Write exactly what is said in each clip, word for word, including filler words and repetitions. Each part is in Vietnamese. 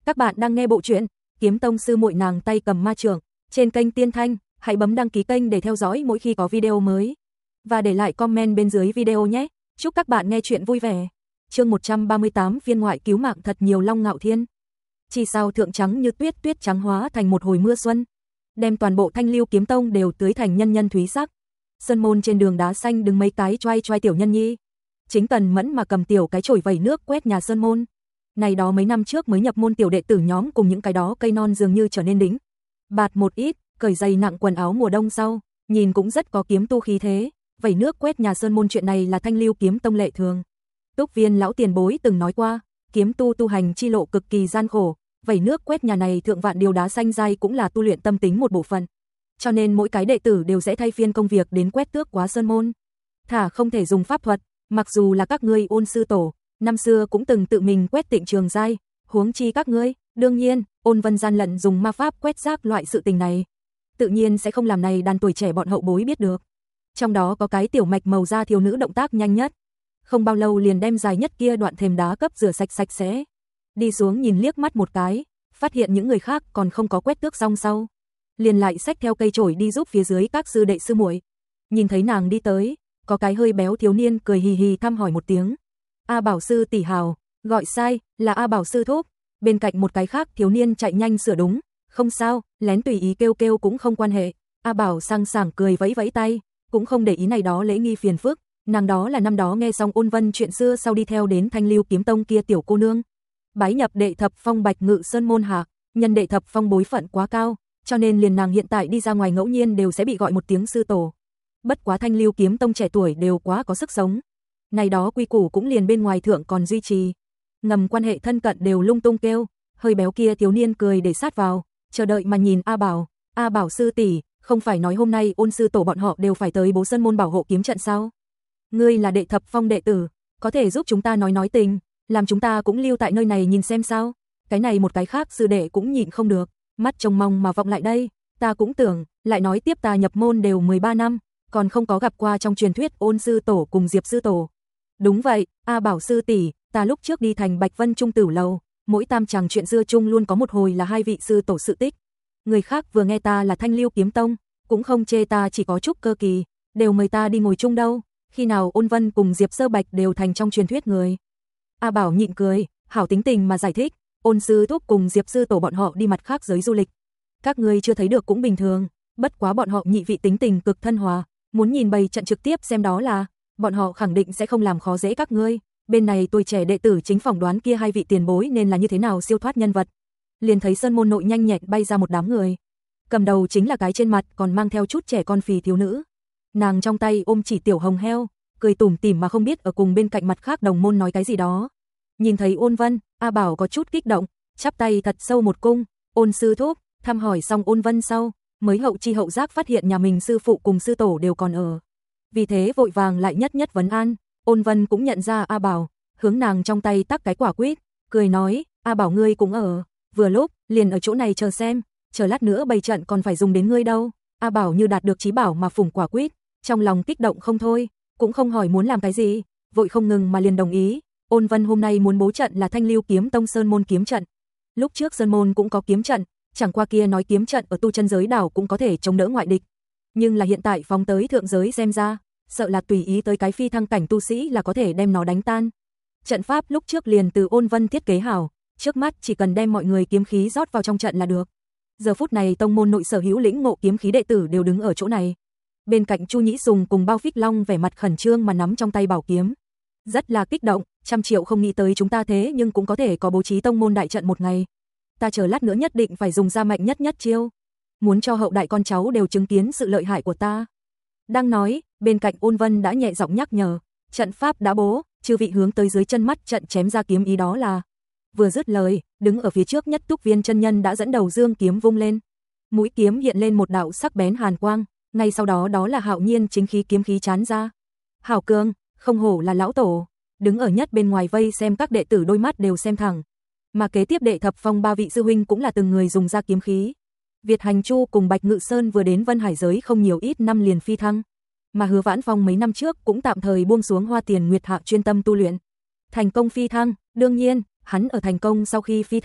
Các bạn đang nghe bộ truyện Kiếm Tông sư muội nàng tay cầm ma chưởng trên kênh Tiên Thanh, hãy bấm đăng ký kênh để theo dõi mỗi khi có video mới và để lại comment bên dưới video nhé. Chúc các bạn nghe truyện vui vẻ. Chương một trăm ba mươi tám, phiên ngoại cứu mạng thật nhiều Long Ngạo Thiên. Chỉ sao thượng trắng như tuyết, tuyết trắng hóa thành một hồi mưa xuân, đem toàn bộ Thanh Lưu Kiếm Tông đều tưới thành nhân nhân thúy sắc. Sơn môn trên đường đá xanh đứng mấy cái choai choai tiểu nhân nhi, chính Tần Mẫn mà cầm tiểu cái chổi vẩy nước quét nhà sơn môn. Này đó mấy năm trước mới nhập môn tiểu đệ tử nhóm cùng những cái đó cây non dường như trở nên đĩnh bạt một ít, cởi giày nặng quần áo mùa đông sau, nhìn cũng rất có kiếm tu khí thế. Vẩy nước quét nhà sơn môn chuyện này là Thanh Lưu Kiếm Tông lệ thường. Túc Viên lão tiền bối từng nói qua, kiếm tu tu hành chi lộ cực kỳ gian khổ, vẩy nước quét nhà này thượng vạn điều đá xanh dai cũng là tu luyện tâm tính một bộ phận. Cho nên mỗi cái đệ tử đều sẽ thay phiên công việc đến quét tước quá sơn môn. Thả không thể dùng pháp thuật, mặc dù là các ngươi Ôn sư tổ, năm xưa cũng từng tự mình quét Tịnh Trường Giai, huống chi các ngươi, đương nhiên, Ôn Vân gian lận dùng ma pháp quét rác loại sự tình này, tự nhiên sẽ không làm này đàn tuổi trẻ bọn hậu bối biết được. Trong đó có cái tiểu mạch màu da thiếu nữ động tác nhanh nhất, không bao lâu liền đem dài nhất kia đoạn thềm đá cấp rửa sạch sạch sẽ. Đi xuống nhìn liếc mắt một cái, phát hiện những người khác còn không có quét tước xong sau, liền lại xách theo cây chổi đi giúp phía dưới các sư đệ sư muội. Nhìn thấy nàng đi tới, có cái hơi béo thiếu niên cười hì hì thăm hỏi một tiếng. A Bảo sư tỷ hào, gọi sai, là A Bảo sư thúc. Bên cạnh một cái khác thiếu niên chạy nhanh sửa đúng, không sao, lén tùy ý kêu kêu cũng không quan hệ. A Bảo sang sảng cười vẫy vẫy tay, cũng không để ý này đó lễ nghi phiền phức, nàng đó là năm đó nghe xong Ôn Vân chuyện xưa sau đi theo đến Thanh Lưu Kiếm Tông kia tiểu cô nương. Bái nhập đệ thập phong Bạch Ngự Sơn môn hạ, nhân đệ thập phong bối phận quá cao, cho nên liền nàng hiện tại đi ra ngoài ngẫu nhiên đều sẽ bị gọi một tiếng sư tổ. Bất quá Thanh Lưu Kiếm Tông trẻ tuổi đều quá có sức sống. Này đó quy củ cũng liền bên ngoài thượng còn duy trì. Ngầm quan hệ thân cận đều lung tung kêu, hơi béo kia thiếu niên cười để sát vào, chờ đợi mà nhìn A Bảo, A Bảo sư tỷ, không phải nói hôm nay Ôn sư tổ bọn họ đều phải tới Bố Sơn môn bảo hộ kiếm trận sao? Ngươi là đệ thập phong đệ tử, có thể giúp chúng ta nói nói tình, làm chúng ta cũng lưu tại nơi này nhìn xem sao? Cái này một cái khác sư đệ cũng nhịn không được, mắt trông mong mà vọng lại đây, ta cũng tưởng, lại nói tiếp ta nhập môn đều mười ba năm, còn không có gặp qua trong truyền thuyết Ôn sư tổ cùng Diệp sư tổ. Đúng vậy, A Bảo sư tỷ, ta lúc trước đi thành Bạch Vân Trung tử lầu, mỗi tam chàng chuyện xưa chung luôn có một hồi là hai vị sư tổ sự tích. Người khác vừa nghe ta là Thanh Lưu Kiếm Tông, cũng không chê ta chỉ có chút cơ kỳ, đều mời ta đi ngồi chung đâu, khi nào Ôn Vân cùng Diệp Sơ Bạch đều thành trong truyền thuyết người. A Bảo nhịn cười, hảo tính tình mà giải thích, Ôn sư thúc cùng Diệp sư tổ bọn họ đi mặt khác giới du lịch. Các ngươi chưa thấy được cũng bình thường, bất quá bọn họ nhị vị tính tình cực thân hòa, muốn nhìn bày trận trực tiếp xem đó là, bọn họ khẳng định sẽ không làm khó dễ các ngươi. Bên này tuổi trẻ đệ tử chính phỏng đoán kia hai vị tiền bối nên là như thế nào siêu thoát nhân vật. Liền thấy sơn môn nội nhanh nhẹn bay ra một đám người. Cầm đầu chính là cái trên mặt còn mang theo chút trẻ con phì thiếu nữ. Nàng trong tay ôm chỉ tiểu hồng heo, cười tủm tỉm mà không biết ở cùng bên cạnh mặt khác đồng môn nói cái gì đó. Nhìn thấy Ôn Vân, A Bảo có chút kích động, chắp tay thật sâu một cung, Ôn sư thúc, thăm hỏi xong Ôn Vân sau, mới hậu chi hậu giác phát hiện nhà mình sư phụ cùng sư tổ đều còn ở. Vì thế vội vàng lại nhất nhất vấn an. Ôn Vân cũng nhận ra A Bảo, hướng nàng trong tay tắc cái quả quýt, cười nói, A Bảo ngươi cũng ở, vừa lúc, liền ở chỗ này chờ xem, chờ lát nữa bày trận còn phải dùng đến ngươi đâu. A Bảo như đạt được chí bảo mà phủng quả quýt, trong lòng kích động không thôi, cũng không hỏi muốn làm cái gì, vội không ngừng mà liền đồng ý. Ôn Vân hôm nay muốn bố trận là Thanh Lưu Kiếm Tông Sơn môn kiếm trận. Lúc trước Sơn môn cũng có kiếm trận, chẳng qua kia nói kiếm trận ở tu chân giới đảo cũng có thể chống đỡ ngoại địch, nhưng là hiện tại phóng tới thượng giới xem ra, sợ là tùy ý tới cái phi thăng cảnh tu sĩ là có thể đem nó đánh tan. Trận pháp lúc trước liền từ Ôn Vân thiết kế hảo, trước mắt chỉ cần đem mọi người kiếm khí rót vào trong trận là được. Giờ phút này tông môn nội sở hữu lĩnh ngộ kiếm khí đệ tử đều đứng ở chỗ này. Bên cạnh Chu Nhĩ Sùng cùng Bao Phích Long vẻ mặt khẩn trương mà nắm trong tay bảo kiếm, rất là kích động, trăm triệu không nghĩ tới chúng ta thế nhưng cũng có thể có bố trí tông môn đại trận một ngày. Ta chờ lát nữa nhất định phải dùng ra mạnh nhất nhất chiêu, muốn cho hậu đại con cháu đều chứng kiến sự lợi hại của ta. Đang nói, bên cạnh Ôn Vân đã nhẹ giọng nhắc nhở, trận pháp đã bố, chư vị hướng tới dưới chân mắt trận chém ra kiếm ý đó là. Vừa dứt lời, đứng ở phía trước nhất Túc Viên chân nhân đã dẫn đầu dương kiếm vung lên. Mũi kiếm hiện lên một đạo sắc bén hàn quang, ngay sau đó đó là hạo nhiên chính khí kiếm khí chán ra. Hảo cường, không hổ là lão tổ, đứng ở nhất bên ngoài vây xem các đệ tử đôi mắt đều xem thẳng. Mà kế tiếp đệ thập phong ba vị sư huynh cũng là từng người dùng ra kiếm khí. Việt Hành Chu cùng Bạch Ngự Sơn vừa đến Vân Hải giới không nhiều ít năm liền phi thăng, mà Hứa Vãn Phong mấy năm trước cũng tạm thời buông xuống Hoa Tiền Nguyệt Hạ chuyên tâm tu luyện, thành công phi thăng. Đương nhiên, hắn ở thành công sau khi phi thăng,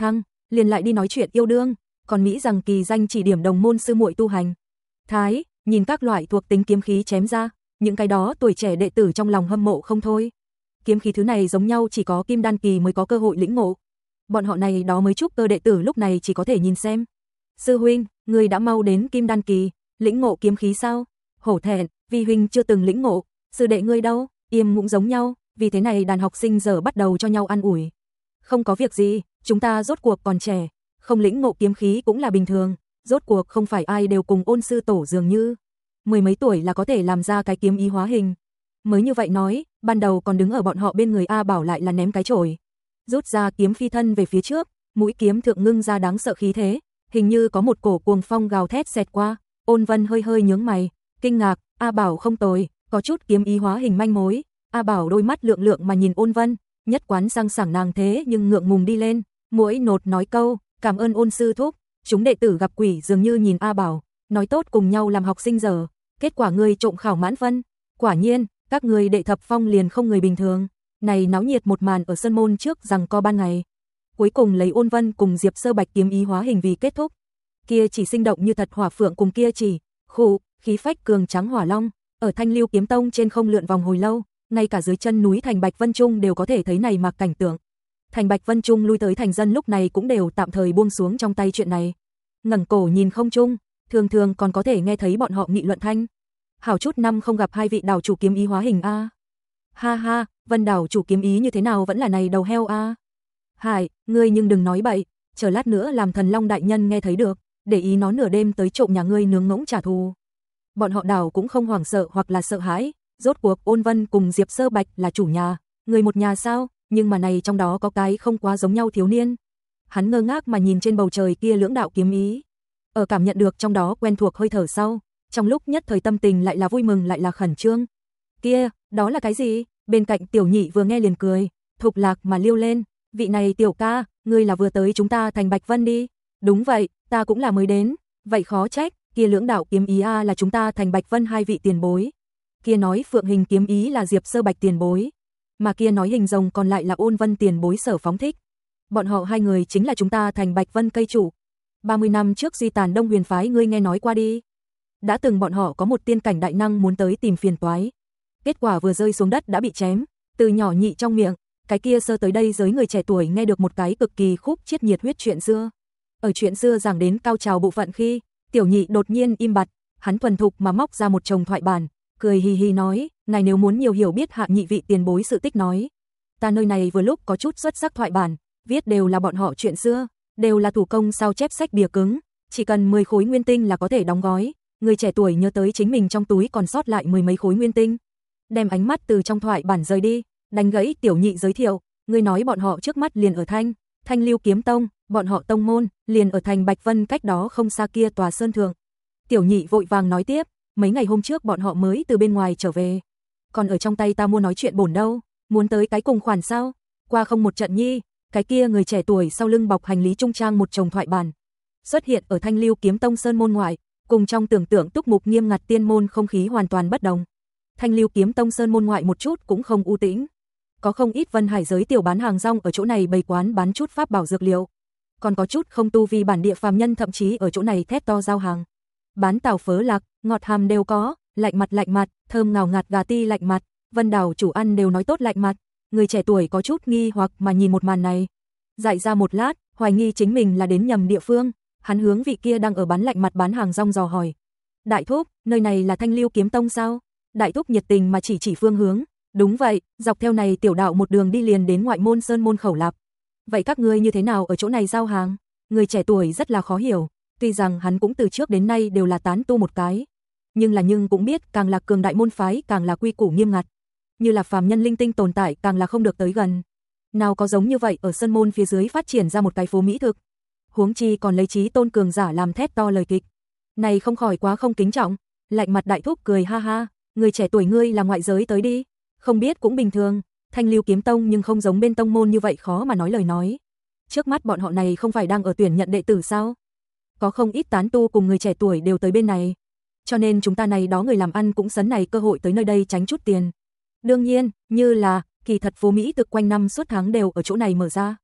liền lại đi nói chuyện yêu đương, còn nghĩ rằng kỳ danh chỉ điểm đồng môn sư muội tu hành. Thái, nhìn các loại thuộc tính kiếm khí chém ra, những cái đó tuổi trẻ đệ tử trong lòng hâm mộ không thôi. Kiếm khí thứ này giống nhau chỉ có kim đan kỳ mới có cơ hội lĩnh ngộ. Bọn họ này đó mới trúc cơ đệ tử lúc này chỉ có thể nhìn xem. Sư huynh, người đã mau đến kim đan kỳ, lĩnh ngộ kiếm khí sao? Hổ thẹn, vi huynh chưa từng lĩnh ngộ, sư đệ ngươi đâu? Im cũng giống nhau, vì thế này đàn học sinh giờ bắt đầu cho nhau an ủi. Không có việc gì, chúng ta rốt cuộc còn trẻ, không lĩnh ngộ kiếm khí cũng là bình thường, rốt cuộc không phải ai đều cùng ôn sư tổ dường như. Mười mấy tuổi là có thể làm ra cái kiếm ý hóa hình. Mới như vậy nói, ban đầu còn đứng ở bọn họ bên người A Bảo lại là ném cái chổi. Rút ra kiếm phi thân về phía trước, mũi kiếm thượng ngưng ra đáng sợ khí thế, hình như có một cổ cuồng phong gào thét xẹt qua. Ôn Vân hơi hơi nhướng mày, kinh ngạc, A Bảo không tồi, có chút kiếm ý hóa hình manh mối. A Bảo đôi mắt lượng lượng mà nhìn Ôn Vân, nhất quán sang sảng nàng thế nhưng ngượng ngùng đi lên, mũi nột nói câu, cảm ơn Ôn sư thúc. Chúng đệ tử gặp quỷ dường như nhìn A Bảo, nói tốt cùng nhau làm học sinh giờ, kết quả ngươi trộm khảo mãn phân. Quả nhiên, các người đệ thập phong liền không người bình thường. Này náo nhiệt một màn ở sân môn trước rằng co ban ngày. Cuối cùng lấy Ôn Vân cùng Diệp Sơ Bạch kiếm ý hóa hình vì kết thúc. Kia chỉ sinh động như thật hỏa phượng cùng kia chỉ, khụ, khí phách cường trắng hỏa long, ở Thanh Lưu Kiếm Tông trên không lượn vòng hồi lâu, ngay cả dưới chân núi thành Bạch Vân Trung đều có thể thấy này mặc cảnh tượng. Thành Bạch Vân Trung lui tới thành dân lúc này cũng đều tạm thời buông xuống trong tay chuyện này. Ngẩng cổ nhìn không trung, thường thường còn có thể nghe thấy bọn họ nghị luận thanh. Hảo chút năm không gặp hai vị đảo chủ kiếm ý hóa hình a. Ha ha, Vân đảo chủ kiếm ý như thế nào vẫn là này đầu heo a. Hải, ngươi nhưng đừng nói bậy, chờ lát nữa làm Thần Long đại nhân nghe thấy được, để ý nó nửa đêm tới trộm nhà ngươi nướng ngỗng trả thù. Bọn họ đảo cũng không hoảng sợ hoặc là sợ hãi, rốt cuộc Ôn Vân cùng Diệp Sơ Bạch là chủ nhà, người một nhà sao, nhưng mà này trong đó có cái không quá giống nhau thiếu niên. Hắn ngơ ngác mà nhìn trên bầu trời kia lưỡng đạo kiếm ý. Ở cảm nhận được trong đó quen thuộc hơi thở sau, trong lúc nhất thời tâm tình lại là vui mừng lại là khẩn trương. Kia, đó là cái gì? Bên cạnh Tiểu Nhị vừa nghe liền cười, thục lạc mà liêu lên, vị này tiểu ca, ngươi là vừa tới chúng ta thành Bạch Vân đi. Đúng vậy, ta cũng là mới đến, vậy khó trách, kia lưỡng đạo kiếm ý a là chúng ta thành Bạch Vân hai vị tiền bối. Kia nói phượng hình kiếm ý là Diệp Sơ Bạch tiền bối, mà kia nói hình rồng còn lại là Ôn Vân tiền bối sở phóng thích. Bọn họ hai người chính là chúng ta thành Bạch Vân cây chủ. ba mươi năm trước Duy Tàn Đông Huyền phái ngươi nghe nói qua đi. Đã từng bọn họ có một tiên cảnh đại năng muốn tới tìm phiền toái. Kết quả vừa rơi xuống đất đã bị chém, từ nhỏ nhị trong miệng, cái kia sơ tới đây giới người trẻ tuổi nghe được một cái cực kỳ khúc chiết nhiệt huyết chuyện xưa. Ở chuyện xưa giảng đến cao trào bộ phận khi, Tiểu Nhị đột nhiên im bặt, hắn thuần thục mà móc ra một chồng thoại bản, cười hì hì nói, ngài nếu muốn nhiều hiểu biết hạ nhị vị tiền bối sự tích nói. Ta nơi này vừa lúc có chút xuất sắc thoại bản, viết đều là bọn họ chuyện xưa, đều là thủ công sao chép sách bìa cứng, chỉ cần mười khối nguyên tinh là có thể đóng gói. Người trẻ tuổi nhớ tới chính mình trong túi còn sót lại mười mấy khối nguyên tinh, đem ánh mắt từ trong thoại bản rời đi, đánh gãy Tiểu Nhị giới thiệu, ngươi nói bọn họ trước mắt liền ở Thanh, Thanh Lưu Kiếm Tông, bọn họ tông môn liền ở thành Bạch Vân cách đó không xa kia tòa sơn thượng. Tiểu Nhị vội vàng nói tiếp, mấy ngày hôm trước bọn họ mới từ bên ngoài trở về, còn ở trong tay ta mua nói chuyện bổn đâu, muốn tới cái cùng khoản sao? Qua không một trận nhi, cái kia người trẻ tuổi sau lưng bọc hành lý trung trang một chồng thoại bản, xuất hiện ở Thanh Lưu Kiếm Tông sơn môn ngoại, cùng trong tưởng tượng túc mục nghiêm ngặt tiên môn không khí hoàn toàn bất đồng. Thanh Lưu Kiếm Tông sơn môn ngoại một chút cũng không u tĩnh, có không ít Vân Hải giới tiểu bán hàng rong ở chỗ này bày quán bán chút pháp bảo dược liệu, còn có chút không tu vi bản địa phàm nhân thậm chí ở chỗ này thét to giao hàng. Bán tàu phớ lạc, ngọt hàm đều có, lạnh mặt lạnh mặt, thơm ngào ngạt gà ti lạnh mặt, Vân đảo chủ ăn đều nói tốt lạnh mặt. Người trẻ tuổi có chút nghi hoặc mà nhìn một màn này, dại ra một lát, hoài nghi chính mình là đến nhầm địa phương, hắn hướng vị kia đang ở bán lạnh mặt bán hàng rong dò hỏi. Đại thúc, nơi này là Thanh Lưu Kiếm Tông sao? Đại thúc nhiệt tình mà chỉ chỉ phương hướng. Đúng vậy, dọc theo này tiểu đạo một đường đi liền đến ngoại môn sơn môn khẩu lạp. Vậy các ngươi như thế nào ở chỗ này giao hàng? Người trẻ tuổi rất là khó hiểu, tuy rằng hắn cũng từ trước đến nay đều là tán tu một cái, nhưng là nhưng cũng biết càng là cường đại môn phái càng là quy củ nghiêm ngặt, như là phàm nhân linh tinh tồn tại càng là không được tới gần. Nào có giống như vậy ở sơn môn phía dưới phát triển ra một cái phố mỹ thực. Huống chi còn lấy trí tôn cường giả làm thét to lời kịch. Này không khỏi quá không kính trọng. Lạnh mặt đại thúc cười ha ha, người trẻ tuổi ngươi là ngoại giới tới đi, không biết cũng bình thường, Thanh Lưu Kiếm Tông nhưng không giống bên tông môn như vậy khó mà nói lời nói. Trước mắt bọn họ này không phải đang ở tuyển nhận đệ tử sao? Có không ít tán tu cùng người trẻ tuổi đều tới bên này. Cho nên chúng ta này đó người làm ăn cũng sấn này cơ hội tới nơi đây tránh chút tiền. Đương nhiên, như là, kỳ thật phố Mỹ thực quanh năm suốt tháng đều ở chỗ này mở ra.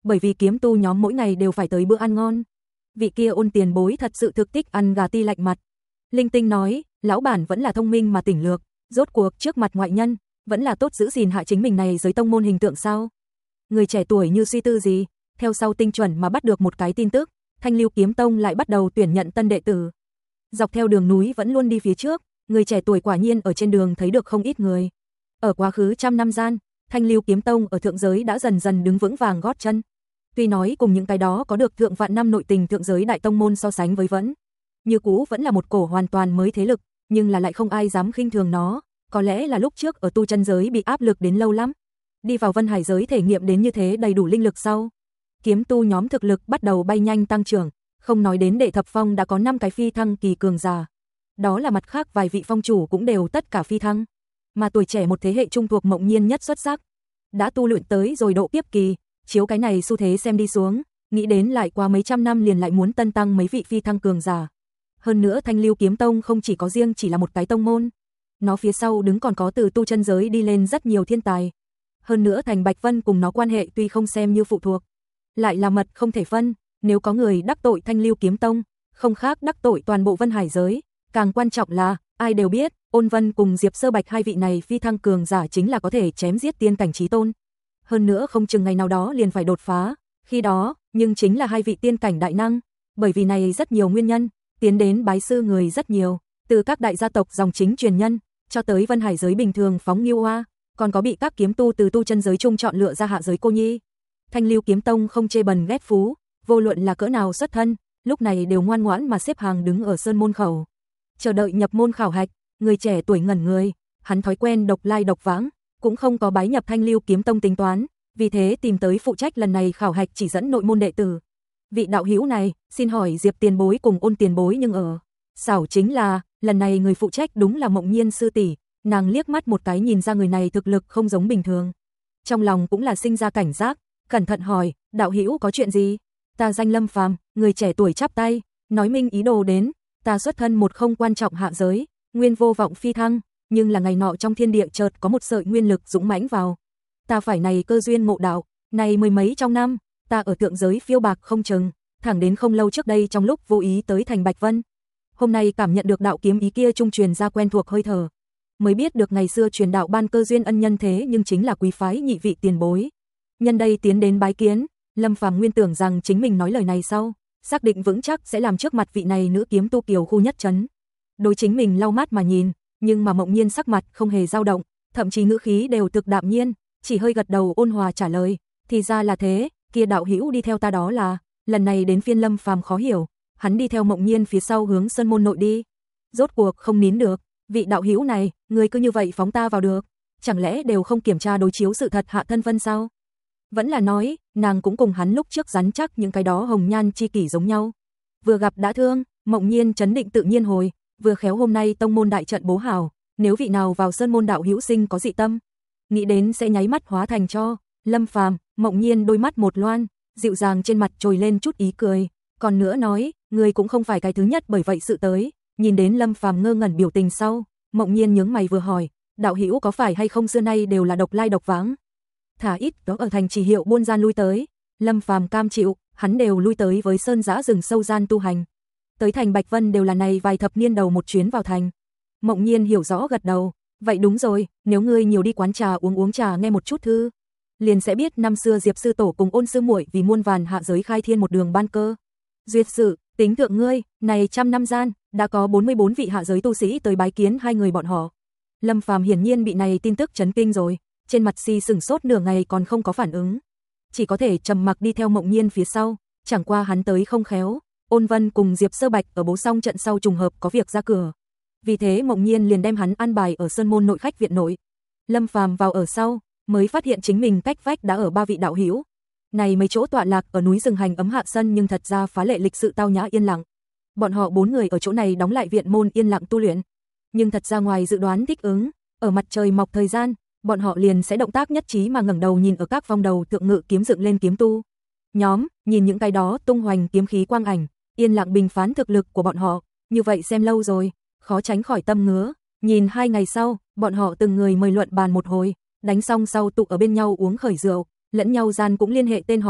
bởi vì kiếm tu nhóm mỗi ngày đều phải tới bữa ăn ngon. Vị kia Ôn tiền bối thật sự thực thích ăn gà ti lạnh mặt. Linh tinh nói, lão bản vẫn là thông minh mà tỉnh lược, rốt cuộc trước mặt ngoại nhân, vẫn là tốt giữ gìn hạ chính mình này giới tông môn hình tượng sao. Người trẻ tuổi như suy tư gì, theo sau tinh chuẩn mà bắt được một cái tin tức, Thanh Lưu Kiếm Tông lại bắt đầu tuyển nhận tân đệ tử. Dọc theo đường núi vẫn luôn đi phía trước, người trẻ tuổi quả nhiên ở trên đường thấy được không ít người. Ở quá khứ trăm năm gian, Thanh Lưu Kiếm Tông ở thượng giới đã dần dần đứng vững vàng gót chân. Tuy nói cùng những cái đó có được thượng vạn năm nội tình thượng giới đại tông môn so sánh với vẫn, như cũ vẫn là một cổ hoàn toàn mới thế lực, nhưng là lại không ai dám khinh thường nó, có lẽ là lúc trước ở tu chân giới bị áp lực đến lâu lắm. Đi vào Vân Hải giới thể nghiệm đến như thế đầy đủ linh lực sau, kiếm tu nhóm thực lực bắt đầu bay nhanh tăng trưởng, không nói đến đệ thập phong đã có năm cái phi thăng kỳ cường giả. Đó là mặt khác vài vị phong chủ cũng đều tất cả phi thăng, mà tuổi trẻ một thế hệ trung thuộc Mộng Nhiên nhất xuất sắc, đã tu luyện tới rồi độ kiếp kỳ, chiếu cái này xu thế xem đi xuống, nghĩ đến lại qua mấy trăm năm liền lại muốn tân tăng mấy vị phi thăng cường giả. Hơn nữa Thanh Lưu Kiếm Tông không chỉ có riêng chỉ là một cái tông môn, nó phía sau đứng còn có từ tu chân giới đi lên rất nhiều thiên tài. Hơn nữa Thành Bạch Vân cùng nó quan hệ tuy không xem như phụ thuộc, lại là mật không thể phân, nếu có người đắc tội Thanh Lưu Kiếm Tông, không khác đắc tội toàn bộ Vân Hải giới, càng quan trọng là, ai đều biết, Ôn Vân cùng Diệp Sơ Bạch hai vị này phi thăng cường giả chính là có thể chém giết tiên cảnh chí tôn. Hơn nữa không chừng ngày nào đó liền phải đột phá, khi đó, nhưng chính là hai vị tiên cảnh đại năng, bởi vì này rất nhiều nguyên nhân, tiến đến bái sư người rất nhiều, từ các đại gia tộc dòng chính truyền nhân, cho tới Vân Hải giới bình thường phóng nghiêu oa, còn có bị các kiếm tu từ tu chân giới chung chọn lựa ra hạ giới cô nhi. Thanh Lưu Kiếm Tông không chê bần ghét phú, vô luận là cỡ nào xuất thân, lúc này đều ngoan ngoãn mà xếp hàng đứng ở sơn môn khẩu, chờ đợi nhập môn khảo hạch. Người trẻ tuổi ngẩn người, hắn thói quen độc lai độc vãng, cũng không có bái nhập Thanh Lưu Kiếm Tông tính toán, vì thế tìm tới phụ trách lần này khảo hạch chỉ dẫn nội môn đệ tử. Vị đạo hữu này, xin hỏi Diệp tiền bối cùng Ôn tiền bối nhưng ở. Xảo chính là, lần này người phụ trách đúng là Mộng Nhiên sư tỷ, nàng liếc mắt một cái nhìn ra người này thực lực không giống bình thường. Trong lòng cũng là sinh ra cảnh giác, cẩn thận hỏi, đạo hữu có chuyện gì? Ta danh Lâm Phàm, người trẻ tuổi chắp tay, nói minh ý đồ đến, ta xuất thân một không quan trọng hạ giới, nguyên vô vọng phi thăng, nhưng là ngày nọ trong thiên địa chợt có một sợi nguyên lực dũng mãnh vào. Ta phải này cơ duyên ngộ đạo, này mười mấy trong năm, ta ở thượng giới phiêu bạc không chừng, thẳng đến không lâu trước đây trong lúc vô ý tới thành Bạch Vân. Hôm nay cảm nhận được đạo kiếm ý kia trung truyền ra quen thuộc hơi thở, mới biết được ngày xưa truyền đạo ban cơ duyên ân nhân thế nhưng chính là quý phái nhị vị tiền bối. Nhân đây tiến đến bái kiến, Lâm Phàm nguyên tưởng rằng chính mình nói lời này sau, xác định vững chắc sẽ làm trước mặt vị này nữ kiếm tu kiều khu nhất chấn. Đối chính mình lau mắt mà nhìn, nhưng mà Mộng Nhiên sắc mặt không hề dao động, thậm chí ngữ khí đều thực đạm nhiên, chỉ hơi gật đầu ôn hòa trả lời, thì ra là thế, kia đạo hữu đi theo ta đó là. Lần này đến phiên Lâm Phàm khó hiểu, hắn đi theo Mộng Nhiên phía sau hướng sơn môn nội đi. Rốt cuộc không nín được, vị đạo hữu này, người cứ như vậy phóng ta vào được, chẳng lẽ đều không kiểm tra đối chiếu sự thật hạ thân phân sao? Vẫn là nói, nàng cũng cùng hắn lúc trước rắn chắc những cái đó hồng nhan chi kỷ giống nhau. Vừa gặp đã thương, Mộng Nhiên trấn định tự nhiên hồi, vừa khéo hôm nay tông môn đại trận bố hảo, nếu vị nào vào sơn môn đạo hữu sinh có dị tâm, nghĩ đến sẽ nháy mắt hóa thành cho. Lâm Phàm, Mộng Nhiên đôi mắt một loan, dịu dàng trên mặt trồi lên chút ý cười, còn nữa nói, người cũng không phải cái thứ nhất bởi vậy sự tới. Nhìn đến Lâm Phàm ngơ ngẩn biểu tình sau, Mộng Nhiên nhướng mày vừa hỏi, đạo hữu có phải hay không xưa nay đều là độc lai độc vãng? Thả ít đó ở thành trì hiệu buôn gian lui tới. Lâm Phàm cam chịu, hắn đều lui tới với sơn giã rừng sâu gian tu hành. Tới thành Bạch Vân đều là này vài thập niên đầu một chuyến vào thành. Mộng Nhiên hiểu rõ gật đầu, vậy đúng rồi, nếu ngươi nhiều đi quán trà uống uống trà nghe một chút thư, liền sẽ biết năm xưa Diệp sư tổ cùng Ôn sư muội vì muôn vàn hạ giới khai thiên một đường ban cơ. Duyệt sự, tính thượng ngươi, này trăm năm gian, đã có bốn mươi bốn vị hạ giới tu sĩ tới bái kiến hai người bọn họ. Lâm Phàm hiển nhiên bị này tin tức chấn kinh rồi, trên mặt si sừng sốt nửa ngày còn không có phản ứng, chỉ có thể trầm mặc đi theo Mộng Nhiên phía sau, chẳng qua hắn tới không khéo, Ôn Vân cùng Diệp Sơ Bạch ở bố xong trận sau trùng hợp có việc ra cửa. Vì thế Mộng Nhiên liền đem hắn an bài ở sơn môn nội khách viện nội. Lâm Phàm vào ở sau, mới phát hiện chính mình cách vách đã ở ba vị đạo hữu. Này mấy chỗ tọa lạc ở núi rừng hành ấm hạ sân nhưng thật ra phá lệ lịch sự tao nhã yên lặng. Bọn họ bốn người ở chỗ này đóng lại viện môn yên lặng tu luyện. Nhưng thật ra ngoài dự đoán thích ứng, ở mặt trời mọc thời gian, bọn họ liền sẽ động tác nhất trí mà ngẩng đầu nhìn ở các vòng đầu thượng ngự kiếm dựng lên kiếm tu. Nhóm, nhìn những cái đó tung hoành kiếm khí quang ảnh, yên lặng bình phán thực lực của bọn họ, như vậy xem lâu rồi, khó tránh khỏi tâm ngứa. Nhìn hai ngày sau, bọn họ từng người mời luận bàn một hồi, đánh xong sau tụ ở bên nhau uống khởi rượu, lẫn nhau gian cũng liên hệ tên họ,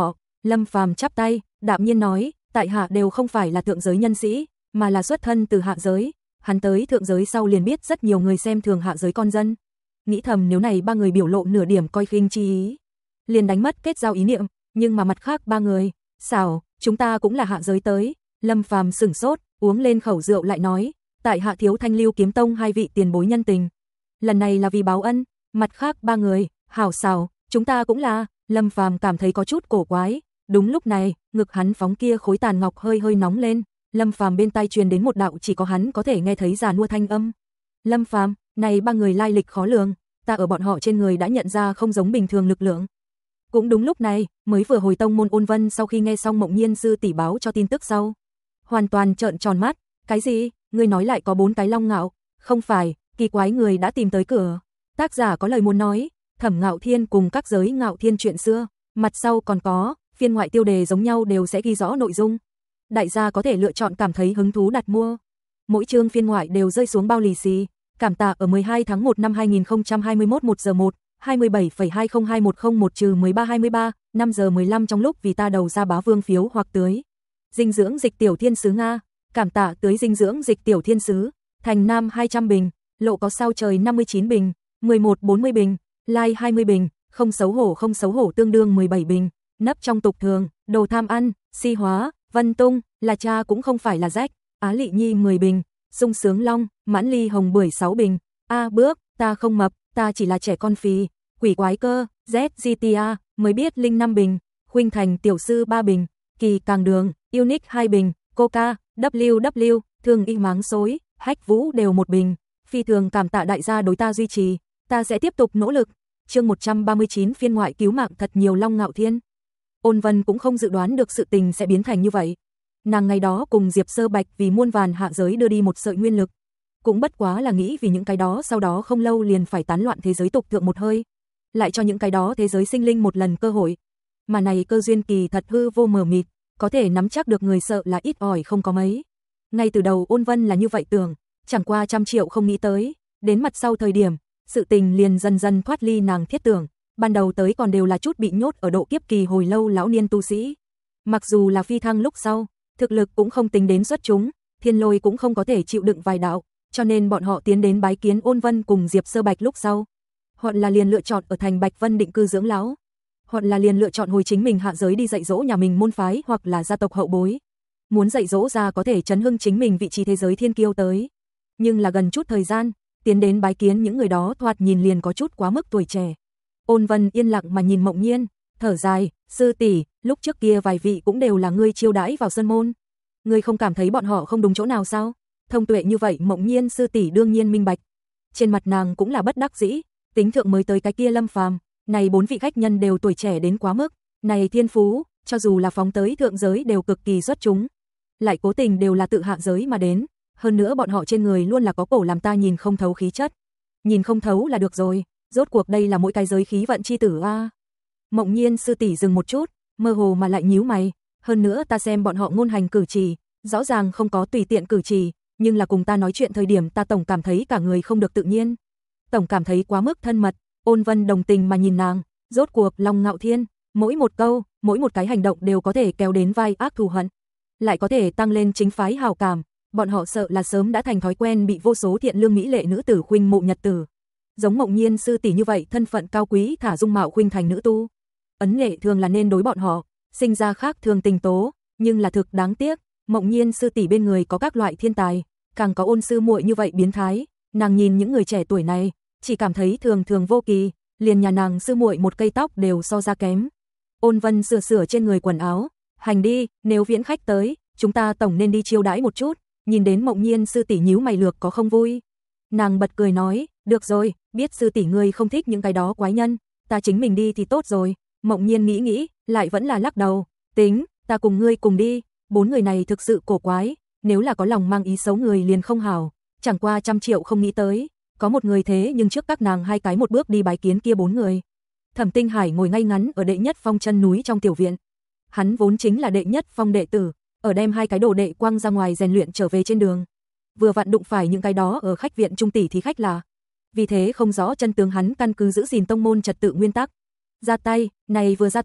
Lâm Phàm chắp tay, đạm nhiên nói, tại hạ đều không phải là thượng giới nhân sĩ, mà là xuất thân từ hạ giới. Hắn tới thượng giới sau liền biết rất nhiều người xem thường hạ giới con dân. Nghĩ thầm nếu này ba người biểu lộ nửa điểm coi khinh chi ý, liền đánh mất kết giao ý niệm, nhưng mà mặt khác ba người, xảo, chúng ta cũng là hạ giới tới. Lâm Phàm sửng sốt, uống lên khẩu rượu lại nói, tại hạ thiếu Thanh Lưu Kiếm Tông hai vị tiền bối nhân tình. Lần này là vì báo ân, mặt khác ba người, hảo xảo, chúng ta cũng là. Lâm Phàm cảm thấy có chút cổ quái. Đúng lúc này, ngực hắn phóng kia khối tàn ngọc hơi hơi nóng lên. Lâm Phàm bên tai truyền đến một đạo chỉ có hắn có thể nghe thấy già nua thanh âm. Lâm Phàm, này ba người lai lịch khó lường, ta ở bọn họ trên người đã nhận ra không giống bình thường lực lượng. Cũng đúng lúc này, mới vừa hồi tông môn Ôn Vân sau khi nghe xong Mộng Nhiên sư tỷ báo cho tin tức sau, hoàn toàn trợn tròn mắt, cái gì? Ngươi nói lại có bốn cái Long Ngạo? Không phải, kỳ quái người đã tìm tới cửa. Tác giả có lời muốn nói, Thẩm Ngạo Thiên cùng các giới Ngạo Thiên chuyện xưa, mặt sau còn có phiên ngoại tiêu đề giống nhau đều sẽ ghi rõ nội dung. Đại gia có thể lựa chọn cảm thấy hứng thú đặt mua. Mỗi chương phiên ngoại đều rơi xuống bao lì xì. Cảm tạ ở mười hai tháng một năm hai nghìn không trăm hai mươi mốt một giờ một, hai mươi bảy phẩy hai không hai một không một trừ mười ba hai mươi ba, năm giờ mười lăm trong lúc vì ta đầu ra bá vương phiếu hoặc tưới. Dinh dưỡng dịch tiểu thiên sứ Nga. Cảm tạ tưới dinh dưỡng dịch tiểu thiên sứ. Thành Nam hai trăm bình. Lộ có sao trời năm mươi chín bình. mười một bốn mươi bình. Lai hai mươi bình. Không xấu hổ không xấu hổ tương đương mười bảy bình. Nấp trong tục thường. Đồ tham ăn. Si hóa. Vân Tung. Là cha cũng không phải là rách. Á Lị Nhi mười bình. Sung Sướng Long. Mãn Ly Hồng Bưởi sáu bình. A Bước. Ta không mập. Ta chỉ là trẻ con phì. Quỷ Quái Cơ. Z G T A. Mới biết Linh năm bình. Khuynh Thành Tiểu Sư ba bình. Kỳ Càng Đường. Unique hai bình. Coca. W W. Thường Y Máng Xối. Hách Vũ đều một bình. Phi thường cảm tạ đại gia đối ta duy trì. Ta sẽ tiếp tục nỗ lực. Chương một trăm ba mươi chín phiên ngoại cứu mạng thật nhiều Long Ngạo Thiên. Ôn Vân cũng không dự đoán được sự tình sẽ biến thành như vậy. Nàng ngày đó cùng Diệp Sơ Bạch vì muôn vàn hạ giới đưa đi một sợi nguyên lực. Cũng bất quá là nghĩ vì những cái đó sau đó không lâu liền phải tán loạn thế giới tục thượng một hơi. Lại cho những cái đó thế giới sinh linh một lần cơ hội. Mà này cơ duyên kỳ thật hư vô mờ mịt, có thể nắm chắc được người sợ là ít ỏi không có mấy. Ngay từ đầu Ôn Vân là như vậy tưởng, chẳng qua trăm triệu không nghĩ tới, đến mặt sau thời điểm, sự tình liền dần dần thoát ly nàng thiết tưởng, ban đầu tới còn đều là chút bị nhốt ở độ kiếp kỳ hồi lâu lão niên tu sĩ. Mặc dù là phi thăng lúc sau, thực lực cũng không tính đến xuất chúng, Thiên Lôi cũng không có thể chịu đựng vài đạo, cho nên bọn họ tiến đến bái kiến Ôn Vân cùng Diệp Sơ Bạch lúc sau, hoặc là liền lựa chọn ở thành Bạch Vân định cư dưỡng lão, hoặc là liền lựa chọn hồi chính mình hạ giới đi dạy dỗ nhà mình môn phái hoặc là gia tộc hậu bối. Muốn dạy dỗ ra có thể chấn hưng chính mình vị trí thế giới thiên kiêu tới. Nhưng là gần chút thời gian, tiến đến bái kiến những người đó thoạt nhìn liền có chút quá mức tuổi trẻ. Ôn Vân yên lặng mà nhìn Mộng Nhiên, thở dài, sư tỷ, lúc trước kia vài vị cũng đều là ngươi chiêu đãi vào sơn môn. Ngươi không cảm thấy bọn họ không đúng chỗ nào sao? Thông tuệ như vậy Mộng Nhiên sư tỷ đương nhiên minh bạch. Trên mặt nàng cũng là bất đắc dĩ, tính thượng mới tới cái kia Lâm Phàm, này bốn vị khách nhân đều tuổi trẻ đến quá mức, này thiên phú, cho dù là phóng tới thượng giới đều cực kỳ xuất chúng. Lại cố tình đều là tự hạ giới mà đến, hơn nữa bọn họ trên người luôn là có cổ làm ta nhìn không thấu khí chất. Nhìn không thấu là được rồi, rốt cuộc đây là mỗi cái giới khí vận chi tử a. À. Mộng Nhiên sư tỷ dừng một chút, mơ hồ mà lại nhíu mày, hơn nữa ta xem bọn họ ngôn hành cử chỉ, rõ ràng không có tùy tiện cử chỉ, nhưng là cùng ta nói chuyện thời điểm ta tổng cảm thấy cả người không được tự nhiên. Tổng cảm thấy quá mức thân mật. Ôn Vân đồng tình mà nhìn nàng, rốt cuộc Long Ngạo Thiên, mỗi một câu, mỗi một cái hành động đều có thể kéo đến vai ác thù hận, lại có thể tăng lên chính phái hào cảm, bọn họ sợ là sớm đã thành thói quen bị vô số thiện lương mỹ lệ nữ tử khuynh mộ nhật tử. Giống Mộng Nhiên sư tỷ như vậy thân phận cao quý thả dung mạo khuynh thành nữ tu. Ấn nghệ thường là nên đối bọn họ, sinh ra khác thường tình tố, nhưng là thực đáng tiếc, Mộng Nhiên sư tỷ bên người có các loại thiên tài, càng có Ôn sư muội như vậy biến thái, nàng nhìn những người trẻ tuổi này, chỉ cảm thấy thường thường vô kỳ, liền nhà nàng sư muội một cây tóc đều so ra kém. Ôn Vân sửa sửa trên người quần áo, hành đi, nếu viễn khách tới, chúng ta tổng nên đi chiêu đãi một chút. Nhìn đến Mộng Nhiên sư tỷ nhíu mày lược có không vui. Nàng bật cười nói, được rồi, biết sư tỷ ngươi không thích những cái đó quái nhân, ta chính mình đi thì tốt rồi. Mộng Nhiên nghĩ nghĩ, lại vẫn là lắc đầu, tính, ta cùng ngươi cùng đi, bốn người này thực sự cổ quái, nếu là có lòng mang ý xấu người liền không hảo, chẳng qua trăm triệu không nghĩ tới, có một người thế nhưng trước các nàng hai cái một bước đi bái kiến kia bốn người. Thẩm Tinh Hải ngồi ngay ngắn ở đệ nhất phong chân núi trong tiểu viện. Hắn vốn chính là đệ nhất phong đệ tử, ở đem hai cái đồ đệ quăng ra ngoài rèn luyện trở về trên đường. Vừa vặn đụng phải những cái đó ở khách viện trung tỷ thì khách là. Vì thế không rõ chân tướng hắn căn cứ giữ gìn tông môn trật tự nguyên tắc. Ra tay, này vừa ra tay,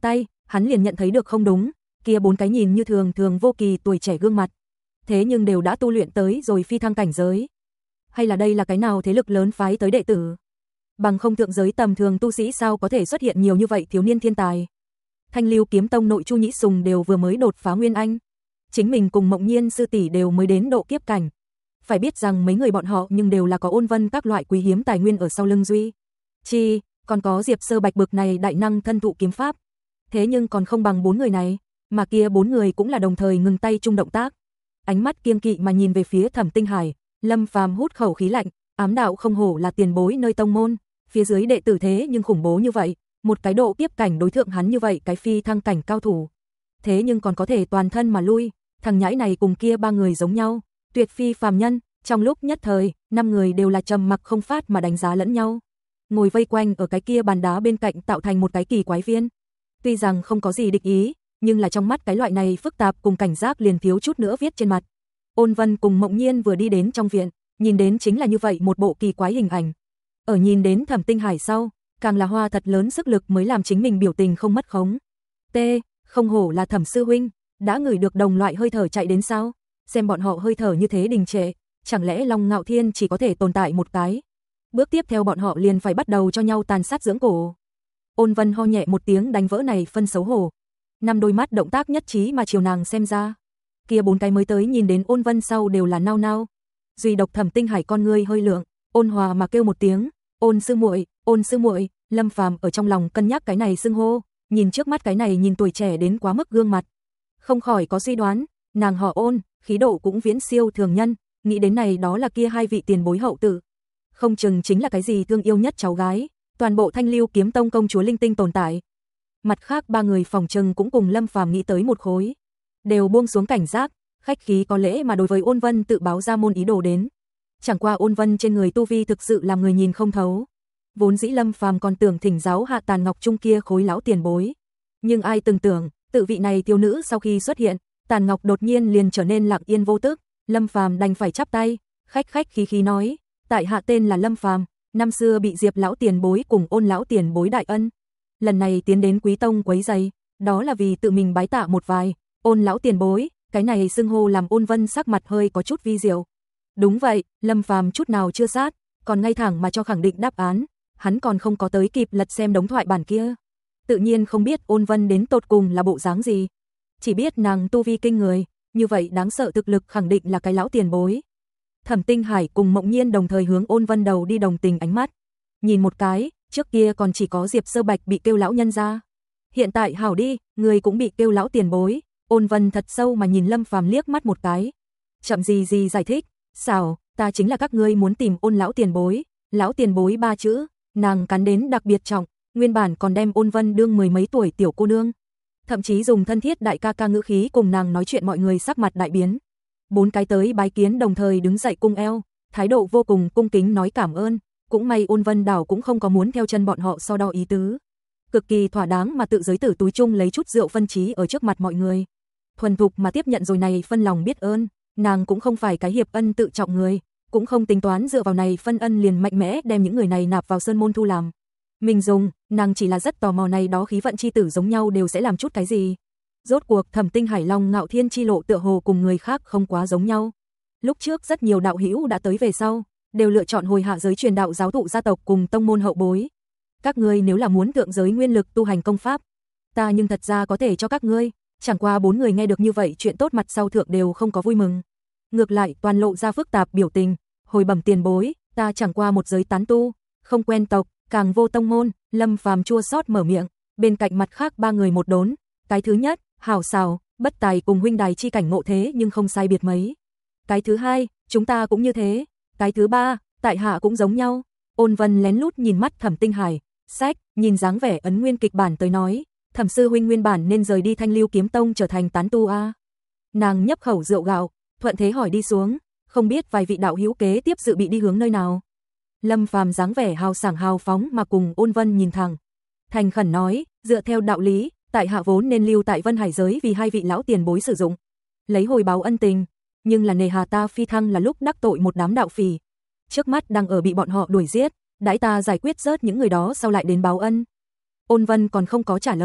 hắn liền nhận thấy được không đúng, kia bốn cái nhìn như thường thường vô kỳ tuổi trẻ gương mặt, thế nhưng đều đã tu luyện tới rồi phi thăng cảnh giới. Hay là đây là cái nào thế lực lớn phái tới đệ tử? Bằng không thượng giới tầm thường tu sĩ sao có thể xuất hiện nhiều như vậy thiếu niên thiên tài. Thanh Lưu Kiếm Tông nội Chu Nhĩ Sùng đều vừa mới đột phá Nguyên Anh. Chính mình cùng Mộng Nhiên sư tỷ đều mới đến độ kiếp cảnh. Phải biết rằng mấy người bọn họ nhưng đều là có Ôn Vân các loại quý hiếm tài nguyên ở sau lưng duy. Chi, còn có Diệp Sơ Bạch bực này đại năng thân thụ kiếm pháp. Thế nhưng còn không bằng bốn người này, mà kia bốn người cũng là đồng thời ngừng tay chung động tác. Ánh mắt kiêng kỵ mà nhìn về phía Thẩm Tinh Hải, Lâm Phàm hút khẩu khí lạnh, ám đạo không hổ là tiền bối nơi tông môn, phía dưới đệ tử thế nhưng khủng bố như vậy, một cái độ kiếp cảnh đối thượng hắn như vậy cái phi thăng cảnh cao thủ. Thế nhưng còn có thể toàn thân mà lui, thằng nhãi này cùng kia ba người giống nhau, tuyệt phi phàm nhân. Trong lúc nhất thời, năm người đều là trầm mặc không phát mà đánh giá lẫn nhau. Ngồi vây quanh ở cái kia bàn đá bên cạnh tạo thành một cái kỳ quái viên. Tuy rằng không có gì địch ý, nhưng là trong mắt cái loại này phức tạp cùng cảnh giác liền thiếu chút nữa viết trên mặt. Ôn Vân cùng Mộng Nhiên vừa đi đến trong viện, nhìn đến chính là như vậy một bộ kỳ quái hình ảnh. Ở nhìn đến Thẩm Tinh Hải sau, càng là hoa thật lớn sức lực mới làm chính mình biểu tình không mất khống. T, không hổ là Thẩm sư huynh, đã ngửi được đồng loại hơi thở chạy đến sao? Xem bọn họ hơi thở như thế đình trệ, chẳng lẽ Long Ngạo Thiên chỉ có thể tồn tại một cái? Bước tiếp theo bọn họ liền phải bắt đầu cho nhau tàn sát dưỡng cổ. Ôn Vân ho nhẹ một tiếng đánh vỡ này phân xấu hổ. Năm đôi mắt động tác nhất trí mà chiều nàng xem ra. Kia bốn cái mới tới nhìn đến Ôn Vân sau đều là nao nao. Duy độc Thẩm Tinh Hải con ngươi hơi lượng, ôn hòa mà kêu một tiếng, "Ôn sư muội, Ôn sư muội." Lâm Phàm ở trong lòng cân nhắc cái này xưng hô, nhìn trước mắt cái này nhìn tuổi trẻ đến quá mức gương mặt, không khỏi có suy đoán, nàng họ Ôn, khí độ cũng viễn siêu thường nhân, nghĩ đến này đó là kia hai vị tiền bối hậu tử, không chừng chính là cái gì thương yêu nhất cháu gái, toàn bộ Thanh Lưu Kiếm Tông công chúa linh tinh tồn tại. Mặt khác ba người phòng trừng cũng cùng Lâm Phàm nghĩ tới một khối, đều buông xuống cảnh giác, khách khí có lễ mà đối với Ôn Vân tự báo ra môn ý đồ đến. Chẳng qua Ôn Vân trên người tu vi thực sự làm người nhìn không thấu. Vốn dĩ Lâm Phàm còn tưởng thỉnh giáo hạ Tàn Ngọc Trung kia khối lão tiền bối, nhưng ai từng tưởng, tự vị này thiếu nữ sau khi xuất hiện, Tàn Ngọc đột nhiên liền trở nên lặng yên vô tức. Lâm Phàm đành phải chắp tay, khách khách khí khí nói, tại hạ tên là Lâm Phàm, năm xưa bị Diệp lão tiền bối cùng Ôn lão tiền bối đại ân, lần này tiến đến Quý tông quấy rầy, đó là vì tự mình bái tạ một vài. Ôn lão tiền bối, cái này xưng hô làm Ôn Vân sắc mặt hơi có chút vi diệu. Đúng vậy, Lâm Phàm chút nào chưa sát, còn ngay thẳng mà cho khẳng định đáp án, hắn còn không có tới kịp lật xem đống thoại bản kia, tự nhiên không biết Ôn Vân đến tột cùng là bộ dáng gì, chỉ biết nàng tu vi kinh người, như vậy đáng sợ thực lực khẳng định là cái lão tiền bối. Thẩm Tinh Hải cùng Mộng Nhiên đồng thời hướng Ôn Vân đầu đi đồng tình ánh mắt, nhìn một cái, trước kia còn chỉ có Diệp Sơ Bạch bị kêu lão nhân gia, hiện tại hảo đi, người cũng bị kêu lão tiền bối. Ôn Vân thật sâu mà nhìn Lâm Phàm liếc mắt một cái, chậm gì gì giải thích, "Xảo, ta chính là các ngươi muốn tìm Ôn lão tiền bối." Lão tiền bối ba chữ, nàng cắn đến đặc biệt trọng, nguyên bản còn đem Ôn Vân đương mười mấy tuổi tiểu cô nương, thậm chí dùng thân thiết đại ca ca ngữ khí cùng nàng nói chuyện, mọi người sắc mặt đại biến. Bốn cái tới bái kiến đồng thời đứng dậy cung eo, thái độ vô cùng cung kính nói cảm ơn, cũng may Ôn Vân đảo cũng không có muốn theo chân bọn họ so đo ý tứ, cực kỳ thỏa đáng mà tự giới tử túi chung lấy chút rượu phân trí ở trước mặt mọi người, thuần thục mà tiếp nhận rồi này phân lòng biết ơn, nàng cũng không phải cái hiệp ân tự trọng người, cũng không tính toán dựa vào này phân ân liền mạnh mẽ đem những người này nạp vào sơn môn thu làm mình dùng, nàng chỉ là rất tò mò này đó khí vận chi tử giống nhau đều sẽ làm chút cái gì. Rốt cuộc Thẩm Tinh Hải Long Ngạo Thiên chi lộ tựa hồ cùng người khác không quá giống nhau. Lúc trước rất nhiều đạo hữu đã tới về sau, đều lựa chọn hồi hạ giới truyền đạo giáo thụ gia tộc cùng tông môn hậu bối. Các ngươi nếu là muốn thượng giới nguyên lực tu hành công pháp, ta nhưng thật ra có thể cho các ngươi. Chẳng qua bốn người nghe được như vậy chuyện tốt mặt sau thượng đều không có vui mừng. Ngược lại toàn lộ ra phức tạp biểu tình, hồi bẩm tiền bối, ta chẳng qua một giới tán tu, không quen tộc, càng vô tông môn. Lâm Phàm chua xót mở miệng, bên cạnh mặt khác ba người một đốn, cái thứ nhất, hảo xảo, bất tài cùng huynh đài chi cảnh ngộ thế nhưng không sai biệt mấy. Cái thứ hai, chúng ta cũng như thế. Cái thứ ba, tại hạ cũng giống nhau. Ôn Vân lén lút nhìn mắt Thẩm Tinh Hải, sách, nhìn dáng vẻ ấn nguyên kịch bản tới nói, Thẩm sư huynh nguyên bản nên rời đi Thanh Lưu Kiếm Tông trở thành tán tu a. Nàng nhấp khẩu rượu gạo, thuận thế hỏi đi xuống, không biết vài vị đạo hữu kế tiếp dự bị đi hướng nơi nào. Lâm Phàm dáng vẻ hào sảng hào phóng mà cùng Ôn Vân nhìn thẳng, thành khẩn nói, dựa theo đạo lý, tại hạ vốn nên lưu tại Vân Hải giới vì hai vị lão tiền bối sử dụng, lấy hồi báo ân tình, nhưng là nề hà ta phi thăng là lúc đắc tội một đám đạo phỉ, trước mắt đang ở bị bọn họ đuổi giết, đãi ta giải quyết rớt những người đó sau lại đến báo ân. Ôn Vân còn không có trả lời,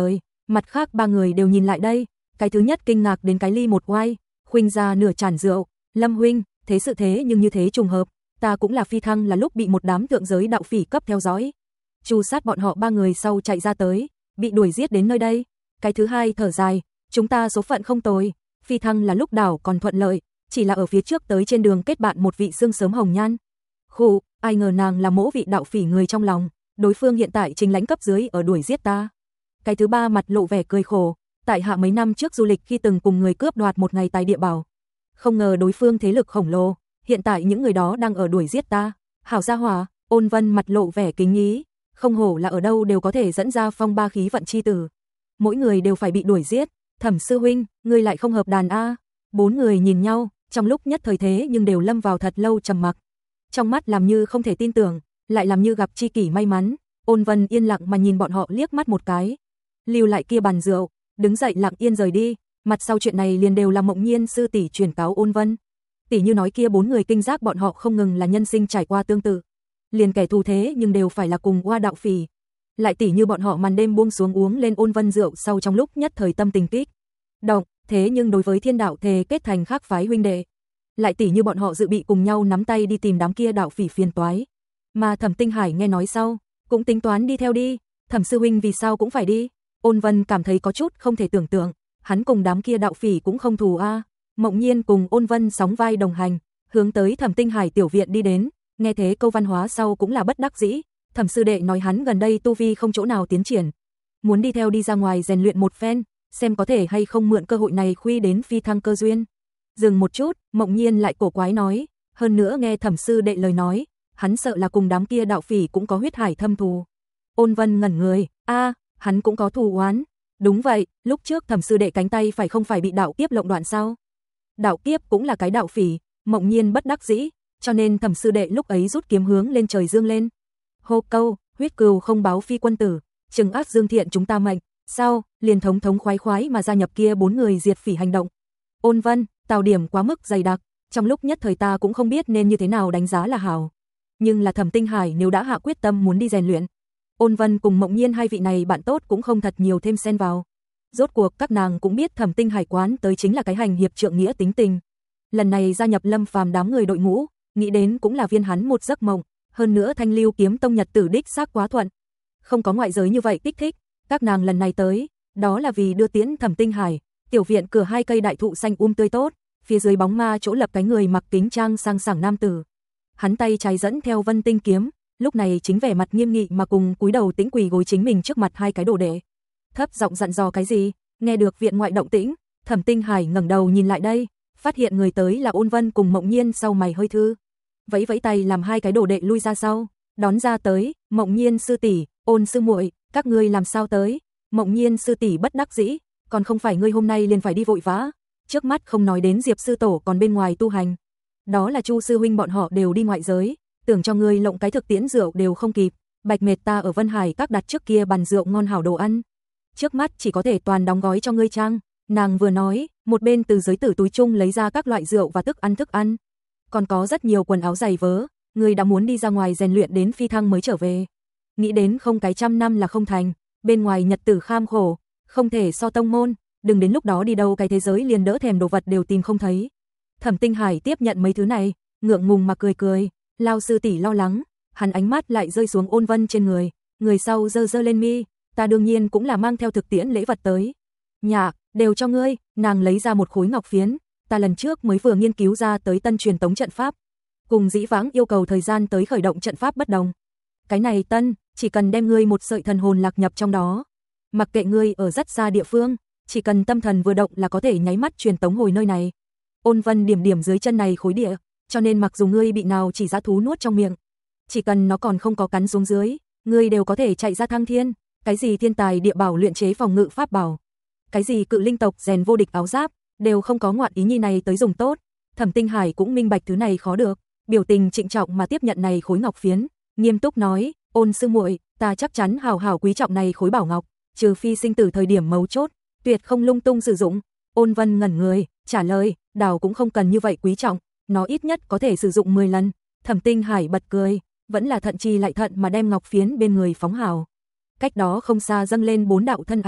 Mặt khác ba người đều nhìn lại đây, cái thứ nhất kinh ngạc đến cái ly một oai, khuynh ra nửa chản rượu, Lâm huynh, thế sự thế nhưng như thế trùng hợp, ta cũng là phi thăng là lúc bị một đám thượng giới đạo phỉ cấp theo dõi. Chu sát bọn họ ba người sau chạy ra tới, bị đuổi giết đến nơi đây. Cái thứ hai thở dài, chúng ta số phận không tồi, phi thăng là lúc đảo còn thuận lợi, chỉ là ở phía trước tới trên đường kết bạn một vị xương sớm hồng nhan. Khụ, ai ngờ nàng là mỗ vị đạo phỉ người trong lòng, đối phương hiện tại chính lãnh cấp dưới ở đuổi giết ta. Cái thứ ba mặt lộ vẻ cười khổ, tại hạ mấy năm trước du lịch khi từng cùng người cướp đoạt một ngày tài địa bảo. Không ngờ đối phương thế lực khổng lồ, hiện tại những người đó đang ở đuổi giết ta. Hảo gia hỏa, Ôn Vân mặt lộ vẻ kính ý, không hổ là ở đâu đều có thể dẫn ra phong ba khí vận chi tử. Mỗi người đều phải bị đuổi giết, Thẩm sư huynh, ngươi lại không hợp đàn a. Bốn người nhìn nhau, trong lúc nhất thời thế nhưng đều lâm vào thật lâu trầm mặc. Trong mắt làm như không thể tin tưởng, lại làm như gặp chi kỷ may mắn. Ôn Vân yên lặng mà nhìn bọn họ liếc mắt một cái, lưu lại kia bàn rượu, đứng dậy lặng yên rời đi. Mặt sau chuyện này liền đều là Mộng Nhiên sư tỷ truyền cáo Ôn Vân. Tỷ như nói kia bốn người kinh giác bọn họ không ngừng là nhân sinh trải qua tương tự, liền kẻ thù thế nhưng đều phải là cùng oa đạo phỉ. Lại tỷ như bọn họ màn đêm buông xuống uống lên Ôn Vân rượu sau trong lúc nhất thời tâm tình kích động, thế nhưng đối với Thiên đạo thề kết thành khác phái huynh đệ. Lại tỷ như bọn họ dự bị cùng nhau nắm tay đi tìm đám kia đạo phỉ phiền toái. Mà Thẩm Tinh Hải nghe nói sau, cũng tính toán đi theo đi. Thẩm sư huynh vì sao cũng phải đi? Ôn Vân cảm thấy có chút không thể tưởng tượng, hắn cùng đám kia đạo phỉ cũng không thù a. À. Mộng Nhiên cùng Ôn Vân sóng vai đồng hành, hướng tới Thẩm Tinh Hải tiểu viện đi đến, nghe thế câu văn hóa sau cũng là bất đắc dĩ. Thẩm sư đệ nói hắn gần đây tu vi không chỗ nào tiến triển, muốn đi theo đi ra ngoài rèn luyện một phen, xem có thể hay không mượn cơ hội này khuy đến phi thăng cơ duyên. Dừng một chút, Mộng Nhiên lại cổ quái nói, hơn nữa nghe Thẩm sư đệ lời nói, hắn sợ là cùng đám kia đạo phỉ cũng có huyết hải thâm thù. Ôn Vân ngẩn người, a, à, hắn cũng có thù oán. Đúng vậy, lúc trước Thẩm sư đệ cánh tay phải không phải bị đạo kiếp lộng đoạn sao? Đạo kiếp cũng là cái đạo phỉ. Mộng Nhiên bất đắc dĩ, cho nên Thẩm sư đệ lúc ấy rút kiếm hướng lên trời dương lên. Hô câu, huyết cừu không báo phi quân tử, trừng ác dương thiện chúng ta mệnh. Sau, liền thống thống khoái khoái mà gia nhập kia bốn người diệt phỉ hành động. Ôn Vân, tào điểm quá mức dày đặc, trong lúc nhất thời ta cũng không biết nên như thế nào đánh giá là hảo. Nhưng là Thẩm Tinh Hải nếu đã hạ quyết tâm muốn đi rèn luyện, Ôn Vân cùng Mộng Nhiên hai vị này bạn tốt cũng không thật nhiều thêm xen vào. Rốt cuộc các nàng cũng biết Thẩm Tinh Hải quán tới chính là cái hành hiệp trượng nghĩa tính tình. Lần này gia nhập Lâm Phàm đám người đội ngũ, nghĩ đến cũng là viên hắn một giấc mộng, hơn nữa Thanh Lưu kiếm tông nhật tử đích xác quá thuận. Không có ngoại giới như vậy kích thích, các nàng lần này tới, đó là vì đưa tiễn Thẩm Tinh Hải. Tiểu viện cửa hai cây đại thụ xanh um tươi tốt, phía dưới bóng ma chỗ lập cái người mặc kính trang sang sảng nam tử. Hắn tay trái dẫn theo Vân Tinh kiếm, lúc này chính vẻ mặt nghiêm nghị mà cùng cúi đầu tĩnh quỳ gối chính mình trước mặt hai cái đồ đệ. Thấp giọng dặn dò cái gì? Nghe được viện ngoại động tĩnh, Thẩm Tinh Hải ngẩng đầu nhìn lại đây, phát hiện người tới là Ôn Vân cùng Mộng Nhiên, sau mày hơi thư, vẫy vẫy tay làm hai cái đồ đệ lui ra sau, đón ra tới, Mộng Nhiên sư tỷ, Ôn sư muội, các ngươi làm sao tới? Mộng Nhiên sư tỷ bất đắc dĩ, còn không phải ngươi hôm nay liền phải đi vội vã, trước mắt không nói đến Diệp sư tổ còn bên ngoài tu hành, đó là Chu sư huynh bọn họ đều đi ngoại giới, tưởng cho ngươi lộng cái thực tiễn rượu đều không kịp, bạch mệt ta ở Vân Hải các đặt trước kia bàn rượu ngon hảo đồ ăn, trước mắt chỉ có thể toàn đóng gói cho ngươi trang. Nàng vừa nói, một bên từ giới tử túi chung lấy ra các loại rượu và thức ăn thức ăn, còn có rất nhiều quần áo giày vớ, ngươi đã muốn đi ra ngoài rèn luyện đến phi thăng mới trở về, nghĩ đến không cái trăm năm là không thành, bên ngoài nhật tử kham khổ, không thể so tông môn, đừng đến lúc đó đi đâu cái thế giới liền đỡ thèm đồ vật đều tìm không thấy. Thẩm Tinh Hải tiếp nhận mấy thứ này, ngượng ngùng mà cười cười, Lao sư tỷ lo lắng, hắn ánh mắt lại rơi xuống Ôn Vân trên người, người sau giơ giơ lên mi, ta đương nhiên cũng là mang theo thực tiễn lễ vật tới. Nhạc, đều cho ngươi, nàng lấy ra một khối ngọc phiến, ta lần trước mới vừa nghiên cứu ra tới tân truyền tống trận pháp, cùng dĩ vãng yêu cầu thời gian tới khởi động trận pháp bất đồng. Cái này tân, chỉ cần đem ngươi một sợi thần hồn lạc nhập trong đó, mặc kệ ngươi ở rất xa địa phương, chỉ cần tâm thần vừa động là có thể nháy mắt truyền tống hồi nơi này. Ôn Vân điểm điểm dưới chân này khối địa, cho nên mặc dù ngươi bị nào chỉ dã thú nuốt trong miệng, chỉ cần nó còn không có cắn xuống dưới, ngươi đều có thể chạy ra thăng thiên. Cái gì thiên tài địa bảo luyện chế phòng ngự pháp bảo, cái gì cự linh tộc rèn vô địch áo giáp, đều không có ngoạn ý nhi này tới dùng tốt. Thẩm Tinh Hải cũng minh bạch thứ này khó được, biểu tình trịnh trọng mà tiếp nhận này khối ngọc phiến, nghiêm túc nói, Ôn sư muội, ta chắc chắn hào hào quý trọng này khối bảo ngọc, trừ phi sinh tử thời điểm mấu chốt, tuyệt không lung tung sử dụng. Ôn Vân ngẩn người, trả lời, đào cũng không cần như vậy quý trọng, nó ít nhất có thể sử dụng mười lần. Thẩm Tinh Hải bật cười, vẫn là thận chi lại thận mà đem ngọc phiến bên người phóng hào. Cách đó không xa dâng lên bốn đạo thân ảnh,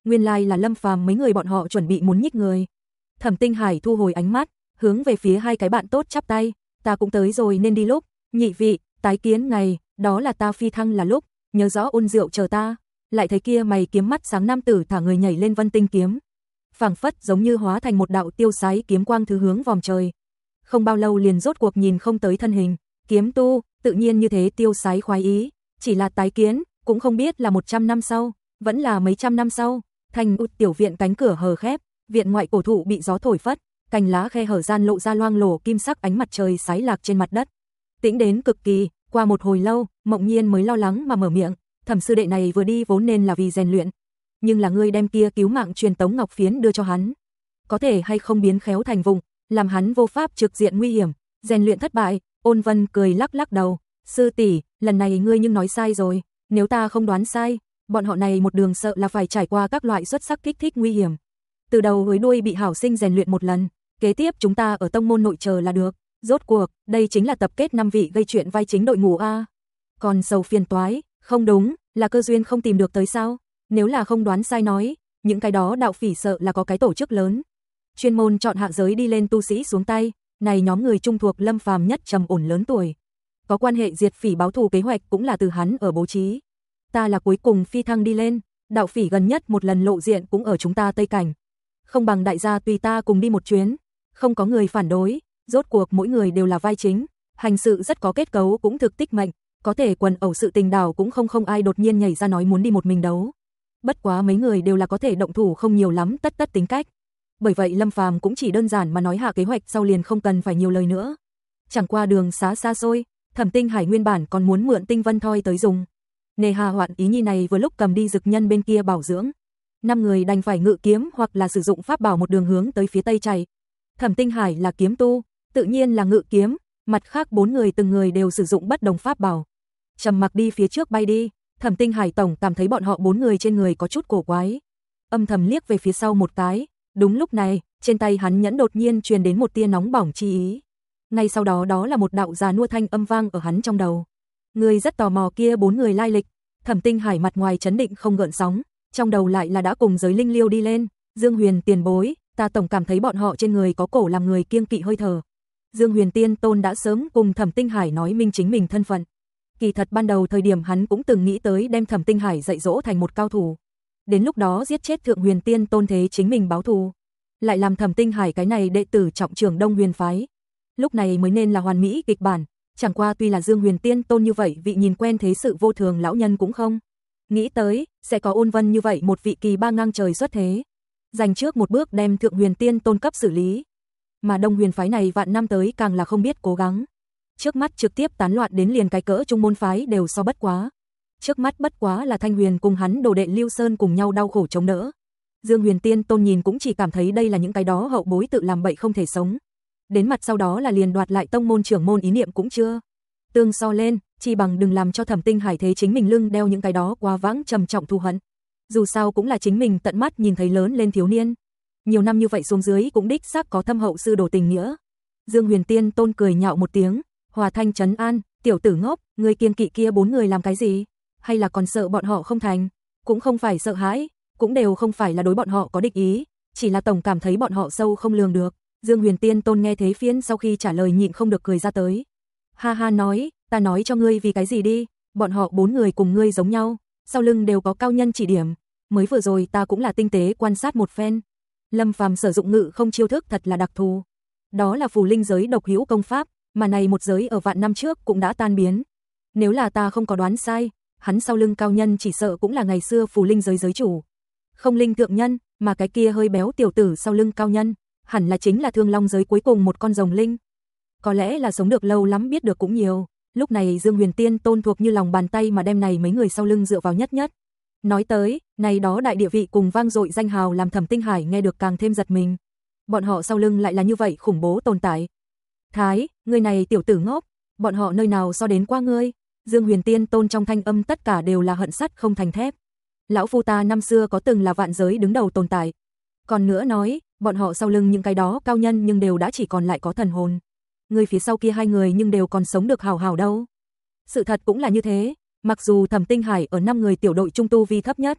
Nguyên lai là Lâm Phàm mấy người bọn họ chuẩn bị muốn nhích người. Thẩm Tinh Hải thu hồi ánh mắt, hướng về phía hai cái bạn tốt chắp tay, ta cũng tới rồi nên đi lúc, nhị vị, tái kiến ngày, đó là ta phi thăng là lúc, nhớ rõ ôn rượu chờ ta. Lại thấy kia mày kiếm mắt sáng nam tử thả người nhảy lên Vân Tinh kiếm, phảng phất giống như hóa thành một đạo tiêu sái kiếm quang thứ hướng vòm trời. Không bao lâu liền rốt cuộc nhìn không tới thân hình, kiếm tu, tự nhiên như thế tiêu sái khoái ý, chỉ là tái kiến, cũng không biết là một trăm năm sau, vẫn là mấy trăm năm sau. Thành út tiểu viện cánh cửa hờ khép, viện ngoại cổ thụ bị gió thổi phất, cành lá khe hở gian lộ ra loang lổ kim sắc ánh mặt trời sái lạc trên mặt đất. Tĩnh đến cực kỳ, qua một hồi lâu, Mộng Nhiên mới lo lắng mà mở miệng, Thẩm sư đệ này vừa đi vốn nên là vì rèn luyện, nhưng là ngươi đem kia cứu mạng truyền tống ngọc phiến đưa cho hắn, có thể hay không biến khéo thành vùng, làm hắn vô pháp trực diện nguy hiểm, rèn luyện thất bại. Ôn Vân cười lắc lắc đầu, sư tỷ, lần này ngươi nhưng nói sai rồi, nếu ta không đoán sai, bọn họ này một đường sợ là phải trải qua các loại xuất sắc kích thích nguy hiểm. Từ đầu với đuôi bị hảo sinh rèn luyện một lần, kế tiếp chúng ta ở tông môn nội chờ là được. Rốt cuộc, đây chính là tập kết năm vị gây chuyện vai chính đội ngũ a. Còn sầu phiền toái, không đúng, là cơ duyên không tìm được tới sao? Nếu là không đoán sai nói, những cái đó đạo phỉ sợ là có cái tổ chức lớn, chuyên môn chọn hạ giới đi lên tu sĩ xuống tay, này nhóm người trung thuộc Lâm Phàm nhất trầm ổn lớn tuổi. Có quan hệ diệt phỉ báo thù kế hoạch cũng là từ hắn ở bố trí. Ta là cuối cùng phi thăng đi lên, đạo phỉ gần nhất một lần lộ diện cũng ở chúng ta Tây Cảnh. Không bằng đại gia tùy ta cùng đi một chuyến, không có người phản đối, rốt cuộc mỗi người đều là vai chính, hành sự rất có kết cấu cũng thực tích mệnh, có thể quần ẩu sự tình đảo cũng không không ai đột nhiên nhảy ra nói muốn đi một mình đấu. Bất quá mấy người đều là có thể động thủ không nhiều lắm tất tất tính cách. Bởi vậy Lâm Phàm cũng chỉ đơn giản mà nói hạ kế hoạch sau liền không cần phải nhiều lời nữa. Chẳng qua đường xá xa xôi, Thẩm Tinh Hải nguyên bản còn muốn mượn tinh vân thoi tới dùng. Nề hà hoạn ý nhi này vừa lúc cầm đi dực nhân bên kia bảo dưỡng. Năm người đành phải ngự kiếm hoặc là sử dụng pháp bảo một đường hướng tới phía tây chạy. Thẩm Tinh Hải là kiếm tu, tự nhiên là ngự kiếm, mặt khác bốn người từng người đều sử dụng bất đồng pháp bảo. Trầm mặc đi phía trước bay đi, Thẩm Tinh Hải tổng cảm thấy bọn họ bốn người trên người có chút cổ quái. Âm thầm liếc về phía sau một cái, đúng lúc này, trên tay hắn nhẫn đột nhiên truyền đến một tia nóng bỏng chi ý. Ngay sau đó đó là một đạo già nua thanh âm vang ở hắn trong đầu. Người rất tò mò kia bốn người lai lịch. Thẩm Tinh Hải mặt ngoài trấn định không gợn sóng, trong đầu lại là đã cùng giới linh liêu đi lên. Dương Huyền tiền bối, ta tổng cảm thấy bọn họ trên người có cổ làm người kiêng kỵ hơi thở. Dương Huyền Tiên Tôn đã sớm cùng Thẩm Tinh Hải nói minh chính mình thân phận. Kỳ thật ban đầu thời điểm hắn cũng từng nghĩ tới đem Thẩm Tinh Hải dạy dỗ thành một cao thủ. Đến lúc đó giết chết Thượng Huyền Tiên Tôn thế chính mình báo thù, lại làm Thẩm Tinh Hải cái này đệ tử trọng trưởng Đông Huyền phái. Lúc này mới nên là hoàn mỹ kịch bản, chẳng qua tuy là Dương Huyền Tiên Tôn như vậy vị nhìn quen thế sự vô thường lão nhân cũng không nghĩ tới sẽ có Ôn Vân như vậy một vị kỳ ba ngang trời xuất thế, dành trước một bước đem Thượng Huyền Tiên Tôn cấp xử lý. Mà Đông Huyền phái này vạn năm tới càng là không biết cố gắng. Trước mắt trực tiếp tán loạn đến liền cái cỡ trung môn phái đều so bất quá. Trước mắt bất quá là Thanh Huyền cùng hắn đồ đệ Lưu Sơn cùng nhau đau khổ chống đỡ. Dương Huyền Tiên Tôn nhìn cũng chỉ cảm thấy đây là những cái đó hậu bối tự làm bậy không thể sống. Đến mặt sau đó là liền đoạt lại tông môn trưởng môn ý niệm cũng chưa. Tương so lên, chi bằng đừng làm cho Thẩm Tinh Hải thấy chính mình lưng đeo những cái đó quá vãng trầm trọng thù hận. Dù sao cũng là chính mình tận mắt nhìn thấy lớn lên thiếu niên. Nhiều năm như vậy xuống dưới cũng đích xác có thâm hậu sư đồ tình nghĩa. Dương Huyền Tiên Tôn cười nhạo một tiếng, hòa thanh trấn an, tiểu tử ngốc, người kiêng kỵ kia bốn người làm cái gì? Hay là còn sợ bọn họ không thành? Cũng không phải sợ hãi, cũng đều không phải là đối bọn họ có địch ý, chỉ là tổng cảm thấy bọn họ sâu không lường được. Dương Huyền Tiên Tôn nghe thế phiên sau khi trả lời nhịn không được cười ra tới. Ha ha nói, ta nói cho ngươi vì cái gì đi, bọn họ bốn người cùng ngươi giống nhau, sau lưng đều có cao nhân chỉ điểm, mới vừa rồi ta cũng là tinh tế quan sát một phen. Lâm Phàm sử dụng ngự không chiêu thức thật là đặc thù. Đó là phù linh giới độc hữu công pháp, mà này một giới ở vạn năm trước cũng đã tan biến. Nếu là ta không có đoán sai, hắn sau lưng cao nhân chỉ sợ cũng là ngày xưa phù linh giới giới chủ. Không linh thượng nhân, mà cái kia hơi béo tiểu tử sau lưng cao nhân, hẳn là chính là Thương Long giới cuối cùng một con rồng linh. Có lẽ là sống được lâu lắm biết được cũng nhiều, lúc này Dương Huyền Tiên Tôn thuộc như lòng bàn tay mà đem này mấy người sau lưng dựa vào nhất nhất. Nói tới, này đó đại địa vị cùng vang dội danh hào làm Thẩm Tinh Hải nghe được càng thêm giật mình. Bọn họ sau lưng lại là như vậy khủng bố tồn tại. Thái, người này tiểu tử ngốc, bọn họ nơi nào so đến qua ngươi? Dương Huyền Tiên Tôn trong thanh âm tất cả đều là hận sắt không thành thép. Lão phu ta năm xưa có từng là vạn giới đứng đầu tồn tại. Còn nữa nói, bọn họ sau lưng những cái đó cao nhân nhưng đều đã chỉ còn lại có thần hồn. Người phía sau kia hai người nhưng đều còn sống được hào hào đâu. Sự thật cũng là như thế, mặc dù Thẩm Tinh Hải ở năm người tiểu đội trung tu vi thấp nhất,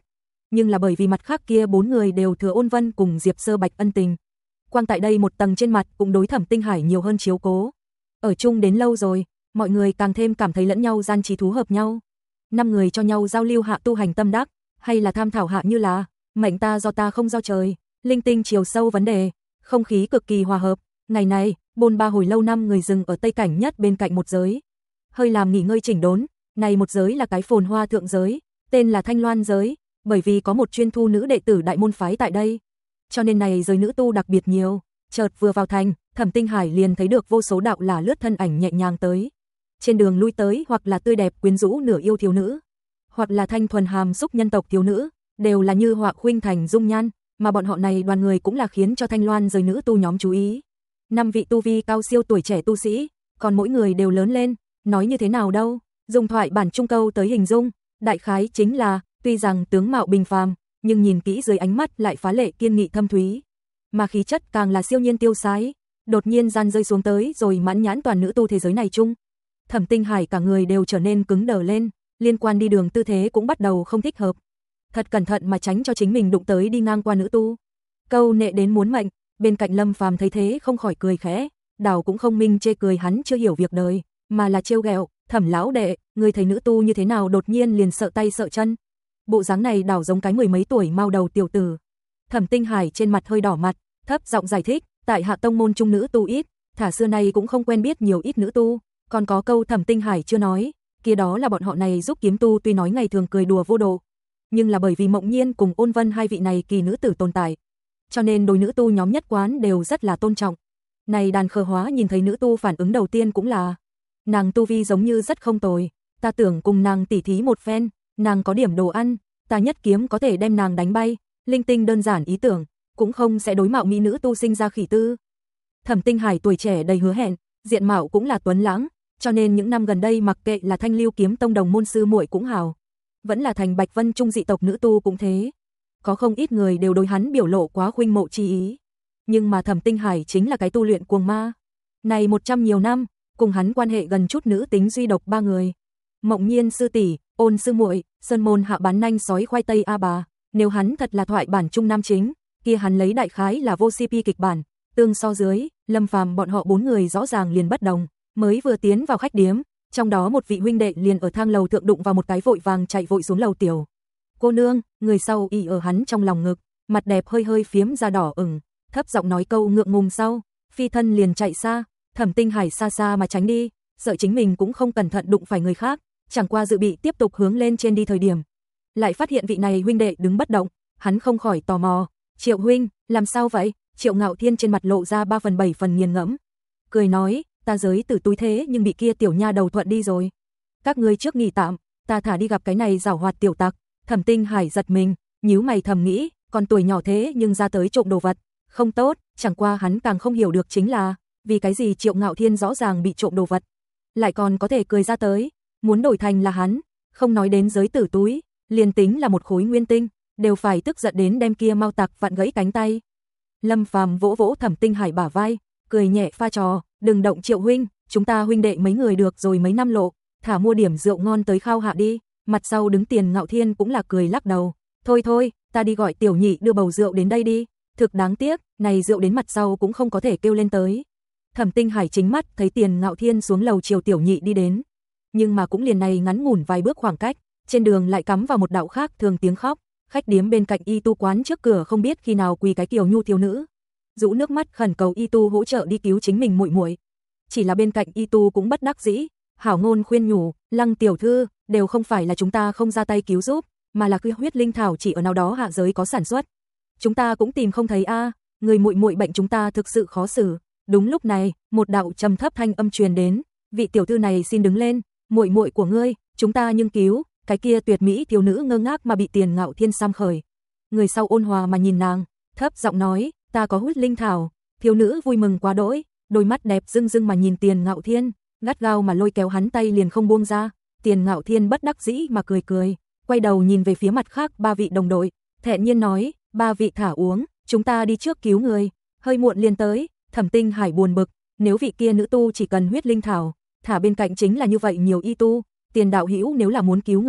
nhưng là bởi vì mặt khác kia bốn người đều thừa Ôn Vân cùng Diệp Sơ Bạch ân tình. Quang tại đây một tầng trên mặt cũng đối Thẩm Tinh Hải nhiều hơn chiếu cố. Ở chung đến lâu rồi, mọi người càng thêm cảm thấy lẫn nhau gian trí thú hợp nhau. Năm người cho nhau giao lưu hạ tu hành tâm đắc, hay là tham thảo hạ như là mệnh ta do ta không do trời, linh tinh chiều sâu vấn đề, không khí cực kỳ hòa hợp. Ngày này, bôn ba hồi lâu năm người dừng ở Tây Cảnh nhất bên cạnh một giới. Hơi làm nghỉ ngơi chỉnh đốn, này một giới là cái phồn hoa thượng giới, tên là Thanh Loan giới, bởi vì có một chuyên thu nữ đệ tử đại môn phái tại đây. Cho nên này giới nữ tu đặc biệt nhiều, chợt vừa vào thành, Thẩm Tinh Hải liền thấy được vô số đạo là lướt thân ảnh nhẹ nhàng tới. Trên đường lui tới hoặc là tươi đẹp quyến rũ nửa yêu thiếu nữ, hoặc là thanh thuần hàm xúc nhân tộc thiếu nữ, đều là như họa khuynh thành dung nhan, mà bọn họ này đoàn người cũng là khiến cho Thanh Loan giới nữ tu nhóm chú ý. Năm vị tu vi cao siêu tuổi trẻ tu sĩ, còn mỗi người đều lớn lên, nói như thế nào đâu, dùng thoại bản trung câu tới hình dung, đại khái chính là, tuy rằng tướng mạo bình phàm, nhưng nhìn kỹ dưới ánh mắt lại phá lệ kiên nghị thâm thúy, mà khí chất càng là siêu nhiên tiêu sái, đột nhiên gian rơi xuống tới rồi mãn nhãn toàn nữ tu thế giới này chung. Thẩm Tinh Hải cả người đều trở nên cứng đờ lên, liên quan đi đường tư thế cũng bắt đầu không thích hợp. Thật cẩn thận mà tránh cho chính mình đụng tới đi ngang qua nữ tu. Câu nệ đến muốn mệnh, bên cạnh Lâm Phàm thấy thế không khỏi cười khẽ, đảo cũng không minh chê cười hắn chưa hiểu việc đời, mà là trêu ghẹo, Thẩm lão đệ, người thấy nữ tu như thế nào đột nhiên liền sợ tay sợ chân. Bộ dáng này đảo giống cái mười mấy tuổi mau đầu tiểu tử. Thẩm Tinh Hải trên mặt hơi đỏ mặt, thấp giọng giải thích, tại hạ tông môn trung nữ tu ít, thả xưa nay cũng không quen biết nhiều ít nữ tu, còn có câu Thẩm Tinh Hải chưa nói, kia đó là bọn họ này giúp kiếm tu tuy nói ngày thường cười đùa vô độ, nhưng là bởi vì Mộng Nhiên cùng Ôn Vân hai vị này kỳ nữ tử tồn tại, cho nên đối nữ tu nhóm nhất quán đều rất là tôn trọng. Này đàn khờ hóa nhìn thấy nữ tu phản ứng đầu tiên cũng là, nàng tu vi giống như rất không tồi, ta tưởng cùng nàng tỉ thí một phen, nàng có điểm đồ ăn, ta nhất kiếm có thể đem nàng đánh bay, linh tinh đơn giản ý tưởng, cũng không sẽ đối mạo mỹ nữ tu sinh ra khỉ tư. Thẩm Tinh Hải tuổi trẻ đầy hứa hẹn, diện mạo cũng là tuấn lãng, cho nên những năm gần đây mặc kệ là Thanh Lưu kiếm tông đồng môn sư muội cũng hào, vẫn là thành Bạch Vân trung dị tộc nữ tu cũng thế. Có không ít người đều đối hắn biểu lộ quá khuynh mộ chi ý, nhưng mà Thẩm Tinh Hải chính là cái tu luyện cuồng ma. Này một trăm nhiều năm, cùng hắn quan hệ gần chút nữ tính duy độc ba người. Mộng Nhiên sư tỷ, Ôn sư muội, Sơn môn hạ bán nanh sói khoai tây a bà, nếu hắn thật là thoại bản trung nam chính, kia hắn lấy đại khái là vô xê pê kịch bản, tương so dưới, Lâm Phàm bọn họ bốn người rõ ràng liền bất đồng, mới vừa tiến vào khách điếm, trong đó một vị huynh đệ liền ở thang lầu thượng đụng vào một cái vội vàng chạy vội xuống lầu tiểu cô nương, người sau ỉ ở hắn trong lòng ngực, mặt đẹp hơi hơi phiếm da đỏ ửng, thấp giọng nói câu ngượng ngùng sau, phi thân liền chạy xa. Thẩm Tinh Hải xa xa mà tránh đi, sợ chính mình cũng không cẩn thận đụng phải người khác, chẳng qua dự bị tiếp tục hướng lên trên đi thời điểm, lại phát hiện vị này huynh đệ đứng bất động, hắn không khỏi tò mò, Triệu huynh, làm sao vậy? Triệu Ngạo Thiên trên mặt lộ ra ba phần bảy phần nghiền ngẫm, cười nói, ta giới tử túi thế nhưng bị kia tiểu nha đầu thuận đi rồi. Các ngươi trước nghỉ tạm, ta thả đi gặp cái này giảo hoạt tiểu tặc. Thẩm Tinh Hải giật mình, nhíu mày thầm nghĩ, còn tuổi nhỏ thế nhưng ra tới trộm đồ vật, không tốt, chẳng qua hắn càng không hiểu được chính là, vì cái gì Triệu Ngạo Thiên rõ ràng bị trộm đồ vật, lại còn có thể cười ra tới, muốn đổi thành là hắn, không nói đến giới tử túi, liền tính là một khối nguyên tinh, đều phải tức giận đến đem kia mau tặc vặn gãy cánh tay. Lâm Phàm vỗ vỗ Thẩm Tinh Hải bả vai, cười nhẹ pha trò, đừng động Triệu huynh, chúng ta huynh đệ mấy người được rồi mấy năm lộ, thả mua điểm rượu ngon tới khao hạ đi. Mặt sau đứng Tiền Ngạo Thiên cũng là cười lắc đầu, thôi thôi, ta đi gọi tiểu nhị đưa bầu rượu đến đây đi, thực đáng tiếc, này rượu đến mặt sau cũng không có thể kêu lên tới. Thẩm Tinh Hải chính mắt thấy Tiền Ngạo Thiên xuống lầu chiều tiểu nhị đi đến, nhưng mà cũng liền này ngắn ngủn vài bước khoảng cách, trên đường lại cắm vào một đạo khác thường tiếng khóc, khách điếm bên cạnh y tu quán trước cửa không biết khi nào quỳ cái kiều nhu thiếu nữ, rũ nước mắt khẩn cầu y tu hỗ trợ đi cứu chính mình muội muội. Chỉ là bên cạnh y tu cũng bất đắc dĩ, hảo ngôn khuyên nhủ, Lăng tiểu thư, đều không phải là chúng ta không ra tay cứu giúp, mà là cứ huyết linh thảo chỉ ở nào đó hạ giới có sản xuất. Chúng ta cũng tìm không thấy a, à, người muội muội bệnh chúng ta thực sự khó xử. Đúng lúc này, một đạo trầm thấp thanh âm truyền đến, vị tiểu thư này xin đứng lên, muội muội của ngươi, chúng ta nhưng cứu. Cái kia tuyệt mỹ thiếu nữ ngơ ngác mà bị Tiền Ngạo Thiên xăm khởi. Người sau ôn hòa mà nhìn nàng, thấp giọng nói, ta có huyết linh thảo. Thiếu nữ vui mừng quá đỗi, đôi mắt đẹp rưng rưng mà nhìn Tiền Ngạo Thiên, gắt gao mà lôi kéo hắn tay liền không buông ra. Tiền Ngạo Thiên bất đắc dĩ mà cười cười, quay đầu nhìn về phía mặt khác ba vị đồng đội, thẹn nhiên nói, ba vị thả uống, chúng ta đi trước cứu người, hơi muộn liền tới. Thẩm Tinh Hải buồn bực, nếu vị kia nữ tu chỉ cần huyết linh thảo, thả bên cạnh chính là như vậy nhiều y tu, Tiền đạo hữu nếu là muốn cứu người,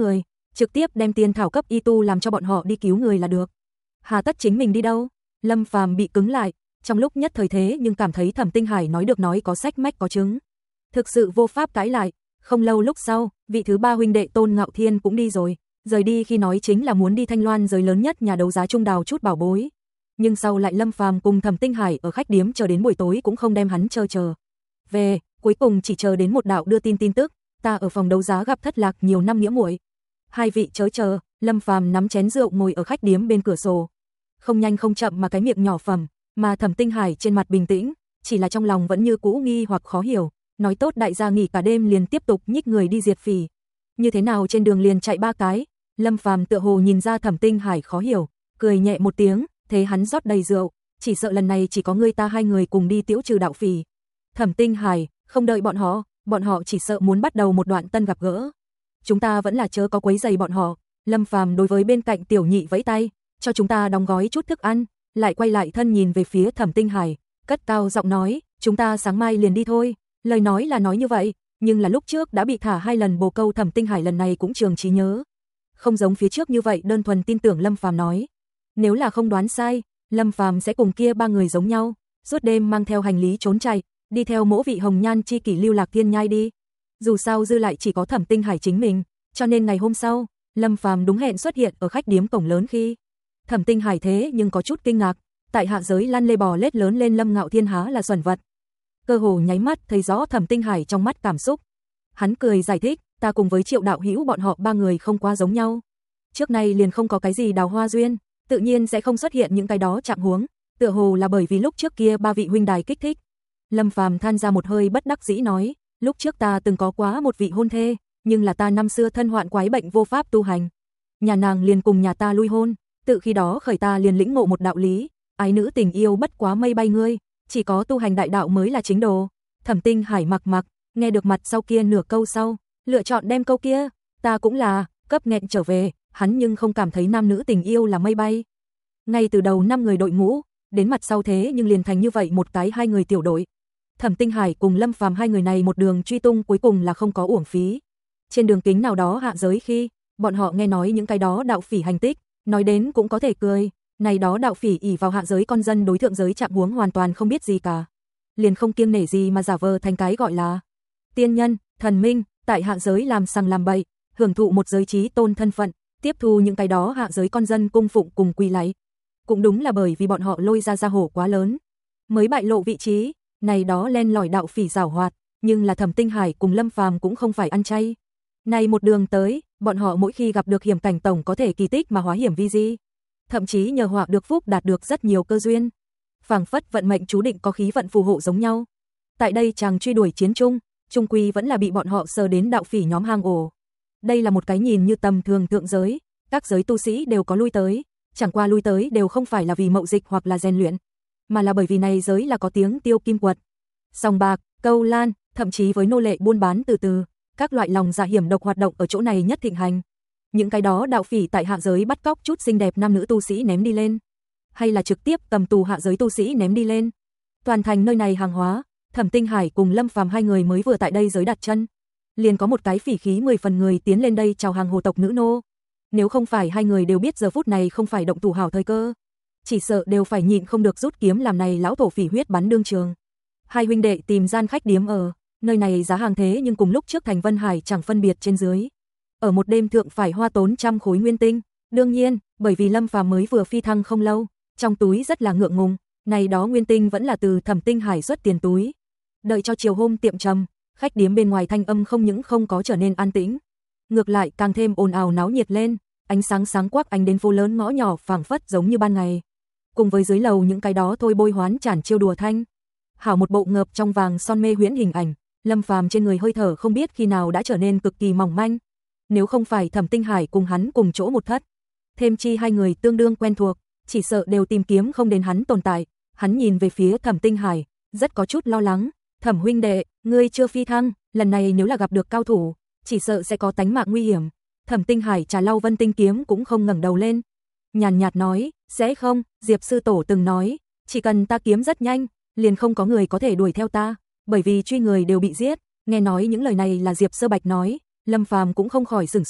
trực tiếp đem tiền thảo cấp y tu làm cho bọn họ đi cứu người là được. Hà tất chính mình đi đâu? Lâm Phàm bị cứng lại, trong lúc nhất thời thế nhưng cảm thấy Thẩm Tinh Hải nói được nói có sách mách có chứng. Thực sự vô pháp cãi lại, không lâu lúc sau, vị thứ ba huynh đệ Tôn Ngạo Thiên cũng đi rồi, rời đi khi nói chính là muốn đi Thanh Loan giới lớn nhất nhà đấu giá trung đào chút bảo bối. Nhưng sau lại Lâm Phàm cùng Thẩm Tinh Hải ở khách điếm chờ đến buổi tối cũng không đem hắn chờ chờ. Về, cuối cùng chỉ chờ đến một đạo đưa tin tin tức, ta ở phòng đấu giá gặp thất lạc nhiều năm nghĩa muội. Hai vị chớ chờ, Lâm Phàm nắm chén rượu ngồi ở khách điếm bên cửa sổ. Không nhanh không chậm mà cái miệng nhỏ phẩm, mà Thẩm Tinh Hải trên mặt bình tĩnh, chỉ là trong lòng vẫn như cũ nghi hoặc khó hiểu, nói tốt đại gia nghỉ cả đêm liền tiếp tục nhích người đi diệt phỉ. Như thế nào trên đường liền chạy ba cái, Lâm Phàm tựa hồ nhìn ra Thẩm Tinh Hải khó hiểu, cười nhẹ một tiếng, thế hắn rót đầy rượu, chỉ sợ lần này chỉ có ngươi ta hai người cùng đi tiễu trừ đạo phỉ. Thẩm Tinh Hải, không đợi bọn họ, bọn họ chỉ sợ muốn bắt đầu một đoạn tân gặp gỡ. Chúng ta vẫn là chớ có quấy rầy bọn họ. Lâm Phàm đối với bên cạnh Tiểu Nhị vẫy tay, cho chúng ta đóng gói chút thức ăn, lại quay lại thân nhìn về phía Thẩm Tinh Hải, cất cao giọng nói, chúng ta sáng mai liền đi thôi. Lời nói là nói như vậy, nhưng là lúc trước đã bị thả hai lần bồ câu, Thẩm Tinh Hải lần này cũng trường trí nhớ. Không giống phía trước như vậy đơn thuần tin tưởng Lâm Phàm nói. Nếu là không đoán sai, Lâm Phàm sẽ cùng kia ba người giống nhau, suốt đêm mang theo hành lý trốn chạy, đi theo mỗ vị hồng nhan chi kỷ lưu lạc thiên nhai đi. Dù sao dư lại chỉ có Thẩm Tinh Hải chính mình, cho nên ngày hôm sau, Lâm Phàm đúng hẹn xuất hiện ở khách điếm cổng lớn khi. Thẩm Tinh Hải thế nhưng có chút kinh ngạc, tại hạ giới lăn lê bò lết lớn lên Lâm Ngạo Thiên há là xuẩn vật. Cơ hồ nháy mắt thấy rõ Thẩm Tinh Hải trong mắt cảm xúc. Hắn cười giải thích, ta cùng với Triệu đạo hữu bọn họ ba người không quá giống nhau. Trước nay liền không có cái gì đào hoa duyên, tự nhiên sẽ không xuất hiện những cái đó trạng huống, tựa hồ là bởi vì lúc trước kia ba vị huynh đài kích thích. Lâm Phàm than ra một hơi bất đắc dĩ nói, lúc trước ta từng có quá một vị hôn thê, nhưng là ta năm xưa thân hoạn quái bệnh vô pháp tu hành. Nhà nàng liền cùng nhà ta lui hôn, tự khi đó khởi ta liền lĩnh ngộ một đạo lý, ái nữ tình yêu bất quá mây bay ngươi, chỉ có tu hành đại đạo mới là chính đồ. Thẩm Tinh Hải mặc mặc, nghe được mặt sau kia nửa câu sau, lựa chọn đem câu kia, ta cũng là, cấp nghẹn trở về, hắn nhưng không cảm thấy nam nữ tình yêu là mây bay. Ngay từ đầu năm người đội ngũ, đến mặt sau thế nhưng liền thành như vậy một cái hai người tiểu đội. Thẩm Tinh Hải cùng Lâm Phàm hai người này một đường truy tung cuối cùng là không có uổng phí. Trên đường kính nào đó hạ giới khi, bọn họ nghe nói những cái đó đạo phỉ hành tích, nói đến cũng có thể cười, này đó đạo phỉ ỷ vào hạ giới con dân đối thượng giới trạng huống hoàn toàn không biết gì cả. Liền không kiêng nể gì mà giả vờ thành cái gọi là tiên nhân, thần minh, tại hạ giới làm sằng làm bậy, hưởng thụ một giới trí tôn thân phận, tiếp thu những cái đó hạ giới con dân cung phụng cùng quy lạy. Cũng đúng là bởi vì bọn họ lôi ra ra hổ quá lớn, mới bại lộ vị trí, này đó len lỏi đạo phỉ giảo hoạt, nhưng là Thẩm Tinh Hải cùng Lâm Phàm cũng không phải ăn chay. Này một đường tới, bọn họ mỗi khi gặp được hiểm cảnh tổng có thể kỳ tích mà hóa hiểm vi di, thậm chí nhờ họa được phúc đạt được rất nhiều cơ duyên. Phảng phất vận mệnh chú định có khí vận phù hộ giống nhau. Tại đây chàng truy đuổi chiến chung, trung quy vẫn là bị bọn họ sờ đến đạo phỉ nhóm hang ổ. Đây là một cái nhìn như tầm thường thượng giới, các giới tu sĩ đều có lui tới, chẳng qua lui tới đều không phải là vì mậu dịch hoặc là rèn luyện, mà là bởi vì này giới là có tiếng tiêu kim quật, sòng bạc, câu lan, thậm chí với nô lệ buôn bán từ từ, các loại lòng dạ hiểm độc hoạt động ở chỗ này nhất thịnh hành. Những cái đó đạo phỉ tại hạ giới bắt cóc chút xinh đẹp nam nữ tu sĩ ném đi lên, hay là trực tiếp cầm tù hạ giới tu sĩ ném đi lên. Toàn thành nơi này hàng hóa, Thẩm Tinh Hải cùng Lâm Phàm hai người mới vừa tại đây giới đặt chân, liền có một cái phỉ khí mười phần người tiến lên đây chào hàng hồ tộc nữ nô. Nếu không phải hai người đều biết giờ phút này không phải động thủ hảo thời cơ, chỉ sợ đều phải nhịn không được rút kiếm làm này lão thổ phỉ huyết bắn đương trường. Hai huynh đệ tìm gian khách điếm ở, nơi này giá hàng thế nhưng cùng lúc trước thành Vân Hải chẳng phân biệt trên dưới. Ở một đêm thượng phải hoa tốn trăm khối nguyên tinh, đương nhiên, bởi vì Lâm Phàm mới vừa phi thăng không lâu, trong túi rất là ngượng ngùng, này đó nguyên tinh vẫn là từ Thẩm Tinh Hải xuất tiền túi. Đợi cho chiều hôm tiệm trầm, khách điếm bên ngoài thanh âm không những không có trở nên an tĩnh, ngược lại càng thêm ồn ào náo nhiệt lên, ánh sáng sáng quắc ánh đến phố lớn ngõ nhỏ phảng phất giống như ban ngày. Cùng với dưới lầu những cái đó thôi bôi hoán chản chiêu đùa thanh, hảo một bộ ngợp trong vàng son mê huyễn hình ảnh, Lâm Phàm trên người hơi thở không biết khi nào đã trở nên cực kỳ mỏng manh. Nếu không phải Thẩm Tinh Hải cùng hắn cùng chỗ một thất, thêm chi hai người tương đương quen thuộc, chỉ sợ đều tìm kiếm không đến hắn tồn tại. Hắn nhìn về phía Thẩm Tinh Hải, rất có chút lo lắng, "Thẩm huynh đệ, ngươi chưa phi thăng, lần này nếu là gặp được cao thủ, chỉ sợ sẽ có tánh mạng nguy hiểm." Thẩm Tinh Hải trà lau vân tinh kiếm cũng không ngẩng đầu lên, nhàn nhạt nói, "Sẽ không, Diệp sư tổ từng nói, chỉ cần ta kiếm rất nhanh, liền không có người có thể đuổi theo ta, bởi vì truy người đều bị giết." Nghe nói những lời này là Diệp Sơ Bạch nói, Lâm Phàm cũng không khỏi sửng sốt,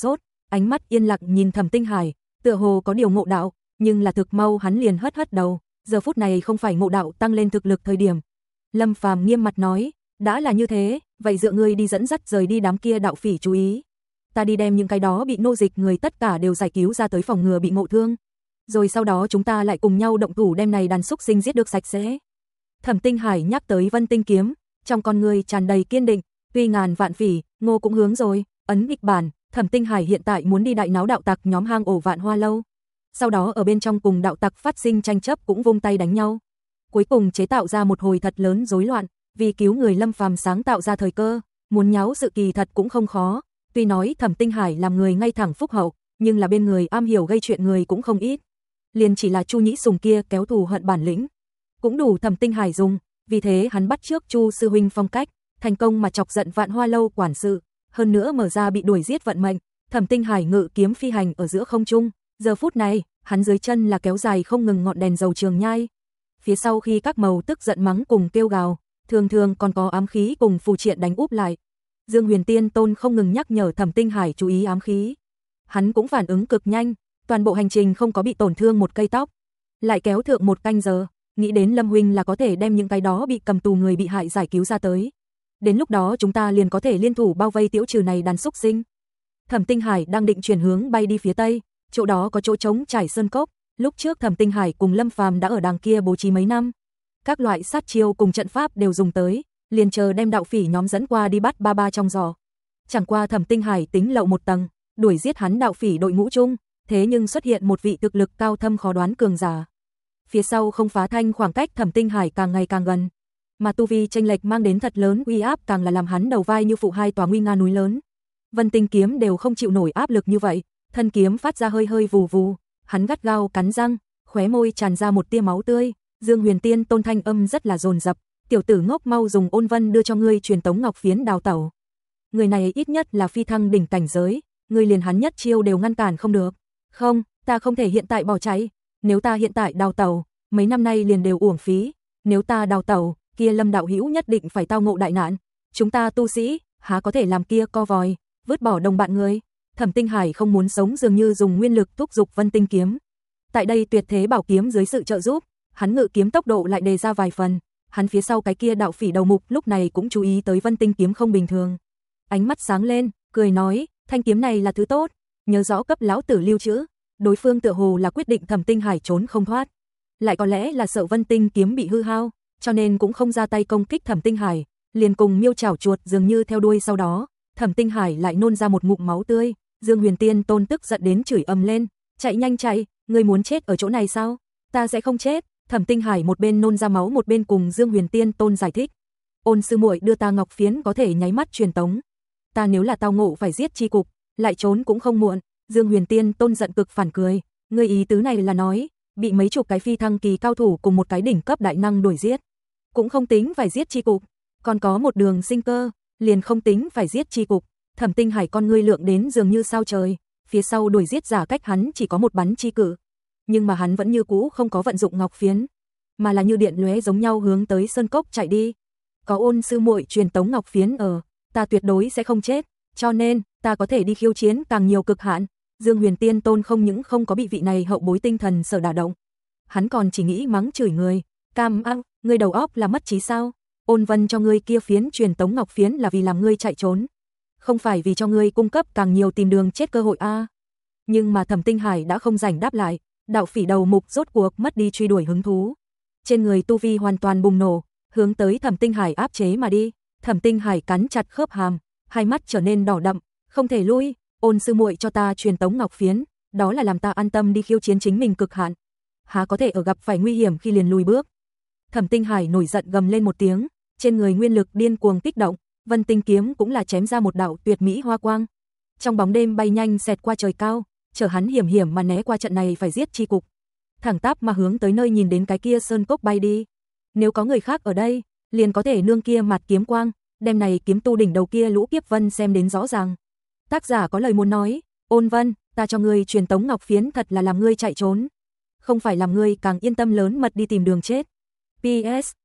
ánh mắt yên lặng nhìn Thẩm Tinh Hải, tựa hồ có điều ngộ đạo, nhưng là thực mau hắn liền hất hất đầu, giờ phút này không phải ngộ đạo tăng lên thực lực thời điểm. Lâm Phàm nghiêm mặt nói, đã là như thế, vậy dựa ngươi đi dẫn dắt rời đi đám kia đạo phỉ chú ý. Ta đi đem những cái đó bị nô dịch người tất cả đều giải cứu ra tới phòng ngừa bị ngộ thương. Rồi sau đó chúng ta lại cùng nhau động thủ đem này đàn xúc sinh giết được sạch sẽ. Thẩm Tinh Hải nhắc tới Vân Tinh kiếm, trong con người tràn đầy kiên định, tuy ngàn vạn phỉ, Ngô cũng hướng rồi, ấn kịch bản, Thẩm Tinh Hải hiện tại muốn đi đại náo đạo tặc nhóm hang ổ Vạn Hoa lâu. Sau đó ở bên trong cùng đạo tặc phát sinh tranh chấp cũng vung tay đánh nhau. Cuối cùng chế tạo ra một hồi thật lớn rối loạn, vì cứu người Lâm Phàm sáng tạo ra thời cơ, muốn nháo sự kỳ thật cũng không khó. Tuy nói Thẩm Tinh Hải làm người ngay thẳng phúc hậu, nhưng là bên người am hiểu gây chuyện người cũng không ít. Liền chỉ là Chu Nhĩ Sùng kia kéo thù hận bản lĩnh, cũng đủ Thẩm Tinh Hải dùng, vì thế hắn bắt trước Chu sư huynh phong cách, thành công mà chọc giận Vạn Hoa lâu quản sự, hơn nữa mở ra bị đuổi giết vận mệnh. Thẩm Tinh Hải ngự kiếm phi hành ở giữa không trung, giờ phút này, hắn dưới chân là kéo dài không ngừng ngọn đèn dầu trường nhai. Phía sau khi các màu tức giận mắng cùng kêu gào, thường thường còn có ám khí cùng phù triện đánh úp lại. Dương Huyền Tiên Tôn không ngừng nhắc nhở Thẩm Tinh Hải chú ý ám khí. Hắn cũng phản ứng cực nhanh, toàn bộ hành trình không có bị tổn thương một cây tóc. Lại kéo thượng một canh giờ, nghĩ đến Lâm huynh là có thể đem những cái đó bị cầm tù người bị hại giải cứu ra tới. Đến lúc đó chúng ta liền có thể liên thủ bao vây tiểu trừ này đàn xúc sinh. Thẩm Tinh Hải đang định chuyển hướng bay đi phía tây, chỗ đó có chỗ trống trải sơn cốc, lúc trước Thẩm Tinh Hải cùng Lâm Phàm đã ở đàng kia bố trí mấy năm. Các loại sát chiêu cùng trận pháp đều dùng tới, liền chờ đem đạo phỉ nhóm dẫn qua đi bắt ba ba trong giò. Chẳng qua Thẩm Tinh Hải tính lậu một tầng, đuổi giết hắn đạo phỉ đội ngũ chung, thế nhưng xuất hiện một vị thực lực cao thâm khó đoán cường giả. Phía sau không phá thanh khoảng cách Thẩm Tinh Hải càng ngày càng gần, mà tu vi chênh lệch mang đến thật lớn uy áp càng là làm hắn đầu vai như phụ hai tòa nguy nga núi lớn. Vân Tinh kiếm đều không chịu nổi áp lực như vậy, thân kiếm phát ra hơi hơi vù vù, hắn gắt gao cắn răng, khóe môi tràn ra một tia máu tươi. Dương Huyền Tiên Tôn thanh âm rất là dồn dập, tiểu tử ngốc mau dùng ôn vân đưa cho ngươi truyền tống ngọc phiến đào tẩu. Người này ít nhất là phi thăng đỉnh cảnh giới, ngươi liền hắn nhất chiêu đều ngăn cản không được. Không, ta không thể hiện tại bỏ chạy, nếu ta hiện tại đào tẩu, mấy năm nay liền đều uổng phí, nếu ta đào tẩu, kia Lâm đạo hữu nhất định phải tao ngộ đại nạn. Chúng ta tu sĩ, há có thể làm kia co vòi, vứt bỏ đồng bạn người. Thẩm Tinh Hải không muốn sống dường như dùng nguyên lực thúc giục Vân Tinh kiếm. Tại đây tuyệt thế bảo kiếm dưới sự trợ giúp, hắn ngự kiếm tốc độ lại đề ra vài phần, hắn phía sau cái kia đạo phỉ đầu mục lúc này cũng chú ý tới Vân Tinh kiếm không bình thường. Ánh mắt sáng lên, cười nói, thanh kiếm này là thứ tốt, nhớ rõ cấp lão tử lưu trữ. Đối phương tựa hồ là quyết định Thẩm Tinh Hải trốn không thoát, lại có lẽ là sợ Vân Tinh kiếm bị hư hao, cho nên cũng không ra tay công kích Thẩm Tinh Hải, liền cùng miêu chảo chuột dường như theo đuôi sau đó. Thẩm Tinh Hải lại nôn ra một ngụm máu tươi, Dương Huyền Tiên Tôn tức giận đến chửi ầm lên, chạy nhanh chạy, ngươi muốn chết ở chỗ này sao? Ta sẽ không chết. Thẩm Tinh Hải một bên nôn ra máu một bên cùng Dương Huyền Tiên Tôn giải thích, ôn sư muội đưa ta ngọc phiến có thể nháy mắt truyền tống, ta nếu là tao ngộ phải giết chi cục, lại trốn cũng không muộn. Dương Huyền Tiên Tôn giận cực phản cười, ngươi ý tứ này là nói, bị mấy chục cái phi thăng kỳ cao thủ cùng một cái đỉnh cấp đại năng đuổi giết, cũng không tính phải giết chi cục, còn có một đường sinh cơ, liền không tính phải giết chi cục. Thẩm Tinh Hải con ngươi lượng đến dường như sao trời, phía sau đuổi giết giả cách hắn chỉ có một bắn chi cự, nhưng mà hắn vẫn như cũ không có vận dụng ngọc phiến, mà là như điện lóe giống nhau hướng tới sơn cốc chạy đi. Có ôn sư muội truyền tống ngọc phiến ở, ta tuyệt đối sẽ không chết, cho nên ta có thể đi khiêu chiến càng nhiều cực hạn. Dương Huyền Tiên Tôn không những không có bị vị này hậu bối tinh thần sở đả động, hắn còn chỉ nghĩ mắng chửi người, cam ăng, ngươi đầu óc là mất trí sao? Ôn Vân cho ngươi kia phiến truyền tống ngọc phiến là vì làm ngươi chạy trốn, không phải vì cho ngươi cung cấp càng nhiều tìm đường chết cơ hội a. À. Nhưng mà Thẩm Tinh Hải đã không rảnh đáp lại, đạo phỉ đầu mục rốt cuộc mất đi truy đuổi hứng thú, trên người tu vi hoàn toàn bùng nổ, hướng tới Thẩm Tinh Hải áp chế mà đi. Thẩm Tinh Hải cắn chặt khớp hàm, hai mắt trở nên đỏ đậm, không thể lui. Ôn sư muội cho ta truyền tống ngọc phiến, đó là làm ta an tâm đi khiêu chiến chính mình cực hạn, há có thể ở gặp phải nguy hiểm khi liền lùi bước. Thẩm Tinh Hải nổi giận gầm lên một tiếng, trên người nguyên lực điên cuồng kích động, Vân Tinh kiếm cũng là chém ra một đạo tuyệt mỹ hoa quang, trong bóng đêm bay nhanh xẹt qua trời cao, chờ hắn hiểm hiểm mà né qua trận này phải giết chi cục, thẳng tắp mà hướng tới nơi nhìn đến cái kia sơn cốc bay đi. Nếu có người khác ở đây, liền có thể nương kia mặt kiếm quang, đem này kiếm tu đỉnh đầu kia lũ kiếp vân xem đến rõ ràng. Tác giả có lời muốn nói, Ôn Vân, ta cho ngươi truyền tống ngọc phiến thật là làm ngươi chạy trốn, không phải làm ngươi càng yên tâm lớn mật đi tìm đường chết. pê ét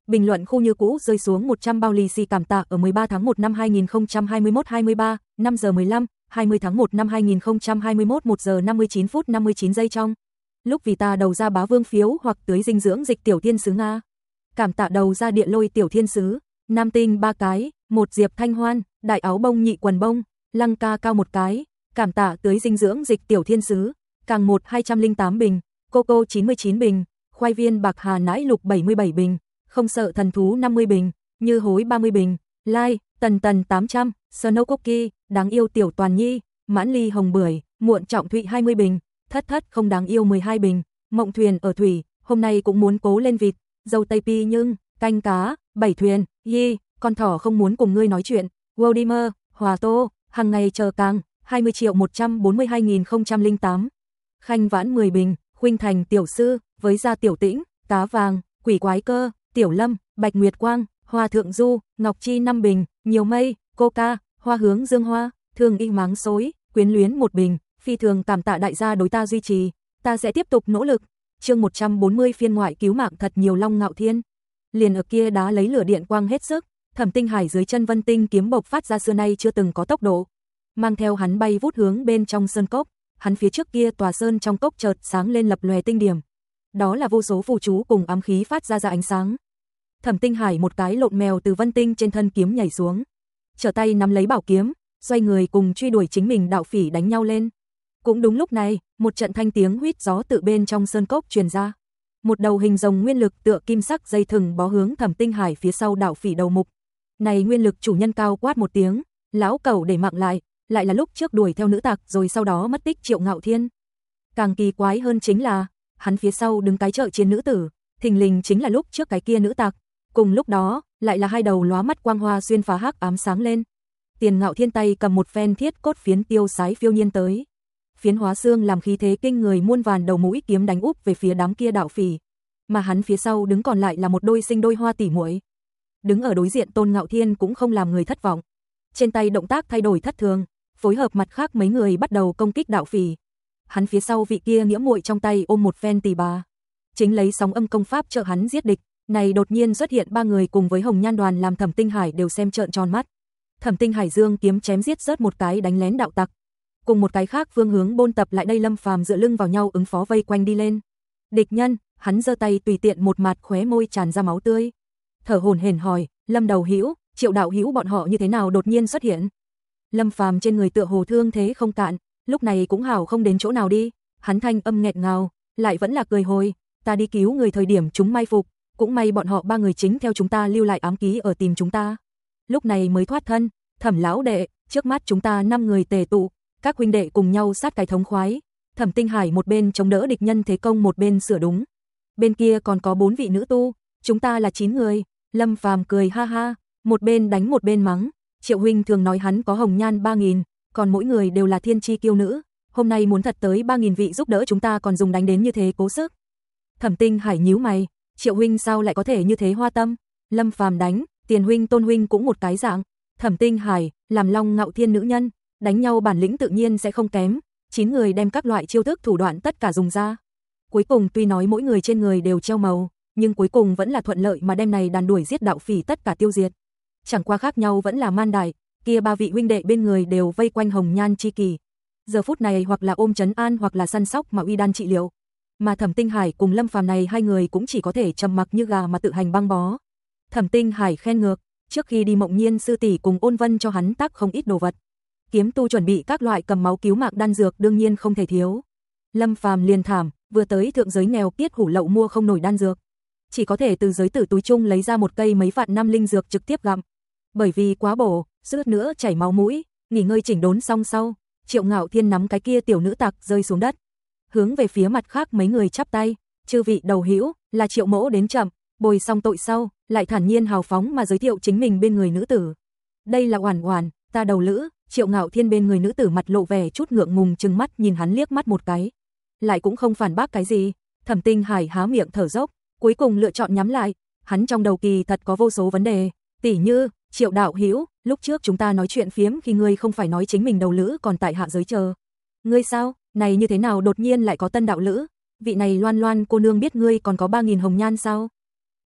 Bình luận khu như cũ rơi xuống một trăm bao lì xì cảm tạ ở mười ba tháng một năm hai nghìn không trăm hai mươi mốt hai mươi ba, năm giờ mười lăm, hai mươi tháng một năm hai nghìn không trăm hai mươi mốt một giờ năm mươi chín phút năm mươi chín giây trong. Lúc vì ta đầu ra bá vương phiếu hoặc tưới dinh dưỡng dịch tiểu thiên sứ Nga. Cảm tạ đầu ra điện lôi tiểu thiên sứ, nam tinh ba cái, một diệp thanh hoan, đại áo bông nhị quần bông, lăng ca cao một cái, cảm tạ tưới dinh dưỡng dịch tiểu thiên sứ, càng một hai trăm lẻ tám bình, Coco chín mươi chín bình, khoai viên bạc hà nãi lục bảy mươi bảy bình, không sợ thần thú năm mươi bình, như hối ba mươi bình, Lai, tần tần tám trăm, Snow Cookie, đáng yêu tiểu toàn nhi, mãn ly hồng bưởi, muộn trọng thụy hai mươi bình, thất thất không đáng yêu mười hai bình, mộng thuyền ở thủy, hôm nay cũng muốn cố lên vịt, dâu tây pi nhưng, canh cá, bảy thuyền, yi, con thỏ không muốn cùng ngươi nói chuyện, Wodimer, Hòa Tô, hàng ngày chờ càng, hai mươi triệu một trăm bốn mươi hai nghìn không trăm lẻ tám. Khanh vãn mười bình, Khuynh Thành tiểu sư, với gia tiểu tĩnh, cá vàng, quỷ quái cơ, tiểu lâm, bạch nguyệt quang, hoa thượng du, ngọc chi năm bình, nhiều mây, coca, hoa hướng dương hoa, thương y máng xối, quyến luyến một bình, phi thường cảm tạ đại gia đối ta duy trì, ta sẽ tiếp tục nỗ lực. Chương một trăm bốn mươi phiên ngoại cứu mạng thật nhiều Long Ngạo Thiên. Liền ở kia đá lấy lửa điện quang hết sức, Thẩm Tinh Hải dưới chân Vân Tinh kiếm bộc phát ra xưa nay chưa từng có tốc độ, mang theo hắn bay vút hướng bên trong sơn cốc, hắn phía trước kia tòa sơn trong cốc chợt sáng lên lập lòe tinh điểm. Đó là vô số phù chú cùng ám khí phát ra ra ánh sáng. Thẩm Tinh Hải một cái lộn mèo từ Vân Tinh trên thân kiếm nhảy xuống, trở tay nắm lấy bảo kiếm, xoay người cùng truy đuổi chính mình đạo phỉ đánh nhau lên. Cũng đúng lúc này, một trận thanh tiếng huýt gió tự bên trong sơn cốc truyền ra. Một đầu hình rồng nguyên lực tựa kim sắc dây thừng bó hướng Thẩm Tinh Hải phía sau đạo phỉ đầu mục. Này nguyên lực chủ nhân cao quát một tiếng, lão cẩu để mạng lại, lại là lúc trước đuổi theo nữ tặc rồi sau đó mất tích Triệu Ngạo Thiên. Càng kỳ quái hơn chính là, hắn phía sau đứng cái trợ chiến nữ tử, thình lình chính là lúc trước cái kia nữ tặc. Cùng lúc đó, lại là hai đầu lóa mắt quang hoa xuyên phá hắc ám sáng lên. Tiền Ngạo Thiên tay cầm một phen thiết cốt phiến tiêu sái phiêu nhiên tới. Phiến hóa xương làm khí thế kinh người muôn vàn đầu mũi kiếm đánh úp về phía đám kia đạo phỉ, mà hắn phía sau đứng còn lại là một đôi sinh đôi hoa tỷ muội. Đứng ở đối diện Tôn Ngạo Thiên cũng không làm người thất vọng. Trên tay động tác thay đổi thất thường, phối hợp mặt khác mấy người bắt đầu công kích đạo phỉ. Hắn phía sau vị kia nghĩa muội trong tay ôm một phen tỷ bà, chính lấy sóng âm công pháp trợ hắn giết địch. Này đột nhiên xuất hiện ba người cùng với Hồng Nhan Đoàn làm Thẩm Tinh Hải đều xem trợn tròn mắt. Thẩm Tinh Hải dương kiếm chém giết rớt một cái đánh lén đạo tặc, cùng một cái khác phương hướng bôn tập lại đây Lâm Phàm dựa lưng vào nhau ứng phó vây quanh đi lên. Địch nhân, hắn giơ tay tùy tiện một mạt khóe môi tràn ra máu tươi. Thở hổn hển hỏi, Lâm Đầu Hữu, Triệu đạo hữu bọn họ như thế nào đột nhiên xuất hiện? Lâm Phàm trên người tựa hồ thương thế không cạn, lúc này cũng hảo không đến chỗ nào đi, hắn thanh âm nghẹt ngào, lại vẫn là cười hồi, ta đi cứu người thời điểm chúng mai phục, cũng may bọn họ ba người chính theo chúng ta lưu lại ám ký ở tìm chúng ta. Lúc này mới thoát thân, Thẩm lão đệ, trước mắt chúng ta năm người tề tụ, các huynh đệ cùng nhau sát cái thống khoái. Thẩm Tinh Hải một bên chống đỡ địch nhân thế công một bên sửa đúng. Bên kia còn có bốn vị nữ tu, chúng ta là chín người. Lâm Phàm cười ha ha, một bên đánh một bên mắng, Triệu huynh thường nói hắn có hồng nhan ba nghìn, còn mỗi người đều là thiên chi kiêu nữ, hôm nay muốn thật tới ba nghìn vị giúp đỡ chúng ta còn dùng đánh đến như thế cố sức. Thẩm Tinh Hải nhíu mày, Triệu huynh sao lại có thể như thế hoa tâm? Lâm Phàm đánh, Tiền huynh Tôn huynh cũng một cái dạng. Thẩm Tinh Hải, làm Long Ngạo Thiên nữ nhân, đánh nhau bản lĩnh tự nhiên sẽ không kém, chín người đem các loại chiêu thức thủ đoạn tất cả dùng ra. Cuối cùng tuy nói mỗi người trên người đều treo màu, nhưng cuối cùng vẫn là thuận lợi mà đem này đàn đuổi giết đạo phỉ tất cả tiêu diệt. Chẳng qua khác nhau vẫn là man đại, kia ba vị huynh đệ bên người đều vây quanh Hồng Nhan chi kỳ. Giờ phút này hoặc là ôm trấn an hoặc là săn sóc mà uy đan trị liệu. Mà Thẩm Tinh Hải cùng Lâm Phàm này hai người cũng chỉ có thể trầm mặc như gà mà tự hành băng bó. Thẩm Tinh Hải khen ngược, trước khi đi Mộng Nhiên sư tỷ cùng Ôn Vân cho hắn tác không ít đồ vật. Kiếm tu chuẩn bị các loại cầm máu cứu mạng đan dược đương nhiên không thể thiếu. Lâm Phàm liền thảm, vừa tới thượng giới nghèo kiết hủ lậu mua không nổi đan dược, chỉ có thể từ giới tử túi chung lấy ra một cây mấy vạn năm linh dược trực tiếp gặm. Bởi vì quá bổ, suýt nữa chảy máu mũi, nghỉ ngơi chỉnh đốn xong sau, Triệu Ngạo Thiên nắm cái kia tiểu nữ tặc rơi xuống đất, hướng về phía mặt khác mấy người chắp tay, chư vị đầu hữu, là Triệu mỗ đến chậm, bồi xong tội sau, lại thản nhiên hào phóng mà giới thiệu chính mình bên người nữ tử. Đây là Oản Oản, ta đầu lữ. Triệu Ngạo Thiên bên người nữ tử mặt lộ vẻ chút ngượng ngùng trừng mắt nhìn hắn liếc mắt một cái, lại cũng không phản bác cái gì. Thẩm Tinh Hải há miệng thở dốc, cuối cùng lựa chọn nhắm lại, hắn trong đầu kỳ thật có vô số vấn đề, tỉ như, Triệu đạo hữu, lúc trước chúng ta nói chuyện phiếm khi ngươi không phải nói chính mình đầu lữ còn tại hạ giới chờ. Ngươi sao, này như thế nào đột nhiên lại có tân đạo lữ? Vị này Loan Loan cô nương biết ngươi còn có ba nghìn hồng nhan sao?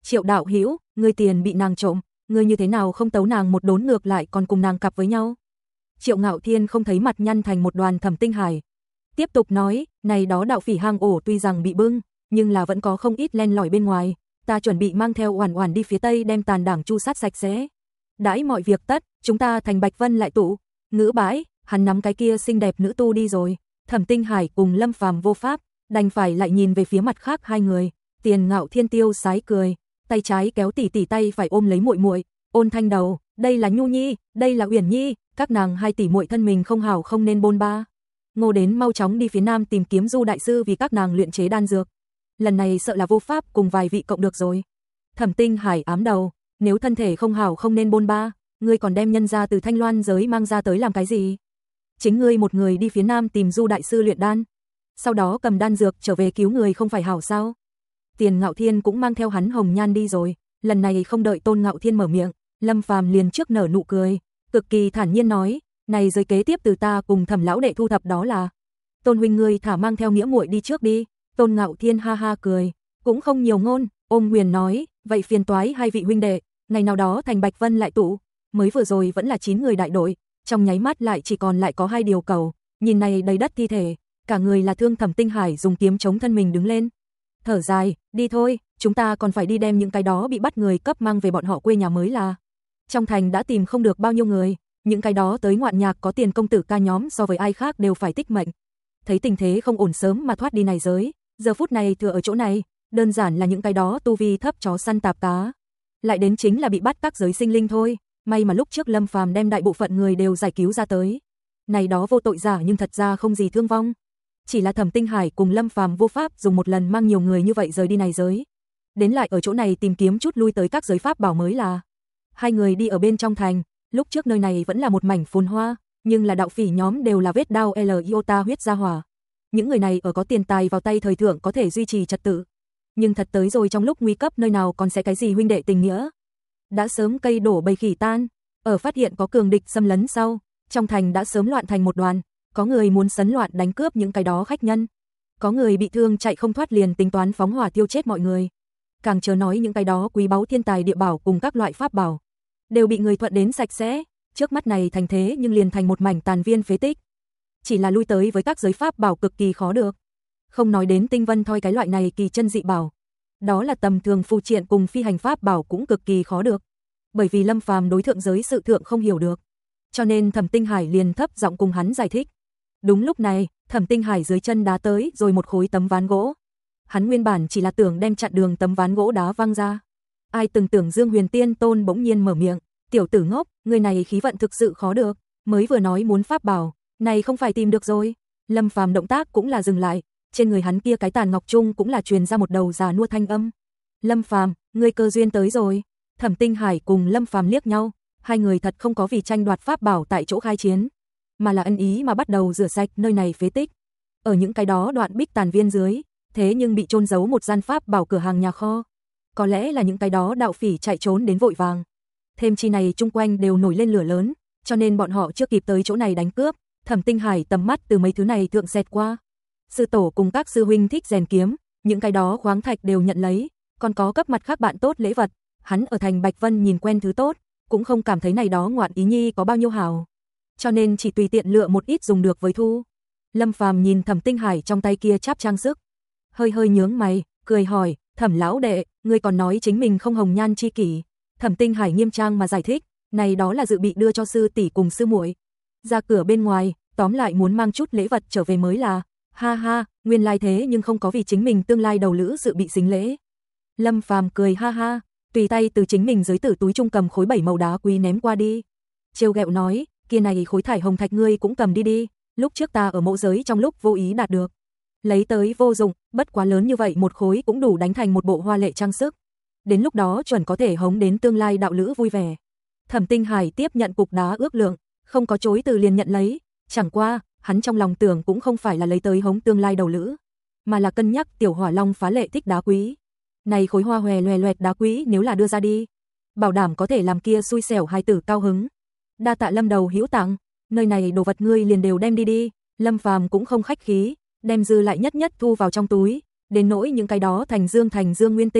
Triệu đạo hữu, ngươi tiền bị nàng trộm, ngươi như thế nào không tấu nàng một đốn ngược lại còn cùng nàng cặp với nhau? Triệu Ngạo Thiên không thấy mặt nhăn thành một đoàn. Thẩm Tinh Hải tiếp tục nói, này đó đạo phỉ hang ổ tuy rằng bị bưng, nhưng là vẫn có không ít len lỏi bên ngoài, ta chuẩn bị mang theo Oản Oản đi phía tây đem tàn đảng chu sát sạch sẽ. Đãi mọi việc tất, chúng ta thành Bạch Vân lại tụ. Ngữ bãi, hắn nắm cái kia xinh đẹp nữ tu đi rồi. Thẩm Tinh Hải cùng Lâm Phàm vô pháp, đành phải lại nhìn về phía mặt khác hai người. Tiền Ngạo Thiên tiêu sái cười, tay trái kéo tỷ tỷ tay phải ôm lấy muội muội, ôn thanh đầu, đây là Nhu Nhi, đây là Uyển Nhi, các nàng hai tỷ muội thân mình không hảo không nên bôn ba. Ngô đến mau chóng đi phía nam tìm kiếm Du đại sư vì các nàng luyện chế đan dược. Lần này sợ là vô pháp cùng vài vị cộng được rồi. Thẩm Tinh Hải ám đầu, nếu thân thể không hảo không nên bôn ba, ngươi còn đem nhân ra từ Thanh Loan giới mang ra tới làm cái gì? Chính ngươi một người đi phía nam tìm Du đại sư luyện đan, sau đó cầm đan dược trở về cứu người không phải hảo sao? Tiền Ngạo Thiên cũng mang theo hắn Hồng Nhan đi rồi, lần này không đợi Tôn Ngạo Thiên mở miệng, Lâm Phàm liền trước nở nụ cười, cực kỳ thản nhiên nói, này giới kế tiếp từ ta cùng Thẩm lão đệ thu thập đó là. Tôn huynh ngươi thả mang theo nghĩa muội đi trước đi. Tôn Ngạo Thiên ha ha cười, cũng không nhiều ngôn, ôm Huyền nói, vậy phiền toái hai vị huynh đệ, ngày nào đó thành Bạch Vân lại tụ, mới vừa rồi vẫn là chín người đại đội, trong nháy mắt lại chỉ còn lại có hai điều cầu, nhìn này đầy đất thi thể, cả người là thương. Thẩm Tinh Hải dùng kiếm chống thân mình đứng lên, thở dài, đi thôi, chúng ta còn phải đi đem những cái đó bị bắt người cấp mang về bọn họ quê nhà mới là. Trong thành đã tìm không được bao nhiêu người, những cái đó tới ngoạn nhạc có tiền công tử ca nhóm so với ai khác đều phải tích mệnh. Thấy tình thế không ổn sớm mà thoát đi này giới, giờ phút này thừa ở chỗ này, đơn giản là những cái đó tu vi thấp chó săn tạp cá. Lại đến chính là bị bắt các giới sinh linh thôi, may mà lúc trước Lâm Phàm đem đại bộ phận người đều giải cứu ra tới. Này đó vô tội giả nhưng thật ra không gì thương vong. Chỉ là Thẩm Tinh Hải cùng Lâm Phàm vô pháp dùng một lần mang nhiều người như vậy rời đi này giới. Đến lại ở chỗ này tìm kiếm chút lui tới các giới pháp bảo mới là. Hai người đi ở bên trong thành, lúc trước nơi này vẫn là một mảnh phồn hoa, nhưng là đạo phỉ nhóm đều là vết đao L iota huyết gia hỏa. Những người này ở có tiền tài vào tay thời thượng có thể duy trì trật tự. Nhưng thật tới rồi trong lúc nguy cấp nơi nào còn sẽ cái gì huynh đệ tình nghĩa. Đã sớm cây đổ bầy khỉ tan, ở phát hiện có cường địch xâm lấn sau, trong thành đã sớm loạn thành một đoàn, có người muốn sấn loạn đánh cướp những cái đó khách nhân. Có người bị thương chạy không thoát liền tính toán phóng hỏa tiêu chết mọi người. Càng chớ nói những cái đó quý báu thiên tài địa bảo cùng các loại pháp bảo, đều bị người thuận đến sạch sẽ, trước mắt này thành thế nhưng liền thành một mảnh tàn viên phế tích. Chỉ là lui tới với các giới pháp bảo cực kỳ khó được. Không nói đến tinh vân thoi cái loại này kỳ chân dị bảo. Đó là tầm thường phù triện cùng phi hành pháp bảo cũng cực kỳ khó được. Bởi vì Lâm Phàm đối thượng giới sự thượng không hiểu được. Cho nên Thẩm Tinh Hải liền thấp giọng cùng hắn giải thích. Đúng lúc này, Thẩm Tinh Hải dưới chân đá tới rồi một khối tấm ván gỗ. Hắn nguyên bản chỉ là tưởng đem chặn đường tấm ván gỗ đá văng ra. Ai từng tưởng Dương Huyền Tiên Tôn bỗng nhiên mở miệng, tiểu tử ngốc, người này khí vận thực sự khó được, mới vừa nói muốn pháp bảo, này không phải tìm được rồi. Lâm Phàm động tác cũng là dừng lại, trên người hắn kia cái tàn ngọc trung cũng là truyền ra một đầu già nua thanh âm. Lâm Phàm, ngươi cơ duyên tới rồi. Thẩm Tinh Hải cùng Lâm Phàm liếc nhau, hai người thật không có vì tranh đoạt pháp bảo tại chỗ khai chiến, mà là ân ý mà bắt đầu rửa sạch nơi này phế tích. Ở những cái đó đoạn bích tàn viên dưới, thế nhưng bị chôn giấu một gian pháp bảo cửa hàng nhà kho. Có lẽ là những cái đó đạo phỉ chạy trốn đến vội vàng. Thêm chi này chung quanh đều nổi lên lửa lớn, cho nên bọn họ chưa kịp tới chỗ này đánh cướp. Thẩm Tinh Hải tầm mắt từ mấy thứ này thượng xẹt qua. Sư tổ cùng các sư huynh thích rèn kiếm, những cái đó khoáng thạch đều nhận lấy, còn có cấp mặt khác bạn tốt lễ vật. Hắn ở thành Bạch Vân nhìn quen thứ tốt, cũng không cảm thấy này đó ngoạn ý nhi có bao nhiêu hảo, cho nên chỉ tùy tiện lựa một ít dùng được với thu. Lâm Phàm nhìn Thẩm Tinh Hải trong tay kia cháp trang sức, hơi hơi nhướng mày, cười hỏi, Thẩm lão đệ, ngươi còn nói chính mình không hồng nhan chi kỷ. Thẩm Tinh Hải nghiêm trang mà giải thích, này đó là dự bị đưa cho sư tỷ cùng sư muội. Ra cửa bên ngoài, tóm lại muốn mang chút lễ vật trở về mới là. Ha ha, nguyên lai thế nhưng không có vì chính mình tương lai đầu lữ dự bị dính lễ. Lâm Phàm cười ha ha, tùy tay từ chính mình dưới tử túi trung cầm khối bảy màu đá quý ném qua đi. Trêu ghẹo nói, kia này khối thải hồng thạch ngươi cũng cầm đi đi, lúc trước ta ở mộ giới trong lúc vô ý đạt được. Lấy tới vô dụng, bất quá lớn như vậy một khối cũng đủ đánh thành một bộ hoa lệ trang sức. Đến lúc đó chuẩn có thể hống đến tương lai đạo lữ vui vẻ. Thẩm Tinh Hải tiếp nhận cục đá ước lượng, không có chối từ liền nhận lấy, chẳng qua, hắn trong lòng tưởng cũng không phải là lấy tới hống tương lai đầu lữ, mà là cân nhắc tiểu hỏa long phá lệ thích đá quý. Này khối hoa hòe loè loẹt đá quý nếu là đưa ra đi, bảo đảm có thể làm kia xui xẻo hai tử cao hứng. Đa tạ Lâm đầu hữu tặng, nơi này đồ vật ngươi liền đều đem đi đi. Lâm Phàm cũng không khách khí, đem dư lại nhất nhất thu vào trong túi, đến nỗi những cái đó thành dương thành dương nguyên tinh,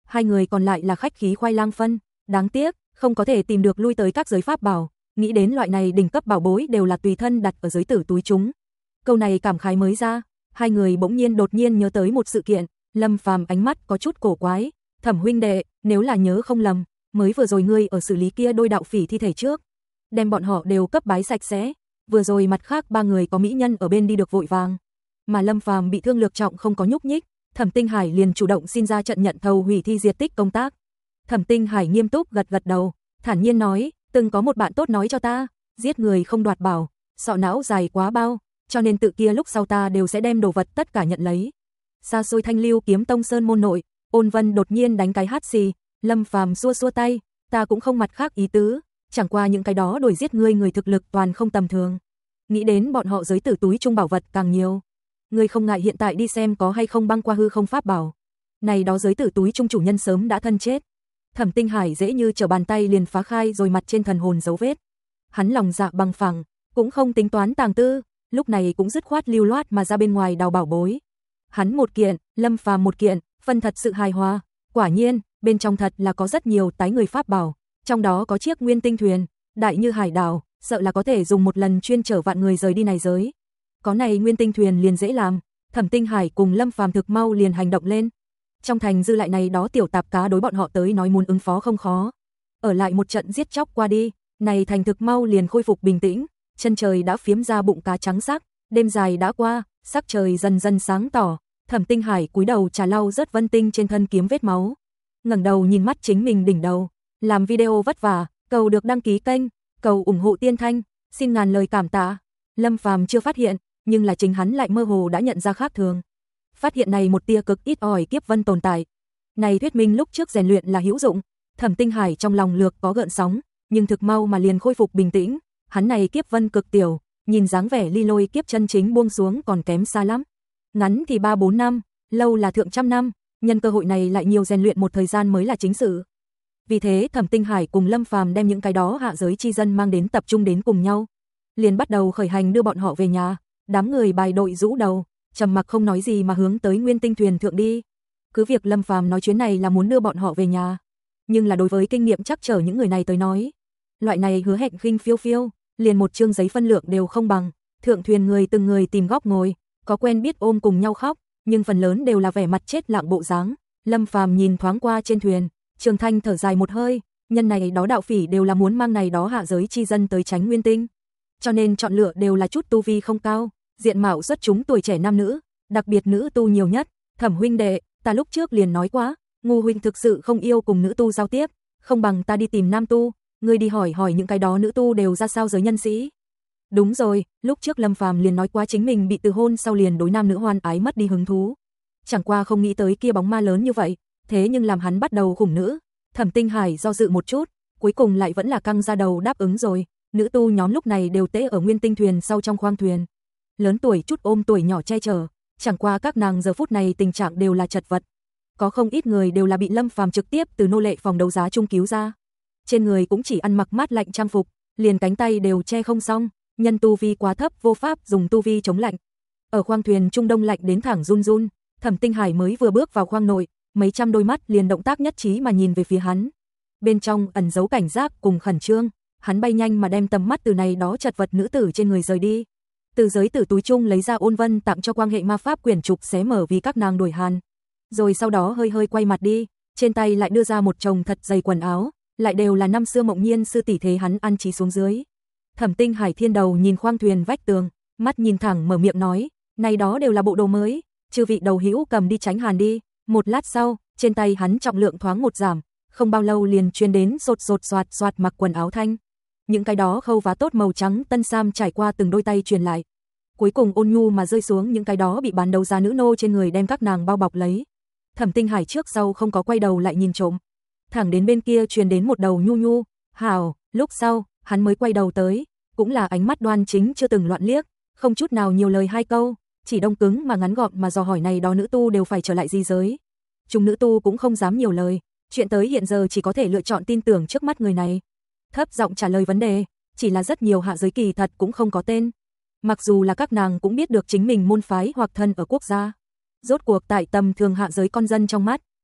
hai người còn lại là khách khí khoai lang phân, đáng tiếc, không có thể tìm được lui tới các giới pháp bảo, nghĩ đến loại này đỉnh cấp bảo bối đều là tùy thân đặt ở giới tử túi chúng. Câu này cảm khái mới ra, hai người bỗng nhiên đột nhiên nhớ tới một sự kiện, Lâm Phàm ánh mắt có chút cổ quái, Thẩm huynh đệ, nếu là nhớ không lầm, mới vừa rồi ngươi ở xử lý kia đôi đạo phỉ thi thể trước, đem bọn họ đều cấp bái sạch sẽ, vừa rồi mặt khác ba người có mỹ nhân ở bên đi được vội vàng, mà Lâm Phàm bị thương lược trọng không có nhúc nhích, Thẩm Tinh Hải liền chủ động xin ra trận nhận thầu hủy thi diệt tích công tác. Thẩm Tinh Hải nghiêm túc gật gật đầu, thản nhiên nói, từng có một bạn tốt nói cho ta, giết người không đoạt bảo, sọ não dài quá bao, cho nên tự kia lúc sau ta đều sẽ đem đồ vật tất cả nhận lấy. Xa xôi Thanh Lưu Kiếm Tông sơn môn nội, Ôn Vân đột nhiên đánh cái hắt xì, Lâm Phàm xua xua tay, ta cũng không mặt khác ý tứ, chẳng qua những cái đó đuổi giết ngươi người thực lực toàn không tầm thường. Nghĩ đến bọn họ giới tử túi trung bảo vật càng nhiều. Ngươi không ngại hiện tại đi xem có hay không băng qua hư không pháp bảo. Này đó giới tử túi trung chủ nhân sớm đã thân chết. Thẩm Tinh Hải dễ như trở bàn tay liền phá khai rồi mặt trên thần hồn dấu vết. Hắn lòng dạ bằng phẳng, cũng không tính toán tàng tư, lúc này cũng dứt khoát lưu loát mà ra bên ngoài đào bảo bối. Hắn một kiện, Lâm Phàm một kiện, phân thật sự hài hòa, quả nhiên, bên trong thật là có rất nhiều tái người pháp bảo, trong đó có chiếc nguyên tinh thuyền, đại như hải đảo, sợ là có thể dùng một lần chuyên chở vạn người rời đi này giới. Có này nguyên tinh thuyền liền dễ làm, Thẩm Tinh Hải cùng Lâm Phàm thực mau liền hành động lên. Trong thành dư lại này đó tiểu tạp cá đối bọn họ tới nói muốn ứng phó không khó. Ở lại một trận giết chóc qua đi, này thành thực mau liền khôi phục bình tĩnh, chân trời đã phiếm ra bụng cá trắng sắc, đêm dài đã qua, sắc trời dần dần sáng tỏ, Thẩm Tinh Hải cúi đầu trà lau rớt vân tinh trên thân kiếm vết máu. Ngẩng đầu nhìn mắt chính mình đỉnh đầu, làm video vất vả, cầu được đăng ký kênh, cầu ủng hộ Tiên Thanh, xin ngàn lời cảm tạ. Lâm Phàm chưa phát hiện, nhưng là chính hắn lại mơ hồ đã nhận ra khác thường. Phát hiện này một tia cực ít ỏi kiếp vân tồn tại. Này thuyết minh lúc trước rèn luyện là hữu dụng, Thẩm Tinh Hải trong lòng lược có gợn sóng, nhưng thực mau mà liền khôi phục bình tĩnh, hắn này kiếp vân cực tiểu, nhìn dáng vẻ ly lôi kiếp chân chính buông xuống còn kém xa lắm. Ngắn thì ba bốn năm, lâu là thượng trăm năm, nhân cơ hội này lại nhiều rèn luyện một thời gian mới là chính sự. Vì thế Thẩm Tinh Hải cùng Lâm Phàm đem những cái đó hạ giới chi dân mang đến tập trung đến cùng nhau, liền bắt đầu khởi hành đưa bọn họ về nhà. Đám người bài đội rũ đầu, trầm mặc không nói gì mà hướng tới nguyên tinh thuyền thượng đi. Cứ việc Lâm Phàm nói chuyến này là muốn đưa bọn họ về nhà, nhưng là đối với kinh nghiệm chắc chở những người này tới nói, loại này hứa hẹn khinh phiêu phiêu, liền một chương giấy phân lượng đều không bằng. Thượng thuyền người từng người tìm góc ngồi, có quen biết ôm cùng nhau khóc, nhưng phần lớn đều là vẻ mặt chết lặng bộ dáng. Lâm Phàm nhìn thoáng qua trên thuyền, Trường Thanh thở dài một hơi, nhân này đó đạo phỉ đều là muốn mang này đó hạ giới chi dân tới tránh nguyên tinh, cho nên chọn lựa đều là chút tu vi không cao, diện mạo xuất chúng tuổi trẻ nam nữ, đặc biệt nữ tu nhiều nhất. Thẩm huynh đệ, ta lúc trước liền nói quá, Ngô huynh thực sự không yêu cùng nữ tu giao tiếp, không bằng ta đi tìm nam tu, ngươi đi hỏi hỏi những cái đó nữ tu đều ra sao giới nhân sĩ. Đúng rồi, lúc trước Lâm Phàm liền nói quá chính mình bị từ hôn sau liền đối nam nữ hoan ái mất đi hứng thú. Chẳng qua không nghĩ tới kia bóng ma lớn như vậy, thế nhưng làm hắn bắt đầu khủng nữ. Thẩm Tinh Hải do dự một chút, cuối cùng lại vẫn là căng ra đầu đáp ứng rồi. Nữ tu nhóm lúc này đều tễ ở nguyên tinh thuyền sau trong khoang thuyền. Lớn tuổi chút ôm tuổi nhỏ che chở, chẳng qua các nàng giờ phút này tình trạng đều là chật vật. Có không ít người đều là bị Lâm Phàm trực tiếp từ nô lệ phòng đấu giá trung cứu ra. Trên người cũng chỉ ăn mặc mát lạnh trang phục, liền cánh tay đều che không xong, nhân tu vi quá thấp vô pháp dùng tu vi chống lạnh. Ở khoang thuyền trung đông lạnh đến thẳng run run, Thẩm Tinh Hải mới vừa bước vào khoang nội, mấy trăm đôi mắt liền động tác nhất trí mà nhìn về phía hắn. Bên trong ẩn giấu cảnh giác cùng khẩn trương, hắn bay nhanh mà đem tầm mắt từ này đó chật vật nữ tử trên người rời đi. Từ giới tử túi chung lấy ra Ôn Vân tặng cho quan hệ ma pháp quyển trục xé mở vì các nàng đuổi hàn. Rồi sau đó hơi hơi quay mặt đi, trên tay lại đưa ra một chồng thật dày quần áo, lại đều là năm xưa Mộng Nhiên sư tỷ thế hắn ăn trí xuống dưới. Thẩm Tinh Hải thiên đầu nhìn khoang thuyền vách tường, mắt nhìn thẳng mở miệng nói, này đó đều là bộ đồ mới, chư vị đầu hữu cầm đi tránh hàn đi. Một lát sau, trên tay hắn trọng lượng thoáng một giảm, không bao lâu liền truyền đến sột sột soạt soạt mặc quần áo thanh. Những cái đó khâu vá tốt màu trắng tân sam trải qua từng đôi tay truyền lại. Cuối cùng ôn nhu mà rơi xuống những cái đó bị bán đấu giá nữ nô trên người đem các nàng bao bọc lấy. Thẩm Tinh Hải trước sau không có quay đầu lại nhìn trộm. Thẳng đến bên kia truyền đến một đầu nhu nhu, hào, lúc sau, hắn mới quay đầu tới, cũng là ánh mắt đoan chính chưa từng loạn liếc, không chút nào nhiều lời hai câu, chỉ đông cứng mà ngắn gọn mà dò hỏi này đó nữ tu đều phải trở lại gì giới. Chúng nữ tu cũng không dám nhiều lời, chuyện tới hiện giờ chỉ có thể lựa chọn tin tưởng trước mắt người này. Thấp giọng trả lời vấn đề, chỉ là rất nhiều hạ giới kỳ thật cũng không có tên. Mặc dù là các nàng cũng biết được chính mình môn phái hoặc thân ở quốc gia. Rốt cuộc tại tầm thường hạ giới con dân trong mắt,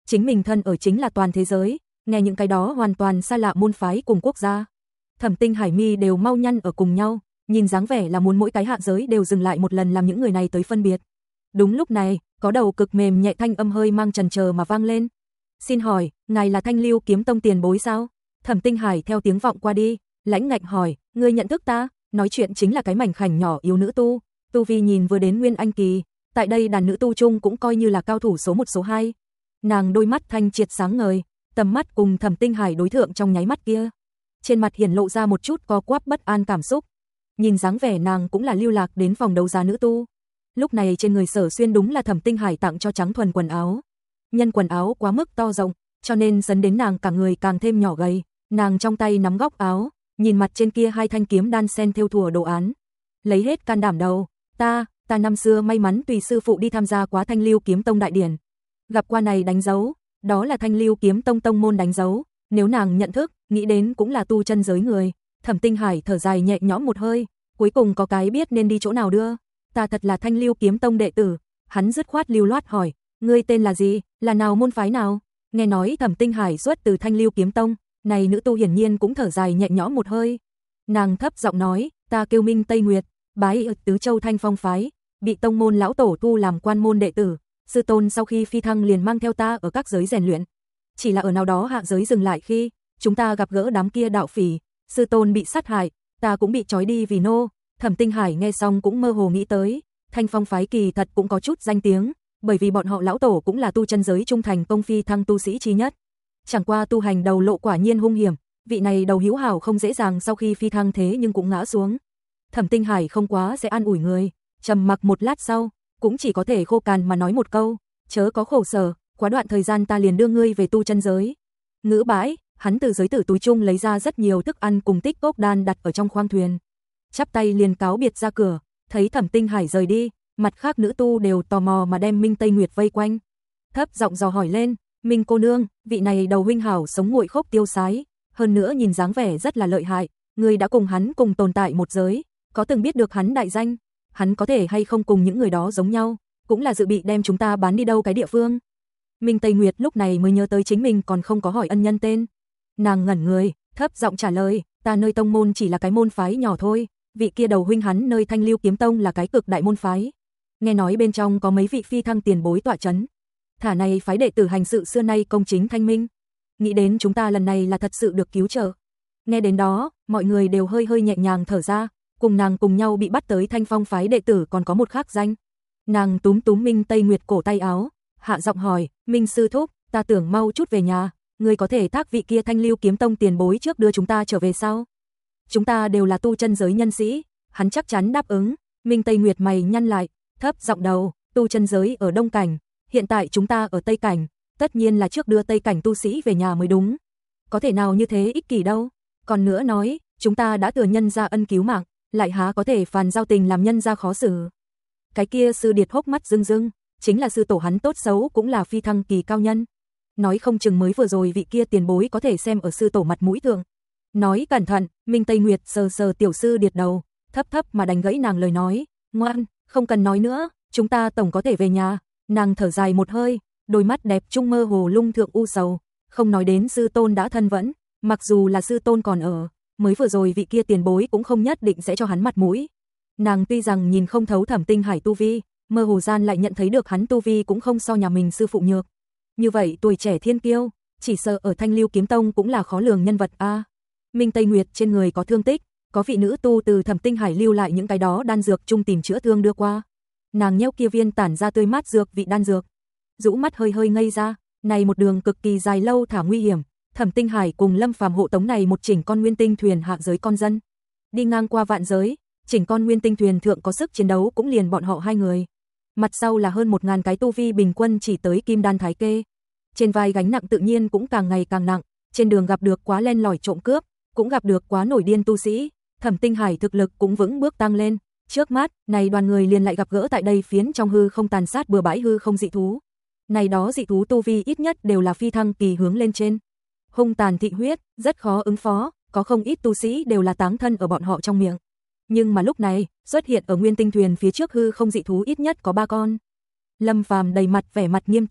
chính mình thân ở chính là toàn thế giới, nghe những cái đó hoàn toàn xa lạ môn phái cùng quốc gia. Thẩm Tinh Hải mi đều mau nhăn ở cùng nhau, nhìn dáng vẻ là muốn mỗi cái hạ giới đều dừng lại một lần làm những người này tới phân biệt. Đúng lúc này, có đầu cực mềm nhẹ thanh âm hơi mang chần chờ mà vang lên. Xin hỏi, ngài là Thanh Lưu Kiếm Tông tiền bối sao? Thẩm Tinh Hải theo tiếng vọng qua đi, lãnh ngạnh hỏi, ngươi nhận thức ta? Nói chuyện chính là cái mảnh khảnh nhỏ yếu nữ tu, tu vi nhìn vừa đến nguyên anh kỳ, tại đây đàn nữ tu chung cũng coi như là cao thủ số một số hai. Nàng đôi mắt thanh triệt sáng ngời, tầm mắt cùng Thẩm Tinh Hải đối thượng trong nháy mắt kia. Trên mặt hiển lộ ra một chút co quắp bất an cảm xúc. Nhìn dáng vẻ nàng cũng là lưu lạc đến phòng đấu giá nữ tu. Lúc này trên người Sở Xuyên đúng là Thẩm Tinh Hải tặng cho trắng thuần quần áo. Nhân quần áo quá mức to rộng, cho nên dẫn đến nàng cả người càng thêm nhỏ gầy. Nàng trong tay nắm góc áo, nhìn mặt trên kia hai thanh kiếm đan sen thêu thùa đồ án. Lấy hết can đảm đầu, ta, ta năm xưa may mắn tùy sư phụ đi tham gia quá Thanh Lưu Kiếm Tông đại điển. Gặp qua này đánh dấu, đó là Thanh Lưu Kiếm Tông tông môn đánh dấu, nếu nàng nhận thức, nghĩ đến cũng là tu chân giới người. Thẩm Tinh Hải thở dài nhẹ nhõm một hơi, cuối cùng có cái biết nên đi chỗ nào đưa. Ta thật là Thanh Lưu Kiếm Tông đệ tử. Hắn dứt khoát lưu loát hỏi, ngươi tên là gì, là nào môn phái nào? Nghe nói Thẩm Tinh Hải xuất từ Thanh Lưu Kiếm Tông, này nữ tu hiển nhiên cũng thở dài nhẹ nhõm một hơi. Nàng thấp giọng nói, ta kêu Minh Tây Nguyệt, bái ở Tứ Châu Thanh Phong phái, bị tông môn lão tổ tu làm quan môn đệ tử. Sư tôn sau khi phi thăng liền mang theo ta ở các giới rèn luyện. Chỉ là ở nào đó hạ giới dừng lại khi chúng ta gặp gỡ đám kia đạo phỉ, sư tôn bị sát hại, ta cũng bị trói đi vì nô. Thẩm Tinh Hải nghe xong cũng mơ hồ nghĩ tới, Thanh Phong phái kỳ thật cũng có chút danh tiếng, bởi vì bọn họ lão tổ cũng là tu chân giới trung thành công phi thăng tu sĩ chí nhất. Chẳng qua tu hành đầu lộ quả nhiên hung hiểm, vị này đầu hữu hảo không dễ dàng sau khi phi thăng thế nhưng cũng ngã xuống. Thẩm Tinh Hải không quá sẽ an ủi người, trầm mặc một lát sau, cũng chỉ có thể khô cằn mà nói một câu, chớ có khổ sở, quá đoạn thời gian ta liền đưa ngươi về tu chân giới. Ngữ bãi, hắn từ giới tử túi chung lấy ra rất nhiều thức ăn cùng tích cốc đan đặt ở trong khoang thuyền. Chắp tay liền cáo biệt ra cửa, thấy Thẩm Tinh Hải rời đi, mặt khác nữ tu đều tò mò mà đem Minh Tây Nguyệt vây quanh. Thấp giọng dò hỏi lên, Minh cô nương, vị này đầu huynh hảo sống nguội khốc tiêu sái, hơn nữa nhìn dáng vẻ rất là lợi hại, ngươi đã cùng hắn cùng tồn tại một giới, có từng biết được hắn đại danh, hắn có thể hay không cùng những người đó giống nhau, cũng là dự bị đem chúng ta bán đi đâu cái địa phương. Minh Tây Nguyệt lúc này mới nhớ tới chính mình còn không có hỏi ân nhân tên. Nàng ngẩn người, thấp giọng trả lời, ta nơi tông môn chỉ là cái môn phái nhỏ thôi, vị kia đầu huynh hắn nơi Thanh Lưu Kiếm Tông là cái cực đại môn phái. Nghe nói bên trong có mấy vị phi thăng tiền bối tọa chấn. Thả này phái đệ tử hành sự xưa nay công chính thanh minh. Nghĩ đến chúng ta lần này là thật sự được cứu trợ. Nghe đến đó, mọi người đều hơi hơi nhẹ nhàng thở ra, cùng nàng cùng nhau bị bắt tới Thanh Phong phái đệ tử còn có một khác danh. Nàng túm túm Minh Tây Nguyệt cổ tay áo, hạ giọng hỏi, Minh sư thúc, ta tưởng mau chút về nhà, ngươi có thể thác vị kia Thanh Lưu Kiếm Tông tiền bối trước đưa chúng ta trở về sao? Chúng ta đều là tu chân giới nhân sĩ, hắn chắc chắn đáp ứng. Minh Tây Nguyệt mày nhăn lại, thấp giọng đầu, tu chân giới ở Đông Cảnh, hiện tại chúng ta ở Tây Cảnh, tất nhiên là trước đưa Tây Cảnh tu sĩ về nhà mới đúng. Có thể nào như thế ích kỷ đâu? Còn nữa nói, chúng ta đã thừa nhân ra ân cứu mạng, lại há có thể phàn giao tình làm nhân ra khó xử. Cái kia sư điệt hốc mắt rưng rưng, chính là sư tổ hắn tốt xấu cũng là phi thăng kỳ cao nhân. Nói không chừng mới vừa rồi vị kia tiền bối có thể xem ở sư tổ mặt mũi thượng. Nói cẩn thận, Minh Tây Nguyệt sờ sờ tiểu sư điệt đầu, thấp thấp mà đánh gãy nàng lời nói, ngoan, không cần nói nữa, chúng ta tổng có thể về nhà. Nàng thở dài một hơi, đôi mắt đẹp trung mơ hồ lung thượng u sầu, không nói đến sư tôn đã thân vẫn, mặc dù là sư tôn còn ở, mới vừa rồi vị kia tiền bối cũng không nhất định sẽ cho hắn mặt mũi. Nàng tuy rằng nhìn không thấu Thẩm Tinh Hải tu vi, mơ hồ gian lại nhận thấy được hắn tu vi cũng không so nhà mình sư phụ nhược. Như vậy tuổi trẻ thiên kiêu, chỉ sợ ở Thanh Lưu Kiếm Tông cũng là khó lường nhân vật a. Minh Tây Nguyệt trên người có thương tích, có vị nữ tu từ Thẩm Tinh Hải lưu lại những cái đó đan dược chung tìm chữa thương đưa qua. Nàng nheo kia viên tản ra tươi mát dược vị đan dược, rũ mắt hơi hơi ngây ra, này một đường cực kỳ dài lâu thả nguy hiểm, Thẩm Tinh Hải cùng Lâm Phàm hộ tống này một chỉnh con nguyên tinh thuyền hạ giới con dân, đi ngang qua vạn giới, chỉnh con nguyên tinh thuyền thượng có sức chiến đấu cũng liền bọn họ hai người. Mặt sau là hơn một ngàn cái tu vi bình quân chỉ tới kim đan thái kê. Trên vai gánh nặng tự nhiên cũng càng ngày càng nặng, trên đường gặp được quá len lỏi trộm cướp, cũng gặp được quá nổi điên tu sĩ, Thẩm Tinh Hải thực lực cũng vững bước tăng lên. Trước mắt, này đoàn người liền lại gặp gỡ tại đây phiến trong hư không tàn sát bừa bãi hư không dị thú. Này đó dị thú tu vi ít nhất đều là phi thăng kỳ hướng lên trên. Hung tàn thị huyết, rất khó ứng phó, có không ít tu sĩ đều là táng thân ở bọn họ trong miệng. Nhưng mà lúc này, xuất hiện ở nguyên tinh thuyền phía trước hư không dị thú ít nhất có ba con. Lâm Phàm đầy mặt vẻ mặt nghiêm túc,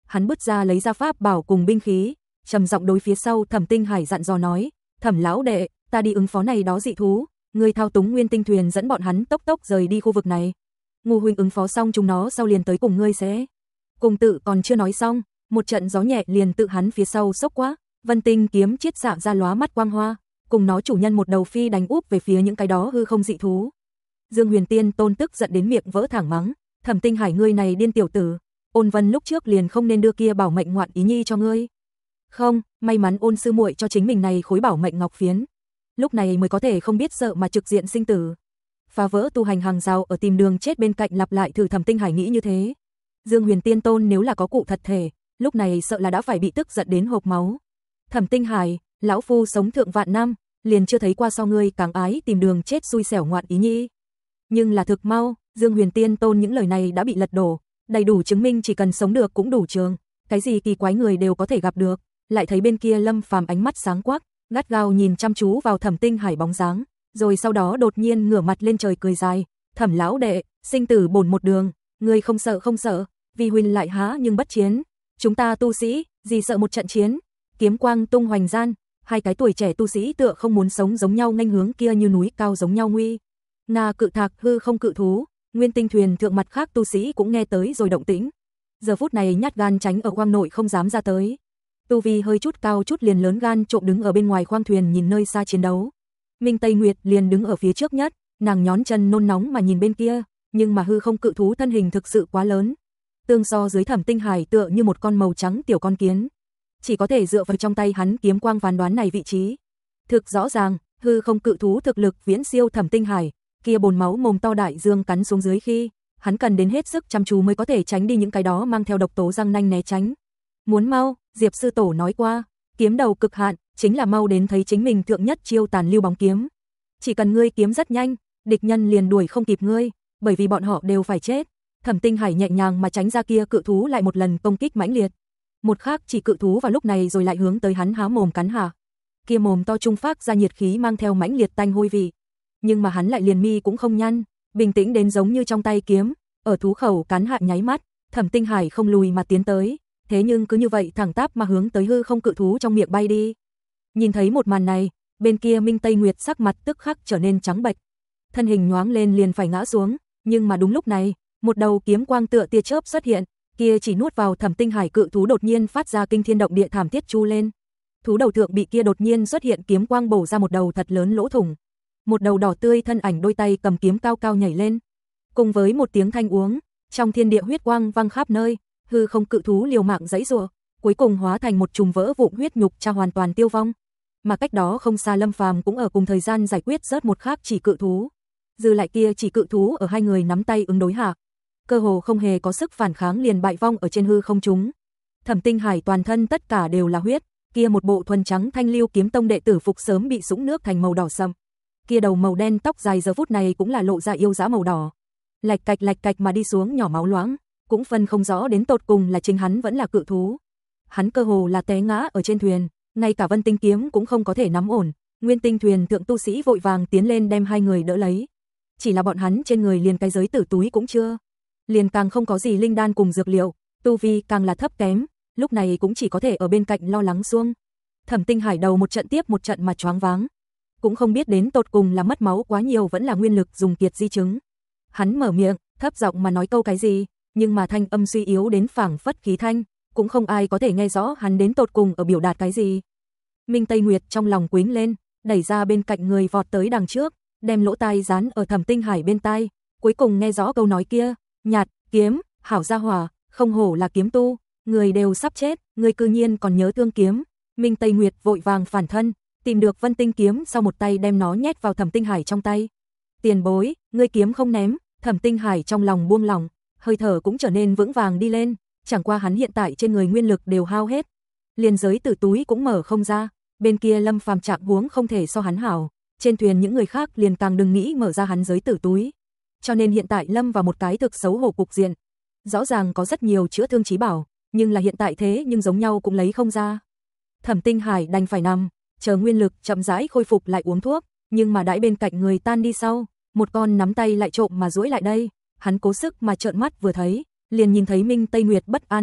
Hắn bước ra lấy ra pháp bảo cùng binh khí, trầm giọng đối phía sau Thẩm Tinh Hải dặn dò nói, Thẩm lão đệ, ta đi ứng phó này đó dị thú, ngươi thao túng nguyên tinh thuyền dẫn bọn hắn tốc tốc rời đi khu vực này. Ngô huynh ứng phó xong chúng nó sau liền tới cùng ngươi sẽ. Cùng tự còn chưa nói xong, một trận gió nhẹ liền tự hắn phía sau xốc quá, Vân Tinh kiếm chiết xạ ra lóa mắt quang hoa, cùng nó chủ nhân một đầu phi đánh úp về phía những cái đó hư không dị thú. Dương Huyền Tiên Tôn tức giận đến miệng vỡ thẳng mắng, Thẩm Tinh Hải ngươi này điên tiểu tử, Ôn Vân lúc trước liền không nên đưa kia bảo mệnh ngoạn ý nhi cho ngươi. Không, may mắn Ôn sư muội cho chính mình này khối bảo mệnh ngọc phiến, lúc này mới có thể không biết sợ mà trực diện sinh tử. Phá vỡ tu hành hàng rào ở tìm đường chết bên cạnh lặp lại thử Thẩm Tinh Hải nghĩ như thế. Dương Huyền Tiên Tôn nếu là có cụ thật thể, lúc này sợ là đã phải bị tức giận đến hộc máu. Thẩm Tinh Hải, lão phu sống thượng vạn năm, liền chưa thấy qua so ngươi càng ái tìm đường chết xui xẻo ngoạn ý nhi. Nhưng là thực mau, Dương Huyền Tiên Tôn những lời này đã bị lật đổ, đầy đủ chứng minh chỉ cần sống được cũng đủ trường, cái gì kỳ quái người đều có thể gặp được. Lại thấy bên kia Lâm Phàm ánh mắt sáng quắc, gắt gao nhìn chăm chú vào Thẩm Tinh Hải bóng dáng, rồi sau đó đột nhiên ngửa mặt lên trời cười dài, Thẩm lão đệ, sinh tử bổn một đường, ngươi không sợ không sợ, vì huynh lại há nhưng bất chiến, chúng ta tu sĩ, gì sợ một trận chiến. Kiếm quang tung hoành gian, hai cái tuổi trẻ tu sĩ tựa không muốn sống giống nhau nghênh hướng kia như núi cao giống nhau nguy nga cự thạc hư không cự thú. Nguyên tinh thuyền thượng mặt khác tu sĩ cũng nghe tới rồi động tĩnh, giờ phút này nhát gan tránh ở khoang nội không dám ra tới. Tu vi hơi chút cao chút liền lớn gan trộm đứng ở bên ngoài khoang thuyền nhìn nơi xa chiến đấu. Minh Tây Nguyệt liền đứng ở phía trước nhất, nàng nhón chân nôn nóng mà nhìn bên kia, nhưng mà hư không cự thú thân hình thực sự quá lớn, tương so dưới Thẩm Tinh Hải tựa như một con màu trắng tiểu con kiến, chỉ có thể dựa vào trong tay hắn kiếm quang phán đoán này vị trí. Thực rõ ràng, hư không cự thú thực lực viễn siêu Thẩm Tinh Hải, kia bồn máu mồm to đại dương cắn xuống dưới khi, hắn cần đến hết sức chăm chú mới có thể tránh đi những cái đó mang theo độc tố răng nanh né tránh. Muốn mau, Diệp sư tổ nói qua, kiếm đầu cực hạn chính là mau đến thấy chính mình thượng nhất chiêu tàn lưu bóng kiếm. Chỉ cần ngươi kiếm rất nhanh, địch nhân liền đuổi không kịp ngươi, bởi vì bọn họ đều phải chết. Thẩm Tinh Hải nhẹ nhàng mà tránh ra kia cự thú lại một lần công kích mãnh liệt. Một khác chỉ cự thú vào lúc này rồi lại hướng tới hắn há mồm cắn hạ. Kia mồm to trung phát ra nhiệt khí mang theo mãnh liệt tanh hôi vị. Nhưng mà hắn lại liền mi cũng không nhăn, bình tĩnh đến giống như trong tay kiếm, ở thú khẩu cắn hạ nháy mắt, Thẩm Tinh Hải không lùi mà tiến tới, thế nhưng cứ như vậy thẳng tắp mà hướng tới hư không cự thú trong miệng bay đi. Nhìn thấy một màn này, bên kia Minh Tây Nguyệt sắc mặt tức khắc trở nên trắng bệch, thân hình nhoáng lên liền phải ngã xuống, nhưng mà đúng lúc này, một đầu kiếm quang tựa tia chớp xuất hiện, kia chỉ nuốt vào Thẩm Tinh Hải cự thú đột nhiên phát ra kinh thiên động địa thảm thiết chu lên. Thú đầu thượng bị kia đột nhiên xuất hiện kiếm quang bổ ra một đầu thật lớn lỗ thủng. Một đầu đỏ tươi thân ảnh đôi tay cầm kiếm cao cao nhảy lên, cùng với một tiếng thanh uống, trong thiên địa huyết quang văng khắp nơi, hư không cự thú liều mạng giãy giụa, cuối cùng hóa thành một chùm vỡ vụn huyết nhục cha hoàn toàn tiêu vong. Mà cách đó không xa Lâm Phàm cũng ở cùng thời gian giải quyết rớt một khác chỉ cự thú. Dư lại kia chỉ cự thú ở hai người nắm tay ứng đối hạ, cơ hồ không hề có sức phản kháng liền bại vong ở trên hư không chúng. Thẩm Tinh Hải toàn thân tất cả đều là huyết, kia một bộ thuần trắng thanh lưu kiếm tông đệ tử phục sớm bị sũng nước thành màu đỏ sậm. Kia đầu màu đen tóc dài giờ phút này cũng là lộ ra yêu dã màu đỏ. Lạch cạch lạch cạch mà đi xuống nhỏ máu loãng, cũng phân không rõ đến tột cùng là chính hắn vẫn là cự thú. Hắn cơ hồ là té ngã ở trên thuyền, ngay cả Vân Tinh kiếm cũng không có thể nắm ổn. Nguyên Tinh thuyền thượng tu sĩ vội vàng tiến lên đem hai người đỡ lấy. Chỉ là bọn hắn trên người liền cái giới tử túi cũng chưa, liền càng không có gì linh đan cùng dược liệu, tu vi càng là thấp kém, lúc này cũng chỉ có thể ở bên cạnh lo lắng xuông. Thẩm Tinh Hải đầu một trận tiếp một trận mà choáng váng, cũng không biết đến tột cùng là mất máu quá nhiều vẫn là nguyên lực dùng kiệt di chứng. Hắn mở miệng, thấp giọng mà nói câu cái gì, nhưng mà thanh âm suy yếu đến phảng phất khí thanh, cũng không ai có thể nghe rõ hắn đến tột cùng ở biểu đạt cái gì. Minh Tây Nguyệt trong lòng quĩnh lên, đẩy ra bên cạnh người vọt tới đằng trước, đem lỗ tai dán ở Thẩm Tinh Hải bên tai, cuối cùng nghe rõ câu nói kia, nhạt, kiếm, hảo gia hỏa, không hổ là kiếm tu, người đều sắp chết, người cư nhiên còn nhớ thương kiếm. Minh Tây Nguyệt vội vàng phản thân, tìm được Vân Tinh kiếm sau một tay đem nó nhét vào Thẩm Tinh Hải trong tay. Tiền bối, ngươi kiếm không ném. Thẩm Tinh Hải trong lòng buông lỏng, hơi thở cũng trở nên vững vàng đi lên, chẳng qua hắn hiện tại trên người nguyên lực đều hao hết, liền giới tử túi cũng mở không ra, bên kia Lâm Phàm trạng huống không thể so hắn hảo, trên thuyền những người khác liền càng đừng nghĩ mở ra hắn giới tử túi. Cho nên hiện tại Lâm vào một cái thực xấu hổ cục diện. Rõ ràng có rất nhiều chữa thương chí bảo, nhưng là hiện tại thế nhưng giống nhau cũng lấy không ra. Thẩm Tinh Hải đành phải nằm, chờ nguyên lực chậm rãi khôi phục lại uống thuốc, nhưng mà đãi bên cạnh người tan đi sau, một con nắm tay lại trộm mà duỗi lại đây, hắn cố sức mà trợn mắt vừa thấy, liền nhìn thấy Minh Tây Nguyệt bất an mặt,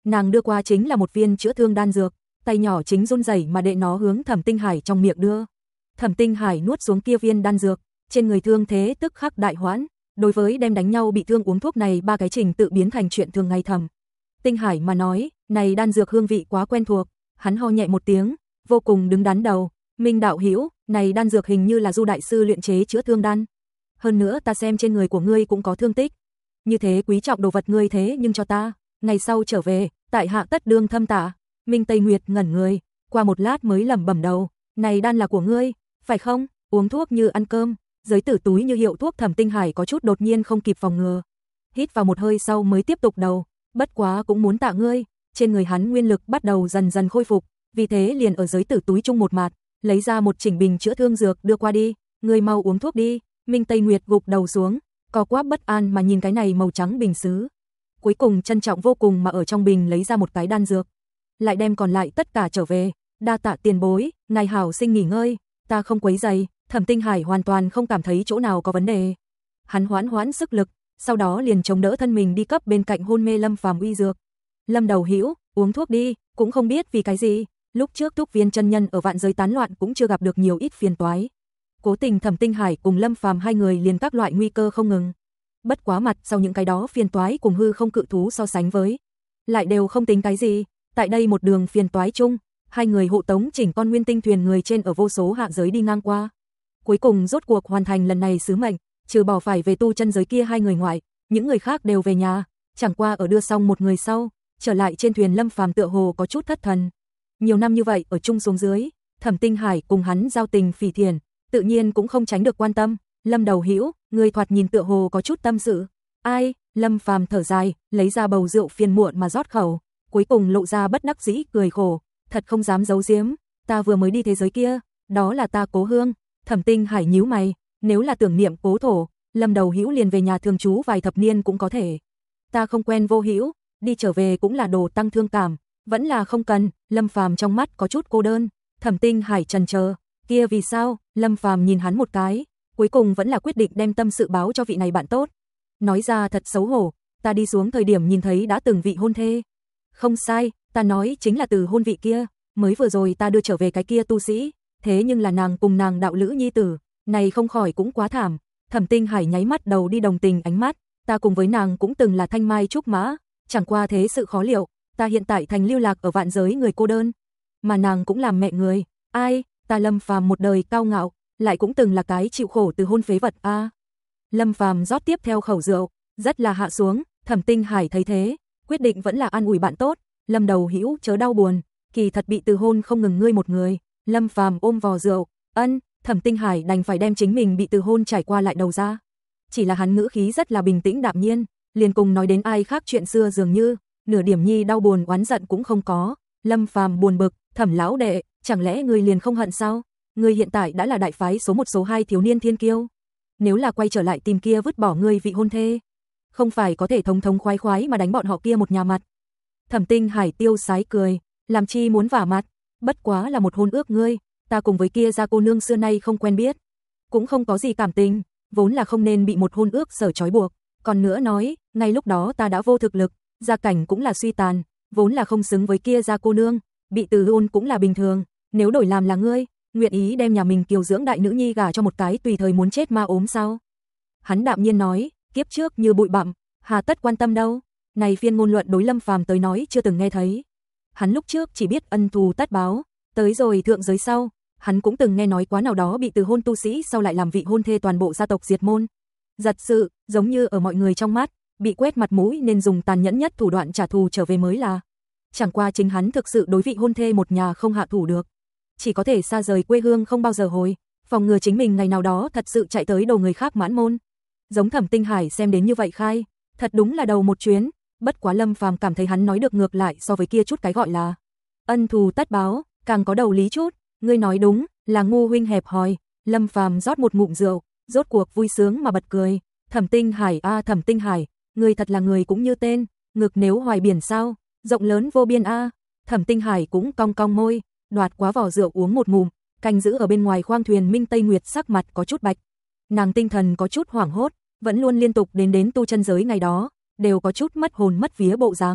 nàng đưa qua chính là một viên chữa thương đan dược, tay nhỏ chính run rẩy mà đệ nó hướng Thẩm Tinh Hải trong miệng đưa. Thẩm Tinh Hải nuốt xuống kia viên đan dược, trên người thương thế tức khắc đại hoãn, đối với đem đánh nhau bị thương uống thuốc này ba cái trình tự biến thành chuyện thường ngày. Thẩm Tinh Hải mà nói, này đan dược hương vị quá quen thuộc, hắn ho nhẹ một tiếng, vô cùng đứng đắn đầu, Minh đạo hữu, này đan dược hình như là Du đại sư luyện chế chữa thương đan. Hơn nữa ta xem trên người của ngươi cũng có thương tích, như thế quý trọng đồ vật ngươi thế nhưng cho ta, ngày sau trở về, tại hạ tất đương thâm tạ. Minh Tây Nguyệt ngẩn người, qua một lát mới lẩm bẩm đầu, này đan là của ngươi, phải không? Uống thuốc như ăn cơm, giới tử túi như hiệu thuốc. Thẩm Tinh Hải có chút đột nhiên không kịp phòng ngừa, hít vào một hơi sau mới tiếp tục đầu, bất quá cũng muốn tạ ngươi. Trên người hắn nguyên lực bắt đầu dần dần khôi phục, vì thế liền ở giới tử túi chung một mạt, lấy ra một chỉnh bình chữa thương dược đưa qua đi, ngươi mau uống thuốc đi. Minh Tây Nguyệt gục đầu xuống, co quắp bất an mà nhìn cái này màu trắng bình sứ, cuối cùng trân trọng vô cùng mà ở trong bình lấy ra một cái đan dược, lại đem còn lại tất cả trở về, đa tạ tiền bối, ngài hảo sinh nghỉ ngơi, ta không quấy rầy. Thẩm Tinh Hải hoàn toàn không cảm thấy chỗ nào có vấn đề, hắn hoãn hoãn sức lực, sau đó liền chống đỡ thân mình đi cấp bên cạnh hôn mê Lâm Phàm uy dược. Lâm đầu hữu, uống thuốc đi, cũng không biết vì cái gì, lúc trước Túc Viên chân nhân ở vạn giới tán loạn cũng chưa gặp được nhiều ít phiền toái. Cố tình Thẩm Tinh Hải cùng Lâm Phàm hai người liền các loại nguy cơ không ngừng. Bất quá mặt sau những cái đó phiền toái cùng hư không cự thú so sánh với, lại đều không tính cái gì. Tại đây một đường phiền toái chung, hai người hộ tống chỉnh con nguyên tinh thuyền người trên ở vô số hạ giới đi ngang qua. Cuối cùng rốt cuộc hoàn thành lần này sứ mệnh, trừ bỏ phải về tu chân giới kia hai người ngoại, những người khác đều về nhà, chẳng qua ở đưa xong một người sau, trở lại trên thuyền Lâm Phàm tựa hồ có chút thất thần. Nhiều năm như vậy ở chung xuống dưới, Thẩm Tinh Hải cùng hắn giao tình phỉ thiền, tự nhiên cũng không tránh được quan tâm. Lâm đầu hữu, người thoạt nhìn tựa hồ có chút tâm sự. Ai? Lâm Phàm thở dài, lấy ra bầu rượu phiền muộn mà rót khẩu, cuối cùng lộ ra bất đắc dĩ cười khổ, thật không dám giấu giếm, ta vừa mới đi thế giới kia, đó là ta cố hương. Thẩm Tinh Hải nhíu mày, nếu là tưởng niệm cố thổ, Lâm đầu hữu liền về nhà thường trú vài thập niên cũng có thể. Ta không quen vô hữu, đi trở về cũng là đồ tăng thương cảm, vẫn là không cần. Lâm Phàm trong mắt có chút cô đơn. Thẩm Tinh Hải chần chờ, kia vì sao? Lâm Phàm nhìn hắn một cái, cuối cùng vẫn là quyết định đem tâm sự báo cho vị này bạn tốt. Nói ra thật xấu hổ, ta đi xuống thời điểm nhìn thấy đã từng vị hôn thê. Không sai, ta nói chính là từ hôn vị kia, mới vừa rồi ta đưa trở về cái kia tu sĩ, thế nhưng là nàng cùng nàng đạo lữ nhi tử, này không khỏi cũng quá thảm. Thẩm Tinh Hải nháy mắt đầu đi đồng tình ánh mắt, ta cùng với nàng cũng từng là thanh mai trúc mã, chẳng qua thế sự khó liệu, ta hiện tại thành lưu lạc ở vạn giới người cô đơn, mà nàng cũng làm mẹ người. Ai? Ta Lâm Phàm một đời cao ngạo, lại cũng từng là cái chịu khổ từ hôn phế vật a. À, Lâm Phàm rót tiếp theo khẩu rượu, rất là hạ xuống. Thẩm Tinh Hải thấy thế, quyết định vẫn là an ủi bạn tốt, Lâm đầu hữu chớ đau buồn, kỳ thật bị từ hôn không ngừng ngươi một người. Lâm Phàm ôm vò rượu, ân. Thẩm Tinh Hải đành phải đem chính mình bị từ hôn trải qua lại đầu ra, chỉ là hắn ngữ khí rất là bình tĩnh đạm nhiên, liền cùng nói đến ai khác chuyện xưa dường như, nửa điểm nhi đau buồn oán giận cũng không có. Lâm Phàm buồn bực, Thẩm lão đệ, chẳng lẽ ngươi liền không hận sao? Ngươi hiện tại đã là đại phái số một số hai thiếu niên thiên kiêu, nếu là quay trở lại tìm kia vứt bỏ ngươi vị hôn thê, không phải có thể thống thống khoái khoái mà đánh bọn họ kia một nhà mặt. Thẩm Tinh Hải tiêu sái cười, làm chi muốn vả mặt, bất quá là một hôn ước ngươi, ta cùng với kia gia cô nương xưa nay không quen biết, cũng không có gì cảm tình, vốn là không nên bị một hôn ước sở trói buộc. Còn nữa nói, ngay lúc đó ta đã vô thực lực, gia cảnh cũng là suy tàn, vốn là không xứng với kia gia cô nương, bị từ hôn cũng là bình thường, nếu đổi làm là ngươi, nguyện ý đem nhà mình kiều dưỡng đại nữ nhi gả cho một cái tùy thời muốn chết ma ốm sao? Hắn đạm nhiên nói, kiếp trước như bụi bặm, hà tất quan tâm đâu. Này phiên ngôn luận đối Lâm Phàm tới nói chưa từng nghe thấy. Hắn lúc trước chỉ biết ân thù tất báo, tới rồi thượng giới sau, hắn cũng từng nghe nói quá nào đó bị từ hôn tu sĩ sau lại làm vị hôn thê toàn bộ gia tộc diệt môn. Giật sự, giống như ở mọi người trong mắt, bị quét mặt mũi nên dùng tàn nhẫn nhất thủ đoạn trả thù trở về mới là. Chẳng qua chính hắn thực sự đối vị hôn thê một nhà không hạ thủ được, chỉ có thể xa rời quê hương không bao giờ hồi, phòng ngừa chính mình ngày nào đó thật sự chạy tới đầu người khác mãn môn. Giống Thẩm Tinh Hải xem đến như vậy khai, thật đúng là đầu một chuyến, bất quá Lâm Phàm cảm thấy hắn nói được ngược lại so với kia chút cái gọi là ân thù tất báo, càng có đầu lý chút. Ngươi nói đúng, là ngu huynh hẹp hòi. Lâm Phàm rót một ngụm rượu, rốt cuộc vui sướng mà bật cười. Thẩm Tinh Hải a à, Thẩm Tinh Hải, ngươi thật là người cũng như tên, ngực nếu hoài biển sao, rộng lớn vô biên a. À. Thẩm Tinh Hải cũng cong cong môi, đoạt quá vỏ rượu uống một ngụm, canh giữ ở bên ngoài khoang thuyền Minh Tây Nguyệt sắc mặt có chút bạch. Nàng tinh thần có chút hoảng hốt, vẫn luôn liên tục đến đến tu chân giới ngày đó, đều có chút mất hồn mất vía bộ dáng.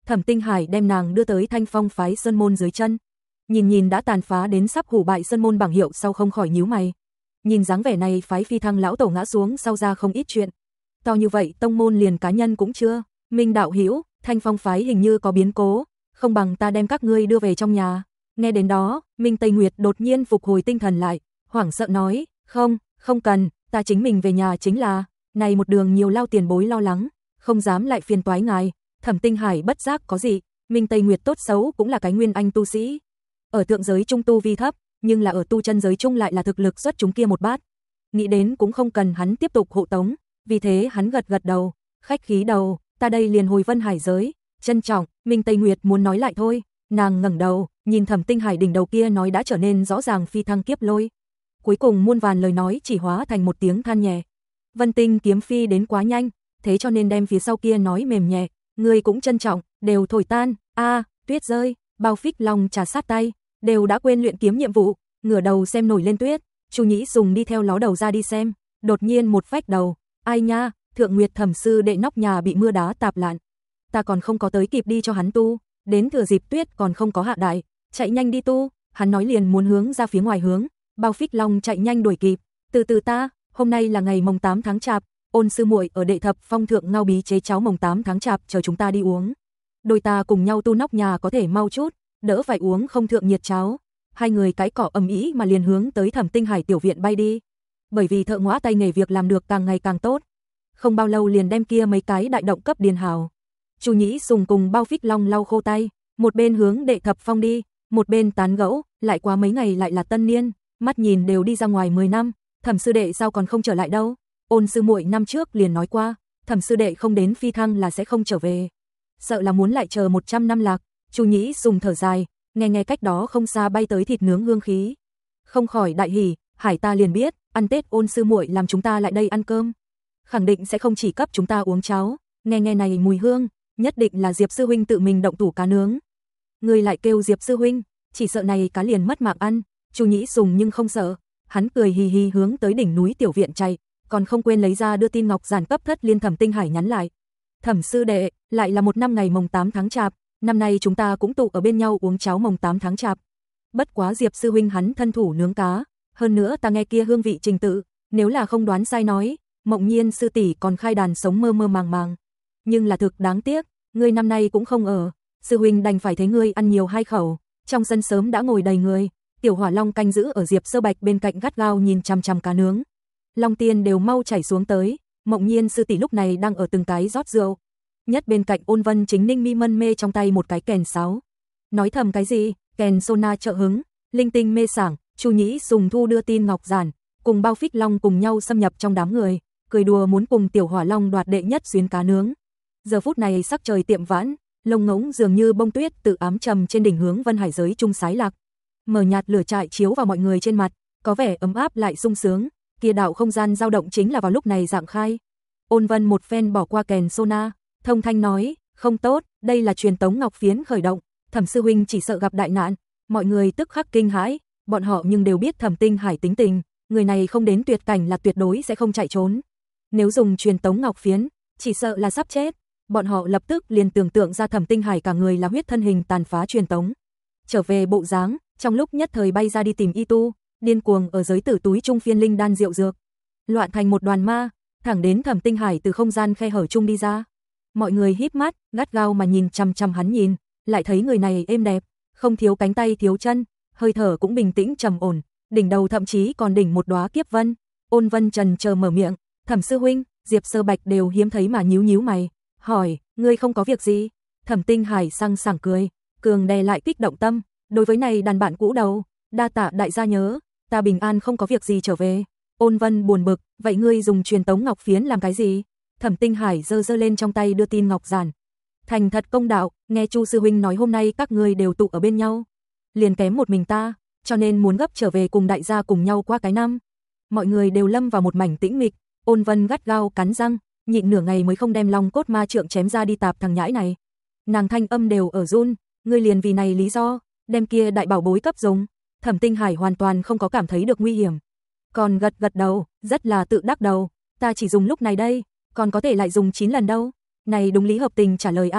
Thẩm Tinh Hải đem nàng đưa tới Thanh Phong phái sơn môn dưới chân. Nhìn nhìn đã tàn phá đến sắp hủ bại sơn môn bảng hiệu sau không khỏi nhíu mày. Nhìn dáng vẻ này phái Phi Thăng lão tổ ngã xuống sau ra không ít chuyện. To như vậy tông môn liền cá nhân cũng chưa. Minh đạo hữu, Thanh Phong phái hình như có biến cố, không bằng ta đem các ngươi đưa về trong nhà. Nghe đến đó, Minh Tây Nguyệt đột nhiên phục hồi tinh thần lại, hoảng sợ nói, không, không cần, ta chính mình về nhà chính là, này một đường nhiều lao tiền bối lo lắng, không dám lại phiền toái ngài. Thẩm Tinh Hải bất giác có gì, Minh Tây Nguyệt tốt xấu cũng là cái nguyên anh tu sĩ. Ở thượng giới trung tu vi thấp, nhưng là ở tu chân giới trung lại là thực lực xuất chúng kia một bát. Nghĩ đến cũng không cần hắn tiếp tục hộ tống, vì thế hắn gật gật đầu, khách khí đầu, ta đây liền hồi Vân Hải giới, trân trọng. Minh Tây Nguyệt muốn nói lại thôi, nàng ngẩng đầu, nhìn Thẩm Tinh Hải đỉnh đầu kia nói đã trở nên rõ ràng phi thăng kiếp lôi. Cuối cùng muôn vàn lời nói chỉ hóa thành một tiếng than nhẹ. Vân Tinh kiếm phi đến quá nhanh, thế cho nên đem phía sau kia nói mềm nhẹ, người cũng trân trọng, đều thổi tan. A, à, tuyết rơi, Bao Phích Long trà sát tay, đều đã quên luyện kiếm nhiệm vụ, ngửa đầu xem nổi lên tuyết. Chu Nhĩ Sùng đi theo ló đầu ra đi xem, đột nhiên một phách đầu, ai nha, Thượng Nguyệt Thẩm sư đệ nóc nhà bị mưa đá tạp lạn. Ta còn không có tới kịp đi cho hắn tu, đến thừa dịp tuyết còn không có hạ đại, chạy nhanh đi tu. Hắn nói liền muốn hướng ra phía ngoài hướng, Bao Phích Long chạy nhanh đuổi kịp, từ từ ta, hôm nay là ngày mồng tám tháng chạp, Ôn sư muội ở Đệ Thập Phong thượng ngao bí chế cháo mồng tám tháng chạp chờ chúng ta đi uống. Đôi ta cùng nhau tu nóc nhà có thể mau chút, đỡ phải uống không thượng nhiệt cháo. Hai người cái cỏ ầm ĩ mà liền hướng tới Thẩm Tinh Hải tiểu viện bay đi. Bởi vì thợ ngõa tay nghề việc làm được càng ngày càng tốt, không bao lâu liền đem kia mấy cái đại động cấp điền hào. Chu Nhĩ Sùng cùng Bao Phích Long lau khô tay, một bên hướng Đệ Thập Phong đi, một bên tán gẫu, lại qua mấy ngày lại là tân niên, mắt nhìn đều đi ra ngoài mười năm, Thẩm sư đệ sao còn không trở lại đâu? Ôn sư muội năm trước liền nói qua, Thẩm sư đệ không đến phi thăng là sẽ không trở về. Sợ là muốn lại chờ một trăm năm lạc. Chu Nhĩ Sùng thở dài, nghe nghe cách đó không xa bay tới thịt nướng hương khí, không khỏi đại hỉ, hải ta liền biết, ăn Tết Ôn sư muội làm chúng ta lại đây ăn cơm, khẳng định sẽ không chỉ cấp chúng ta uống cháo. Nghe nghe này mùi hương, nhất định là Diệp sư huynh tự mình động thủ cá nướng. Người lại kêu Diệp sư huynh, chỉ sợ này cá liền mất mạng ăn. Chu Nhĩ Sùng nhưng không sợ, hắn cười hì hì hướng tới đỉnh núi tiểu viện chạy, còn không quên lấy ra đưa tin ngọc giản cấp thất liên Thẩm Tinh Hải nhắn lại. Thẩm sư đệ, lại là một năm ngày mồng tám tháng chạp, năm nay chúng ta cũng tụ ở bên nhau uống cháo mồng tám tháng chạp. Bất quá Diệp sư huynh hắn thân thủ nướng cá, hơn nữa ta nghe kia hương vị trình tự, nếu là không đoán sai nói, Mộng Nhiên sư tỷ còn khai đàn sống mơ mơ màng màng. Nhưng là thực đáng tiếc, ngươi năm nay cũng không ở, sư huynh đành phải thấy ngươi ăn nhiều hai khẩu. Trong sân sớm đã ngồi đầy người, Tiểu Hỏa Long canh giữ ở Diệp Sơ Bạch bên cạnh gắt gao nhìn chằm chằm cá nướng. Long tiên đều mau chảy xuống tới, Mộng Nhiên sư tỷ lúc này đang ở từng cái rót rượu. Nhất bên cạnh Ôn Vân chính ninh mi mân mê trong tay một cái kèn sáo. Nói thầm cái gì, kèn sona trợ hứng, linh tinh mê sảng. Chu Nhĩ Sùng thu đưa tin ngọc giản, cùng Bao Phích Long cùng nhau xâm nhập trong đám người, cười đùa muốn cùng Tiểu Hỏa Long đoạt đệ nhất xuyến cá nướng. Giờ phút này sắc trời tiệm vãn, lông ngỗng dường như bông tuyết tự ám trầm trên đỉnh hướng Vân Hải giới trung sái lạc. Mờ nhạt lửa trại chiếu vào mọi người trên mặt, có vẻ ấm áp lại sung sướng, kia đạo không gian dao động chính là vào lúc này dạng khai. Ôn Vân một phen bỏ qua kèn sona, thông thanh nói, không tốt, đây là truyền tống ngọc phiến khởi động, Thẩm sư huynh chỉ sợ gặp đại nạn. Mọi người tức khắc kinh hãi, bọn họ nhưng đều biết Thẩm Tinh Hải tính tình, người này không đến tuyệt cảnh là tuyệt đối sẽ không chạy trốn. Nếu dùng truyền tống ngọc phiến, chỉ sợ là sắp chết. Bọn họ lập tức liền tưởng tượng ra Thẩm Tinh Hải cả người là huyết thân hình tàn phá truyền tống. Trở về bộ dáng, trong lúc nhất thời bay ra đi tìm y tu, điên cuồng ở giới tử túi trung phiên linh đan rượu dược. Loạn thành một đoàn ma, thẳng đến Thẩm Tinh Hải từ không gian khe hở trung đi ra. Mọi người híp mắt, gắt gao mà nhìn chằm chằm hắn nhìn, lại thấy người này êm đẹp, không thiếu cánh tay thiếu chân, hơi thở cũng bình tĩnh trầm ổn, đỉnh đầu thậm chí còn đỉnh một đóa kiếp vân. Ôn Vân trần chờ mở miệng, Thẩm sư huynh, Diệp Sơ Bạch đều hiếm thấy mà nhíu nhíu mày, hỏi, ngươi không có việc gì? Thẩm Tinh Hải sang sảng cười, cường đè lại kích động tâm, đối với này đàn bạn cũ đầu, đa tạ đại gia nhớ, ta bình an không có việc gì trở về. Ôn Vân buồn bực, vậy ngươi dùng truyền tống ngọc phiến làm cái gì? Thẩm Tinh Hải giơ giơ lên trong tay đưa tin ngọc giản. Thành thật công đạo, nghe Chu sư huynh nói hôm nay các ngươi đều tụ ở bên nhau, liền kém một mình ta, cho nên muốn gấp trở về cùng đại gia cùng nhau qua cái năm. Mọi người đều lâm vào một mảnh tĩnh mịch, Ôn Vân gắt gao cắn răng, nhịn nửa ngày mới không đem long cốt ma trượng chém ra đi tạp thằng nhãi này. Nàng thanh âm đều ở run, ngươi liền vì này lý do, đem kia đại bảo bối cấp dùng. Thẩm Tinh Hải hoàn toàn không có cảm thấy được nguy hiểm, còn gật gật đầu, rất là tự đắc đầu, ta chỉ dùng lúc này đây, còn có thể lại dùng chín lần đâu. Này đúng lý hợp tình trả lời a.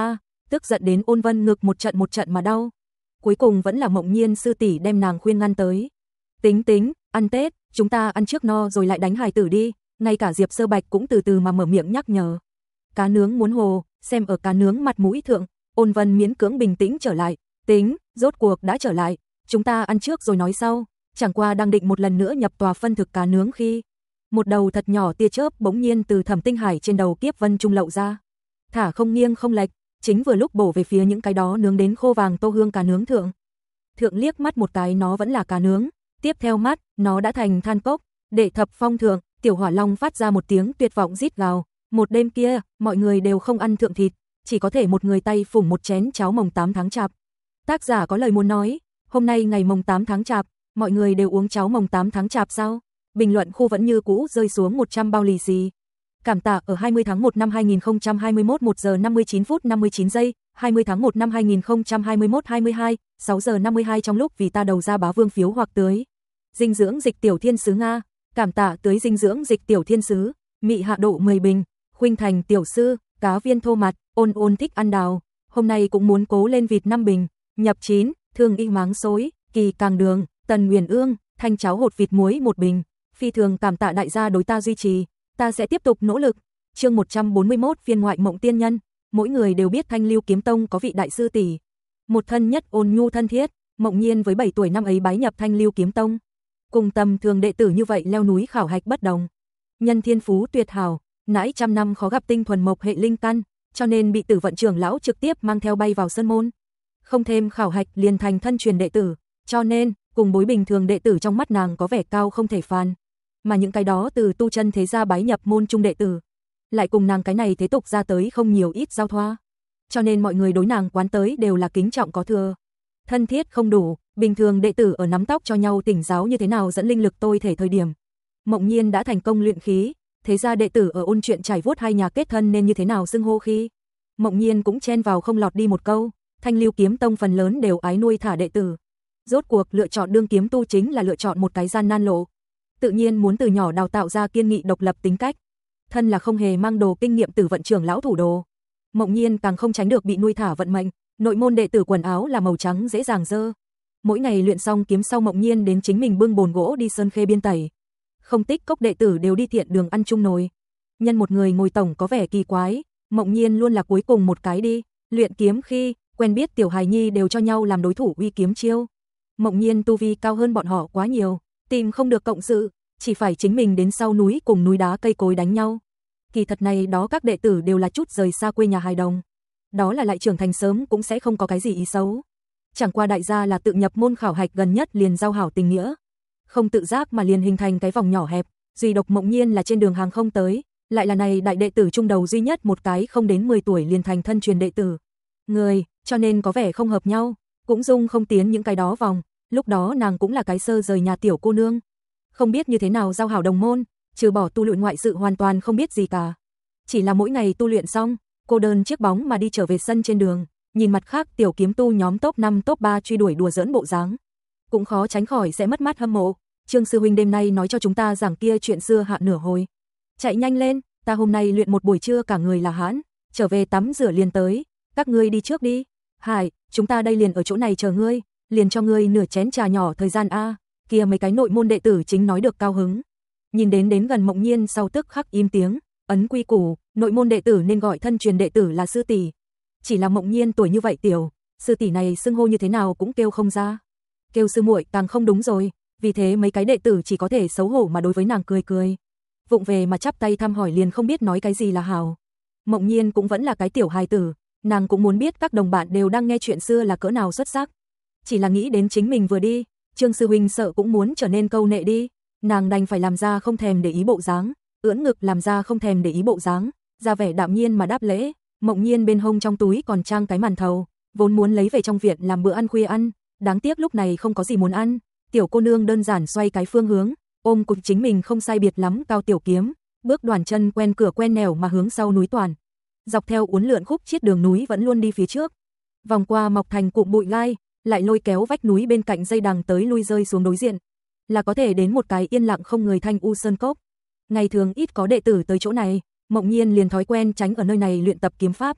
tức giận đến Ôn Vân ngực một trận một trận mà đau. Cuối cùng vẫn là Mộng Nhiên sư tỷ đem nàng khuyên ngăn tới. Tính tính, ăn Tết, chúng ta ăn trước no rồi lại đánh hài tử đi, ngay cả Diệp Sơ Bạch cũng từ từ mà mở miệng nhắc nhở. Cá nướng muốn hồ, xem ở cá nướng mặt mũi thượng, Ôn Vân miễn cưỡng bình tĩnh trở lại, tính, rốt cuộc đã trở lại, chúng ta ăn trước rồi nói sau, chẳng qua đang định một lần nữa nhập tòa phân thực cá nướng khi một đầu thật nhỏ tia chớp bỗng nhiên từ Thẩm Tinh Hải trên đầu Kiếp Vân trung lậu ra. Thả không nghiêng không lệch, chính vừa lúc bổ về phía những cái đó nướng đến khô vàng tô hương cá nướng thượng. Thượng liếc mắt một cái nó vẫn là cá nướng, tiếp theo mắt, nó đã thành than cốc, để thập phong thượng, Tiểu Hỏa Long phát ra một tiếng tuyệt vọng rít gào, một đêm kia, mọi người đều không ăn thượng thịt, chỉ có thể một người tay phủng một chén cháo mồng tám tháng chạp. Tác giả có lời muốn nói, hôm nay ngày mồng tám tháng chạp, mọi người đều uống cháo mồng tám tháng chạp sao? Bình luận khu vẫn như cũ rơi xuống một trăm bao lì xì. Cảm tạ ở hai mươi tháng một năm hai nghìn không trăm hai mươi mốt một giờ năm mươi chín phút năm mươi chín giây, hai mươi tháng một năm hai nghìn không trăm hai mươi mốt hai mươi hai, sáu giờ năm mươi hai trong lúc vì ta đầu ra bá vương phiếu hoặc tưới. Dinh dưỡng dịch tiểu thiên sứ Nga, cảm tạ tưới dinh dưỡng dịch tiểu thiên sứ, mị hạ độ mười bình, Khuynh Thành tiểu sư, cá viên thô mặt, Ôn Ôn thích ăn đào, hôm nay cũng muốn cố lên vịt năm bình, nhập chín, Thương Y máng xối, Kỳ Càng Đường, Tần Nguyền Ương, thanh cháo hột vịt muối một bình, phi thường cảm tạ đại gia đối ta duy trì, ta sẽ tiếp tục nỗ lực. Chương một trăm bốn mươi mốt phiên ngoại Mộng Tiên Nhân, mỗi người đều biết Thanh Lưu Kiếm Tông có vị đại sư tỷ, một thân nhất ôn nhu thân thiết, Mộng Nhiên với bảy tuổi năm ấy bái nhập Thanh Lưu Kiếm Tông, cùng tầm thường đệ tử như vậy leo núi khảo hạch bất đồng. Nhân thiên phú tuyệt hảo, nãi trăm năm khó gặp tinh thuần mộc hệ linh căn, cho nên bị Tử Vận trưởng lão trực tiếp mang theo bay vào sơn môn. Không thêm khảo hạch liền thành thân truyền đệ tử, cho nên cùng bối bình thường đệ tử trong mắt nàng có vẻ cao không thể phàn, mà những cái đó từ tu chân thế gia bái nhập môn trung đệ tử, lại cùng nàng cái này thế tục ra tới không nhiều ít giao thoa. Cho nên mọi người đối nàng quán tới đều là kính trọng có thừa. Thân thiết không đủ, bình thường đệ tử ở nắm tóc cho nhau tỉnh giáo như thế nào dẫn linh lực tôi thể thời điểm. Mộng Nhiên đã thành công luyện khí, thế ra đệ tử ở ôn chuyện trải vuốt hai nhà kết thân nên như thế nào xưng hô khi. Mộng Nhiên cũng chen vào không lọt đi một câu, Thanh Lưu Kiếm Tông phần lớn đều ái nuôi thả đệ tử. Rốt cuộc lựa chọn đương kiếm tu chính là lựa chọn một cái gian nan lộ. Tự nhiên muốn từ nhỏ đào tạo ra kiên nghị độc lập tính cách. Thân là không hề mang đồ kinh nghiệm Tử Vận trưởng lão thủ đồ. Mộng Nhiên càng không tránh được bị nuôi thả vận mệnh, nội môn đệ tử quần áo là màu trắng dễ dàng dơ. Mỗi ngày luyện xong kiếm sau Mộng Nhiên đến chính mình bưng bồn gỗ đi sơn khê biên tẩy. Không tích cốc đệ tử đều đi thiện đường ăn chung nồi. Nhân một người ngồi tổng có vẻ kỳ quái, Mộng Nhiên luôn là cuối cùng một cái đi, luyện kiếm khi quen biết tiểu hài nhi đều cho nhau làm đối thủ uy kiếm chiêu. Mộng Nhiên tu vi cao hơn bọn họ quá nhiều, tìm không được cộng sự, chỉ phải chính mình đến sau núi cùng núi đá cây cối đánh nhau. Kỳ thật này đó các đệ tử đều là chút rời xa quê nhà hài đồng. Đó là lại trưởng thành sớm cũng sẽ không có cái gì ý xấu. Chẳng qua đại gia là tự nhập môn khảo hạch gần nhất liền giao hảo tình nghĩa. Không tự giác mà liền hình thành cái vòng nhỏ hẹp, duy độc Mộng Nhiên là trên đường hàng không tới, lại là này đại đệ tử trung đầu duy nhất một cái không đến mười tuổi liền thành thân truyền đệ tử. Người, cho nên có vẻ không hợp nhau, cũng dung không tiến những cái đó vòng, lúc đó nàng cũng là cái sơ rời nhà tiểu cô nương. Không biết như thế nào giao hảo đồng môn, trừ bỏ tu luyện ngoại sự hoàn toàn không biết gì cả. Chỉ là mỗi ngày tu luyện xong, cô đơn chiếc bóng mà đi trở về sân trên đường, nhìn mặt khác tiểu kiếm tu nhóm top năm top ba truy đuổi đùa giỡn bộ dáng, cũng khó tránh khỏi sẽ mất mát hâm mộ. Trương sư huynh đêm nay nói cho chúng ta giảng kia chuyện xưa hạ nửa hồi. Chạy nhanh lên, ta hôm nay luyện một buổi trưa cả người là hãn, trở về tắm rửa liền tới, các ngươi đi trước đi. Hải, chúng ta đây liền ở chỗ này chờ ngươi, liền cho ngươi nửa chén trà nhỏ thời gian a. Kia mấy cái nội môn đệ tử chính nói được cao hứng. Nhìn đến đến gần Mộng Nhiên sau tức khắc im tiếng, ấn quy củ, nội môn đệ tử nên gọi thân truyền đệ tử là sư tỷ. Chỉ là Mộng Nhiên tuổi như vậy tiểu, sư tỷ này xưng hô như thế nào cũng kêu không ra. Kêu sư muội càng không đúng rồi, vì thế mấy cái đệ tử chỉ có thể xấu hổ mà đối với nàng cười cười. Vụng về mà chắp tay thăm hỏi liền không biết nói cái gì là hảo. Mộng Nhiên cũng vẫn là cái tiểu hài tử, nàng cũng muốn biết các đồng bạn đều đang nghe chuyện xưa là cỡ nào xuất sắc. Chỉ là nghĩ đến chính mình vừa đi, Trương sư huynh sợ cũng muốn trở nên câu nệ đi, nàng đành phải làm ra không thèm để ý bộ dáng, ưỡn ngực làm ra không thèm để ý bộ dáng, ra vẻ đạm nhiên mà đáp lễ. Mộng Nhiên bên hông trong túi còn trang cái màn thầu, vốn muốn lấy về trong viện làm bữa ăn khuya ăn, đáng tiếc lúc này không có gì muốn ăn. Tiểu cô nương đơn giản xoay cái phương hướng, ôm cục chính mình không sai biệt lắm cao tiểu kiếm, bước đoàn chân quen cửa quen nẻo mà hướng sau núi toàn. Dọc theo uốn lượn khúc chiết đường núi vẫn luôn đi phía trước, vòng qua mọc thành cụm bụi gai, lại lôi kéo vách núi bên cạnh dây đằng tới lui rơi xuống đối diện, là có thể đến một cái yên lặng không người thanh u sơn cốc. Ngày thường ít có đệ tử tới chỗ này, Mộng Nhiên liền thói quen tránh ở nơi này luyện tập kiếm pháp.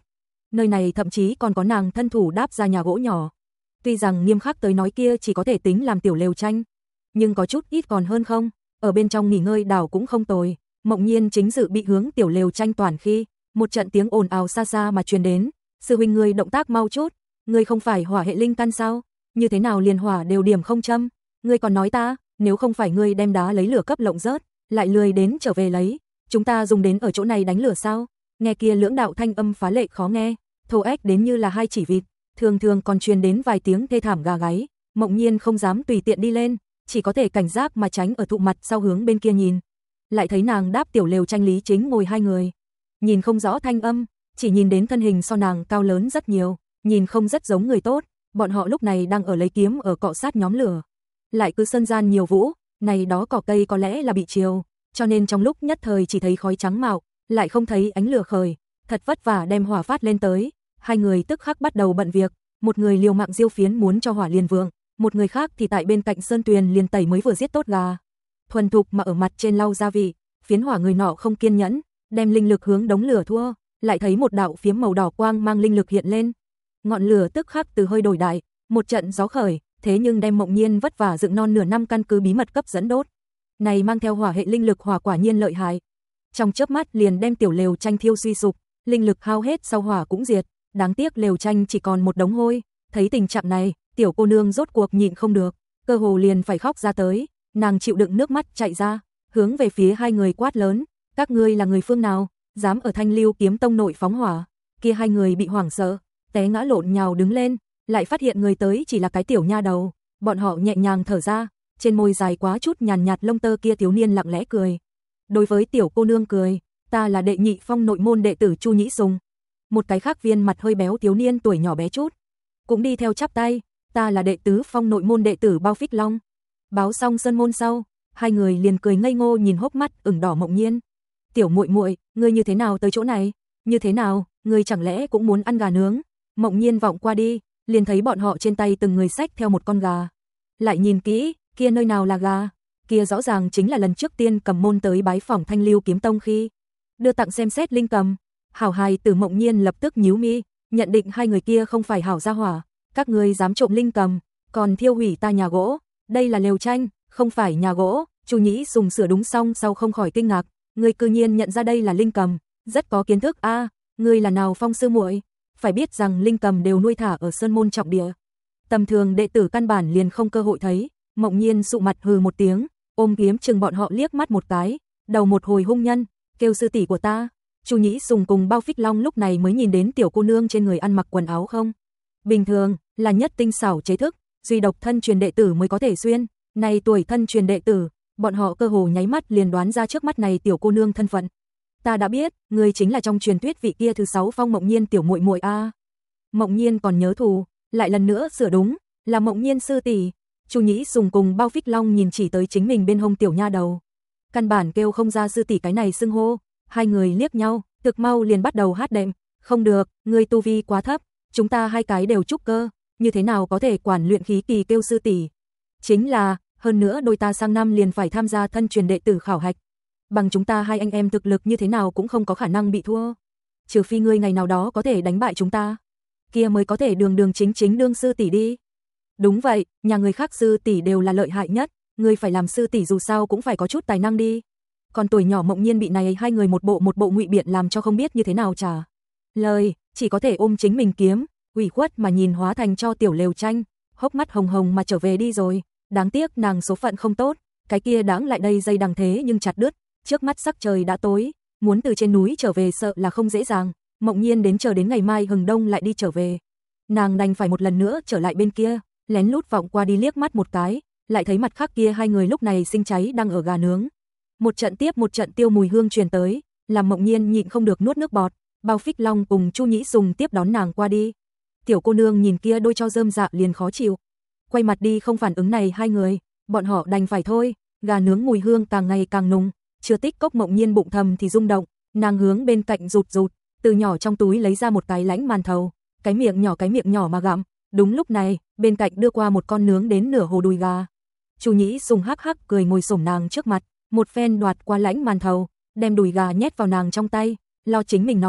Nơi này thậm chí còn có nàng thân thủ đáp ra nhà gỗ nhỏ. Tuy rằng nghiêm khắc tới nói kia chỉ có thể tính làm tiểu lều tranh, nhưng có chút ít còn hơn không, ở bên trong nghỉ ngơi đảo cũng không tồi. Mộng Nhiên chính dự bị hướng tiểu lều tranh toàn khi, một trận tiếng ồn ào xa xa mà truyền đến, sư huynh ngươi động tác mau chút, ngươi không phải hỏa hệ linh căn sao, như thế nào liền hỏa đều điểm không châm, ngươi còn nói ta, nếu không phải ngươi đem đá lấy lửa cấp lộng rớt, lại lười đến trở về lấy, chúng ta dùng đến ở chỗ này đánh lửa sao? Nghe kia lưỡng đạo thanh âm phá lệ khó nghe, thô ếch đến như là hai chỉ vịt, thường thường còn truyền đến vài tiếng thê thảm gà gáy. Mộng Nhiên không dám tùy tiện đi lên, chỉ có thể cảnh giác mà tránh ở thụ mặt sau hướng bên kia nhìn. Lại thấy nàng đáp tiểu lều tranh Lý Chính ngồi hai người, nhìn không rõ thanh âm, chỉ nhìn đến thân hình so nàng cao lớn rất nhiều, nhìn không rất giống người tốt. Bọn họ lúc này đang ở lấy kiếm ở cọ sát nhóm lửa, lại cứ sân gian nhiều vũ, này đó cỏ cây có lẽ là bị chiều, cho nên trong lúc nhất thời chỉ thấy khói trắng mạo, lại không thấy ánh lửa khởi, thật vất vả đem hỏa phát lên tới. Hai người tức khắc bắt đầu bận việc, một người liều mạng diêu phiến muốn cho hỏa liền vượng, một người khác thì tại bên cạnh sơn tuyền liền tẩy mới vừa giết tốt gà, thuần thục mà ở mặt trên lau gia vị. Phiến hỏa người nọ không kiên nhẫn, đem linh lực hướng đống lửa thua, lại thấy một đạo phiếm màu đỏ quang mang linh lực hiện lên, ngọn lửa tức khắc từ hơi đổi đại, một trận gió khởi, thế nhưng đem Mộng Nhiên vất vả dựng non nửa năm căn cứ bí mật cấp dẫn đốt. Này mang theo hỏa hệ linh lực hỏa quả nhiên lợi hại, trong chớp mắt liền đem tiểu lều tranh thiêu suy sụp, linh lực hao hết sau hỏa cũng diệt, đáng tiếc lều tranh chỉ còn một đống hôi. Thấy tình trạng này, tiểu cô nương rốt cuộc nhịn không được, cơ hồ liền phải khóc ra tới, nàng chịu đựng nước mắt chạy ra, hướng về phía hai người quát lớn, các ngươi là người phương nào, dám ở Thanh Lưu Kiếm Tông nội phóng hỏa? Kia hai người bị hoảng sợ, té ngã lộn nhào đứng lên, lại phát hiện người tới chỉ là cái tiểu nha đầu, bọn họ nhẹ nhàng thở ra, trên môi dài quá chút nhàn nhạt lông tơ kia thiếu niên lặng lẽ cười. Đối với tiểu cô nương cười, ta là đệ nhị phong nội môn đệ tử Chu Nhĩ Sùng. Một cái khác viên mặt hơi béo thiếu niên tuổi nhỏ bé chút, cũng đi theo chắp tay, ta là đệ tứ phong nội môn đệ tử Bao Phích Long. Báo xong sân môn sau, hai người liền cười ngây ngô nhìn hốc mắt ửng đỏ Mộng Nhiên. Tiểu muội muội, ngươi như thế nào tới chỗ này? Như thế nào, ngươi chẳng lẽ cũng muốn ăn gà nướng? Mộng Nhiên vọng qua đi, liền thấy bọn họ trên tay từng người xách theo một con gà. Lại nhìn kỹ, kia nơi nào là gà? Kia rõ ràng chính là lần trước tiên cầm môn tới bái phỏng Thanh Lưu Kiếm Tông khi đưa tặng xem xét linh cầm. Hảo hài tử Mộng Nhiên lập tức nhíu mi, nhận định hai người kia không phải hảo gia hỏa, các ngươi dám trộm linh cầm, còn thiêu hủy ta nhà gỗ, đây là lều tranh, không phải nhà gỗ. Chu Nhĩ Sùng sửa đúng xong sau không khỏi kinh ngạc, ngươi cư nhiên nhận ra đây là linh cầm, rất có kiến thức a, à, ngươi là nào phong sư muội? Phải biết rằng linh cầm đều nuôi thả ở sơn môn trọng địa, tầm thường đệ tử căn bản liền không cơ hội thấy. Mộng Nhiên sụ mặt hừ một tiếng, ôm kiếm chừng bọn họ liếc mắt một cái, đầu một hồi hung nhân, kêu sư tỷ của ta. Chu Nhĩ Sùng cùng Bao Phích Long lúc này mới nhìn đến tiểu cô nương trên người ăn mặc quần áo không bình thường, là nhất tinh xảo chế thức, duy độc thân truyền đệ tử mới có thể xuyên. Này tuổi thân truyền đệ tử, bọn họ cơ hồ nháy mắt liền đoán ra trước mắt này tiểu cô nương thân phận. Ta đã biết, người chính là trong truyền thuyết vị kia thứ sáu phong Mộng Nhiên tiểu muội muội a. À. Mộng Nhiên còn nhớ thù, lại lần nữa sửa đúng, là Mộng Nhiên sư tỷ. Chu Nhĩ Sùng cùng Bao Phích Long nhìn chỉ tới chính mình bên hông tiểu nha đầu, căn bản kêu không ra sư tỷ cái này xưng hô. Hai người liếc nhau, thực mau liền bắt đầu hát đệm. Không được, ngươi tu vi quá thấp, chúng ta hai cái đều trúc cơ, như thế nào có thể quản luyện khí kỳ kêu sư tỷ? Chính là, hơn nữa đôi ta sang năm liền phải tham gia thân truyền đệ tử khảo hạch, bằng chúng ta hai anh em thực lực như thế nào cũng không có khả năng bị thua, trừ phi ngươi ngày nào đó có thể đánh bại chúng ta, kia mới có thể đường đường chính chính đương sư tỷ đi. Đúng vậy, nhà người khác sư tỷ đều là lợi hại nhất, ngươi phải làm sư tỷ dù sao cũng phải có chút tài năng đi. Còn tuổi nhỏ Mộng Nhiên bị này hai người một bộ một bộ ngụy biện làm cho không biết như thế nào trả lời, chỉ có thể ôm chính mình kiếm, ủy khuất mà nhìn hóa thành cho tiểu lều tranh, hốc mắt hồng hồng mà trở về đi rồi. Đáng tiếc nàng số phận không tốt, cái kia đáng lại đây dây đằng thế nhưng chặt đứt, trước mắt sắc trời đã tối, muốn từ trên núi trở về sợ là không dễ dàng. Mộng Nhiên đến chờ đến ngày mai hừng đông lại đi trở về, nàng đành phải một lần nữa trở lại bên kia, lén lút vọng qua đi liếc mắt một cái, lại thấy mặt khác kia hai người lúc này sinh cháy đang ở gà nướng. Một trận tiếp một trận tiêu mùi hương truyền tới, làm Mộng Nhiên nhịn không được nuốt nước bọt. Bao Phích Long cùng Chu Nhĩ Sùng tiếp đón nàng qua đi. Tiểu cô nương nhìn kia đôi cho rơm dạ liền khó chịu, quay mặt đi không phản ứng này hai người, bọn họ đành phải thôi. Gà nướng mùi hương càng ngày càng nùng, chưa tích cốc Mộng Nhiên bụng thầm thì rung động, nàng hướng bên cạnh rụt rụt, từ nhỏ trong túi lấy ra một cái lãnh màn thầu, cái miệng nhỏ cái miệng nhỏ mà gặm. Đúng lúc này, bên cạnh đưa qua một con nướng đến nửa hồ đùi gà. Chu Nhĩ Sùng hắc hắc cười ngồi xổm nàng trước mặt, một phen đoạt qua lãnh màn thầu, đem đùi gà nhét vào nàng trong tay, lo chính mình nói,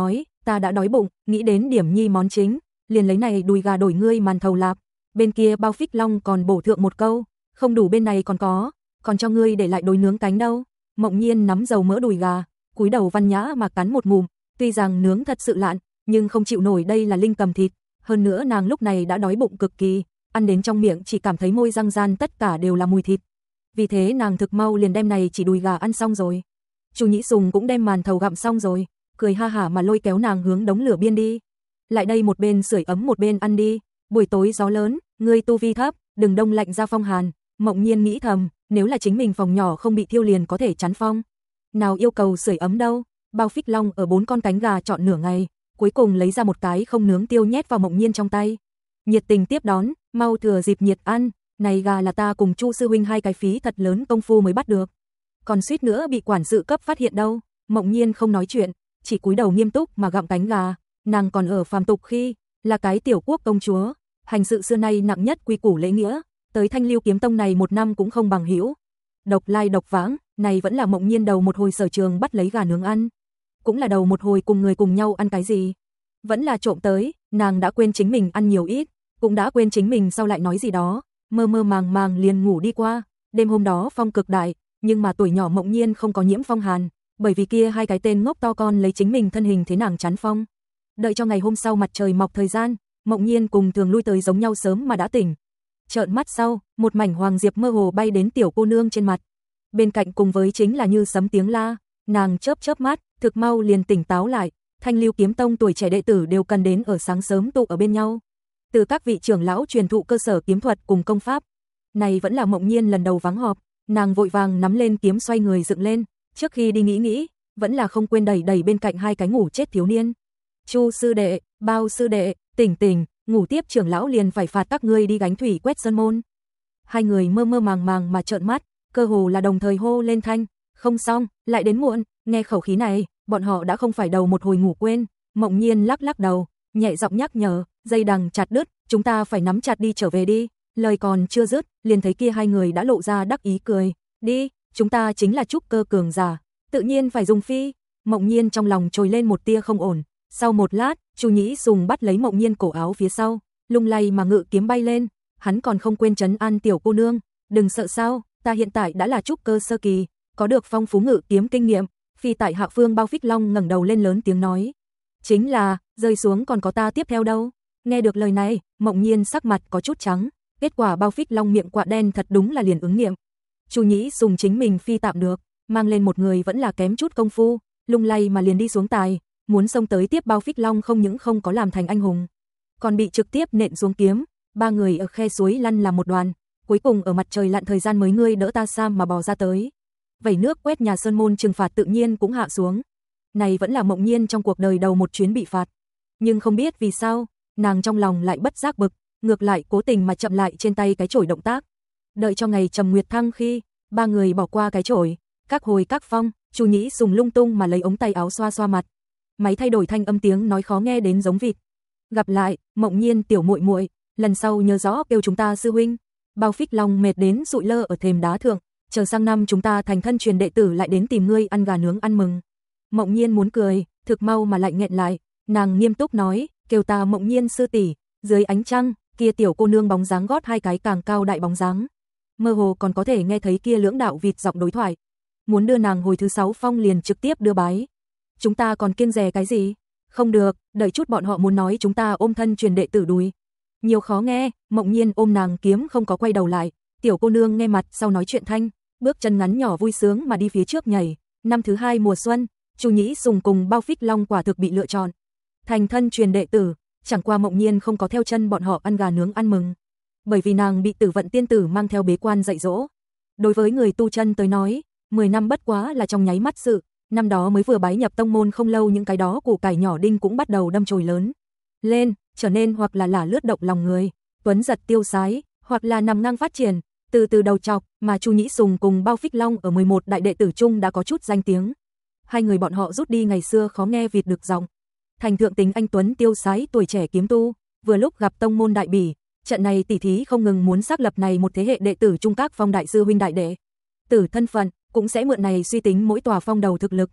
ta đã đói bụng, nghĩ đến điểm nhi món chính, liền lấy này đùi gà đổi ngươi màn thầu lạp. Bên kia Bao Phích Long còn bổ thượng một câu, không đủ bên này còn có, còn cho ngươi để lại đồi nướng cánh đâu. Mộng Nhiên nắm dầu mỡ đùi gà, cúi đầu văn nhã mà cắn một ngụm, tuy rằng nướng thật sự lạn, nhưng không chịu nổi đây là linh cầm thịt, hơn nữa nàng lúc này đã đói bụng cực kỳ, ăn đến trong miệng chỉ cảm thấy môi răng gian tất cả đều là mùi thịt. Vì thế nàng thực mau liền đem này chỉ đùi gà ăn xong rồi. Chu Nhĩ Sùng cũng đem màn thầu gặm xong rồi, cười ha hả mà lôi kéo nàng hướng đống lửa biên đi. Lại đây một bên sưởi ấm một bên ăn đi, buổi tối gió lớn, ngươi tu vi thấp, đừng đông lạnh ra phong hàn. Mộng Nhiên nghĩ thầm, nếu là chính mình phòng nhỏ không bị thiêu liền có thể chắn phong. Nào yêu cầu sưởi ấm đâu. Bao Phích Long ở bốn con cánh gà chọn nửa ngày, cuối cùng lấy ra một cái không nướng tiêu nhét vào Mộng Nhiên trong tay. Nhiệt tình tiếp đón, mau thừa dịp nhiệt ăn, này gà là ta cùng Chu sư huynh hai cái phí thật lớn công phu mới bắt được. Còn suýt nữa bị quản sự cấp phát hiện đâu. Mộng Nhiên không nói chuyện, chỉ cúi đầu nghiêm túc mà gặm cánh gà, nàng còn ở phàm tục khi là cái tiểu quốc công chúa, hành sự xưa nay nặng nhất quy củ lễ nghĩa, tới Thanh Lưu Kiếm Tông này một năm cũng không bằng hữu. Độc lai độc vãng, này vẫn là Mộng Nhiên đầu một hồi sở trường bắt lấy gà nướng ăn, cũng là đầu một hồi cùng người cùng nhau ăn cái gì, vẫn là trộm tới, nàng đã quên chính mình ăn nhiều ít, cũng đã quên chính mình sau lại nói gì đó, mơ mơ màng màng liền ngủ đi qua. Đêm hôm đó phong cực đại, nhưng mà tuổi nhỏ Mộng Nhiên không có nhiễm phong hàn, bởi vì kia hai cái tên ngốc to con lấy chính mình thân hình thế nàng chắn phong. Đợi cho ngày hôm sau mặt trời mọc thời gian, Mộng Nhiên cùng thường lui tới giống nhau sớm mà đã tỉnh. Trợn mắt sau, một mảnh hoàng diệp mơ hồ bay đến tiểu cô nương trên mặt. Bên cạnh cùng với chính là như sấm tiếng la, nàng chớp chớp mắt, thực mau liền tỉnh táo lại. Thanh Lưu Kiếm Tông tuổi trẻ đệ tử đều cần đến ở sáng sớm tụ ở bên nhau. Từ các vị trưởng lão truyền thụ cơ sở kiếm thuật cùng công pháp. Này vẫn là Mộng Nhiên lần đầu vắng họp, nàng vội vàng nắm lên kiếm xoay người dựng lên, trước khi đi nghĩ nghĩ, vẫn là không quên đẩy đẩy bên cạnh hai cái ngủ chết thiếu niên. Chu sư đệ, Bao sư đệ, tỉnh tỉnh, ngủ tiếp trưởng lão liền phải phạt các ngươi đi gánh thủy quét sơn môn. Hai người mơ mơ màng màng mà trợn mắt, cơ hồ là đồng thời hô lên thanh, không xong, lại đến muộn. Nghe khẩu khí này, bọn họ đã không phải đầu một hồi ngủ quên. Mộng Nhiên lắc lắc đầu, nhẹ giọng nhắc nhở, dây đằng chặt đứt, chúng ta phải nắm chặt đi trở về đi. Lời còn chưa dứt, liền thấy kia hai người đã lộ ra đắc ý cười, đi, chúng ta chính là trúc cơ cường giả, tự nhiên phải dùng phi. Mộng Nhiên trong lòng trồi lên một tia không ổn. Sau một lát, Chu Nhĩ Sùng bắt lấy Mộng Nhiên cổ áo phía sau, lung lay mà ngự kiếm bay lên, hắn còn không quên trấn an tiểu cô nương, đừng sợ sao, ta hiện tại đã là trúc cơ sơ kỳ, có được phong phú ngự kiếm kinh nghiệm. Phi tại hạ phương Bao Phích Long ngẩng đầu lên lớn tiếng nói, chính là, rơi xuống còn có ta tiếp theo đâu. Nghe được lời này, Mộng Nhiên sắc mặt có chút trắng, kết quả Bao Phích Long miệng quạ đen thật đúng là liền ứng nghiệm. Chu Nhĩ Sùng chính mình phi tạm được, mang lên một người vẫn là kém chút công phu, lung lay mà liền đi xuống tài, muốn xông tới tiếp Bao Phích Long không những không có làm thành anh hùng, còn bị trực tiếp nện xuống kiếm. Ba người ở khe suối lăn làm một đoàn, cuối cùng ở mặt trời lặn thời gian mới ngươi đỡ ta sam mà bò ra tới. Vẩy nước quét nhà sơn môn trừng phạt tự nhiên cũng hạ xuống. Này vẫn là Mộng Nhiên trong cuộc đời đầu một chuyến bị phạt, nhưng không biết vì sao, nàng trong lòng lại bất giác bực, ngược lại cố tình mà chậm lại trên tay cái chổi động tác. Đợi cho ngày trầm nguyệt thăng khi, ba người bỏ qua cái chổi, các hồi các phong, Chu Nhĩ Sùng lung tung mà lấy ống tay áo xoa xoa mặt. Máy thay đổi thanh âm tiếng nói khó nghe đến giống vịt. Gặp lại, Mộng Nhiên tiểu muội muội, lần sau nhớ rõ kêu chúng ta sư huynh. Bao Phích Long mệt đến sụi lơ ở thềm đá thượng, chờ sang năm chúng ta thành thân truyền đệ tử lại đến tìm ngươi ăn gà nướng ăn mừng. Mộng Nhiên muốn cười, thực mau mà lại nghẹn lại, nàng nghiêm túc nói, kêu ta Mộng Nhiên sư tỷ. Dưới ánh trăng, kia tiểu cô nương bóng dáng gót hai cái càng cao đại bóng dáng, mơ hồ còn có thể nghe thấy kia lưỡng đạo vịt giọng đối thoại. Muốn đưa nàng hồi thứ sáu phong liền trực tiếp đưa bái. Chúng ta còn kiêng dè cái gì? Không được, đợi chút bọn họ muốn nói chúng ta ôm thân truyền đệ tử đùi. Nhiều khó nghe. Mộng Nhiên ôm nàng kiếm không có quay đầu lại. Tiểu cô nương nghe mặt sau nói chuyện thanh, bước chân ngắn nhỏ vui sướng mà đi phía trước nhảy. Năm thứ hai mùa xuân, Chu Nhĩ Sùng cùng Bao Phích Long quả thực bị lựa chọn thành thân truyền đệ tử. Chẳng qua Mộng Nhiên không có theo chân bọn họ ăn gà nướng ăn mừng, bởi vì nàng bị Tử Vận tiên tử mang theo bế quan dạy dỗ. Đối với người tu chân tới nói, mười năm bất quá là trong nháy mắt sự. Năm đó mới vừa bái nhập tông môn không lâu, những cái đó củ cải nhỏ đinh cũng bắt đầu đâm chồi lớn lên, trở nên hoặc là lả lướt động lòng người, tuấn giật tiêu sái, hoặc là nằm ngang phát triển, từ từ đầu chọc. Mà Chu Nhĩ Sùng cùng Bao Phích Long ở mười một đại đệ tử chung đã có chút danh tiếng. Hai người bọn họ rút đi ngày xưa khó nghe vịt được giọng, thành thượng tính anh tuấn tiêu sái tuổi trẻ kiếm tu. Vừa lúc gặp tông môn đại bỉ, trận này tỷ thí không ngừng muốn xác lập này một thế hệ đệ tử trung các phong đại sư huynh đại đệ tử thân phận, cũng sẽ mượn này suy tính mỗi tòa phong đầu thực lực.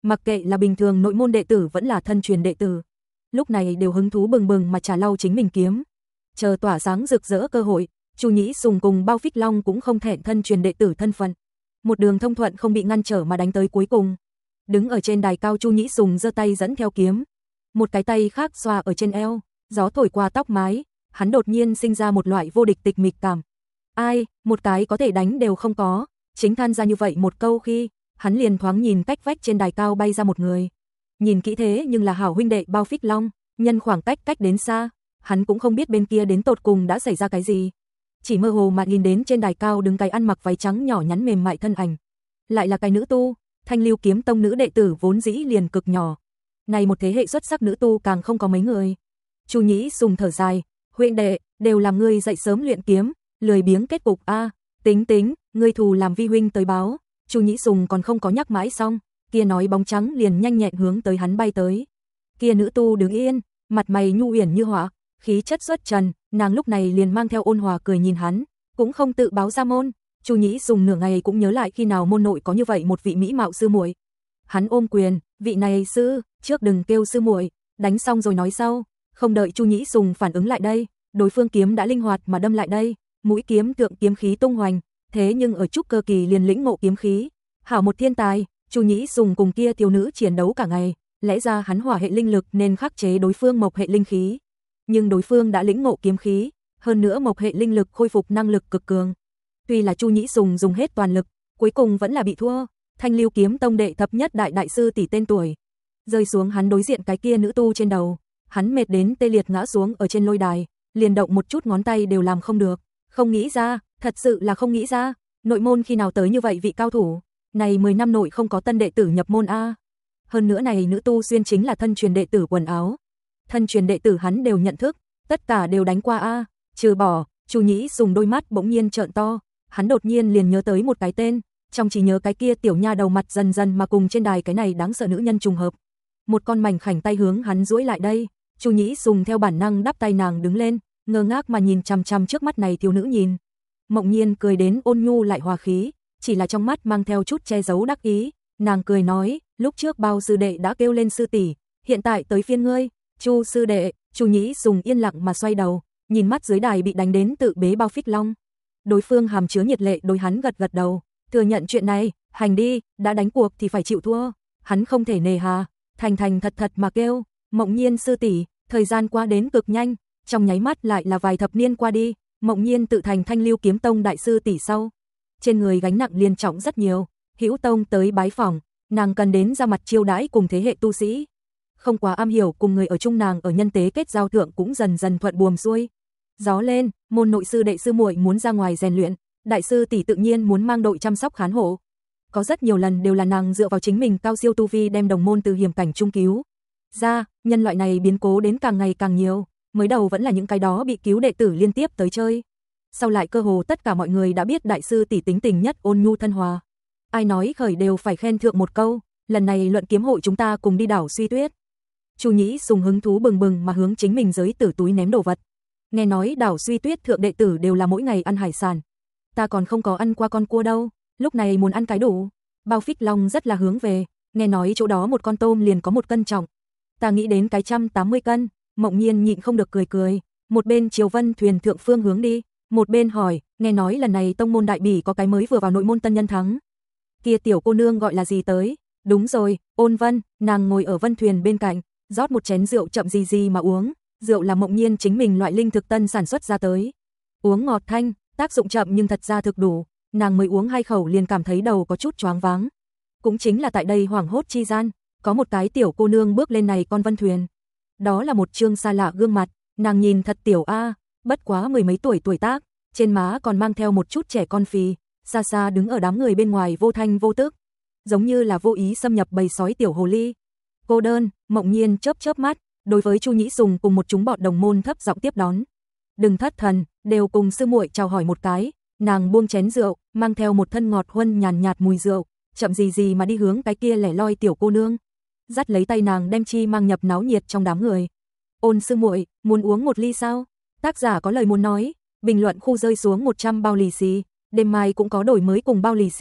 mặc kệ là bình thường nội môn đệ tử vẫn là thân truyền đệ tử, lúc này đều hứng thú bừng bừng mà trả lau chính mình kiếm. Chờ tỏa sáng rực rỡ cơ hội, Chu Nhĩ Sùng cùng Bao Phích Long cũng không thẹn thân truyền đệ tử thân phận. Một đường thông thuận không bị ngăn trở mà đánh tới cuối cùng. Đứng ở trên đài cao, Chu Nhĩ Sùng giơ tay dẫn theo kiếm, một cái tay khác xoa ở trên eo, gió thổi qua tóc mái, hắn đột nhiên sinh ra một loại vô địch tịch mịch cảm. Ai, một cái có thể đánh đều không có, chính than ra như vậy một câu khi, hắn liền thoáng nhìn cách vách trên đài cao bay ra một người. Nhìn kỹ thế nhưng là hảo huynh đệ Bao Phích Long, nhân khoảng cách cách đến xa, hắn cũng không biết bên kia đến tột cùng đã xảy ra cái gì. Chỉ mơ hồ mà nhìn đến trên đài cao đứng cái ăn mặc váy trắng nhỏ nhắn mềm mại thân ảnh. Lại là cái nữ tu, Thanh Lưu Kiếm Tông nữ đệ tử vốn dĩ liền cực nhỏ. Này một thế hệ xuất sắc nữ tu càng không có mấy người. Chu Nhĩ Sùng thở dài, huynh đệ, đều làm ngươi dậy sớm luyện kiếm, lười biếng kết cục a, à, tính tính, ngươi thù làm vi huynh tới báo. Chu Nhĩ Sùng còn không có nhắc mãi xong, kia nói bóng trắng liền nhanh nhẹn hướng tới hắn bay tới. Kia nữ tu đứng yên, mặt mày nhu uyển như họa, khí chất xuất trần, nàng lúc này liền mang theo ôn hòa cười nhìn hắn, cũng không tự báo ra môn. Chu Nhĩ Sùng nửa ngày cũng nhớ lại khi nào môn nội có như vậy một vị mỹ mạo sư muội. Hắn ôm quyền, vị này sư, trước đừng kêu sư muội, đánh xong rồi nói sau. Không đợi Chu Nhĩ Sùng phản ứng lại đây, đối phương kiếm đã linh hoạt mà đâm lại đây, mũi kiếm thượng kiếm khí tung hoành, thế nhưng ở trúc cơ kỳ liền lĩnh ngộ kiếm khí. Hảo một thiên tài, Chu Nhĩ Sùng cùng kia thiếu nữ chiến đấu cả ngày, lẽ ra hắn hỏa hệ linh lực nên khắc chế đối phương mộc hệ linh khí. Nhưng đối phương đã lĩnh ngộ kiếm khí, hơn nữa mộc hệ linh lực khôi phục năng lực cực cường. Tuy là Chu Nhĩ Sùng dùng hết toàn lực, cuối cùng vẫn là bị thua. Thanh Lưu Kiếm Tông đệ thập nhất đại đại sư tỷ tên tuổi, rơi xuống hắn đối diện cái kia nữ tu trên đầu, hắn mệt đến tê liệt ngã xuống ở trên lôi đài, liền động một chút ngón tay đều làm không được. Không nghĩ ra, thật sự là không nghĩ ra, nội môn khi nào tới như vậy vị cao thủ, này mười năm nội không có tân đệ tử nhập môn a. Hơn nữa này nữ tu xuyên chính là thân truyền đệ tử quần áo. Thân truyền đệ tử hắn đều nhận thức, tất cả đều đánh qua a, trừ bỏ, Chu Nhĩ Sùng đôi mắt bỗng nhiên trợn to, hắn đột nhiên liền nhớ tới một cái tên, trong trí nhớ cái kia tiểu nha đầu mặt dần dần mà cùng trên đài cái này đáng sợ nữ nhân trùng hợp. Một con mảnh khảnh tay hướng hắn duỗi lại đây, Chu Nhĩ Sùng theo bản năng đắp tay nàng đứng lên, ngơ ngác mà nhìn chằm chằm trước mắt này thiếu nữ nhìn. Mộng Nhiên cười đến ôn nhu lại hòa khí, chỉ là trong mắt mang theo chút che giấu đắc ý, nàng cười nói, lúc trước Bao sư đệ đã kêu lên sư tỷ, hiện tại tới phiên ngươi. Chu sư đệ. Chu Nhĩ Sùng yên lặng mà xoay đầu, nhìn mắt dưới đài bị đánh đến tự bế Bao Phích Long. Đối phương hàm chứa nhiệt lệ đối hắn gật gật đầu, thừa nhận chuyện này, hành đi, đã đánh cuộc thì phải chịu thua. Hắn không thể nề hà, thành thành thật thật mà kêu, Mộng Nhiên sư tỷ. Thời gian qua đến cực nhanh, trong nháy mắt lại là vài thập niên qua đi, Mộng Nhiên tự thành Thanh Lưu Kiếm Tông đại sư tỷ sau, trên người gánh nặng liên trọng rất nhiều. Hữu Tông tới bái phỏng, nàng cần đến ra mặt chiêu đãi cùng thế hệ tu sĩ. Không quá am hiểu cùng người ở chung, nàng ở nhân tế kết giao thượng cũng dần dần thuận buồm xuôi. Gió lên, môn nội sư đệ sư muội muốn ra ngoài rèn luyện, đại sư tỷ tự nhiên muốn mang đội chăm sóc khán hộ. Có rất nhiều lần đều là nàng dựa vào chính mình cao siêu tu vi đem đồng môn từ hiểm cảnh trung cứu ra, nhân loại này biến cố đến càng ngày càng nhiều, mới đầu vẫn là những cái đó bị cứu đệ tử liên tiếp tới chơi. Sau lại cơ hồ tất cả mọi người đã biết đại sư tỷ tính tình nhất ôn nhu thân hòa. Ai nói khởi đều phải khen thượng một câu, lần này luận kiếm hội chúng ta cùng đi đảo Suy Tuyết. Chu Nhĩ Sùng hứng thú bừng bừng mà hướng chính mình giới tử túi ném đồ vật. Nghe nói đảo Suy Tuyết thượng đệ tử đều là mỗi ngày ăn hải sản. Ta còn không có ăn qua con cua đâu, lúc này muốn ăn cái đủ. Bao Phích Long rất là hướng về, nghe nói chỗ đó một con tôm liền có một cân trọng. Ta nghĩ đến cái trăm tám mươi cân, Mộng Nhiên nhịn không được cười cười, một bên chiều Vân thuyền thượng phương hướng đi, một bên hỏi, nghe nói lần này tông môn đại bỉ có cái mới vừa vào nội môn tân nhân thắng. Kia tiểu cô nương gọi là gì tới? Đúng rồi, Ôn Vân. Nàng ngồi ở Vân thuyền bên cạnh, rót một chén rượu chậm gì gì mà uống, rượu là Mộng Nhiên chính mình loại linh thực tân sản xuất ra tới. Uống ngọt thanh, tác dụng chậm nhưng thật ra thực đủ, nàng mới uống hai khẩu liền cảm thấy đầu có chút choáng váng. Cũng chính là tại đây hoảng hốt chi gian, có một cái tiểu cô nương bước lên này con Vân thuyền. Đó là một trương xa lạ gương mặt, nàng nhìn thật tiểu a, bất quá mười mấy tuổi tuổi tác, trên má còn mang theo một chút trẻ con phì, xa xa đứng ở đám người bên ngoài vô thanh vô tức, giống như là vô ý xâm nhập bầy sói tiểu hồ ly. Cô đơn, Mộng Nhiên chớp chớp mắt, đối với Chu Nhĩ Sùng cùng một chúng bọn đồng môn thấp giọng tiếp đón. Đừng thất thần, đều cùng sư muội chào hỏi một cái. Nàng buông chén rượu, mang theo một thân ngọt huân nhàn nhạt mùi rượu, chậm gì gì mà đi hướng cái kia lẻ loi tiểu cô nương, dắt lấy tay nàng đem chi mang nhập náo nhiệt trong đám người. Ôn sư muội, muốn uống một ly sao? Tác giả có lời muốn nói, bình luận khu rơi xuống một trăm bao lì xì, đêm mai cũng có đổi mới cùng bao lì xì,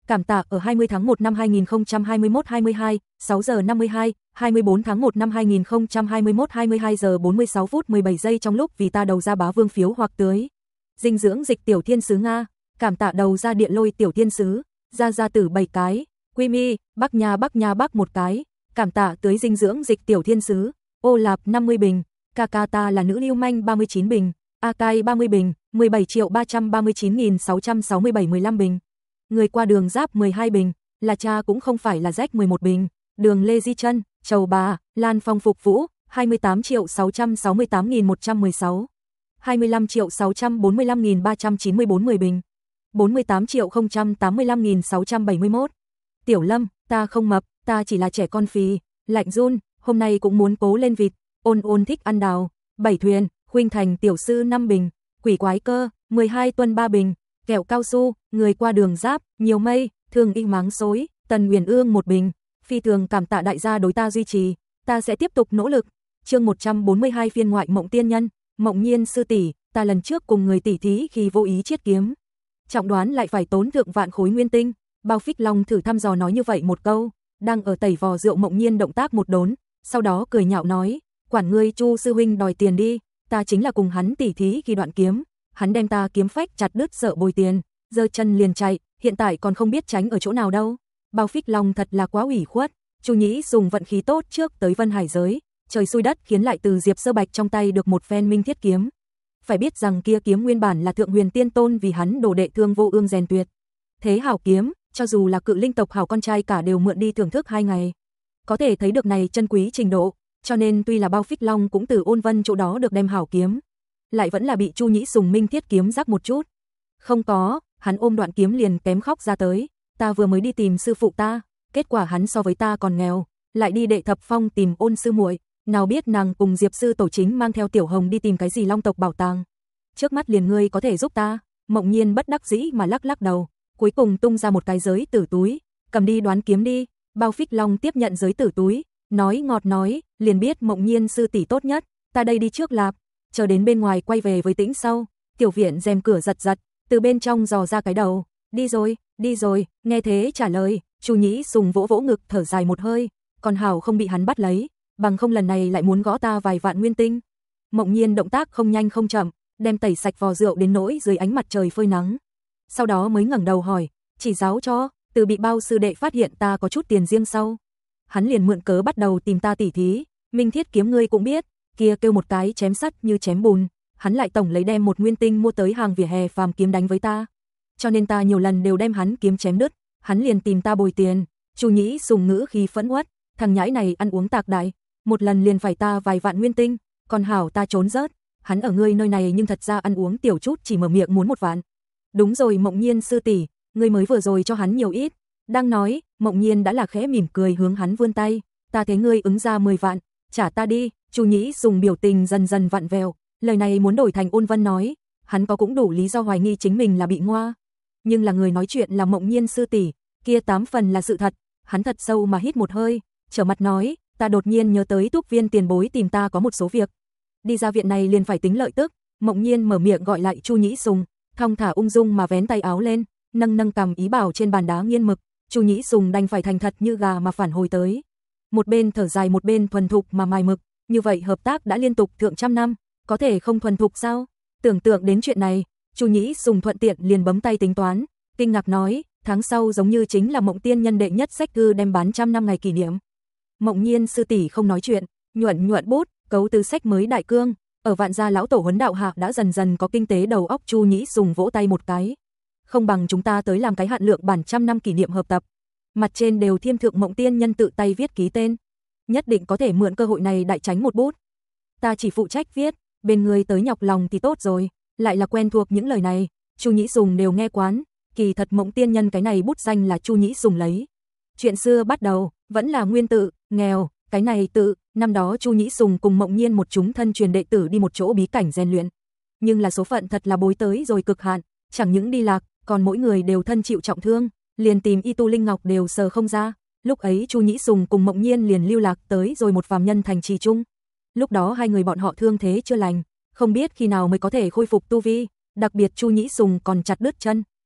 Cảm tạ ở hai mươi tháng một năm hai nghìn không trăm hai mươi mốt hai mươi hai, sáu giờ năm mươi hai, hai mươi bốn tháng một năm hai nghìn không trăm hai mươi mốt hai mươi hai giờ bốn mươi sáu phút mười bảy giây trong lúc vì ta đầu ra bá vương phiếu hoặc tưới. Dinh dưỡng dịch tiểu thiên sứ Nga, cảm tạ đầu ra điện lôi tiểu thiên sứ, ra ra tử bảy cái, Quy Mi, Bắc Nha Bắc Nha Bắc một cái, cảm tạ tưới dinh dưỡng dịch tiểu thiên sứ, Ô Lạp năm mươi bình, Kakata là nữ lưu manh ba mươi chín bình, Akai ba mươi bình, mười bảy triệu ba trăm ba mươi chín nghìn sáu trăm sáu mươi bảy mười lăm bình. Người qua đường Giáp mười hai bình, là cha cũng không phải là rách mười một bình, đường Lê Di Trân, Chầu Bà, Lan Phong Phục Vũ, hai mươi tám triệu sáu trăm sáu mươi tám nghìn một trăm mười sáu, hai mươi lăm triệu sáu trăm bốn mươi lăm nghìn ba trăm chín mươi bốn mười bình, bốn mươi tám triệu không trăm tám mươi lăm nghìn sáu trăm bảy mươi mốt. Tiểu Lâm, ta không mập, ta chỉ là trẻ con phì, Lạnh Run, hôm nay cũng muốn cố lên vịt, Ôn Ôn thích ăn đào, Bảy Thuyền, Khuynh Thành tiểu sư năm bình, Quỷ Quái Cơ, mười hai tuần ba bình, Kẹo Cao Su, Người qua đường Giáp, Nhiều Mây, Thường Y Máng Xối, Tần Uyển Ương một bình, phi thường cảm tạ đại gia đối ta duy trì, ta sẽ tiếp tục nỗ lực. Chương một trăm bốn mươi hai phiên ngoại Mộng Tiên Nhân, Mộng Nhiên sư tỷ, ta lần trước cùng người tỷ thí khi vô ý chiết kiếm, trọng đoán lại phải tốn thượng vạn khối nguyên tinh, Bao Phích Long thử thăm dò nói như vậy một câu, đang ở tẩy vò rượu Mộng Nhiên động tác một đốn, sau đó cười nhạo nói, quản ngươi Chu sư huynh đòi tiền đi, ta chính là cùng hắn tỷ thí khi đoạn kiếm, hắn đem ta kiếm phách chặt đứt sợ bồi tiền, giơ chân liền chạy, hiện tại còn không biết tránh ở chỗ nào đâu. Bao Phích Long thật là quá ủy khuất, Chu Nhĩ dùng vận khí tốt trước tới Vân Hải giới, trời xui đất khiến lại từ Diệp Sơ Bạch trong tay được một phen minh thiết kiếm. Phải biết rằng kia kiếm nguyên bản là Thượng Huyền Tiên Tôn vì hắn đồ đệ Thương Vô Ương rèn tuyệt. Thế hảo kiếm, cho dù là cự linh tộc hảo con trai cả đều mượn đi thưởng thức hai ngày. Có thể thấy được này chân quý trình độ, cho nên tuy là Bao Phích Long cũng từ Ôn Vân chỗ đó được đem hảo kiếm, lại vẫn là bị Chu Nhĩ dùng minh thiết kiếm rắc một chút. Không có, hắn ôm đoạn kiếm liền kém khóc ra tới, ta vừa mới đi tìm sư phụ ta, kết quả hắn so với ta còn nghèo, lại đi đệ thập phong tìm Ôn sư muội, nào biết nàng cùng Diệp sư tổ chính mang theo Tiểu Hồng đi tìm cái gì Long tộc bảo tàng. Trước mắt liền ngươi có thể giúp ta? Mộng Nhiên bất đắc dĩ mà lắc lắc đầu, cuối cùng tung ra một cái giới tử túi, cầm đi đoán kiếm đi. Bao Phích Long tiếp nhận giới tử túi, nói ngọt nói, liền biết Mộng Nhiên sư tỷ tốt nhất, ta đây đi trước lạp. Chờ đến bên ngoài quay về với tĩnh sau, tiểu viện rèm cửa giật giật, từ bên trong dò ra cái đầu, đi rồi, đi rồi, nghe thế trả lời, Chu Nhĩ Sùng vỗ vỗ ngực thở dài một hơi, còn hảo không bị hắn bắt lấy, bằng không lần này lại muốn gõ ta vài vạn nguyên tinh. Mộng Nhiên động tác không nhanh không chậm, đem tẩy sạch vò rượu đến nỗi dưới ánh mặt trời phơi nắng. Sau đó mới ngẩng đầu hỏi, chỉ giáo cho, từ bị Bao sư đệ phát hiện ta có chút tiền riêng sau. Hắn liền mượn cớ bắt đầu tìm ta tỉ thí, minh thiết kiếm ngươi cũng biết, kia kêu một cái chém sắt như chém bùn, hắn lại tổng lấy đem một nguyên tinh mua tới hàng vỉa hè phàm kiếm đánh với ta. Cho nên ta nhiều lần đều đem hắn kiếm chém đứt, hắn liền tìm ta bồi tiền. Chu Nhĩ sùng ngữ khí phẫn uất, thằng nhãi này ăn uống tạc đại, một lần liền phải ta vài vạn nguyên tinh, còn hảo ta trốn rớt, hắn ở ngươi nơi này nhưng thật ra ăn uống tiểu chút chỉ mở miệng muốn một vạn. Đúng rồi Mộng Nhiên sư tỷ, ngươi mới vừa rồi cho hắn nhiều ít. Đang nói, Mộng Nhiên đã là khẽ mỉm cười hướng hắn vươn tay, ta thấy ngươi ứng ra mười vạn, trả ta đi. Chu Nhĩ dùng biểu tình dần dần vặn vẹo, lời này muốn đổi thành Ôn Vân nói, hắn có cũng đủ lý do hoài nghi chính mình là bị ngoa, nhưng là người nói chuyện là Mộng Nhiên sư tỷ, kia tám phần là sự thật. Hắn thật sâu mà hít một hơi, trở mặt nói, ta đột nhiên nhớ tới Túc Viên tiền bối tìm ta có một số việc, đi ra viện này liền phải tính lợi tức. Mộng Nhiên mở miệng gọi lại Chu Nhĩ Sùng, thong thả ung dung mà vén tay áo lên, nâng nâng cằm ý bảo trên bàn đá nghiên mực. Chu Nhĩ Sùng đành phải thành thật như gà mà phản hồi tới, một bên thở dài một bên thuần thục mà mài mực. Như vậy hợp tác đã liên tục thượng trăm năm, có thể không thuần thục sao? Tưởng tượng đến chuyện này, Chu Nhĩ Sùng thuận tiện liền bấm tay tính toán, kinh ngạc nói, tháng sau giống như chính là Mộng Tiên Nhân đệ nhất sách cư đem bán trăm năm ngày kỷ niệm. Mộng Nhiên sư tỷ không nói chuyện, nhuận nhuận bút, cấu từ sách mới đại cương, ở Vạn gia lão tổ huấn đạo hạ đã dần dần có kinh tế đầu óc. Chu Nhĩ Sùng vỗ tay một cái, không bằng chúng ta tới làm cái hạn lượng bản trăm năm kỷ niệm hợp tập, mặt trên đều thiêm thượng Mộng Tiên Nhân tự tay viết ký tên, nhất định có thể mượn cơ hội này đại tránh một bút. Ta chỉ phụ trách viết, bên người tới nhọc lòng thì tốt rồi. Lại là quen thuộc những lời này, Chu Nhĩ Sùng đều nghe quán, kỳ thật Mộng Tiên Nhân cái này bút danh là Chu Nhĩ Sùng lấy. Chuyện xưa bắt đầu, vẫn là nguyên tự, nghèo, cái này tự, năm đó Chu Nhĩ Sùng cùng Mộng Nhiên một chúng thân truyền đệ tử đi một chỗ bí cảnh rèn luyện. Nhưng là số phận thật là bối tới rồi cực hạn, chẳng những đi lạc, còn mỗi người đều thân chịu trọng thương, liền tìm y tu linh ngọc đều sờ không ra. Lúc ấy Chu Nhĩ Sùng cùng Mộng Nhiên liền lưu lạc tới rồi một phàm nhân thành trì chung. Lúc đó hai người bọn họ thương thế chưa lành, không biết khi nào mới có thể khôi phục tu vi, đặc biệt Chu Nhĩ Sùng còn chặt đứt chân,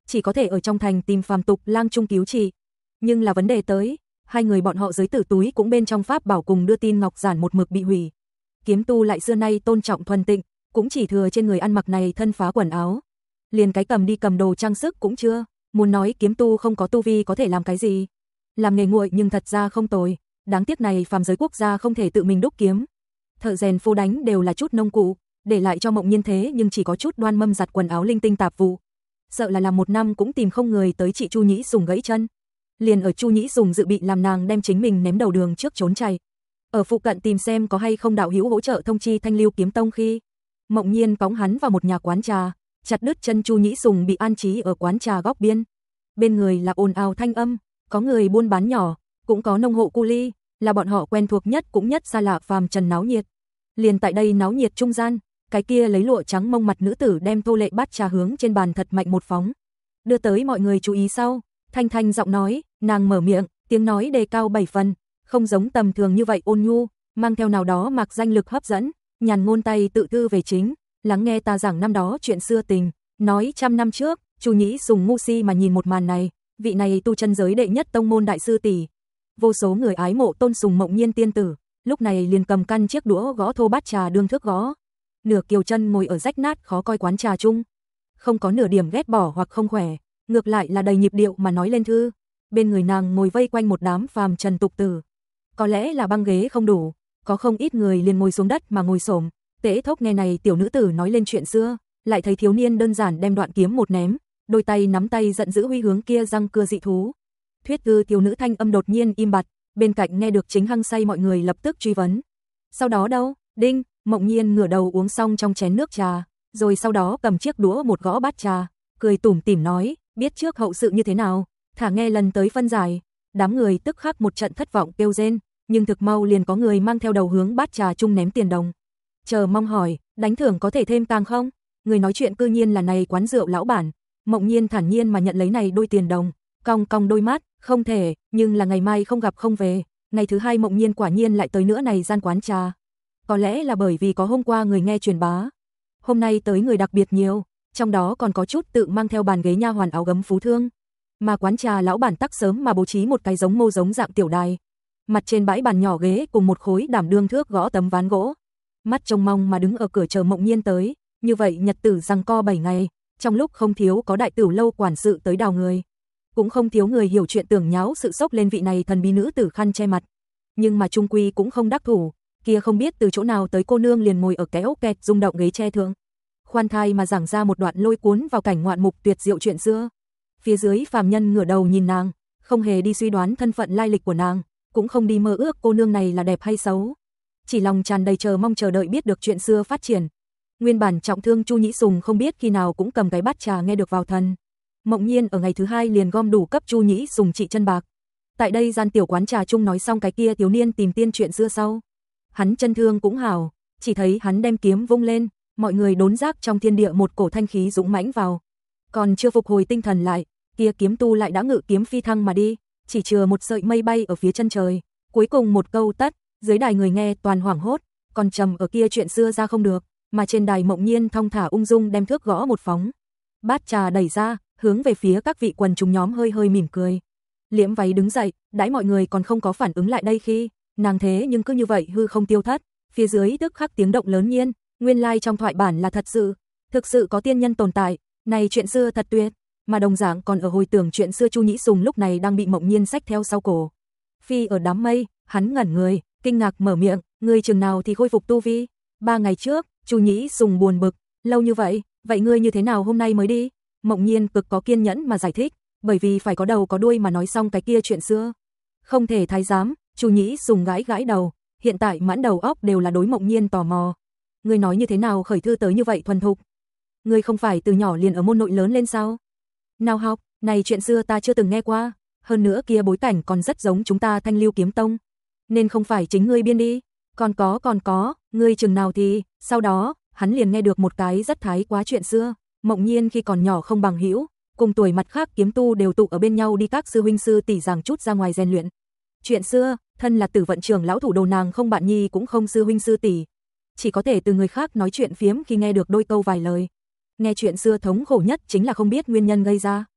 chỉ có thể ở trong thành tìm Phàm Tục Lang chung cứu trị. Nhưng là vấn đề tới, hai người bọn họ giới tử túi cũng bên trong pháp bảo cùng đưa tin ngọc giản một mực bị hủy. Kiếm tu lại xưa nay tôn trọng thuần tịnh, cũng chỉ thừa trên người ăn mặc này thân phá quần áo. Liền cái cầm đi cầm đồ trang sức cũng chưa, muốn nói kiếm tu không có tu vi có thể làm cái gì. Làm nghề nguội nhưng thật ra không tồi, đáng tiếc này phàm giới quốc gia không thể tự mình đúc kiếm. Thợ rèn phô đánh đều là chút nông cụ, để lại cho Mộng Nhiên thế nhưng chỉ có chút đoan mâm giặt quần áo linh tinh tạp vụ. Sợ là làm một năm cũng tìm không người tới trị Chu Nhĩ Sùng gãy chân. Liền ở Chu Nhĩ Sùng dự bị làm nàng đem chính mình ném đầu đường trước trốn chạy. Ở phụ cận tìm xem có hay không đạo hữu hỗ trợ thông chi Thanh Lưu Kiếm Tông khi Mộng Nhiên cõng hắn vào một nhà quán trà, chặt đứt chân Chu Nhĩ Sùng bị an trí ở quán trà góc biên. Bên người là ồn ào thanh âm, có người buôn bán nhỏ, cũng có nông hộ cu ly, là bọn họ quen thuộc nhất cũng nhất xa lạ phàm trần náo nhiệt. Liền tại đây náo nhiệt trung gian, cái kia lấy lụa trắng mông mặt nữ tử đem thô lệ bát trà hướng trên bàn thật mạnh một phóng. Đưa tới mọi người chú ý sau, thanh thanh giọng nói, nàng mở miệng, tiếng nói đề cao bảy phần, không giống tầm thường như vậy ôn nhu, mang theo nào đó mặc danh lực hấp dẫn, nhàn ngôn tay tự thư về chính, lắng nghe ta giảng năm đó chuyện xưa tình, nói trăm năm trước, Chu Nhĩ Sùng ngu si mà nhìn một màn này, vị này tu chân giới đệ nhất tông môn đại sư tỷ, vô số người ái mộ tôn sùng Mộng Nhiên tiên tử, lúc này liền cầm căn chiếc đũa gõ thô bát trà đương thước gõ. Nửa kiều chân ngồi ở rách nát khó coi quán trà chung, không có nửa điểm ghét bỏ hoặc không khỏe, ngược lại là đầy nhịp điệu mà nói lên thư. Bên người nàng ngồi vây quanh một đám phàm trần tục tử. Có lẽ là băng ghế không đủ, có không ít người liền ngồi xuống đất mà ngồi xổm, tễ thốc nghe này tiểu nữ tử nói lên chuyện xưa, lại thấy thiếu niên đơn giản đem đoạn kiếm một ném, đôi tay nắm tay giận dữ huy hướng kia răng cưa dị thú. Thuyết thư tiểu nữ thanh âm đột nhiên im bặt, bên cạnh nghe được chính hăng say mọi người lập tức truy vấn. Sau đó đâu? Đinh, Mộng Nhiên ngửa đầu uống xong trong chén nước trà, rồi sau đó cầm chiếc đũa một gõ bát trà, cười tủm tỉm nói, biết trước hậu sự như thế nào, thả nghe lần tới phân giải. Đám người tức khắc một trận thất vọng kêu rên, nhưng thực mau liền có người mang theo đầu hướng bát trà chung ném tiền đồng. Chờ mong hỏi, đánh thưởng có thể thêm càng không? Người nói chuyện cư nhiên là này quán rượu lão bản. Mộng Nhiên thản nhiên mà nhận lấy này đôi tiền đồng, cong cong đôi mắt, không thể, nhưng là ngày mai không gặp không về. Ngày thứ hai Mộng Nhiên quả nhiên lại tới nữa này gian quán trà. Có lẽ là bởi vì có hôm qua người nghe truyền bá, hôm nay tới người đặc biệt nhiều, trong đó còn có chút tự mang theo bàn ghế nha hoàn áo gấm phú thương. Mà quán trà lão bản tắc sớm mà bố trí một cái giống mô giống dạng tiểu đài, mặt trên bãi bàn nhỏ ghế cùng một khối đảm đương thước gõ tấm ván gỗ. Mắt trông mong mà đứng ở cửa chờ Mộng Nhiên tới, như vậy nhật tử giằng co bảy ngày, trong lúc không thiếu có đại tửu lâu quản sự tới đào người, cũng không thiếu người hiểu chuyện tưởng nháo sự sốc lên vị này thần bí nữ tử khăn che mặt. Nhưng mà trung quy cũng không đắc thủ, kia không biết từ chỗ nào tới cô nương liền ngồi ở kéo kẹt rung động ghế tre thượng, khoan thai mà giảng ra một đoạn lôi cuốn vào cảnh ngoạn mục tuyệt diệu chuyện xưa. Phía dưới phàm nhân ngửa đầu nhìn nàng, không hề đi suy đoán thân phận lai lịch của nàng, cũng không đi mơ ước cô nương này là đẹp hay xấu, chỉ lòng tràn đầy chờ mong chờ đợi biết được chuyện xưa phát triển. Nguyên bản trọng thương Chu Nhĩ Sùng không biết khi nào cũng cầm cái bát trà nghe được vào thần. Mộng Nhiên ở ngày thứ hai liền gom đủ cấp Chu Nhĩ Sùng trị chân bạc. Tại đây gian tiểu quán trà chung nói xong cái kia thiếu niên tìm tiên chuyện xưa sau, hắn chân thương cũng hảo, chỉ thấy hắn đem kiếm vung lên, mọi người đốn giác trong thiên địa một cổ thanh khí dũng mãnh vào. Còn chưa phục hồi tinh thần lại, kia kiếm tu lại đã ngự kiếm phi thăng mà đi, chỉ chừa một sợi mây bay ở phía chân trời, cuối cùng một câu tất, dưới đài người nghe toàn hoảng hốt, còn trầm ở kia chuyện xưa ra không được, mà trên đài Mộng Nhiên thong thả ung dung đem thước gõ một phóng. Bát trà đẩy ra, hướng về phía các vị quần chúng nhóm hơi hơi mỉm cười. Liễm váy đứng dậy, đãi mọi người còn không có phản ứng lại đây khi, nàng thế nhưng cứ như vậy hư không tiêu thất, phía dưới tức khắc tiếng động lớn nhiên, nguyên lai like trong thoại bản là thật sự, thực sự có tiên nhân tồn tại, này chuyện xưa thật tuyệt, mà đồng dạng còn ở hồi tưởng chuyện xưa Chu Nhĩ Sùng lúc này đang bị Mộng Nhiên xách theo sau cổ. Phi ở đám mây, hắn ngẩn người, kinh ngạc mở miệng, ngươi chừng nào thì khôi phục tu vi? Ba ngày trước, Chu Nhĩ Sùng buồn bực, lâu như vậy, vậy ngươi như thế nào hôm nay mới đi? Mộng Nhiên cực có kiên nhẫn mà giải thích, bởi vì phải có đầu có đuôi mà nói xong cái kia chuyện xưa. Không thể thái giám, Chu Nhĩ Sùng gãi gãi đầu, hiện tại mãn đầu óc đều là đối Mộng Nhiên tò mò. Ngươi nói như thế nào khởi thư tới như vậy thuần thục? Ngươi không phải từ nhỏ liền ở môn nội lớn lên sao? Nào học, này chuyện xưa ta chưa từng nghe qua, hơn nữa kia bối cảnh còn rất giống chúng ta Thanh Lưu Kiếm Tông, nên không phải chính ngươi biên đi. Còn có còn có, ngươi chừng nào thì, sau đó, hắn liền nghe được một cái rất thái quá chuyện xưa, Mộng Nhiên khi còn nhỏ không bằng hữu, cùng tuổi mặt khác kiếm tu đều tụ ở bên nhau đi các sư huynh sư tỷ giảng chút ra ngoài rèn luyện. Chuyện xưa, thân là Tử Vận trưởng lão thủ đồ nàng không bạn nhi cũng không sư huynh sư tỷ, chỉ có thể từ người khác nói chuyện phiếm khi nghe được đôi câu vài lời. Nghe chuyện xưa thống khổ nhất chính là không biết nguyên nhân gây ra,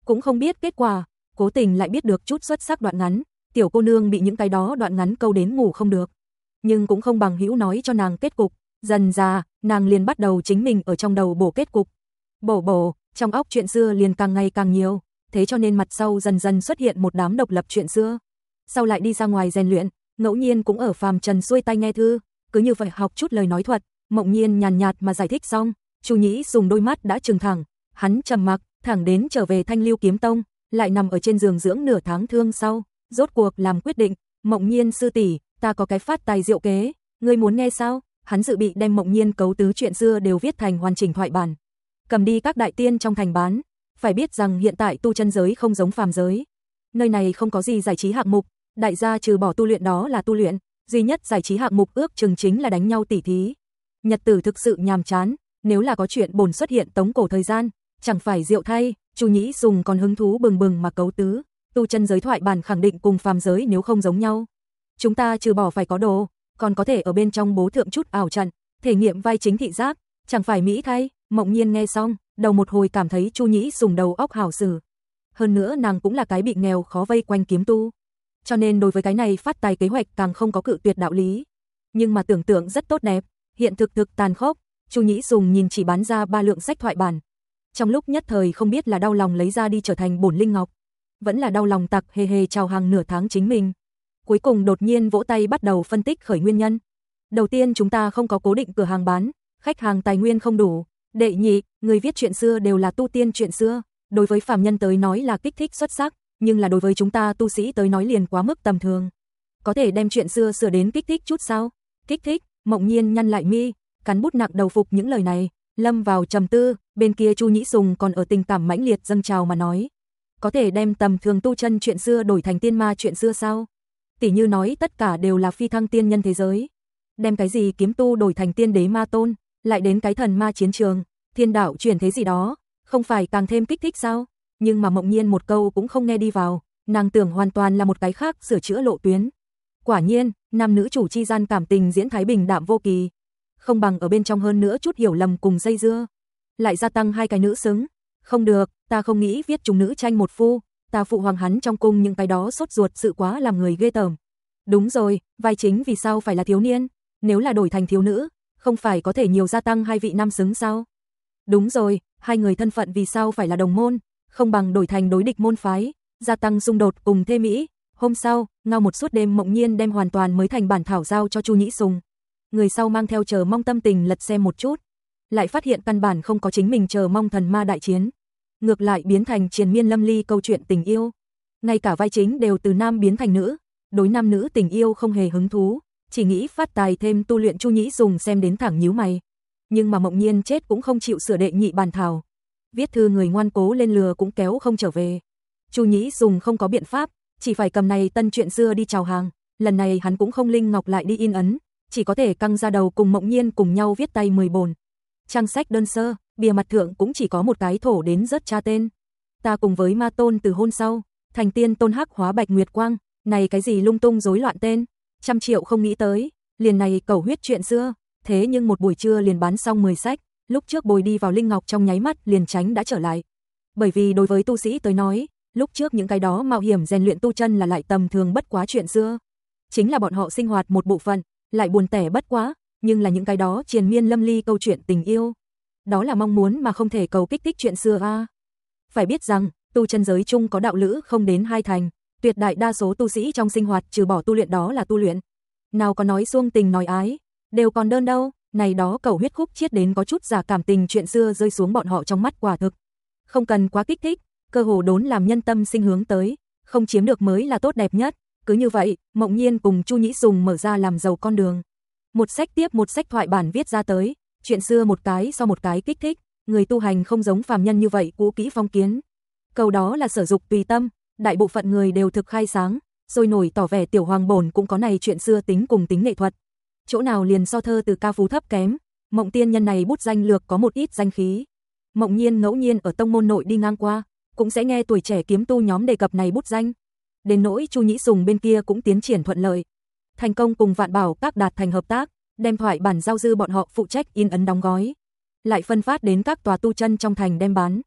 cũng không biết kết quả, cố tình lại biết được chút xuất sắc đoạn ngắn, tiểu cô nương bị những cái đó đoạn ngắn câu đến ngủ không được. Nhưng cũng không bằng hữu nói cho nàng kết cục, dần ra, nàng liền bắt đầu chính mình ở trong đầu bổ kết cục. Bổ bổ, trong óc chuyện xưa liền càng ngày càng nhiều, thế cho nên mặt sau dần dần xuất hiện một đám độc lập chuyện xưa. Sau lại đi ra ngoài rèn luyện, ngẫu nhiên cũng ở phàm trần xuôi tay nghe thư, cứ như vậy học chút lời nói thuật, Mộng Nhiên nhàn nhạt mà giải thích xong, Chu Nhĩ Sùng đôi mắt đã trừng thẳng, hắn trầm mặc, thẳng đến trở về Thanh Lưu Kiếm Tông, lại nằm ở trên giường dưỡng nửa tháng thương sau, rốt cuộc làm quyết định, Mộng Nhiên sư tỷ, ta có cái phát tài diệu kế, ngươi muốn nghe sao? Hắn dự bị đem Mộng Nhiên cấu tứ chuyện xưa đều viết thành hoàn chỉnh thoại bản, cầm đi các đại tiên trong thành bán. Phải biết rằng hiện tại tu chân giới không giống phàm giới, nơi này không có gì giải trí hạng mục, đại gia trừ bỏ tu luyện đó là tu luyện, duy nhất giải trí hạng mục ước chừng chính là đánh nhau tỉ thí. Nhật tử thực sự nhàm chán, nếu là có chuyện bổn xuất hiện tống cổ thời gian, chẳng phải diệu thay, Chu Nhĩ Sùng còn hứng thú bừng bừng mà cấu tứ, tu chân giới thoại bản khẳng định cùng phàm giới nếu không giống nhau. Chúng ta trừ bỏ phải có đồ, còn có thể ở bên trong bố thượng chút ảo trận, thể nghiệm vai chính thị giác, chẳng phải mỹ thay. Mộng Nhiên nghe xong, đầu một hồi cảm thấy Chu Nhĩ Sùng đầu óc hảo sử. Hơn nữa nàng cũng là cái bị nghèo khó vây quanh kiếm tu, cho nên đối với cái này phát tài kế hoạch càng không có cự tuyệt đạo lý. Nhưng mà tưởng tượng rất tốt đẹp, hiện thực thực tàn khốc, Chu Nhĩ Sùng nhìn chỉ bán ra ba lượng sách thoại bản. Trong lúc nhất thời không biết là đau lòng lấy ra đi trở thành bổn linh ngọc, vẫn là đau lòng tặc hề hề chào hàng nửa tháng chính mình. Cuối cùng đột nhiên vỗ tay bắt đầu phân tích khởi nguyên nhân. Đầu tiên chúng ta không có cố định cửa hàng bán, khách hàng tài nguyên không đủ. Đệ nhị, người viết chuyện xưa đều là tu tiên chuyện xưa, đối với phàm nhân tới nói là kích thích xuất sắc, nhưng là đối với chúng ta tu sĩ tới nói liền quá mức tầm thường. Có thể đem chuyện xưa sửa đến kích thích chút sao? Kích thích, Mộng Nhiên nhăn lại mi, cắn bút nặng đầu phục những lời này, lâm vào trầm tư, bên kia Chu Nhĩ Sùng còn ở tình cảm mãnh liệt dâng trào mà nói. Có thể đem tầm thường tu chân chuyện xưa đổi thành tiên ma chuyện xưa sao? Tỷ như nói tất cả đều là phi thăng tiên nhân thế giới. Đem cái gì kiếm tu đổi thành tiên đế ma tôn, lại đến cái thần ma chiến trường, thiên đạo chuyển thế gì đó, không phải càng thêm kích thích sao? Nhưng mà Mộng Nhiên một câu cũng không nghe đi vào, nàng tưởng hoàn toàn là một cái khác sửa chữa lộ tuyến. Quả nhiên, nam nữ chủ chi gian cảm tình diễn thái bình đạm vô kỳ, không bằng ở bên trong hơn nữa chút hiểu lầm cùng dây dưa. Lại gia tăng hai cái nữ xứng, không được, ta không nghĩ viết chúng nữ tranh một phu, ta phụ hoàng hắn trong cung những cái đó sốt ruột sự quá làm người ghê tởm. Đúng rồi, vai chính vì sao phải là thiếu niên, nếu là đổi thành thiếu nữ, không phải có thể nhiều gia tăng hai vị nam xứng sao? Đúng rồi, hai người thân phận vì sao phải là đồng môn, không bằng đổi thành đối địch môn phái, gia tăng xung đột cùng thê mỹ. Hôm sau, ngao một suốt đêm Mộng Nhiên đem hoàn toàn mới thành bản thảo giao cho Chu Nhĩ Sùng. Người sau mang theo chờ mong tâm tình lật xem một chút, lại phát hiện căn bản không có chính mình chờ mong thần ma đại chiến, ngược lại biến thành triền miên lâm ly câu chuyện tình yêu. Ngay cả vai chính đều từ nam biến thành nữ, đối nam nữ tình yêu không hề hứng thú, chỉ nghĩ phát tài thêm tu luyện. Chu Nhĩ Sùng xem đến thẳng nhíu mày. Nhưng mà Mộng Nhiên chết cũng không chịu sửa đệ nhị bản thảo. Viết thư người ngoan cố lên lừa cũng kéo không trở về. Chu Nhĩ Sùng không có biện pháp, chỉ phải cầm này tân chuyện xưa đi chào hàng. Lần này hắn cũng không linh ngọc lại đi in ấn, chỉ có thể căng ra đầu cùng Mộng Nhiên cùng nhau viết tay mười bồn. Trang sách đơn sơ, bìa mặt thượng cũng chỉ có một cái thổ đến rớt cha tên. Ta cùng với ma tôn từ hôn sau, thành tiên tôn hắc hóa bạch nguyệt quang, này cái gì lung tung rối loạn tên, trăm triệu không nghĩ tới, liền này cầu huyết chuyện xưa, thế nhưng một buổi trưa liền bán xong mười sách, lúc trước bồi đi vào linh ngọc trong nháy mắt liền tránh đã trở lại. Bởi vì đối với tu sĩ tới nói, lúc trước những cái đó mạo hiểm rèn luyện tu chân là lại tầm thường bất quá chuyện xưa, chính là bọn họ sinh hoạt một bộ phận, lại buồn tẻ bất quá, nhưng là những cái đó triền miên lâm ly câu chuyện tình yêu, đó là mong muốn mà không thể cầu kích thích chuyện xưa a. À. Phải biết rằng, tu chân giới chung có đạo lữ không đến hai thành, tuyệt đại đa số tu sĩ trong sinh hoạt trừ bỏ tu luyện đó là tu luyện. Nào có nói xuông tình nói ái, đều còn đơn đâu, này đó cầu huyết khúc chiết đến có chút giả cảm tình chuyện xưa rơi xuống bọn họ trong mắt quả thực. Không cần quá kích thích, cơ hồ đốn làm nhân tâm sinh hướng tới, không chiếm được mới là tốt đẹp nhất. Cứ như vậy, Mộng Nhiên cùng Chu Nhĩ Sùng mở ra làm giàu con đường. Một sách tiếp một sách thoại bản viết ra tới, chuyện xưa một cái sau một cái kích thích, người tu hành không giống phàm nhân như vậy cũ kỹ phong kiến. Câu đó là sở dục tùy tâm, đại bộ phận người đều thực khai sáng, sôi nổi tỏ vẻ tiểu hoàng bổn cũng có này chuyện xưa tính cùng tính nghệ thuật. Chỗ nào liền so thơ từ ca phú thấp kém, Mộng tiên nhân này bút danh lược có một ít danh khí. Mộng Nhiên ngẫu nhiên ở tông môn nội đi ngang qua, cũng sẽ nghe tuổi trẻ kiếm tu nhóm đề cập này bút danh. Đến nỗi Chu Nhĩ Sùng bên kia cũng tiến triển thuận lợi, thành công cùng Vạn Bảo các đạt thành hợp tác, đem thoại bản giao dư bọn họ phụ trách in ấn đóng gói, lại phân phát đến các tòa tu chân trong thành đem bán.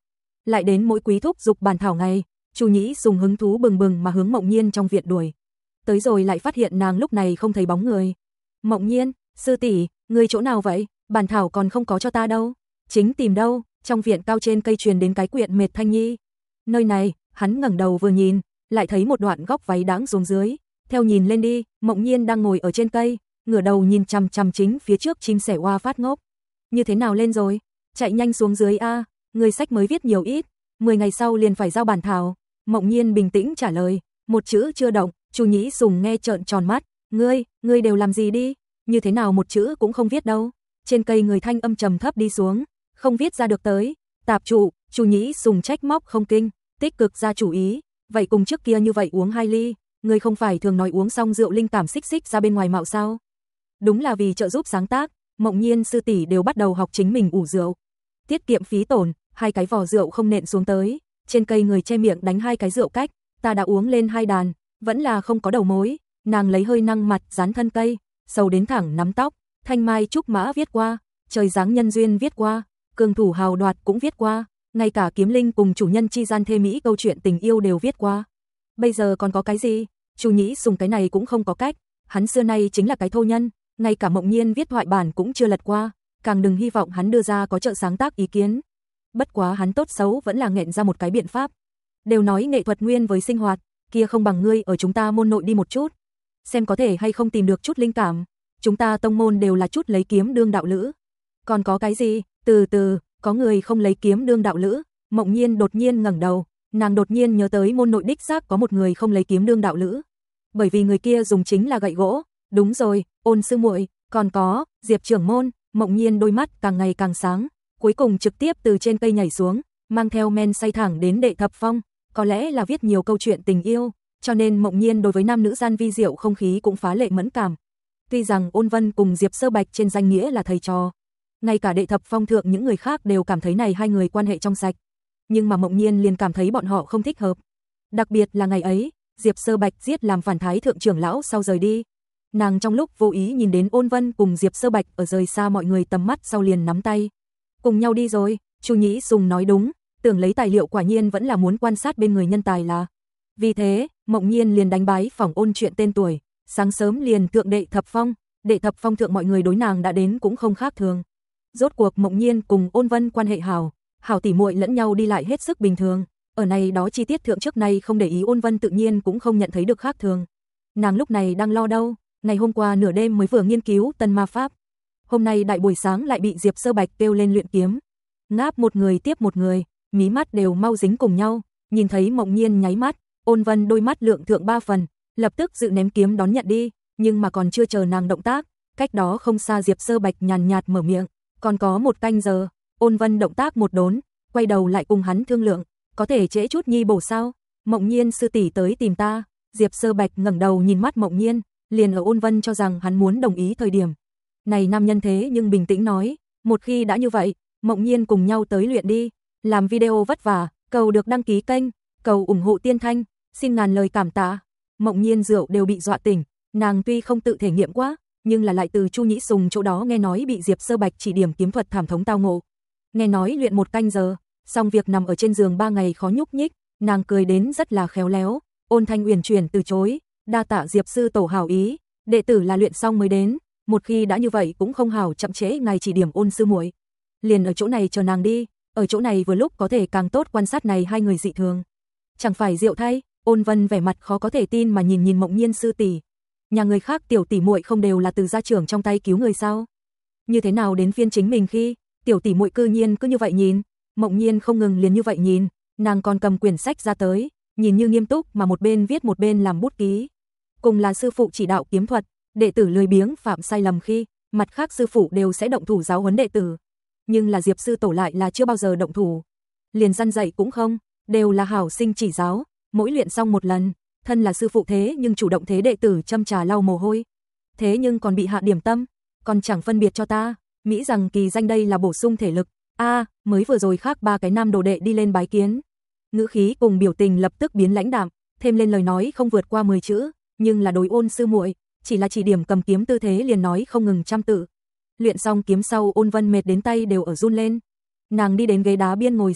Lại đến mỗi quý thúc dục bàn thảo ngày, Chu Nhĩ Sùng hứng thú bừng bừng mà hướng Mộng Nhiên trong viện đuổi. Tới rồi lại phát hiện nàng lúc này không thấy bóng người. Mộng Nhiên, sư tỷ, ngươi chỗ nào vậy? Bàn thảo còn không có cho ta đâu. Chính tìm đâu? Trong viện cao trên cây truyền đến cái quyện mệt thanh nhi. Nơi này, hắn ngẩng đầu vừa nhìn, lại thấy một đoạn góc váy đãng xuống dưới. Theo nhìn lên đi, Mộng Nhiên đang ngồi ở trên cây, ngửa đầu nhìn chằm chằm chính phía trước chim sẻ oa phát ngốc. Như thế nào lên rồi? Chạy nhanh xuống dưới a, người sách mới viết nhiều ít, mười ngày sau liền phải giao bản thảo. Mộng Nhiên bình tĩnh trả lời, một chữ chưa động. Chu Nhĩ Sùng nghe trợn tròn mắt, ngươi, ngươi đều làm gì đi? Như thế nào một chữ cũng không viết đâu? Trên cây người thanh âm trầm thấp đi xuống, không viết ra được tới. Tạp trụ, Chu Nhĩ Sùng trách móc không kinh, tích cực ra chủ ý, vậy cùng trước kia như vậy uống hai ly, ngươi không phải thường nói uống xong rượu linh cảm xích xích ra bên ngoài mạo sao? Đúng là vì trợ giúp sáng tác, Mộng Nhiên sư tỷ đều bắt đầu học chính mình ủ rượu. Tiết kiệm phí tổn, hai cái vỏ rượu không nện xuống tới, trên cây người che miệng đánh hai cái rượu cách, ta đã uống lên hai đàn, vẫn là không có đầu mối. Nàng lấy hơi năng mặt dán thân cây, sầu đến thẳng nắm tóc, thanh mai trúc mã viết qua, trời giáng nhân duyên viết qua, cường thủ hào đoạt cũng viết qua, ngay cả kiếm linh cùng chủ nhân chi gian thê mỹ câu chuyện tình yêu đều viết qua. Bây giờ còn có cái gì? Chu Nhĩ Sùng cái này cũng không có cách, hắn xưa nay chính là cái thô nhân, ngay cả Mộng Nhiên viết thoại bản cũng chưa lật qua, càng đừng hy vọng hắn đưa ra có trợ sáng tác ý kiến. Bất quá hắn tốt xấu vẫn là nghẹn ra một cái biện pháp. Đều nói nghệ thuật nguyên với sinh hoạt, kia không bằng ngươi ở chúng ta môn nội đi một chút, xem có thể hay không tìm được chút linh cảm. Chúng ta tông môn đều là chút lấy kiếm đương đạo lữ. Còn có cái gì? Từ từ, có người không lấy kiếm đương đạo lữ. Mộng Nhiên đột nhiên ngẩng đầu, nàng đột nhiên nhớ tới môn nội đích xác có một người không lấy kiếm đương đạo lữ. Bởi vì người kia dùng chính là gậy gỗ. Đúng rồi, Ôn sư muội, còn có Diệp trưởng môn. Mộng Nhiên đôi mắt càng ngày càng sáng, cuối cùng trực tiếp từ trên cây nhảy xuống, mang theo men say thẳng đến đệ thập phong. Có lẽ là viết nhiều câu chuyện tình yêu, cho nên Mộng Nhiên đối với nam nữ gian vi diệu không khí cũng phá lệ mẫn cảm. Tuy rằng Ôn Vân cùng Diệp Sơ Bạch trên danh nghĩa là thầy trò, ngay cả đệ thập phong thượng những người khác đều cảm thấy này hai người quan hệ trong sạch, nhưng mà Mộng Nhiên liền cảm thấy bọn họ không thích hợp. Đặc biệt là ngày ấy, Diệp Sơ Bạch giết làm phản thái thượng trưởng lão sau rời đi. Nàng trong lúc vô ý nhìn đến Ôn Vân cùng Diệp Sơ Bạch ở rời xa mọi người tầm mắt sau liền nắm tay. Cùng nhau đi rồi, Chu Nhĩ Sùng nói đúng, tưởng lấy tài liệu quả nhiên vẫn là muốn quan sát bên người nhân tài là. Vì thế, Mộng Nhiên liền đánh bái phỏng Ôn chuyện tên tuổi, sáng sớm liền thượng đệ thập phong, đệ thập phong thượng mọi người đối nàng đã đến cũng không khác thường. Rốt cuộc Mộng Nhiên cùng Ôn Vân quan hệ hảo, hảo tỉ muội lẫn nhau đi lại hết sức bình thường, ở này đó chi tiết thượng trước nay không để ý Ôn Vân tự nhiên cũng không nhận thấy được khác thường. Nàng lúc này đang lo đâu, ngày hôm qua nửa đêm mới vừa nghiên cứu tân ma pháp, hôm nay đại buổi sáng lại bị Diệp Sơ Bạch kêu lên luyện kiếm. Ngáp một người tiếp một người, mí mắt đều mau dính cùng nhau, nhìn thấy Mộng Nhiên nháy mắt, Ôn Vân đôi mắt lượng thượng ba phần, lập tức dự ném kiếm đón nhận đi, nhưng mà còn chưa chờ nàng động tác, cách đó không xa Diệp Sơ Bạch nhàn nhạt mở miệng, còn có một canh giờ. Ôn Vân động tác một đốn, quay đầu lại cùng hắn thương lượng, có thể trễ chút nhi bổ sao? Mộng Nhiên sư tỷ tới tìm ta. Diệp Sơ Bạch ngẩng đầu nhìn mắt Mộng Nhiên, liền ở Ôn Vân cho rằng hắn muốn đồng ý thời điểm. Này nam nhân thế nhưng bình tĩnh nói, một khi đã như vậy, Mộng Nhiên cùng nhau tới luyện đi, làm video vất vả, cầu được đăng ký kênh, cầu ủng hộ Tiên Thanh, xin ngàn lời cảm tạ. Mộng Nhiên rượu đều bị dọa tỉnh, nàng tuy không tự thể nghiệm quá, nhưng là lại từ Chu Nhĩ Sùng chỗ đó nghe nói bị Diệp Sơ Bạch chỉ điểm kiếm thuật thảm thống tao ngộ. Nghe nói luyện một canh giờ, xong việc nằm ở trên giường ba ngày khó nhúc nhích, nàng cười đến rất là khéo léo. Ôn Thanh uyển chuyển từ chối, đa tạ Diệp sư tổ hảo ý, đệ tử là luyện xong mới đến, một khi đã như vậy cũng không hảo chậm trễ ngài chỉ điểm Ôn sư muội. Liền ở chỗ này chờ nàng đi, ở chỗ này vừa lúc có thể càng tốt quan sát này hai người dị thường. Chẳng phải diệu thay? Ôn Vân vẻ mặt khó có thể tin mà nhìn nhìn Mộng Nhiên sư tỷ. Nhà người khác tiểu tỷ muội không đều là từ gia trưởng trong tay cứu người sao? Như thế nào đến phiên chính mình khi tiểu tỷ muội cư nhiên cứ như vậy nhìn? Mộng Nhiên không ngừng liền như vậy nhìn, nàng còn cầm quyển sách ra tới, nhìn như nghiêm túc mà một bên viết một bên làm bút ký. Cùng là sư phụ chỉ đạo kiếm thuật, đệ tử lười biếng phạm sai lầm khi, mặt khác sư phụ đều sẽ động thủ giáo huấn đệ tử. Nhưng là Diệp sư tổ lại là chưa bao giờ động thủ, liền răn dạy cũng không, đều là hảo sinh chỉ giáo, mỗi luyện xong một lần, thân là sư phụ thế nhưng chủ động thế đệ tử châm trà lau mồ hôi. Thế nhưng còn bị hạ điểm tâm, còn chẳng phân biệt cho ta, mỹ rằng kỳ danh đây là bổ sung thể lực. A, à, mới vừa rồi khác ba cái nam đồ đệ đi lên bái kiến. Ngữ khí cùng biểu tình lập tức biến lãnh đạm, thêm lên lời nói không vượt qua mười chữ, nhưng là đối Ôn sư muội, chỉ là chỉ điểm cầm kiếm tư thế liền nói không ngừng trăm tự. Luyện xong kiếm sau Ôn Vân mệt đến tay đều ở run lên. Nàng đi đến ghế đá biên ngồi xong,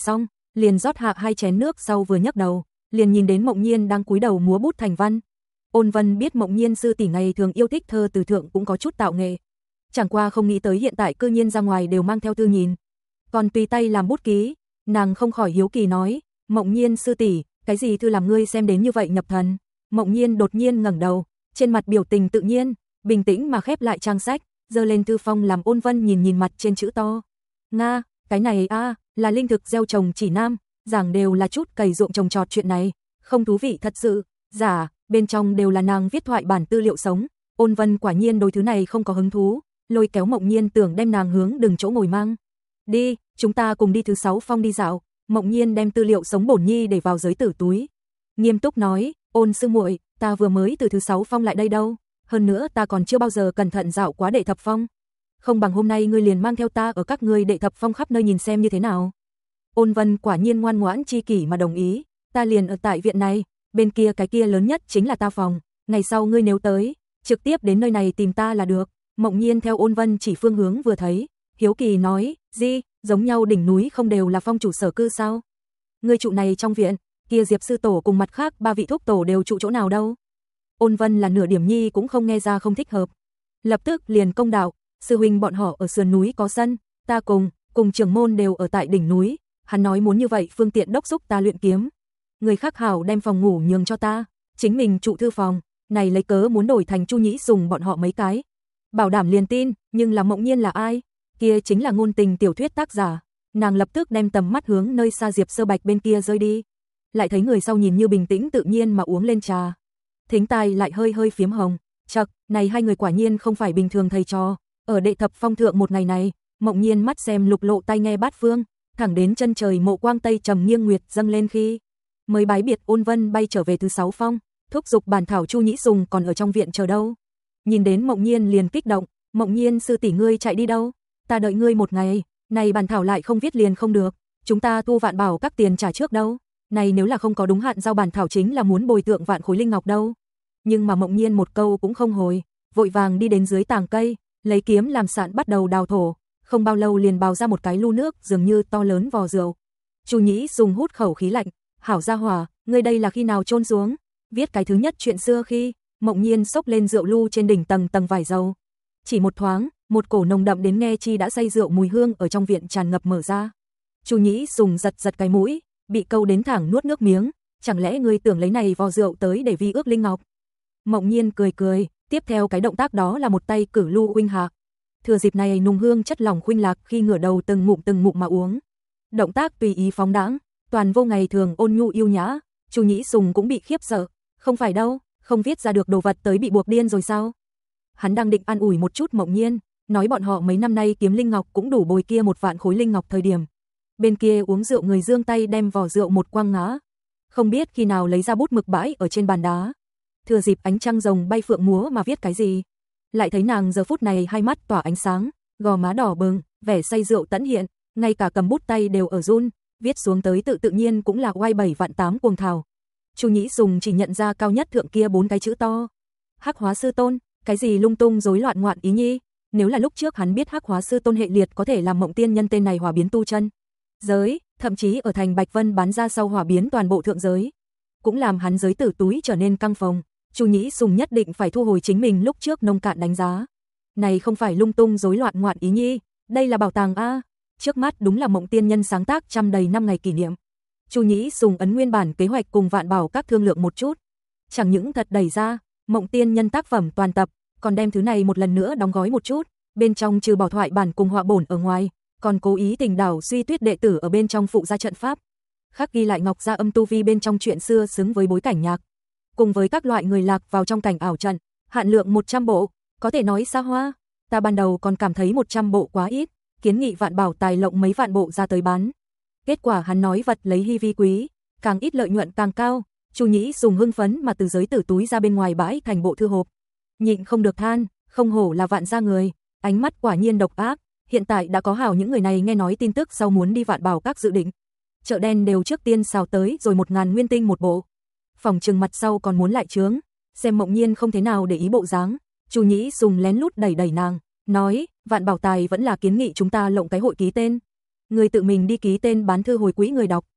liền rót hạ hai chén nước, sau vừa nhấc đầu, liền nhìn đến Mộng Nhiên đang cúi đầu múa bút thành văn. Ôn Vân biết Mộng Nhiên sư tỷ ngày thường yêu thích thơ từ thượng cũng có chút tạo nghệ, chẳng qua không nghĩ tới hiện tại cư nhiên ra ngoài đều mang theo thư nhìn, còn tùy tay làm bút ký. Nàng không khỏi hiếu kỳ nói, Mộng Nhiên sư tỷ, cái gì thư làm ngươi xem đến như vậy nhập thần? Mộng Nhiên đột nhiên ngẩng đầu, trên mặt biểu tình tự nhiên, bình tĩnh mà khép lại trang sách, giơ lên thư phong làm Ôn Vân nhìn nhìn mặt trên chữ to. Nga, cái này a à, là linh thực gieo trồng chỉ nam, giảng đều là chút cày ruộng trồng trọt chuyện này, không thú vị thật sự. Giả, bên trong đều là nàng viết thoại bản tư liệu sống. Ôn Vân quả nhiên đối thứ này không có hứng thú, lôi kéo Mộng Nhiên tưởng đem nàng hướng đừng chỗ ngồi mang. Đi, chúng ta cùng đi thứ sáu phong đi dạo. Mộng Nhiên đem tư liệu sống bổn nhi để vào giới tử túi, nghiêm túc nói, Ôn sư muội, ta vừa mới từ thứ sáu phong lại đây đâu, hơn nữa ta còn chưa bao giờ cẩn thận dạo quá đệ thập phong, không bằng hôm nay ngươi liền mang theo ta ở các ngươi đệ thập phong khắp nơi nhìn xem như thế nào. Ôn Vân quả nhiên ngoan ngoãn chi kỷ mà đồng ý, ta liền ở tại viện này, bên kia cái kia lớn nhất chính là ta phòng, ngày sau ngươi nếu tới, trực tiếp đến nơi này tìm ta là được. Mộng Nhiên theo Ôn Vân chỉ phương hướng vừa thấy, hiếu kỳ nói, gì, giống nhau đỉnh núi không đều là phong chủ sở cư sao? Ngươi trụ này trong viện, kia Diệp sư tổ cùng mặt khác ba vị thúc tổ đều trụ chỗ nào đâu? Ôn Vân là nửa điểm nhi cũng không nghe ra không thích hợp, lập tức liền công đạo, sư huynh bọn họ ở sườn núi có sân, ta cùng cùng trưởng môn đều ở tại đỉnh núi, hắn nói muốn như vậy phương tiện đốc xúc ta luyện kiếm. Người khác hảo đem phòng ngủ nhường cho ta, chính mình trụ thư phòng, này lấy cớ muốn đổi thành Chu Nhĩ Sùng bọn họ mấy cái. Bảo đảm liền tin, nhưng là Mộng Nhiên là ai? Kia chính là ngôn tình tiểu thuyết tác giả. Nàng lập tức đem tầm mắt hướng nơi xa Diệp Sơ Bạch bên kia rơi đi, lại thấy người sau nhìn như bình tĩnh tự nhiên mà uống lên trà, thính tai lại hơi hơi phiếm hồng. Chậc, này hai người quả nhiên không phải bình thường thầy trò. Ở đệ thập phong thượng một ngày này, Mộng Nhiên mắt xem lục lộ tai nghe bát phương, thẳng đến chân trời mộ quang tây trầm nghiêng nguyệt dâng lên khi mới bái biệt Ôn Vân bay trở về thứ sáu phong, thúc giục bản thảo Chu Nhĩ Sùng còn ở trong viện chờ đâu. Nhìn đến Mộng Nhiên liền kích động, Mộng Nhiên sư tỷ ngươi chạy đi đâu? Ta đợi ngươi một ngày, này bản thảo lại không viết liền không được, chúng ta thu Vạn Bảo các tiền trả trước đâu. Này nếu là không có đúng hạn giao bản thảo chính là muốn bồi tượng vạn khối linh ngọc đâu. Nhưng mà Mộng Nhiên một câu cũng không hồi, vội vàng đi đến dưới tàng cây, lấy kiếm làm sạn bắt đầu đào thổ, không bao lâu liền bào ra một cái lu nước dường như to lớn vò rượu. Chu Nhĩ Sùng hút khẩu khí lạnh, hảo gia hỏa, ngươi đây là khi nào chôn xuống? Viết cái thứ nhất chuyện xưa khi? Mộng Nhiên xốc lên rượu lu trên đỉnh tầng tầng vải dầu. Chỉ một thoáng, một cổ nồng đậm đến nghe chi đã say rượu mùi hương ở trong viện tràn ngập mở ra. Chu Nhĩ Sùng giật giật cái mũi, bị câu đến thẳng nuốt nước miếng, chẳng lẽ ngươi tưởng lấy này vò rượu tới để vi ước linh ngọc? Mộng Nhiên cười cười, tiếp theo cái động tác đó là một tay cử lu huynh hạ. Thừa dịp này nùng hương chất lỏng khuynh lạc khi ngửa đầu từng ngụm từng ngụm mà uống. Động tác tùy ý phóng đãng, toàn vô ngày thường ôn nhu yêu nhã. Chu Nhĩ Sùng cũng bị khiếp sợ, không phải đâu, không viết ra được đồ vật tới bị buộc điên rồi sao? Hắn đang định an ủi một chút Mộng Nhiên, nói bọn họ mấy năm nay kiếm linh ngọc cũng đủ bồi kia một vạn khối linh ngọc thời điểm. Bên kia uống rượu người giương tay đem vỏ rượu một quăng ngã. Không biết khi nào lấy ra bút mực bãi ở trên bàn đá. Thừa dịp ánh trăng rồng bay phượng múa mà viết cái gì. Lại thấy nàng giờ phút này hai mắt tỏa ánh sáng, gò má đỏ bừng, vẻ say rượu tẫn hiện, ngay cả cầm bút tay đều ở run, viết xuống tới tự tự nhiên cũng là oai bảy vạn tám cuồng thảo. Chu Nhĩ Sùng chỉ nhận ra cao nhất thượng kia bốn cái chữ to. Hắc Hóa Sư Tôn, cái gì lung tung rối loạn ngoạn ý nhi, nếu là lúc trước hắn biết Hắc Hóa Sư Tôn hệ liệt có thể làm Mộng Tiên Nhân tên này hỏa biến tu chân giới, thậm chí ở thành Bạch Vân bán ra sau hỏa biến toàn bộ thượng giới, cũng làm hắn giới tử túi trở nên căng phồng. Chu Nhĩ Sùng nhất định phải thu hồi chính mình lúc trước nông cạn đánh giá. Này không phải lung tung rối loạn ngoạn ý nhi, đây là bảo tàng a. Trước mắt đúng là Mộng Tiên Nhân sáng tác trăm đầy năm ngày kỷ niệm. Chu Nhĩ Sùng ấn nguyên bản kế hoạch cùng Vạn Bảo các thương lượng một chút, chẳng những thật đẩy ra Mộng Tiên Nhân tác phẩm toàn tập, còn đem thứ này một lần nữa đóng gói một chút, bên trong trừ bảo thoại bản cùng họa bổn ở ngoài, còn cố ý tình đảo Suy Tuyết đệ tử ở bên trong phụ gia trận pháp, khắc ghi lại Ngọc Gia Âm tu vi bên trong chuyện xưa xứng với bối cảnh nhạc, cùng với các loại người lạc vào trong cảnh ảo trận, hạn lượng một trăm bộ, có thể nói xa hoa. Ta ban đầu còn cảm thấy một trăm bộ quá ít, kiến nghị Vạn Bảo tài lộng mấy vạn bộ ra tới bán. Kết quả hắn nói vật lấy hy vi quý, càng ít lợi nhuận càng cao. Chu Nhĩ Sùng hưng phấn mà từ giới tử túi ra bên ngoài bãi thành bộ thư hộp, nhịn không được than, không hổ là Vạn gia người, ánh mắt quả nhiên độc ác. Hiện tại đã có hảo những người này nghe nói tin tức sau muốn đi Vạn Bảo các dự định, chợ đen đều trước tiên xào tới rồi một ngàn nguyên tinh một bộ, phòng trừng mặt sau còn muốn lại trướng. Xem Mộng Nhiên không thế nào để ý bộ dáng, Chu Nhĩ Sùng lén lút đẩy đẩy nàng, nói, Vạn Bảo tài vẫn là kiến nghị chúng ta lộng cái hội ký tên, người tự mình đi ký tên bán thư hồi quỹ người đọc,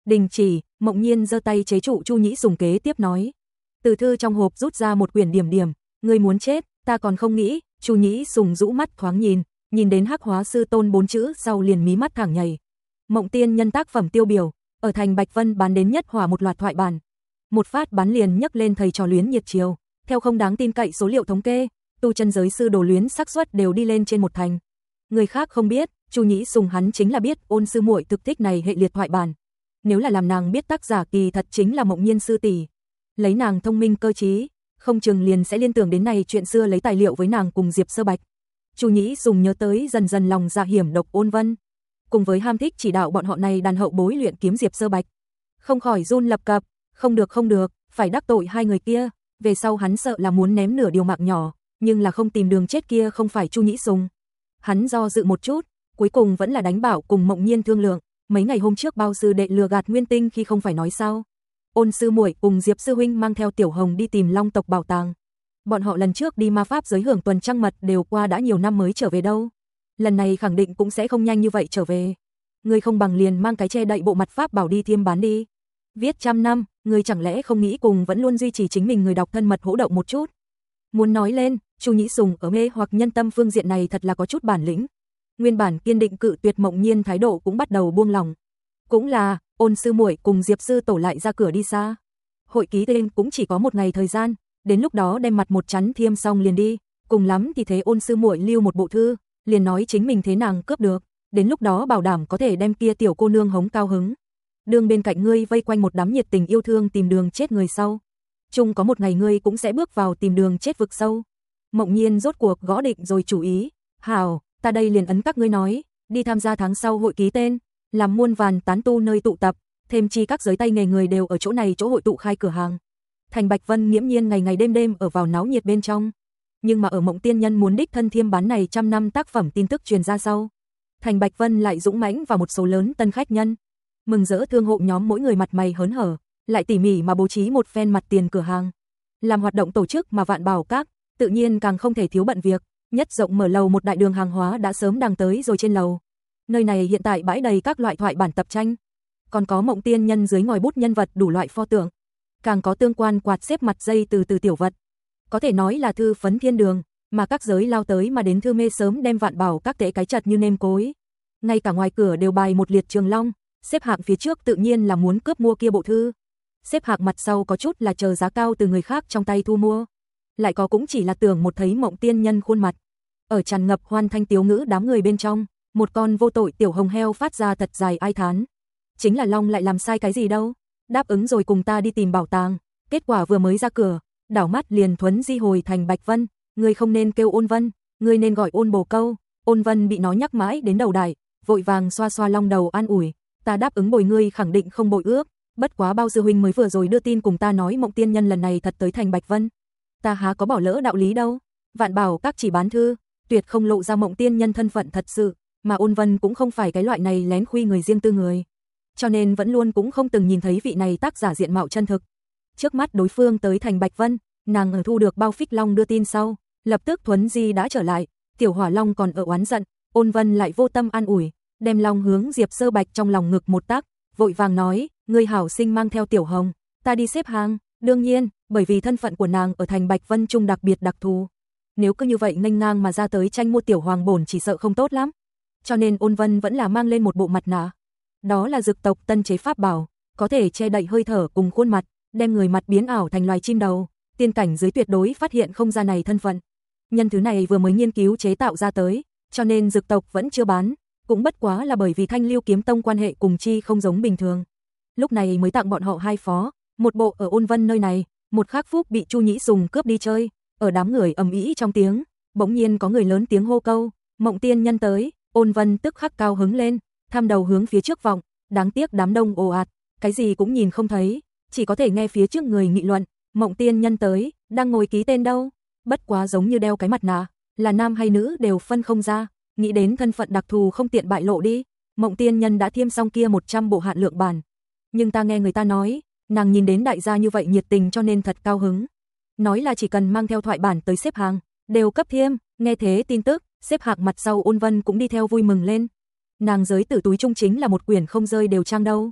Đình chỉ, Mộng Nhiên giơ tay chế trụ Chu Nhĩ Sùng kế tiếp nói. Từ thư trong hộp rút ra một quyển điểm điểm, ngươi muốn chết, ta còn không nghĩ. Chu Nhĩ Sùng rũ mắt thoáng nhìn, nhìn đến Hắc Hóa Sư Tôn bốn chữ sau liền mí mắt thẳng nhảy. Mộng Tiên Nhân tác phẩm tiêu biểu, ở thành Bạch Vân bán đến nhất hỏa một loạt thoại bản. Một phát bán liền nhấc lên thầy trò luyến nhiệt chiều, theo không đáng tin cậy số liệu thống kê, tu chân giới sư đồ luyến xác suất đều đi lên trên một thành. Người khác không biết, Chu Nhĩ Sùng hắn chính là biết Ôn sư muội thực thích này hệ liệt thoại bản. Nếu là làm nàng biết tác giả kỳ thật chính là Mộng Nhiên sư tỷ, lấy nàng thông minh cơ trí, không chừng liền sẽ liên tưởng đến này chuyện xưa lấy tài liệu với nàng cùng Diệp Sơ Bạch. Chu Nhĩ Sùng nhớ tới dần dần lòng dạ hiểm độc Ôn Vân, cùng với ham thích chỉ đạo bọn họ này đàn hậu bối luyện kiếm Diệp Sơ Bạch, không khỏi run lập cập, không được không được, phải đắc tội hai người kia, về sau hắn sợ là muốn ném nửa điều mạng nhỏ, nhưng là không tìm đường chết kia không phải Chu Nhĩ Sùng. Hắn do dự một chút, cuối cùng vẫn là đánh bảo cùng Mộng Nhiên thương lượng, mấy ngày hôm trước bao sư đệ lừa gạt Nguyên Tinh khi không phải nói sao? Ôn sư muội cùng Diệp sư huynh mang theo Tiểu Hồng đi tìm Long tộc bảo tàng. Bọn họ lần trước đi ma pháp giới hưởng tuần trăng mật đều qua đã nhiều năm mới trở về đâu. Lần này khẳng định cũng sẽ không nhanh như vậy trở về. Ngươi không bằng liền mang cái che đậy bộ mặt pháp bảo đi thiêm bán đi. Viết trăm năm, ngươi chẳng lẽ không nghĩ cùng vẫn luôn duy trì chính mình người đọc thân mật hỗ động một chút? Muốn nói lên, Chu Nhĩ Sùng ở mê hoặc nhân tâm phương diện này thật là có chút bản lĩnh. Nguyên bản kiên định cự tuyệt Mộng Nhiên thái độ cũng bắt đầu buông lỏng. Cũng là, Ôn sư muội cùng Diệp sư tổ lại ra cửa đi xa. Hội ký tên cũng chỉ có một ngày thời gian, đến lúc đó đem mặt một chắn thiêm xong liền đi, cùng lắm thì thế Ôn sư muội lưu một bộ thư, liền nói chính mình thế nàng cướp được, đến lúc đó bảo đảm có thể đem kia tiểu cô nương hống cao hứng. Đường bên cạnh ngươi vây quanh một đám nhiệt tình yêu thương tìm đường chết người sau. Chung có một ngày ngươi cũng sẽ bước vào tìm đường chết vực sâu. Mộng Nhiên rốt cuộc gõ định rồi chủ ý, hảo, ta đây liền ấn các ngươi nói, đi tham gia tháng sau hội ký tên, làm muôn vàn tán tu nơi tụ tập, thêm chi các giới tay nghề người đều ở chỗ này chỗ hội tụ khai cửa hàng. Thành Bạch Vân nghiễm nhiên ngày ngày đêm đêm ở vào náo nhiệt bên trong. Nhưng mà ở Mộng Tiên Nhân muốn đích thân thiêm bán này trăm năm tác phẩm tin tức truyền ra sau, Thành Bạch Vân lại dũng mãnh vào một số lớn tân khách nhân. Mừng rỡ thương hộ nhóm mỗi người mặt mày hớn hở, lại tỉ mỉ mà bố trí một phen mặt tiền cửa hàng. Làm hoạt động tổ chức mà Vạn Bảo Các, tự nhiên càng không thể thiếu bận việc, nhất rộng mở lầu một đại đường hàng hóa đã sớm đang tới rồi trên lầu. Nơi này hiện tại bãi đầy các loại thoại bản tập tranh, còn có Mộng Tiên Nhân dưới ngòi bút nhân vật đủ loại pho tượng, càng có tương quan quạt xếp mặt dây từ từ tiểu vật. Có thể nói là thư phấn thiên đường, mà các giới lao tới mà đến thư mê sớm đem Vạn Bảo Các tễ cái chật như nêm cối. Ngay cả ngoài cửa đều bày một liệt trường long, xếp hạng phía trước tự nhiên là muốn cướp mua kia bộ thư. Xếp hạng mặt sau có chút là chờ giá cao từ người khác trong tay thu mua. Lại có cũng chỉ là tưởng một thấy Mộng Tiên Nhân khuôn mặt. Ở tràn ngập hoan thanh tiếu ngữ đám người bên trong, một con vô tội tiểu hồng heo phát ra thật dài ai thán. Chính là Long lại làm sai cái gì đâu, đáp ứng rồi cùng ta đi tìm bảo tàng, kết quả vừa mới ra cửa, đảo mắt liền thuấn di hồi Thành Bạch Vân, ngươi không nên kêu Ôn Vân, ngươi nên gọi Ôn Bồ Câu. Ôn Vân bị nó nhắc mãi đến đầu đại, vội vàng xoa xoa Long đầu an ủi, ta đáp ứng bồi ngươi khẳng định không bội ước, bất quá bao sư huynh mới vừa rồi đưa tin cùng ta nói Mộng Tiên Nhân lần này thật tới Thành Bạch Vân, ta há có bỏ lỡ đạo lý đâu. Vạn Bảo Các chỉ bán thư, tuyệt không lộ ra Mộng Tiên Nhân thân phận thật sự, mà Ôn Vân cũng không phải cái loại này lén khuy người riêng tư người, cho nên vẫn luôn cũng không từng nhìn thấy vị này tác giả diện mạo chân thực. Trước mắt đối phương tới Thành Bạch Vân, nàng ở thu được bao Phích Long đưa tin sau, lập tức thuấn di đã trở lại, tiểu Hỏa Long còn ở oán giận, Ôn Vân lại vô tâm an ủi, đem Long hướng Diệp Sơ Bạch trong lòng ngực một tác, vội vàng nói, ngươi hảo sinh mang theo Tiểu Hồng, ta đi xếp hàng. Đương nhiên, bởi vì thân phận của nàng ở Thành Bạch Vân trung đặc biệt đặc thù, nếu cứ như vậy nghênh ngang mà ra tới tranh mua tiểu hoàng bổn chỉ sợ không tốt lắm. Cho nên Ôn Vân vẫn là mang lên một bộ mặt nạ. Đó là dược tộc tân chế pháp bảo, có thể che đậy hơi thở cùng khuôn mặt, đem người mặt biến ảo thành loài chim đầu, tiên cảnh dưới tuyệt đối phát hiện không ra này thân phận. Nhân thứ này vừa mới nghiên cứu chế tạo ra tới, cho nên dược tộc vẫn chưa bán, cũng bất quá là bởi vì Thanh Lưu Kiếm Tông quan hệ cùng chi không giống bình thường. Lúc này mới tặng bọn họ hai phó, một bộ ở Ôn Vân nơi này, một khác phúc bị Chu Nhĩ Sùng cướp đi chơi. Ở đám người ầm ĩ trong tiếng, bỗng nhiên có người lớn tiếng hô câu, Mộng Tiên Nhân tới. Ôn Vân tức khắc cao hứng lên, tham đầu hướng phía trước vọng, đáng tiếc đám đông ồ ạt, cái gì cũng nhìn không thấy, chỉ có thể nghe phía trước người nghị luận, Mộng Tiên Nhân tới, đang ngồi ký tên đâu, bất quá giống như đeo cái mặt nạ, là nam hay nữ đều phân không ra, nghĩ đến thân phận đặc thù không tiện bại lộ đi. Mộng Tiên Nhân đã thiêm xong kia một trăm bộ hạn lượng bản, nhưng ta nghe người ta nói, nàng nhìn đến đại gia như vậy nhiệt tình cho nên thật cao hứng, nói là chỉ cần mang theo thoại bản tới xếp hàng, đều cấp thiêm. Nghe thế tin tức, xếp hạng mặt sau Ôn Vân cũng đi theo vui mừng lên. Nàng giới tử túi trung chính là một quyển không rơi đều trang đâu.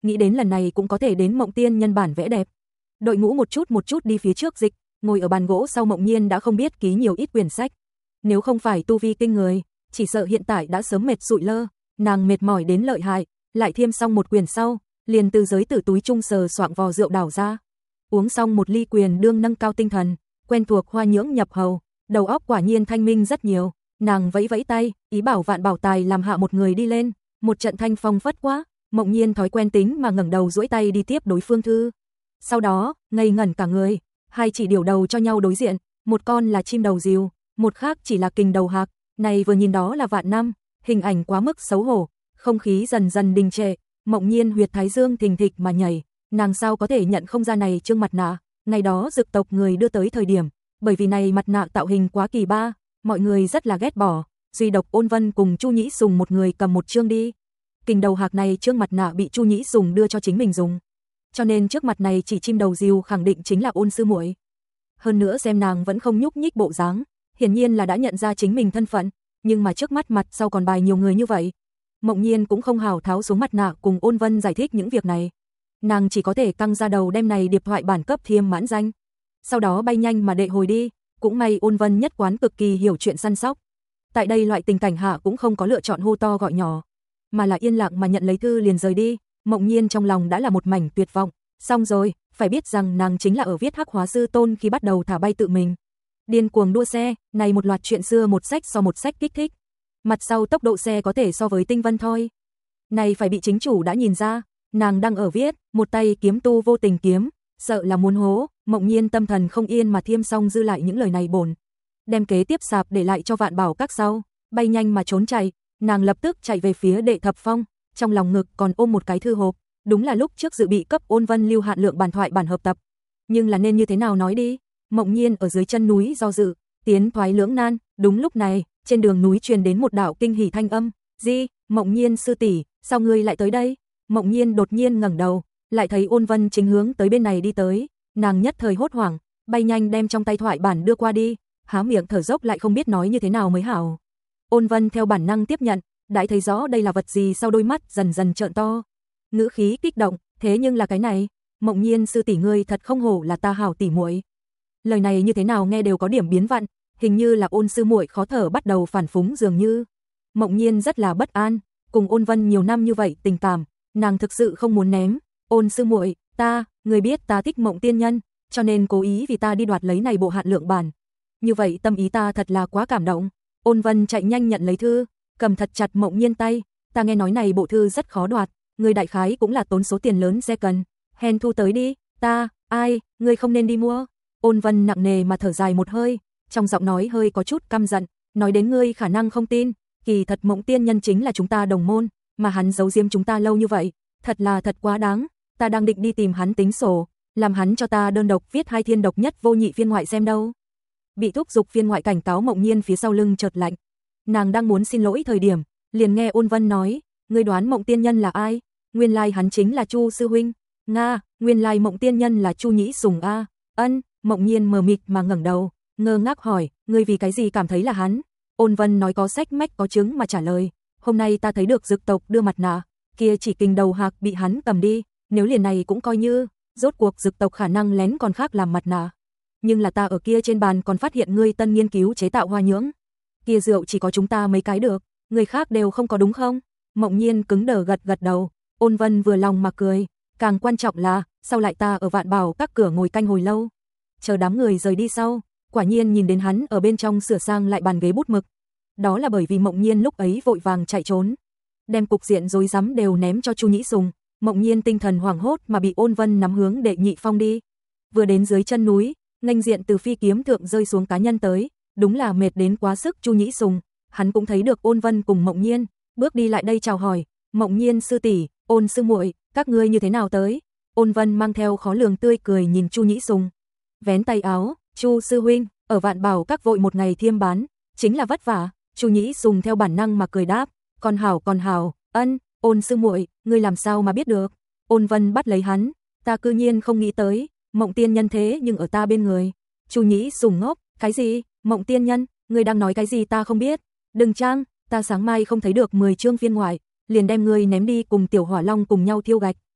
nghĩ đến lần này cũng có thể đến Mộng Tiên Nhân bản vẽ đẹp. Đội ngũ một chút một chút đi phía trước dịch, ngồi ở bàn gỗ sau Mộng Nhiên đã không biết ký nhiều ít quyển sách. Nếu không phải tu vi kinh người, chỉ sợ hiện tại đã sớm mệt sụi lơ, nàng mệt mỏi đến lợi hại, lại thiêm xong một quyển sau, liền từ giới tử túi trung sờ soạng vò rượu đảo ra. Uống xong một ly quyền đương nâng cao tinh thần, quen thuộc hoa nhưỡng nhập hầu, đầu óc quả nhiên thanh minh rất nhiều, nàng vẫy vẫy tay, ý bảo Vạn Bảo Tài làm hạ một người đi lên, một trận thanh phong phất quá, Mộng Nhiên thói quen tính mà ngẩng đầu duỗi tay đi tiếp đối phương thư. Sau đó, ngây ngẩn cả người, hai chỉ điều đầu cho nhau đối diện, một con là chim đầu diều, một khác chỉ là kình đầu hạc, này vừa nhìn đó là vạn năm, hình ảnh quá mức xấu hổ, không khí dần dần đình trệ, Mộng Nhiên huyệt thái dương thình thịch mà nhảy, nàng sao có thể nhận không ra này trương mặt nạ, ngày đó Dực tộc người đưa tới thời điểm, bởi vì này mặt nạ tạo hình quá kỳ ba, mọi người rất là ghét bỏ, duy độc Ôn Vân cùng Chu Nhĩ Sùng một người cầm một trương đi. Kình đầu hạc này trương mặt nạ bị Chu Nhĩ Sùng đưa cho chính mình dùng. Cho nên trước mặt này chỉ chim đầu diều khẳng định chính là Ôn sư muội. Hơn nữa xem nàng vẫn không nhúc nhích bộ dáng, hiển nhiên là đã nhận ra chính mình thân phận, nhưng mà trước mắt mặt sau còn bài nhiều người như vậy. Mộng Nhiên cũng không hào tháo xuống mặt nạ cùng Ôn Vân giải thích những việc này. Nàng chỉ có thể căng ra đầu đem này điệp thoại bản cấp thiêm mãn danh. Sau đó bay nhanh mà đệ hồi đi, cũng may Ôn Vân nhất quán cực kỳ hiểu chuyện săn sóc. Tại đây loại tình cảnh hạ cũng không có lựa chọn hô to gọi nhỏ, mà là yên lặng mà nhận lấy thư liền rời đi. Mộng Nhiên trong lòng đã là một mảnh tuyệt vọng, xong rồi, phải biết rằng nàng chính là ở viết Hắc Hóa Sư Tôn khi bắt đầu thả bay tự mình. Điên cuồng đua xe, này một loạt chuyện xưa một sách so một sách kích thích. Mặt sau tốc độ xe có thể so với Tinh Vân thôi. Này phải bị chính chủ đã nhìn ra, nàng đang ở viết, một tay kiếm tu vô tình kiếm, sợ là muốn hố, Mộng Nhiên tâm thần không yên mà thiêm xong dư lại những lời này bổn. Đem kế tiếp sạp để lại cho Vạn Bảo các sau, bay nhanh mà trốn chạy, nàng lập tức chạy về phía Đệ Thập Phong, trong lòng ngực còn ôm một cái thư hộp, đúng là lúc trước dự bị cấp Ôn Vân lưu hạn lượng bản thoại bản hợp tập. Nhưng là nên như thế nào nói đi? Mộng Nhiên ở dưới chân núi do dự, tiến thoái lưỡng nan, đúng lúc này, trên đường núi truyền đến một đạo kinh hỉ thanh âm, "Di, Mộng Nhiên sư tỷ, sao ngươi lại tới đây?" Mộng Nhiên đột nhiên ngẩng đầu, lại thấy Ôn Vân chính hướng tới bên này đi tới, nàng nhất thời hốt hoảng, bay nhanh đem trong tay thoại bản đưa qua đi, há miệng thở dốc lại không biết nói như thế nào mới hảo. Ôn Vân theo bản năng tiếp nhận, đã thấy rõ đây là vật gì sau đôi mắt dần dần trợn to. Ngữ khí kích động, "Thế nhưng là cái này, Mộng Nhiên sư tỷ ngươi thật không hổ là ta hảo tỷ muội." Lời này như thế nào nghe đều có điểm biến vặn, hình như là Ôn sư muội khó thở bắt đầu phản phúng dường như. Mộng Nhiên rất là bất an, cùng Ôn Vân nhiều năm như vậy tình cảm, nàng thực sự không muốn ném. "Ôn sư muội, ta, người biết ta thích Mộng tiên nhân, cho nên cố ý vì ta đi đoạt lấy này bộ hạn lượng bản. Như vậy tâm ý ta thật là quá cảm động." Ôn Vân chạy nhanh nhận lấy thư, cầm thật chặt Mộng Nhiên tay, "Ta nghe nói này bộ thư rất khó đoạt, người đại khái cũng là tốn số tiền lớn xe cần, hèn thu tới đi." "Ta, ai, ngươi không nên đi mua." Ôn Vân nặng nề mà thở dài một hơi, trong giọng nói hơi có chút căm giận, "Nói đến ngươi khả năng không tin, kỳ thật Mộng tiên nhân chính là chúng ta đồng môn, mà hắn giấu giếm chúng ta lâu như vậy, thật là thật quá đáng, ta đang định đi tìm hắn tính sổ, làm hắn cho ta đơn độc viết hai thiên độc nhất vô nhị phiên ngoại xem đâu." Bị thúc giục phiên ngoại cảnh cáo Mộng Nhiên phía sau lưng chợt lạnh. Nàng đang muốn xin lỗi thời điểm, liền nghe Ôn Vân nói, "Ngươi đoán Mộng tiên nhân là ai?" "Nguyên lai hắn chính là Chu sư huynh." "Nga, nguyên lai Mộng tiên nhân là Chu Nhĩ Sùng a." "Ân." Mộng Nhiên mờ mịt mà ngẩng đầu, ngơ ngác hỏi, "Ngươi vì cái gì cảm thấy là hắn?" Ôn Vân nói có sách mách có chứng mà trả lời, "Hôm nay ta thấy được Dực tộc đưa mặt nạ, kia chỉ kình đầu hạc bị hắn cầm đi, nếu liền này cũng coi như, rốt cuộc Dực tộc khả năng lén còn khác làm mặt nạ. Nhưng là ta ở kia trên bàn còn phát hiện ngươi tân nghiên cứu chế tạo hoa nhưỡng. Kia rượu chỉ có chúng ta mấy cái được, người khác đều không có đúng không?" Mộng Nhiên cứng đờ gật gật đầu, Ôn Vân vừa lòng mà cười, càng quan trọng là, sau lại ta ở Vạn Bảo các cửa ngồi canh hồi lâu. Chờ đám người rời đi sau, quả nhiên nhìn đến hắn ở bên trong sửa sang lại bàn ghế bút mực. Đó là bởi vì Mộng Nhiên lúc ấy vội vàng chạy trốn, đem cục diện rối rắm đều ném cho Chu Nhĩ Sùng. Mộng Nhiên tinh thần hoảng hốt mà bị Ôn Vân nắm hướng Đệ Nhị Phong đi. Vừa đến dưới chân núi, nghênh diện từ phi kiếm thượng rơi xuống cá nhân tới, đúng là mệt đến quá sức Chu Nhĩ Sùng, hắn cũng thấy được Ôn Vân cùng Mộng Nhiên, bước đi lại đây chào hỏi, "Mộng Nhiên sư tỷ, Ôn sư muội, các ngươi như thế nào tới?" Ôn Vân mang theo khó lường tươi cười nhìn Chu Nhĩ Sùng, vén tay áo, "Chu sư huynh, ở Vạn Bảo các vội một ngày thiêm bán, chính là vất vả." Chu Nhĩ Sùng theo bản năng mà cười đáp, "Còn hảo còn hảo." "Ân." "Ôn sư muội, ngươi làm sao mà biết được?" Ôn Vân bắt lấy hắn, "Ta cư nhiên không nghĩ tới, Mộng tiên nhân thế nhưng ở ta bên người." Chu Nhĩ Sùng ngốc, "Cái gì? Mộng tiên nhân, ngươi đang nói cái gì ta không biết? Đừng trang, ta sáng mai không thấy được mười chương phiên ngoại, liền đem ngươi ném đi cùng Tiểu Hỏa Long cùng nhau thiêu gạch."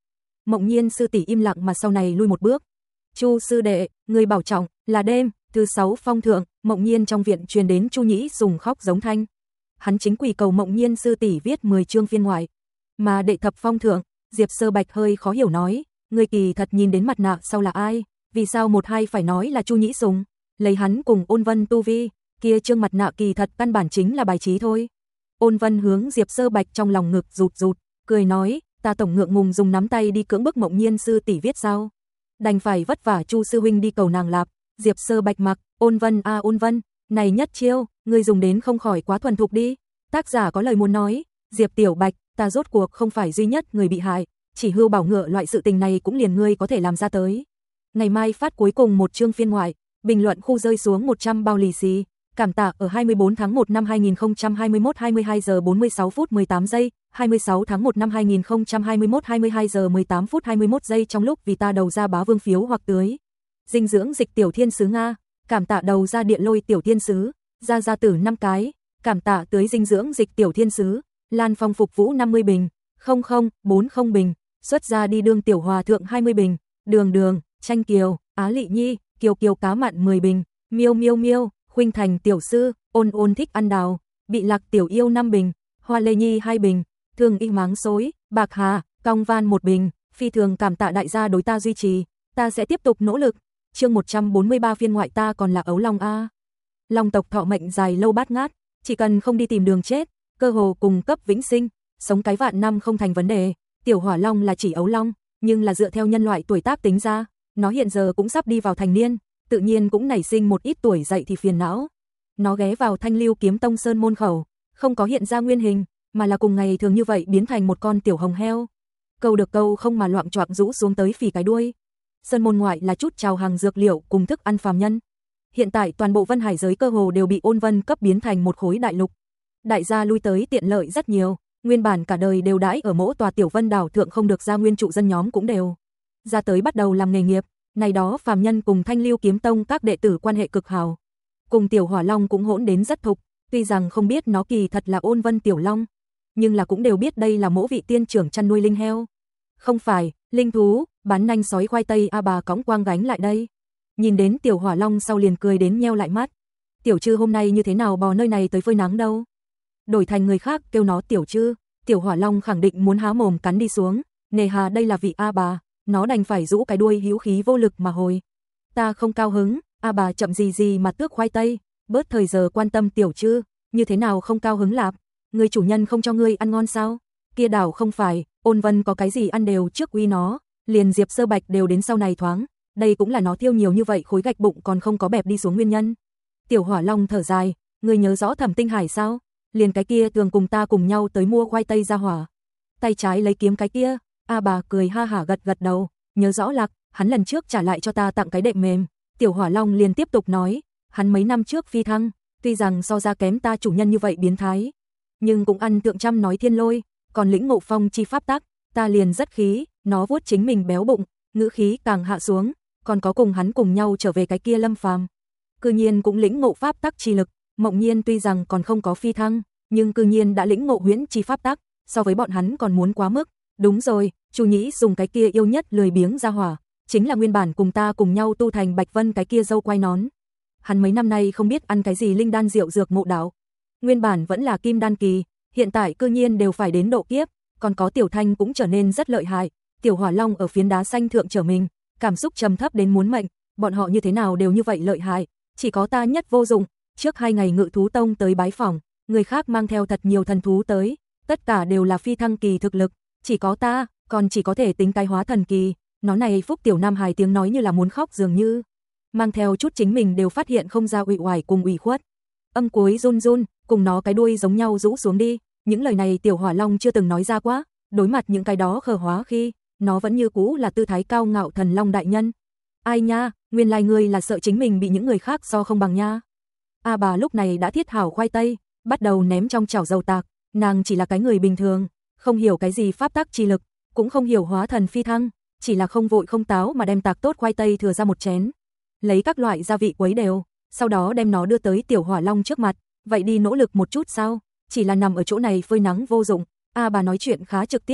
Mộng Nhiên sư tỷ im lặng mà sau này lui một bước. Chu sư đệ, người bảo trọng, là đêm, thứ sáu phong thượng, Mộng Nhiên trong viện truyền đến Chu Nhĩ Sùng khóc giống thanh. Hắn chính quỳ cầu Mộng Nhiên sư tỷ viết mười chương phiên ngoại. Mà đệ thập phong thượng, Diệp Sơ Bạch hơi khó hiểu nói, người kỳ thật nhìn đến mặt nạ sau là ai, vì sao một hai phải nói là Chu Nhĩ Sùng, lấy hắn cùng Ôn Vân tu vi, kia trương mặt nạ kỳ thật căn bản chính là bài trí thôi. Ôn Vân hướng Diệp Sơ Bạch trong lòng ngực rụt rụt, cười nói, ta tổng ngượng ngùng dùng nắm tay đi cưỡng bức Mộng Nhiên sư tỷ viết sao? Đành phải vất vả Chu sư huynh đi cầu nàng lạp. Diệp Sơ Bạch mặc, Ôn Vân a à, Ôn Vân, này nhất chiêu, ngươi dùng đến không khỏi quá thuần thục đi. Tác giả có lời muốn nói, Diệp Tiểu Bạch, ta rốt cuộc không phải duy nhất người bị hại, chỉ hưu bảo ngựa loại sự tình này cũng liền ngươi có thể làm ra tới. Ngày mai phát cuối cùng một chương phiên ngoại, bình luận khu rơi xuống một trăm bao lì xì. Cảm tạ ở hai mươi bốn tháng một năm hai nghìn không trăm hai mươi mốt hai mươi hai giờ bốn mươi sáu phút mười tám giây, hai mươi sáu tháng một năm hai nghìn không trăm hai mươi mốt hai mươi hai giờ mười tám phút hai mươi mốt giây trong lúc vì ta đầu ra bá vương phiếu hoặc tưới. Dinh dưỡng dịch tiểu thiên sứ Nga, cảm tạ đầu ra điện lôi tiểu thiên sứ, ra gia tử năm cái, cảm tạ tưới dinh dưỡng dịch tiểu thiên sứ, Lan Phong phục vũ năm mươi bình, không không bốn không bình, xuất ra đi đương tiểu hòa thượng hai mươi bình, đường đường, tranh kiều, Á Lị Nhi, kiều kiều cá mặn mười bình, miêu miêu miêu, Khuynh Thành tiểu sư, ôn ôn thích ăn đào, bị lạc tiểu yêu năm bình, Hoa Lê Nhi hai bình, Thường Y máng xối, Bạc Hà, Cong Van một bình, phi thường cảm tạ đại gia đối ta duy trì, ta sẽ tiếp tục nỗ lực. Chương một trăm bốn mươi ba phiên ngoại ta còn là ấu long a. Long tộc thọ mệnh dài lâu bát ngát, chỉ cần không đi tìm đường chết, cơ hồ cùng cấp vĩnh sinh, sống cái vạn năm không thành vấn đề. Tiểu hỏa long là chỉ ấu long, nhưng là dựa theo nhân loại tuổi tác tính ra, nó hiện giờ cũng sắp đi vào thành niên, tự nhiên cũng nảy sinh một ít tuổi dậy thì phiền não. Nó ghé vào Thanh Lưu Kiếm Tông sơn môn khẩu, không có hiện ra nguyên hình, mà là cùng ngày thường như vậy biến thành một con tiểu hồng heo. Câu được câu không mà loạng choạng rũ xuống tới phì cái đuôi. Sơn môn ngoại là chút chào hàng dược liệu cùng thức ăn phàm nhân. Hiện tại toàn bộ Vân Hải giới cơ hồ đều bị Ôn Vân cấp biến thành một khối đại lục. Đại gia lui tới tiện lợi rất nhiều, nguyên bản cả đời đều đãi ở mỗi tòa tiểu Vân đảo thượng không được ra nguyên trụ dân nhóm cũng đều ra tới bắt đầu làm nghề nghiệp. Này đó phàm nhân cùng Thanh Lưu Kiếm Tông các đệ tử quan hệ cực hảo. Cùng tiểu hỏa long cũng hỗn đến rất thục, tuy rằng không biết nó kỳ thật là Ôn Vân tiểu long, nhưng là cũng đều biết đây là mỗ vị tiên trưởng chăn nuôi linh heo. Không phải, linh thú, bán nanh sói khoai tây a bà cõng quang gánh lại đây. Nhìn đến tiểu hỏa long sau liền cười đến nheo lại mắt. Tiểu Trư hôm nay như thế nào bò nơi này tới phơi nắng đâu? Đổi thành người khác kêu nó tiểu Trư, tiểu hỏa long khẳng định muốn há mồm cắn đi xuống, nề hà đây là vị a bà, nó đành phải rũ cái đuôi hữu khí vô lực mà hồi. Ta không cao hứng, a bà chậm gì gì mà tước khoai tây, bớt thời giờ quan tâm tiểu Trư, như thế nào không cao hứng lạp? Người chủ nhân không cho ngươi ăn ngon sao? Kia đảo không phải, Ôn Vân có cái gì ăn đều trước uy nó, liền Diệp Sơ Bạch đều đến sau này thoáng, đây cũng là nó thiêu nhiều như vậy khối gạch bụng còn không có bẹp đi xuống nguyên nhân. Tiểu hỏa long thở dài, ngươi nhớ rõ Thẩm Tinh Hải sao? Liền cái kia thường cùng ta cùng nhau tới mua khoai tây ra hỏa. Tay trái lấy kiếm cái kia, a bà cười ha hả gật gật đầu, nhớ rõ lạc, hắn lần trước trả lại cho ta tặng cái đệm mềm. Tiểu hỏa long liền tiếp tục nói, hắn mấy năm trước phi thăng, tuy rằng so ra kém ta chủ nhân như vậy biến thái, nhưng cũng ăn tượng trăm nói thiên lôi, còn lĩnh ngộ phong chi pháp tắc, ta liền rất khí, nó vuốt chính mình béo bụng, ngữ khí càng hạ xuống, còn có cùng hắn cùng nhau trở về cái kia Lâm Phàm, cư nhiên cũng lĩnh ngộ pháp tắc chi lực. Mộng Nhiên tuy rằng còn không có phi thăng, nhưng cư nhiên đã lĩnh ngộ huyễn chi pháp tắc, so với bọn hắn còn muốn quá mức. Đúng rồi, Chu Nhĩ dùng cái kia yêu nhất lười biếng ra hỏa, chính là nguyên bản cùng ta cùng nhau tu thành Bạch Vân cái kia dâu quai nón. Hắn mấy năm nay không biết ăn cái gì linh đan rượu dược mộ đạo, nguyên bản vẫn là kim đan kỳ, hiện tại cư nhiên đều phải đến độ kiếp, còn có Tiểu Thanh cũng trở nên rất lợi hại. Tiểu hỏa long ở phiến đá xanh thượng trở mình, cảm xúc trầm thấp đến muốn mệnh, bọn họ như thế nào đều như vậy lợi hại, chỉ có ta nhất vô dụng. Trước hai ngày Ngự Thú Tông tới bái phỏng, người khác mang theo thật nhiều thần thú tới, tất cả đều là phi thăng kỳ thực lực, chỉ có ta, còn chỉ có thể tính cái hóa thần kỳ. Nó này Phúc Tiểu Nam Hải tiếng nói như là muốn khóc dường như, mang theo chút chính mình đều phát hiện không ra uể oải cùng ủy khuất. Âm cuối run run, cùng nó cái đuôi giống nhau rũ xuống đi, những lời này tiểu hỏa long chưa từng nói ra quá, đối mặt những cái đó khờ hóa khi, nó vẫn như cũ là tư thái cao ngạo thần long đại nhân. Ai nha, nguyên lai ngươi là sợ chính mình bị những người khác so không bằng nha. A bà lúc này đã thiết hảo khoai tây, bắt đầu ném trong chảo dầu tạc, nàng chỉ là cái người bình thường, không hiểu cái gì pháp tắc chi lực, cũng không hiểu hóa thần phi thăng, chỉ là không vội không táo mà đem tạc tốt khoai tây thừa ra một chén, lấy các loại gia vị quấy đều, sau đó đem nó đưa tới tiểu hỏa long trước mặt. Vậy đi nỗ lực một chút sao? Chỉ là nằm ở chỗ này phơi nắng vô dụng. A bà nói chuyện khá trực tiếp,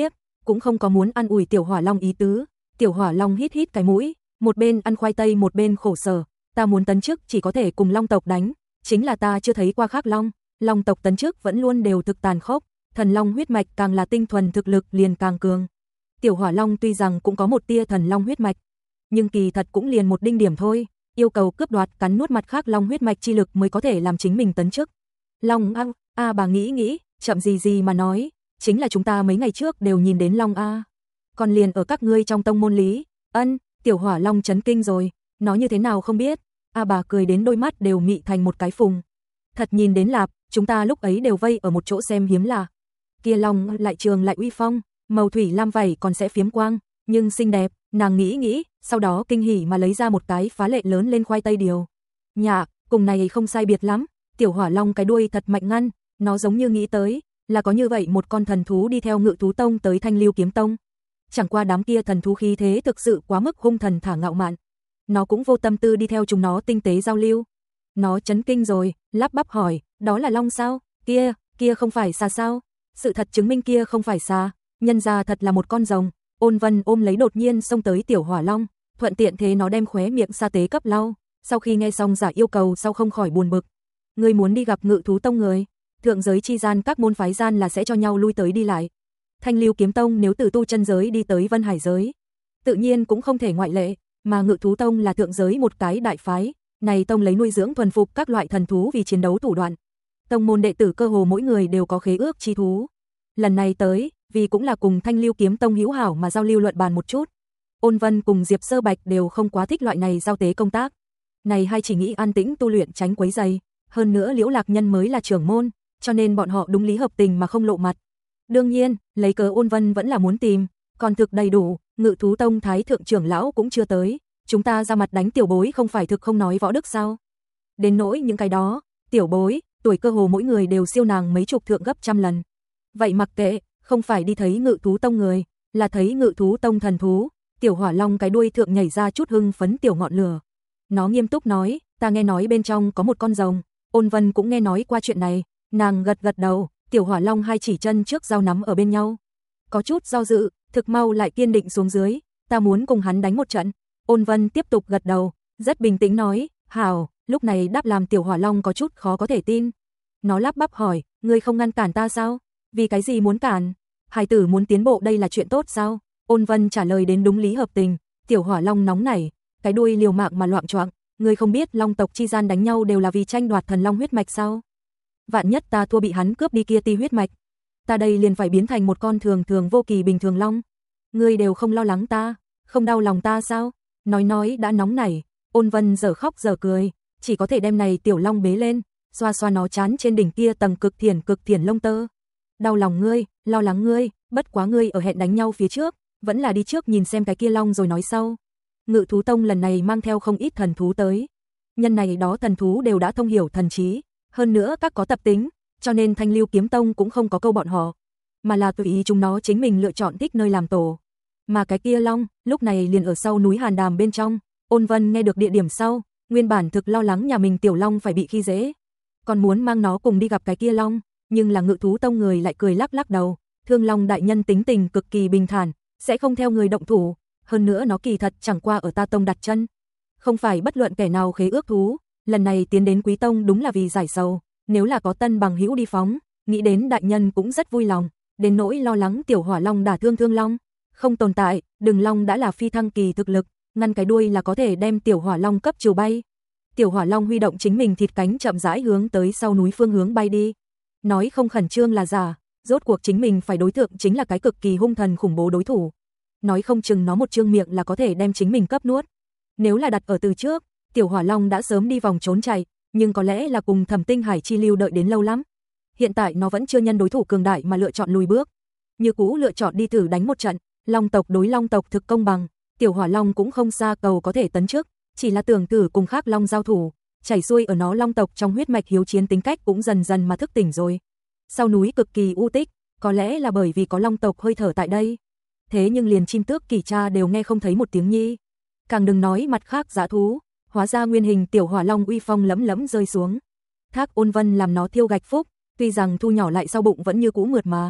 cũng không có muốn an ủi Tiểu Hỏa Long ý tứ. Tiểu Hỏa Long hít hít cái mũi, một bên ăn khoai tây một bên khổ sở, ta muốn tấn chức chỉ có thể cùng Long tộc đánh, chính là ta chưa thấy qua khác Long, Long tộc tấn chức vẫn luôn đều thực tàn khốc, thần Long huyết mạch càng là tinh thuần thực lực liền càng cường. Tiểu Hỏa Long tuy rằng cũng có một tia thần Long huyết mạch, nhưng kỳ thật cũng liền một đinh điểm thôi, yêu cầu cướp đoạt cắn nuốt mặt khác Long huyết mạch chi lực mới có thể làm chính mình tấn chức. Long a, a bà nghĩ nghĩ, chậm gì gì mà nói, chính là chúng ta mấy ngày trước đều nhìn đến Long a. Còn liền ở các ngươi trong tông môn lý. Ân, Tiểu Hỏa Long chấn kinh rồi, nó như thế nào không biết. A bà cười đến đôi mắt đều mị thành một cái phùng. Thật nhìn đến lạp, chúng ta lúc ấy đều vây ở một chỗ xem hiếm lạ. Kia Long lại trường lại uy phong, màu thủy lam vảy còn sẽ phiếm quang, nhưng xinh đẹp, nàng nghĩ nghĩ, sau đó kinh hỉ mà lấy ra một cái phá lệ lớn lên khoai tây điều. Nhạ, cùng này không sai biệt lắm, Tiểu Hỏa Long cái đuôi thật mạnh ngăn, nó giống như nghĩ tới, là có như vậy một con thần thú đi theo Ngự Thú Tông tới Thanh Lưu Kiếm Tông. Chẳng qua đám kia thần thú khí thế thực sự quá mức hung thần thả ngạo mạn. Nó cũng vô tâm tư đi theo chúng nó tinh tế giao lưu. Nó chấn kinh rồi, lắp bắp hỏi, đó là Long sao? Kia, kia không phải xà sao? Sự thật chứng minh kia không phải xà, nhân ra thật là một con rồng. Ôn Vân ôm lấy đột nhiên xông tới Tiểu Hỏa Long, thuận tiện thế nó đem khóe miệng sa tế cấp lau. Sau khi nghe xong giả yêu cầu sau không khỏi buồn bực. Ngươi muốn đi gặp Ngự Thú Tông người? Thượng giới chi gian các môn phái gian là sẽ cho nhau lui tới đi lại. Thanh Lưu Kiếm Tông nếu từ tu chân giới đi tới Vân Hải giới, tự nhiên cũng không thể ngoại lệ, mà Ngự Thú Tông là thượng giới một cái đại phái, này tông lấy nuôi dưỡng thuần phục các loại thần thú vì chiến đấu thủ đoạn. Tông môn đệ tử cơ hồ mỗi người đều có khế ước chi thú. Lần này tới, vì cũng là cùng Thanh Lưu Kiếm Tông hữu hảo mà giao lưu luận bàn một chút. Ôn Vân cùng Diệp Sơ Bạch đều không quá thích loại này giao tế công tác. Này hai chỉ nghĩ an tĩnh tu luyện tránh quấy rầy, hơn nữa Liễu Lạc Nhân mới là trưởng môn, cho nên bọn họ đúng lý hợp tình mà không lộ mặt. Đương nhiên, lấy cớ Ôn Vân vẫn là muốn tìm, còn thực đầy đủ, Ngự Thú Tông thái thượng trưởng lão cũng chưa tới, chúng ta ra mặt đánh tiểu bối không phải thực không nói võ đức sao? Đến nỗi những cái đó, tiểu bối, tuổi cơ hồ mỗi người đều siêu nàng mấy chục thượng gấp trăm lần. Vậy mặc kệ, không phải đi thấy Ngự Thú Tông người, là thấy Ngự Thú Tông thần thú. Tiểu Hỏa Long cái đuôi thượng nhảy ra chút hưng phấn tiểu ngọn lửa. Nó nghiêm túc nói, ta nghe nói bên trong có một con rồng. Ôn Vân cũng nghe nói qua chuyện này, nàng gật gật đầu. Tiểu Hỏa Long hai chỉ chân trước giao nắm ở bên nhau, có chút do dự, thực mau lại kiên định xuống dưới, ta muốn cùng hắn đánh một trận. Ôn Vân tiếp tục gật đầu, rất bình tĩnh nói, hảo. Lúc này đáp làm Tiểu Hỏa Long có chút khó có thể tin. Nó lắp bắp hỏi, ngươi không ngăn cản ta sao? Vì cái gì muốn cản? Hải tử muốn tiến bộ đây là chuyện tốt sao? Ôn Vân trả lời đến đúng lý hợp tình. Tiểu Hỏa Long nóng nảy, cái đuôi liều mạng mà loạng choạng, ngươi không biết Long tộc chi gian đánh nhau đều là vì tranh đoạt thần Long huyết mạch sao? Vạn nhất ta thua bị hắn cướp đi kia ti huyết mạch, ta đây liền phải biến thành một con thường thường vô kỳ bình thường long. Ngươi đều không lo lắng ta, không đau lòng ta sao? Nói nói đã nóng nảy, Ôn Vân giờ khóc giờ cười, chỉ có thể đem này tiểu long bế lên, xoa xoa nó chán trên đỉnh kia tầng cực thiển cực thiển lông tơ. Đau lòng ngươi, lo lắng ngươi, bất quá ngươi ở hẹn đánh nhau phía trước, vẫn là đi trước nhìn xem cái kia long rồi nói sau. Ngự Thú Tông lần này mang theo không ít thần thú tới. Nhân này đó thần thú đều đã thông hiểu thần trí, hơn nữa các có tập tính, cho nên Thanh Lưu Kiếm Tông cũng không có câu bọn họ, mà là tùy ý chúng nó chính mình lựa chọn thích nơi làm tổ. Mà cái kia long, lúc này liền ở sau núi Hàn Đàm bên trong. Ôn Vân nghe được địa điểm sau, nguyên bản thực lo lắng nhà mình tiểu long phải bị khi dễ, còn muốn mang nó cùng đi gặp cái kia long, nhưng là Ngự Thú Tông người lại cười lắc lắc đầu, Thương Long đại nhân tính tình cực kỳ bình thản, sẽ không theo người động thủ, hơn nữa nó kỳ thật chẳng qua ở ta tông đặt chân, không phải bất luận kẻ nào khế ước thú, lần này tiến đến Quý Tông đúng là vì giải sầu, nếu là có tân bằng hữu đi phóng, nghĩ đến đại nhân cũng rất vui lòng, đến nỗi lo lắng tiểu hỏa long đả thương Thương Long, không tồn tại, Đừng Long đã là phi thăng kỳ thực lực, ngăn cái đuôi là có thể đem tiểu hỏa long cấp chiều bay. Tiểu hỏa long huy động chính mình thịt cánh chậm rãi hướng tới sau núi phương hướng bay đi. Nói không khẩn trương là giả, rốt cuộc chính mình phải đối tượng chính là cái cực kỳ hung thần khủng bố đối thủ. Nói không chừng nó một trương miệng là có thể đem chính mình cấp nuốt. Nếu là đặt ở từ trước, tiểu hỏa long đã sớm đi vòng trốn chạy, nhưng có lẽ là cùng Thẩm Tinh Hải chi lưu đợi đến lâu lắm. Hiện tại nó vẫn chưa nhân đối thủ cường đại mà lựa chọn lùi bước. Như cũ lựa chọn đi thử đánh một trận, long tộc đối long tộc thực công bằng, tiểu hỏa long cũng không xa cầu có thể tấn chức, chỉ là tưởng thử cùng khác long giao thủ, chảy xuôi ở nó long tộc trong huyết mạch hiếu chiến tính cách cũng dần dần mà thức tỉnh rồi. Sau núi cực kỳ u tích, có lẽ là bởi vì có long tộc hơi thở tại đây. Thế nhưng liền chim tước kỳ tra đều nghe không thấy một tiếng nhi. Càng đừng nói mặt khác dã thú, hóa ra nguyên hình tiểu hỏa long uy phong lẫm lẫm rơi xuống. Thác Ôn Vân làm nó thiêu gạch phúc, tuy rằng thu nhỏ lại sau bụng vẫn như cũ mượt mà.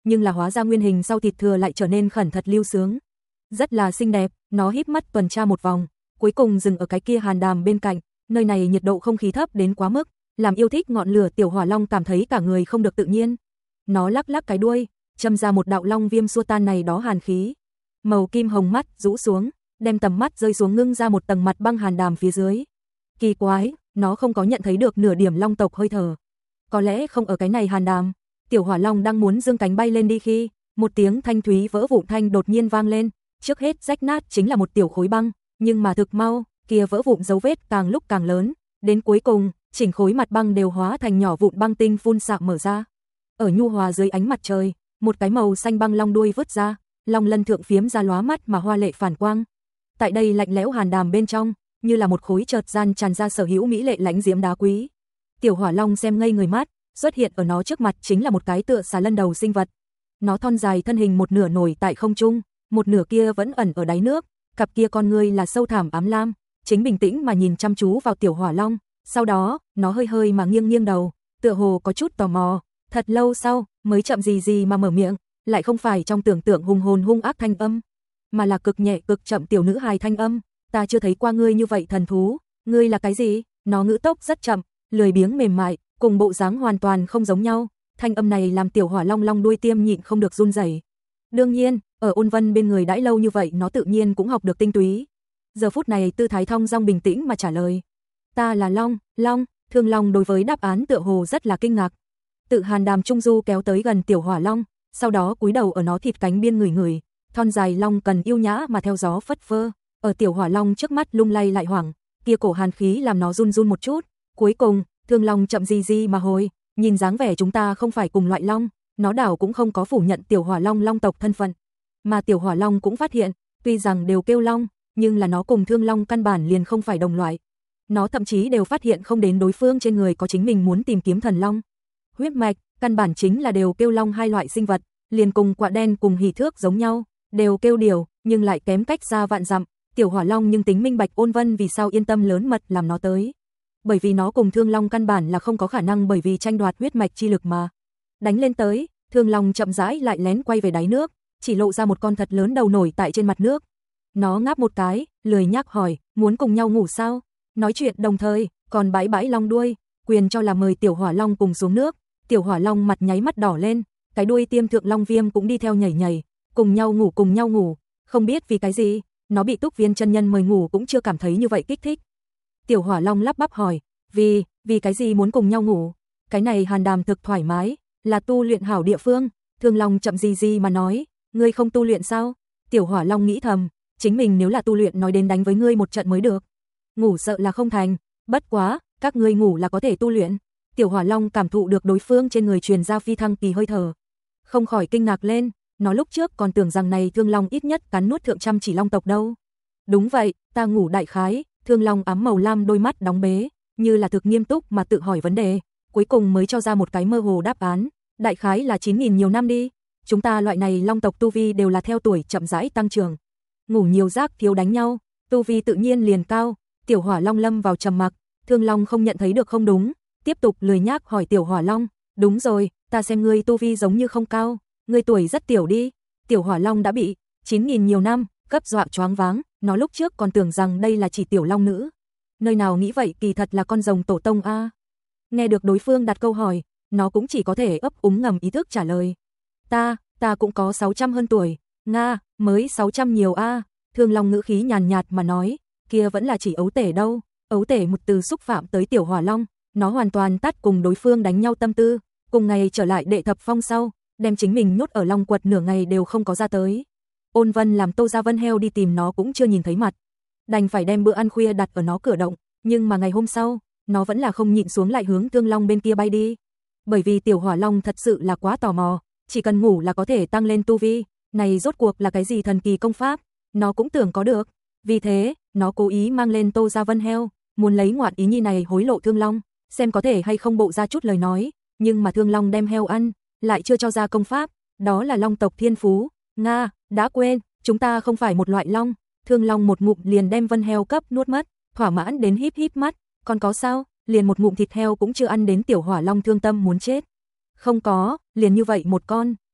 nhưng là hóa ra nguyên hình sau thịt thừa lại trở nên khẩn thật lưu sướng. Rất là xinh đẹp, nó híp mắt tuần tra một vòng, cuối cùng dừng ở cái kia hàn đàm bên cạnh, nơi này nhiệt độ không khí thấp đến quá mức, làm yêu thích ngọn lửa tiểu hỏa long cảm thấy cả người không được tự nhiên. Nó lắc lắc cái đuôi, châm ra một đạo long viêm xua tan này đó hàn khí. Màu kim hồng mắt rũ xuống, đem tầm mắt rơi xuống ngưng ra một tầng mặt băng hàn đàm phía dưới. Kỳ quái, nó không có nhận thấy được nửa điểm long tộc hơi thở. Có lẽ không ở cái này hàn đàm. Tiểu hỏa long đang muốn dương cánh bay lên đi khi, một tiếng thanh thúy vỡ vụn thanh đột nhiên vang lên, trước hết rách nát chính là một tiểu khối băng, nhưng mà thực mau, kia vỡ vụn dấu vết càng lúc càng lớn, đến cuối cùng, chỉnh khối mặt băng đều hóa thành nhỏ vụn băng tinh phun xạ mở ra. Ở nhu hòa dưới ánh mặt trời, một cái màu xanh băng long đuôi vứt ra, long lân thượng phiếm ra lóa mắt mà hoa lệ phản quang. Tại đây lạnh lẽo hàn đàm bên trong, như là một khối chợt gian tràn ra sở hữu mỹ lệ lãnh diễm đá quý. Tiểu hỏa long xem ngây người mắt, xuất hiện ở nó trước mặt chính là một cái tựa xà lân đầu sinh vật. Nó thon dài thân hình một nửa nổi tại không trung, một nửa kia vẫn ẩn ở đáy nước, cặp kia con ngươi là sâu thẳm ám lam, chính bình tĩnh mà nhìn chăm chú vào tiểu hỏa long, sau đó, nó hơi hơi mà nghiêng nghiêng đầu, tựa hồ có chút tò mò, thật lâu sau mới chậm gì gì mà mở miệng, lại không phải trong tưởng tượng hùng hồn hung ác thanh âm, mà là cực nhẹ cực chậm tiểu nữ hài thanh âm, ta chưa thấy qua ngươi như vậy thần thú, ngươi là cái gì? Nó ngữ tốc rất chậm, lười biếng mềm mại, cùng bộ dáng hoàn toàn không giống nhau, thanh âm này làm tiểu hỏa long long đuôi tiêm nhịn không được run rẩy. Đương nhiên, ở Ôn Vân bên người đãi lâu như vậy nó tự nhiên cũng học được tinh túy. Giờ phút này tư thái thong dong bình tĩnh mà trả lời. Ta là Long, Long, Thương Long đối với đáp án tựa hồ rất là kinh ngạc. Tự hàn đàm trung du kéo tới gần tiểu hỏa long, sau đó cúi đầu ở nó thịt cánh biên người người, thon dài long cần yêu nhã mà theo gió phất phơ, ở tiểu hỏa long trước mắt lung lay lại hoảng, kia cổ hàn khí làm nó run run một chút, cuối cùng, Thương Long chậm gì gì mà hồi, nhìn dáng vẻ chúng ta không phải cùng loại long, nó đảo cũng không có phủ nhận tiểu hỏa long long tộc thân phận, mà tiểu hỏa long cũng phát hiện, tuy rằng đều kêu long, nhưng là nó cùng Thương Long căn bản liền không phải đồng loại. Nó thậm chí đều phát hiện không đến đối phương trên người có chính mình muốn tìm kiếm thần long. Huyết mạch, căn bản chính là đều kêu long hai loại sinh vật, liền cùng quạ đen cùng hỉ thước giống nhau, đều kêu điều, nhưng lại kém cách xa vạn dặm. Tiểu hỏa long nhưng tính minh bạch Ôn Vân vì sao yên tâm lớn mật làm nó tới. Bởi vì nó cùng Thương Long căn bản là không có khả năng bởi vì tranh đoạt huyết mạch chi lực mà đánh lên tới. Thương Long chậm rãi lại lén quay về đáy nước, chỉ lộ ra một con thật lớn đầu nổi tại trên mặt nước. Nó ngáp một cái, lười nhác hỏi, muốn cùng nhau ngủ sao? Nói chuyện đồng thời, còn bãi bãi long đuôi, quyền cho là mời tiểu hỏa long cùng xuống nước. Tiểu hỏa long mặt nháy mắt đỏ lên, cái đuôi tiêm thượng long viêm cũng đi theo nhảy nhảy, cùng nhau ngủ cùng nhau ngủ, không biết vì cái gì, nó bị Túc Viên chân nhân mời ngủ cũng chưa cảm thấy như vậy kích thích. Tiểu hỏa long lắp bắp hỏi, vì, vì cái gì muốn cùng nhau ngủ? Cái này hàn đàm thực thoải mái, là tu luyện hảo địa phương. Thương Long chậm gì gì mà nói, ngươi không tu luyện sao? Tiểu hỏa long nghĩ thầm, chính mình nếu là tu luyện nói đến đánh với ngươi một trận mới được. Ngủ sợ là không thành, bất quá, các ngươi ngủ là có thể tu luyện. Tiểu hỏa long cảm thụ được đối phương trên người truyền ra phi thăng kỳ hơi thở, không khỏi kinh ngạc lên, nó lúc trước còn tưởng rằng này Thương Long ít nhất cắn nuốt thượng trăm chỉ long tộc đâu. Đúng vậy, ta ngủ đại khái. Thương Long ám màu lam đôi mắt đóng bế, như là thực nghiêm túc mà tự hỏi vấn đề, cuối cùng mới cho ra một cái mơ hồ đáp án, đại khái là chín nghìn nhiều năm đi. Chúng ta loại này long tộc tu vi đều là theo tuổi chậm rãi tăng trưởng. Ngủ nhiều giấc thiếu đánh nhau, tu vi tự nhiên liền cao. Tiểu hỏa long lâm vào trầm mặc, Thương Long không nhận thấy được không đúng, tiếp tục lười nhác hỏi tiểu hỏa long, đúng rồi, ta xem ngươi tu vi giống như không cao, ngươi tuổi rất tiểu đi. Tiểu hỏa long đã bị chín nghìn nhiều năm cấp dọa choáng váng, nó lúc trước còn tưởng rằng đây là chỉ tiểu long nữ. Nơi nào nghĩ vậy kỳ thật là con rồng tổ tông a. Nghe được đối phương đặt câu hỏi, nó cũng chỉ có thể ấp úng ngầm ý thức trả lời. Ta, ta cũng có sáu trăm hơn tuổi, nga, mới sáu trăm nhiều a. Thương Long ngữ khí nhàn nhạt mà nói, kia vẫn là chỉ ấu tể đâu. Ấu tể một từ xúc phạm tới tiểu hỏa long, nó hoàn toàn tắt cùng đối phương đánh nhau tâm tư, cùng ngày trở lại đệ thập phong sau, đem chính mình nhốt ở long quật nửa ngày đều không có ra tới. Ôn Vân làm Tô Gia Vân Heo đi tìm nó cũng chưa nhìn thấy mặt, đành phải đem bữa ăn khuya đặt ở nó cửa động, nhưng mà ngày hôm sau, nó vẫn là không nhịn xuống lại hướng Thương Long bên kia bay đi. Bởi vì tiểu hỏa long thật sự là quá tò mò, chỉ cần ngủ là có thể tăng lên tu vi, này rốt cuộc là cái gì thần kỳ công pháp, nó cũng tưởng có được. Vì thế, nó cố ý mang lên Tô Gia Vân Heo, muốn lấy ngoạn ý nhi này hối lộ Thương Long, xem có thể hay không bộ ra chút lời nói, nhưng mà Thương Long đem heo ăn, lại chưa cho ra công pháp, đó là long tộc thiên phú. Nga, đã quên, chúng ta không phải một loại long. Thương Long một ngụm liền đem Vân Heo cấp nuốt mất, thỏa mãn đến híp híp mắt, còn có sao, liền một ngụm thịt heo cũng chưa ăn đến tiểu hỏa long thương tâm muốn chết. Không có, liền như vậy một con,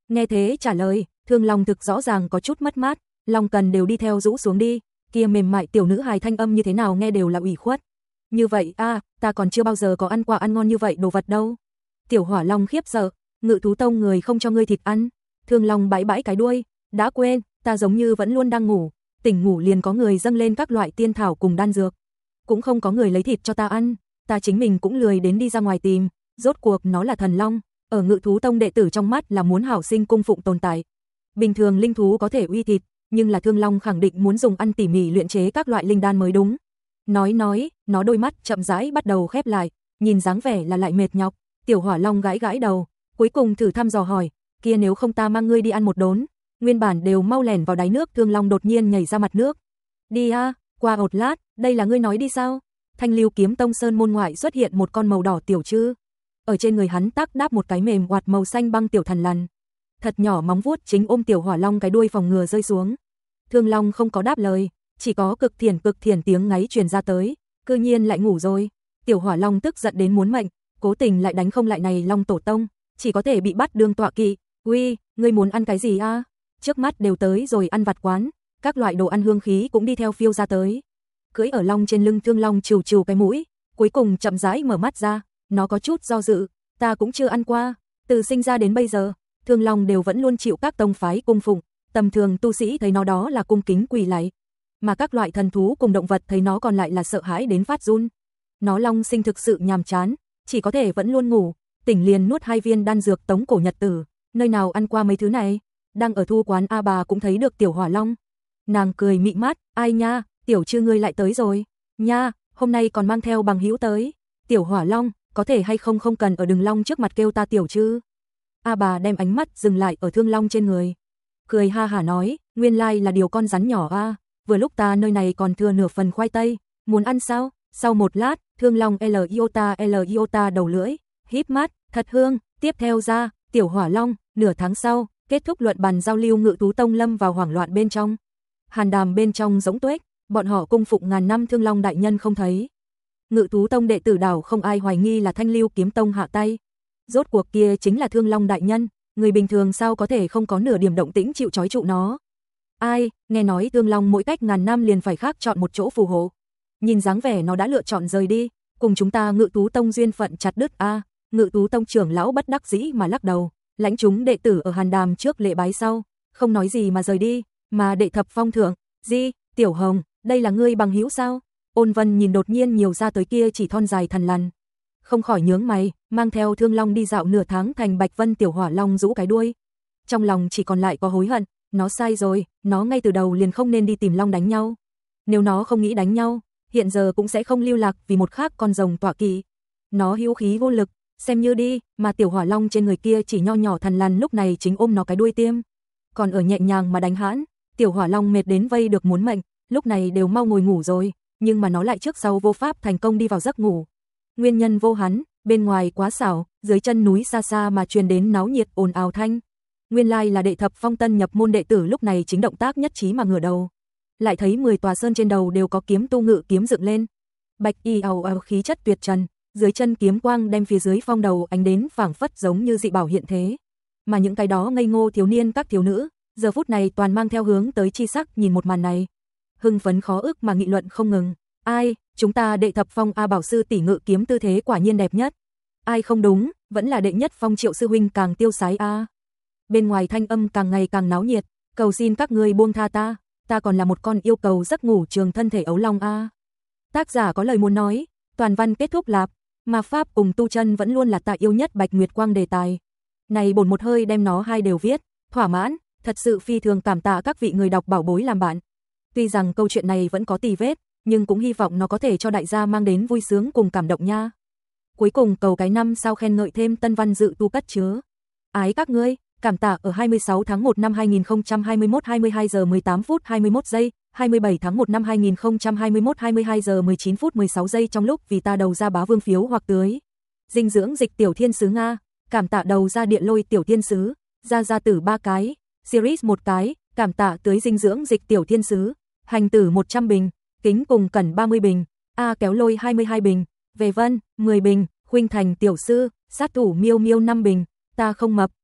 Nghe thế trả lời, Thương Long thực rõ ràng có chút mất mát, Long Cần đều đi theo rũ xuống đi, kia mềm mại tiểu nữ hài thanh âm như thế nào nghe đều là ủy khuất. Như vậy a, à, ta còn chưa bao giờ có ăn qua ăn ngon như vậy đồ vật đâu. Tiểu Hỏa Long khiếp sợ, Ngự thú tông người không cho ngươi thịt ăn. Thương Long bãi bãi cái đuôi, đã quên, ta giống như vẫn luôn đang ngủ, tỉnh ngủ liền có người dâng lên các loại tiên thảo cùng đan dược. Cũng không có người lấy thịt cho ta ăn, ta chính mình cũng lười đến đi ra ngoài tìm, rốt cuộc nó là thần long, ở Ngự thú tông đệ tử trong mắt là muốn hảo sinh cung phụng tồn tại. Bình thường linh thú có thể uy thịt, nhưng là Thương Long khẳng định muốn dùng ăn tỉ mỉ luyện chế các loại linh đan mới đúng. Nói nói, nó đôi mắt chậm rãi bắt đầu khép lại, nhìn dáng vẻ là lại mệt nhọc. Tiểu Hỏa Long gãi gãi đầu, cuối cùng thử thăm dò hỏi, kia nếu không ta mang ngươi đi ăn một đốn. Nguyên bản đều mau lẻn vào đáy nước, Thương Long đột nhiên nhảy ra mặt nước. Đi a, à, qua một lát, đây là ngươi nói đi sao? Thanh Lưu Kiếm Tông sơn môn ngoại xuất hiện một con màu đỏ tiểu trư. Ở trên người hắn tác đáp một cái mềm oạt màu xanh băng tiểu thần lằn. Thật nhỏ móng vuốt chính ôm Tiểu Hỏa Long cái đuôi phòng ngừa rơi xuống. Thương Long không có đáp lời, chỉ có cực thiển cực thiển tiếng ngáy truyền ra tới, cư nhiên lại ngủ rồi. Tiểu Hỏa Long tức giận đến muốn mệnh, cố tình lại đánh không lại này Long tổ tông, chỉ có thể bị bắt đương tọa kỵ. Uy, ngươi muốn ăn cái gì a? À? Trước mắt đều tới rồi ăn vặt quán, các loại đồ ăn hương khí cũng đi theo phiêu ra tới. Cưỡi ở long trên lưng Thương Long trừ trừ cái mũi, cuối cùng chậm rãi mở mắt ra, nó có chút do dự, ta cũng chưa ăn qua, từ sinh ra đến bây giờ, Thương Long đều vẫn luôn chịu các tông phái cung phụng, tầm thường tu sĩ thấy nó đó là cung kính quỳ lạy, mà các loại thần thú cùng động vật thấy nó còn lại là sợ hãi đến phát run. Nó long sinh thực sự nhàm chán, chỉ có thể vẫn luôn ngủ, tỉnh liền nuốt hai viên đan dược tống cổ nhật tử, nơi nào ăn qua mấy thứ này. Đang ở thu quán A bà cũng thấy được Tiểu Hỏa Long. Nàng cười mị mắt, ai nha, tiểu trư ngươi lại tới rồi. Nha, hôm nay còn mang theo bằng hữu tới. Tiểu Hỏa Long, có thể hay không không cần ở Đường Long trước mặt kêu ta tiểu trư. A bà đem ánh mắt dừng lại ở Thương Long trên người. Cười ha hả nói, nguyên lai là điều con rắn nhỏ a, vừa lúc ta nơi này còn thừa nửa phần khoai tây, muốn ăn sao? Sau một lát, Thương Long L iota L iota đầu lưỡi, híp mắt, thật hương, tiếp theo ra, Tiểu Hỏa Long, nửa tháng sau, kết thúc luận bàn giao lưu Ngự thú tông lâm vào hoảng loạn bên trong. Hàn đàm bên trong giống tuếch, bọn họ cung phụng ngàn năm Thương Long đại nhân không thấy. Ngự thú tông đệ tử đảo không ai hoài nghi là Thanh Lưu Kiếm Tông hạ tay. Rốt cuộc kia chính là Thương Long đại nhân, người bình thường sao có thể không có nửa điểm động tĩnh chịu trói trụ nó. Ai, nghe nói Thương Long mỗi cách ngàn năm liền phải khác chọn một chỗ phù hộ. Nhìn dáng vẻ nó đã lựa chọn rời đi, cùng chúng ta Ngự thú tông duyên phận chặt đứt a. À, Ngự thú tông trưởng lão bất đắc dĩ mà lắc đầu, lãnh chúng đệ tử ở Hàn đàm trước lễ bái sau, không nói gì mà rời đi, mà đệ thập phong thượng, "Di, Tiểu Hồng, đây là ngươi bằng hữu sao?" Ôn Vân nhìn đột nhiên nhiều ra tới kia chỉ thon dài thần lằn, không khỏi nhướng mày, mang theo Thương Long đi dạo nửa tháng thành Bạch Vân. Tiểu Hỏa Long rũ cái đuôi, trong lòng chỉ còn lại có hối hận, nó sai rồi, nó ngay từ đầu liền không nên đi tìm Long đánh nhau. Nếu nó không nghĩ đánh nhau, hiện giờ cũng sẽ không lưu lạc vì một khác con rồng tọa kỵ. Nó hữu khí vô lực, xem như đi, mà Tiểu Hỏa Long trên người kia chỉ nho nhỏ thần lằn lúc này chính ôm nó cái đuôi tiêm, còn ở nhẹ nhàng mà đánh hãn. Tiểu Hỏa Long mệt đến vây được muốn mệnh, lúc này đều mau ngồi ngủ rồi, nhưng mà nó lại trước sau vô pháp thành công đi vào giấc ngủ. Nguyên nhân vô hắn, bên ngoài quá xảo, dưới chân núi xa xa mà truyền đến náo nhiệt ồn ào thanh. Nguyên lai là đệ thập phong tân nhập môn đệ tử lúc này chính động tác nhất trí mà ngửa đầu, lại thấy mười tòa sơn trên đầu đều có kiếm tu ngự kiếm dựng lên. Bạch y ào ào khí chất tuyệt trần, dưới chân kiếm quang đem phía dưới phong đầu ánh đến phảng phất giống như dị bảo hiện thế. Mà những cái đó ngây ngô thiếu niên các thiếu nữ, giờ phút này toàn mang theo hướng tới chi sắc nhìn một màn này, hưng phấn khó ức mà nghị luận không ngừng. Ai, chúng ta đệ thập phong A Bảo sư tỷ ngự kiếm tư thế quả nhiên đẹp nhất. Ai không đúng, vẫn là đệ nhất phong Triệu sư huynh càng tiêu sái a. Bên ngoài thanh âm càng ngày càng náo nhiệt, cầu xin các ngươi buông tha ta, ta còn là một con yêu cầu giấc ngủ trường thân thể ấu long a. Tác giả có lời muốn nói, toàn văn kết thúc lạp, mà pháp cùng tu chân vẫn luôn là ta yêu nhất Bạch Nguyệt Quang đề tài. Này bổn một hơi đem nó hai đều viết, thỏa mãn, thật sự phi thường cảm tạ các vị người đọc bảo bối làm bạn. Tuy rằng câu chuyện này vẫn có tì vết, nhưng cũng hy vọng nó có thể cho đại gia mang đến vui sướng cùng cảm động nha. Cuối cùng cầu cái năm sao khen ngợi thêm tân văn dự tu cất chứa. Ái các ngươi, cảm tạ ở hai mươi sáu tháng một năm hai nghìn không trăm hai mươi mốt hai mươi hai giờ mười tám phút hai mươi mốt giây, hai mươi bảy tháng một năm hai nghìn không trăm hai mươi mốt hai mươi hai giờ mười chín phút mười sáu giây trong lúc vì ta đầu ra bá vương phiếu hoặc tưới. Dinh dưỡng dịch tiểu thiên sứ Nga, cảm tạ đầu ra điện lôi tiểu thiên sứ, ra ra tử ba cái, series một cái, cảm tạ tưới dinh dưỡng dịch tiểu thiên sứ, hành tử một trăm bình, kính cùng cẩn ba mươi bình, A kéo lôi hai mươi hai bình, về vân mười bình, khuynh thành tiểu sư, sát thủ miêu miêu năm bình, ta không mập,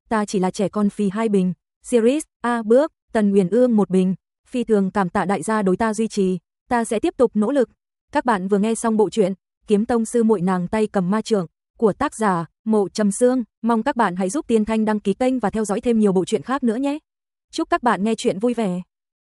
ta chỉ là trẻ con phì hai bình. Series A bước, Tần Uyển Ương một bình. Phi thường cảm tạ đại gia đối ta duy trì, ta sẽ tiếp tục nỗ lực. Các bạn vừa nghe xong bộ truyện Kiếm Tông sư muội nàng tay cầm ma chưởng của tác giả Mộ Trầm Sương, mong các bạn hãy giúp Tiên Thanh đăng ký kênh và theo dõi thêm nhiều bộ truyện khác nữa nhé. Chúc các bạn nghe truyện vui vẻ.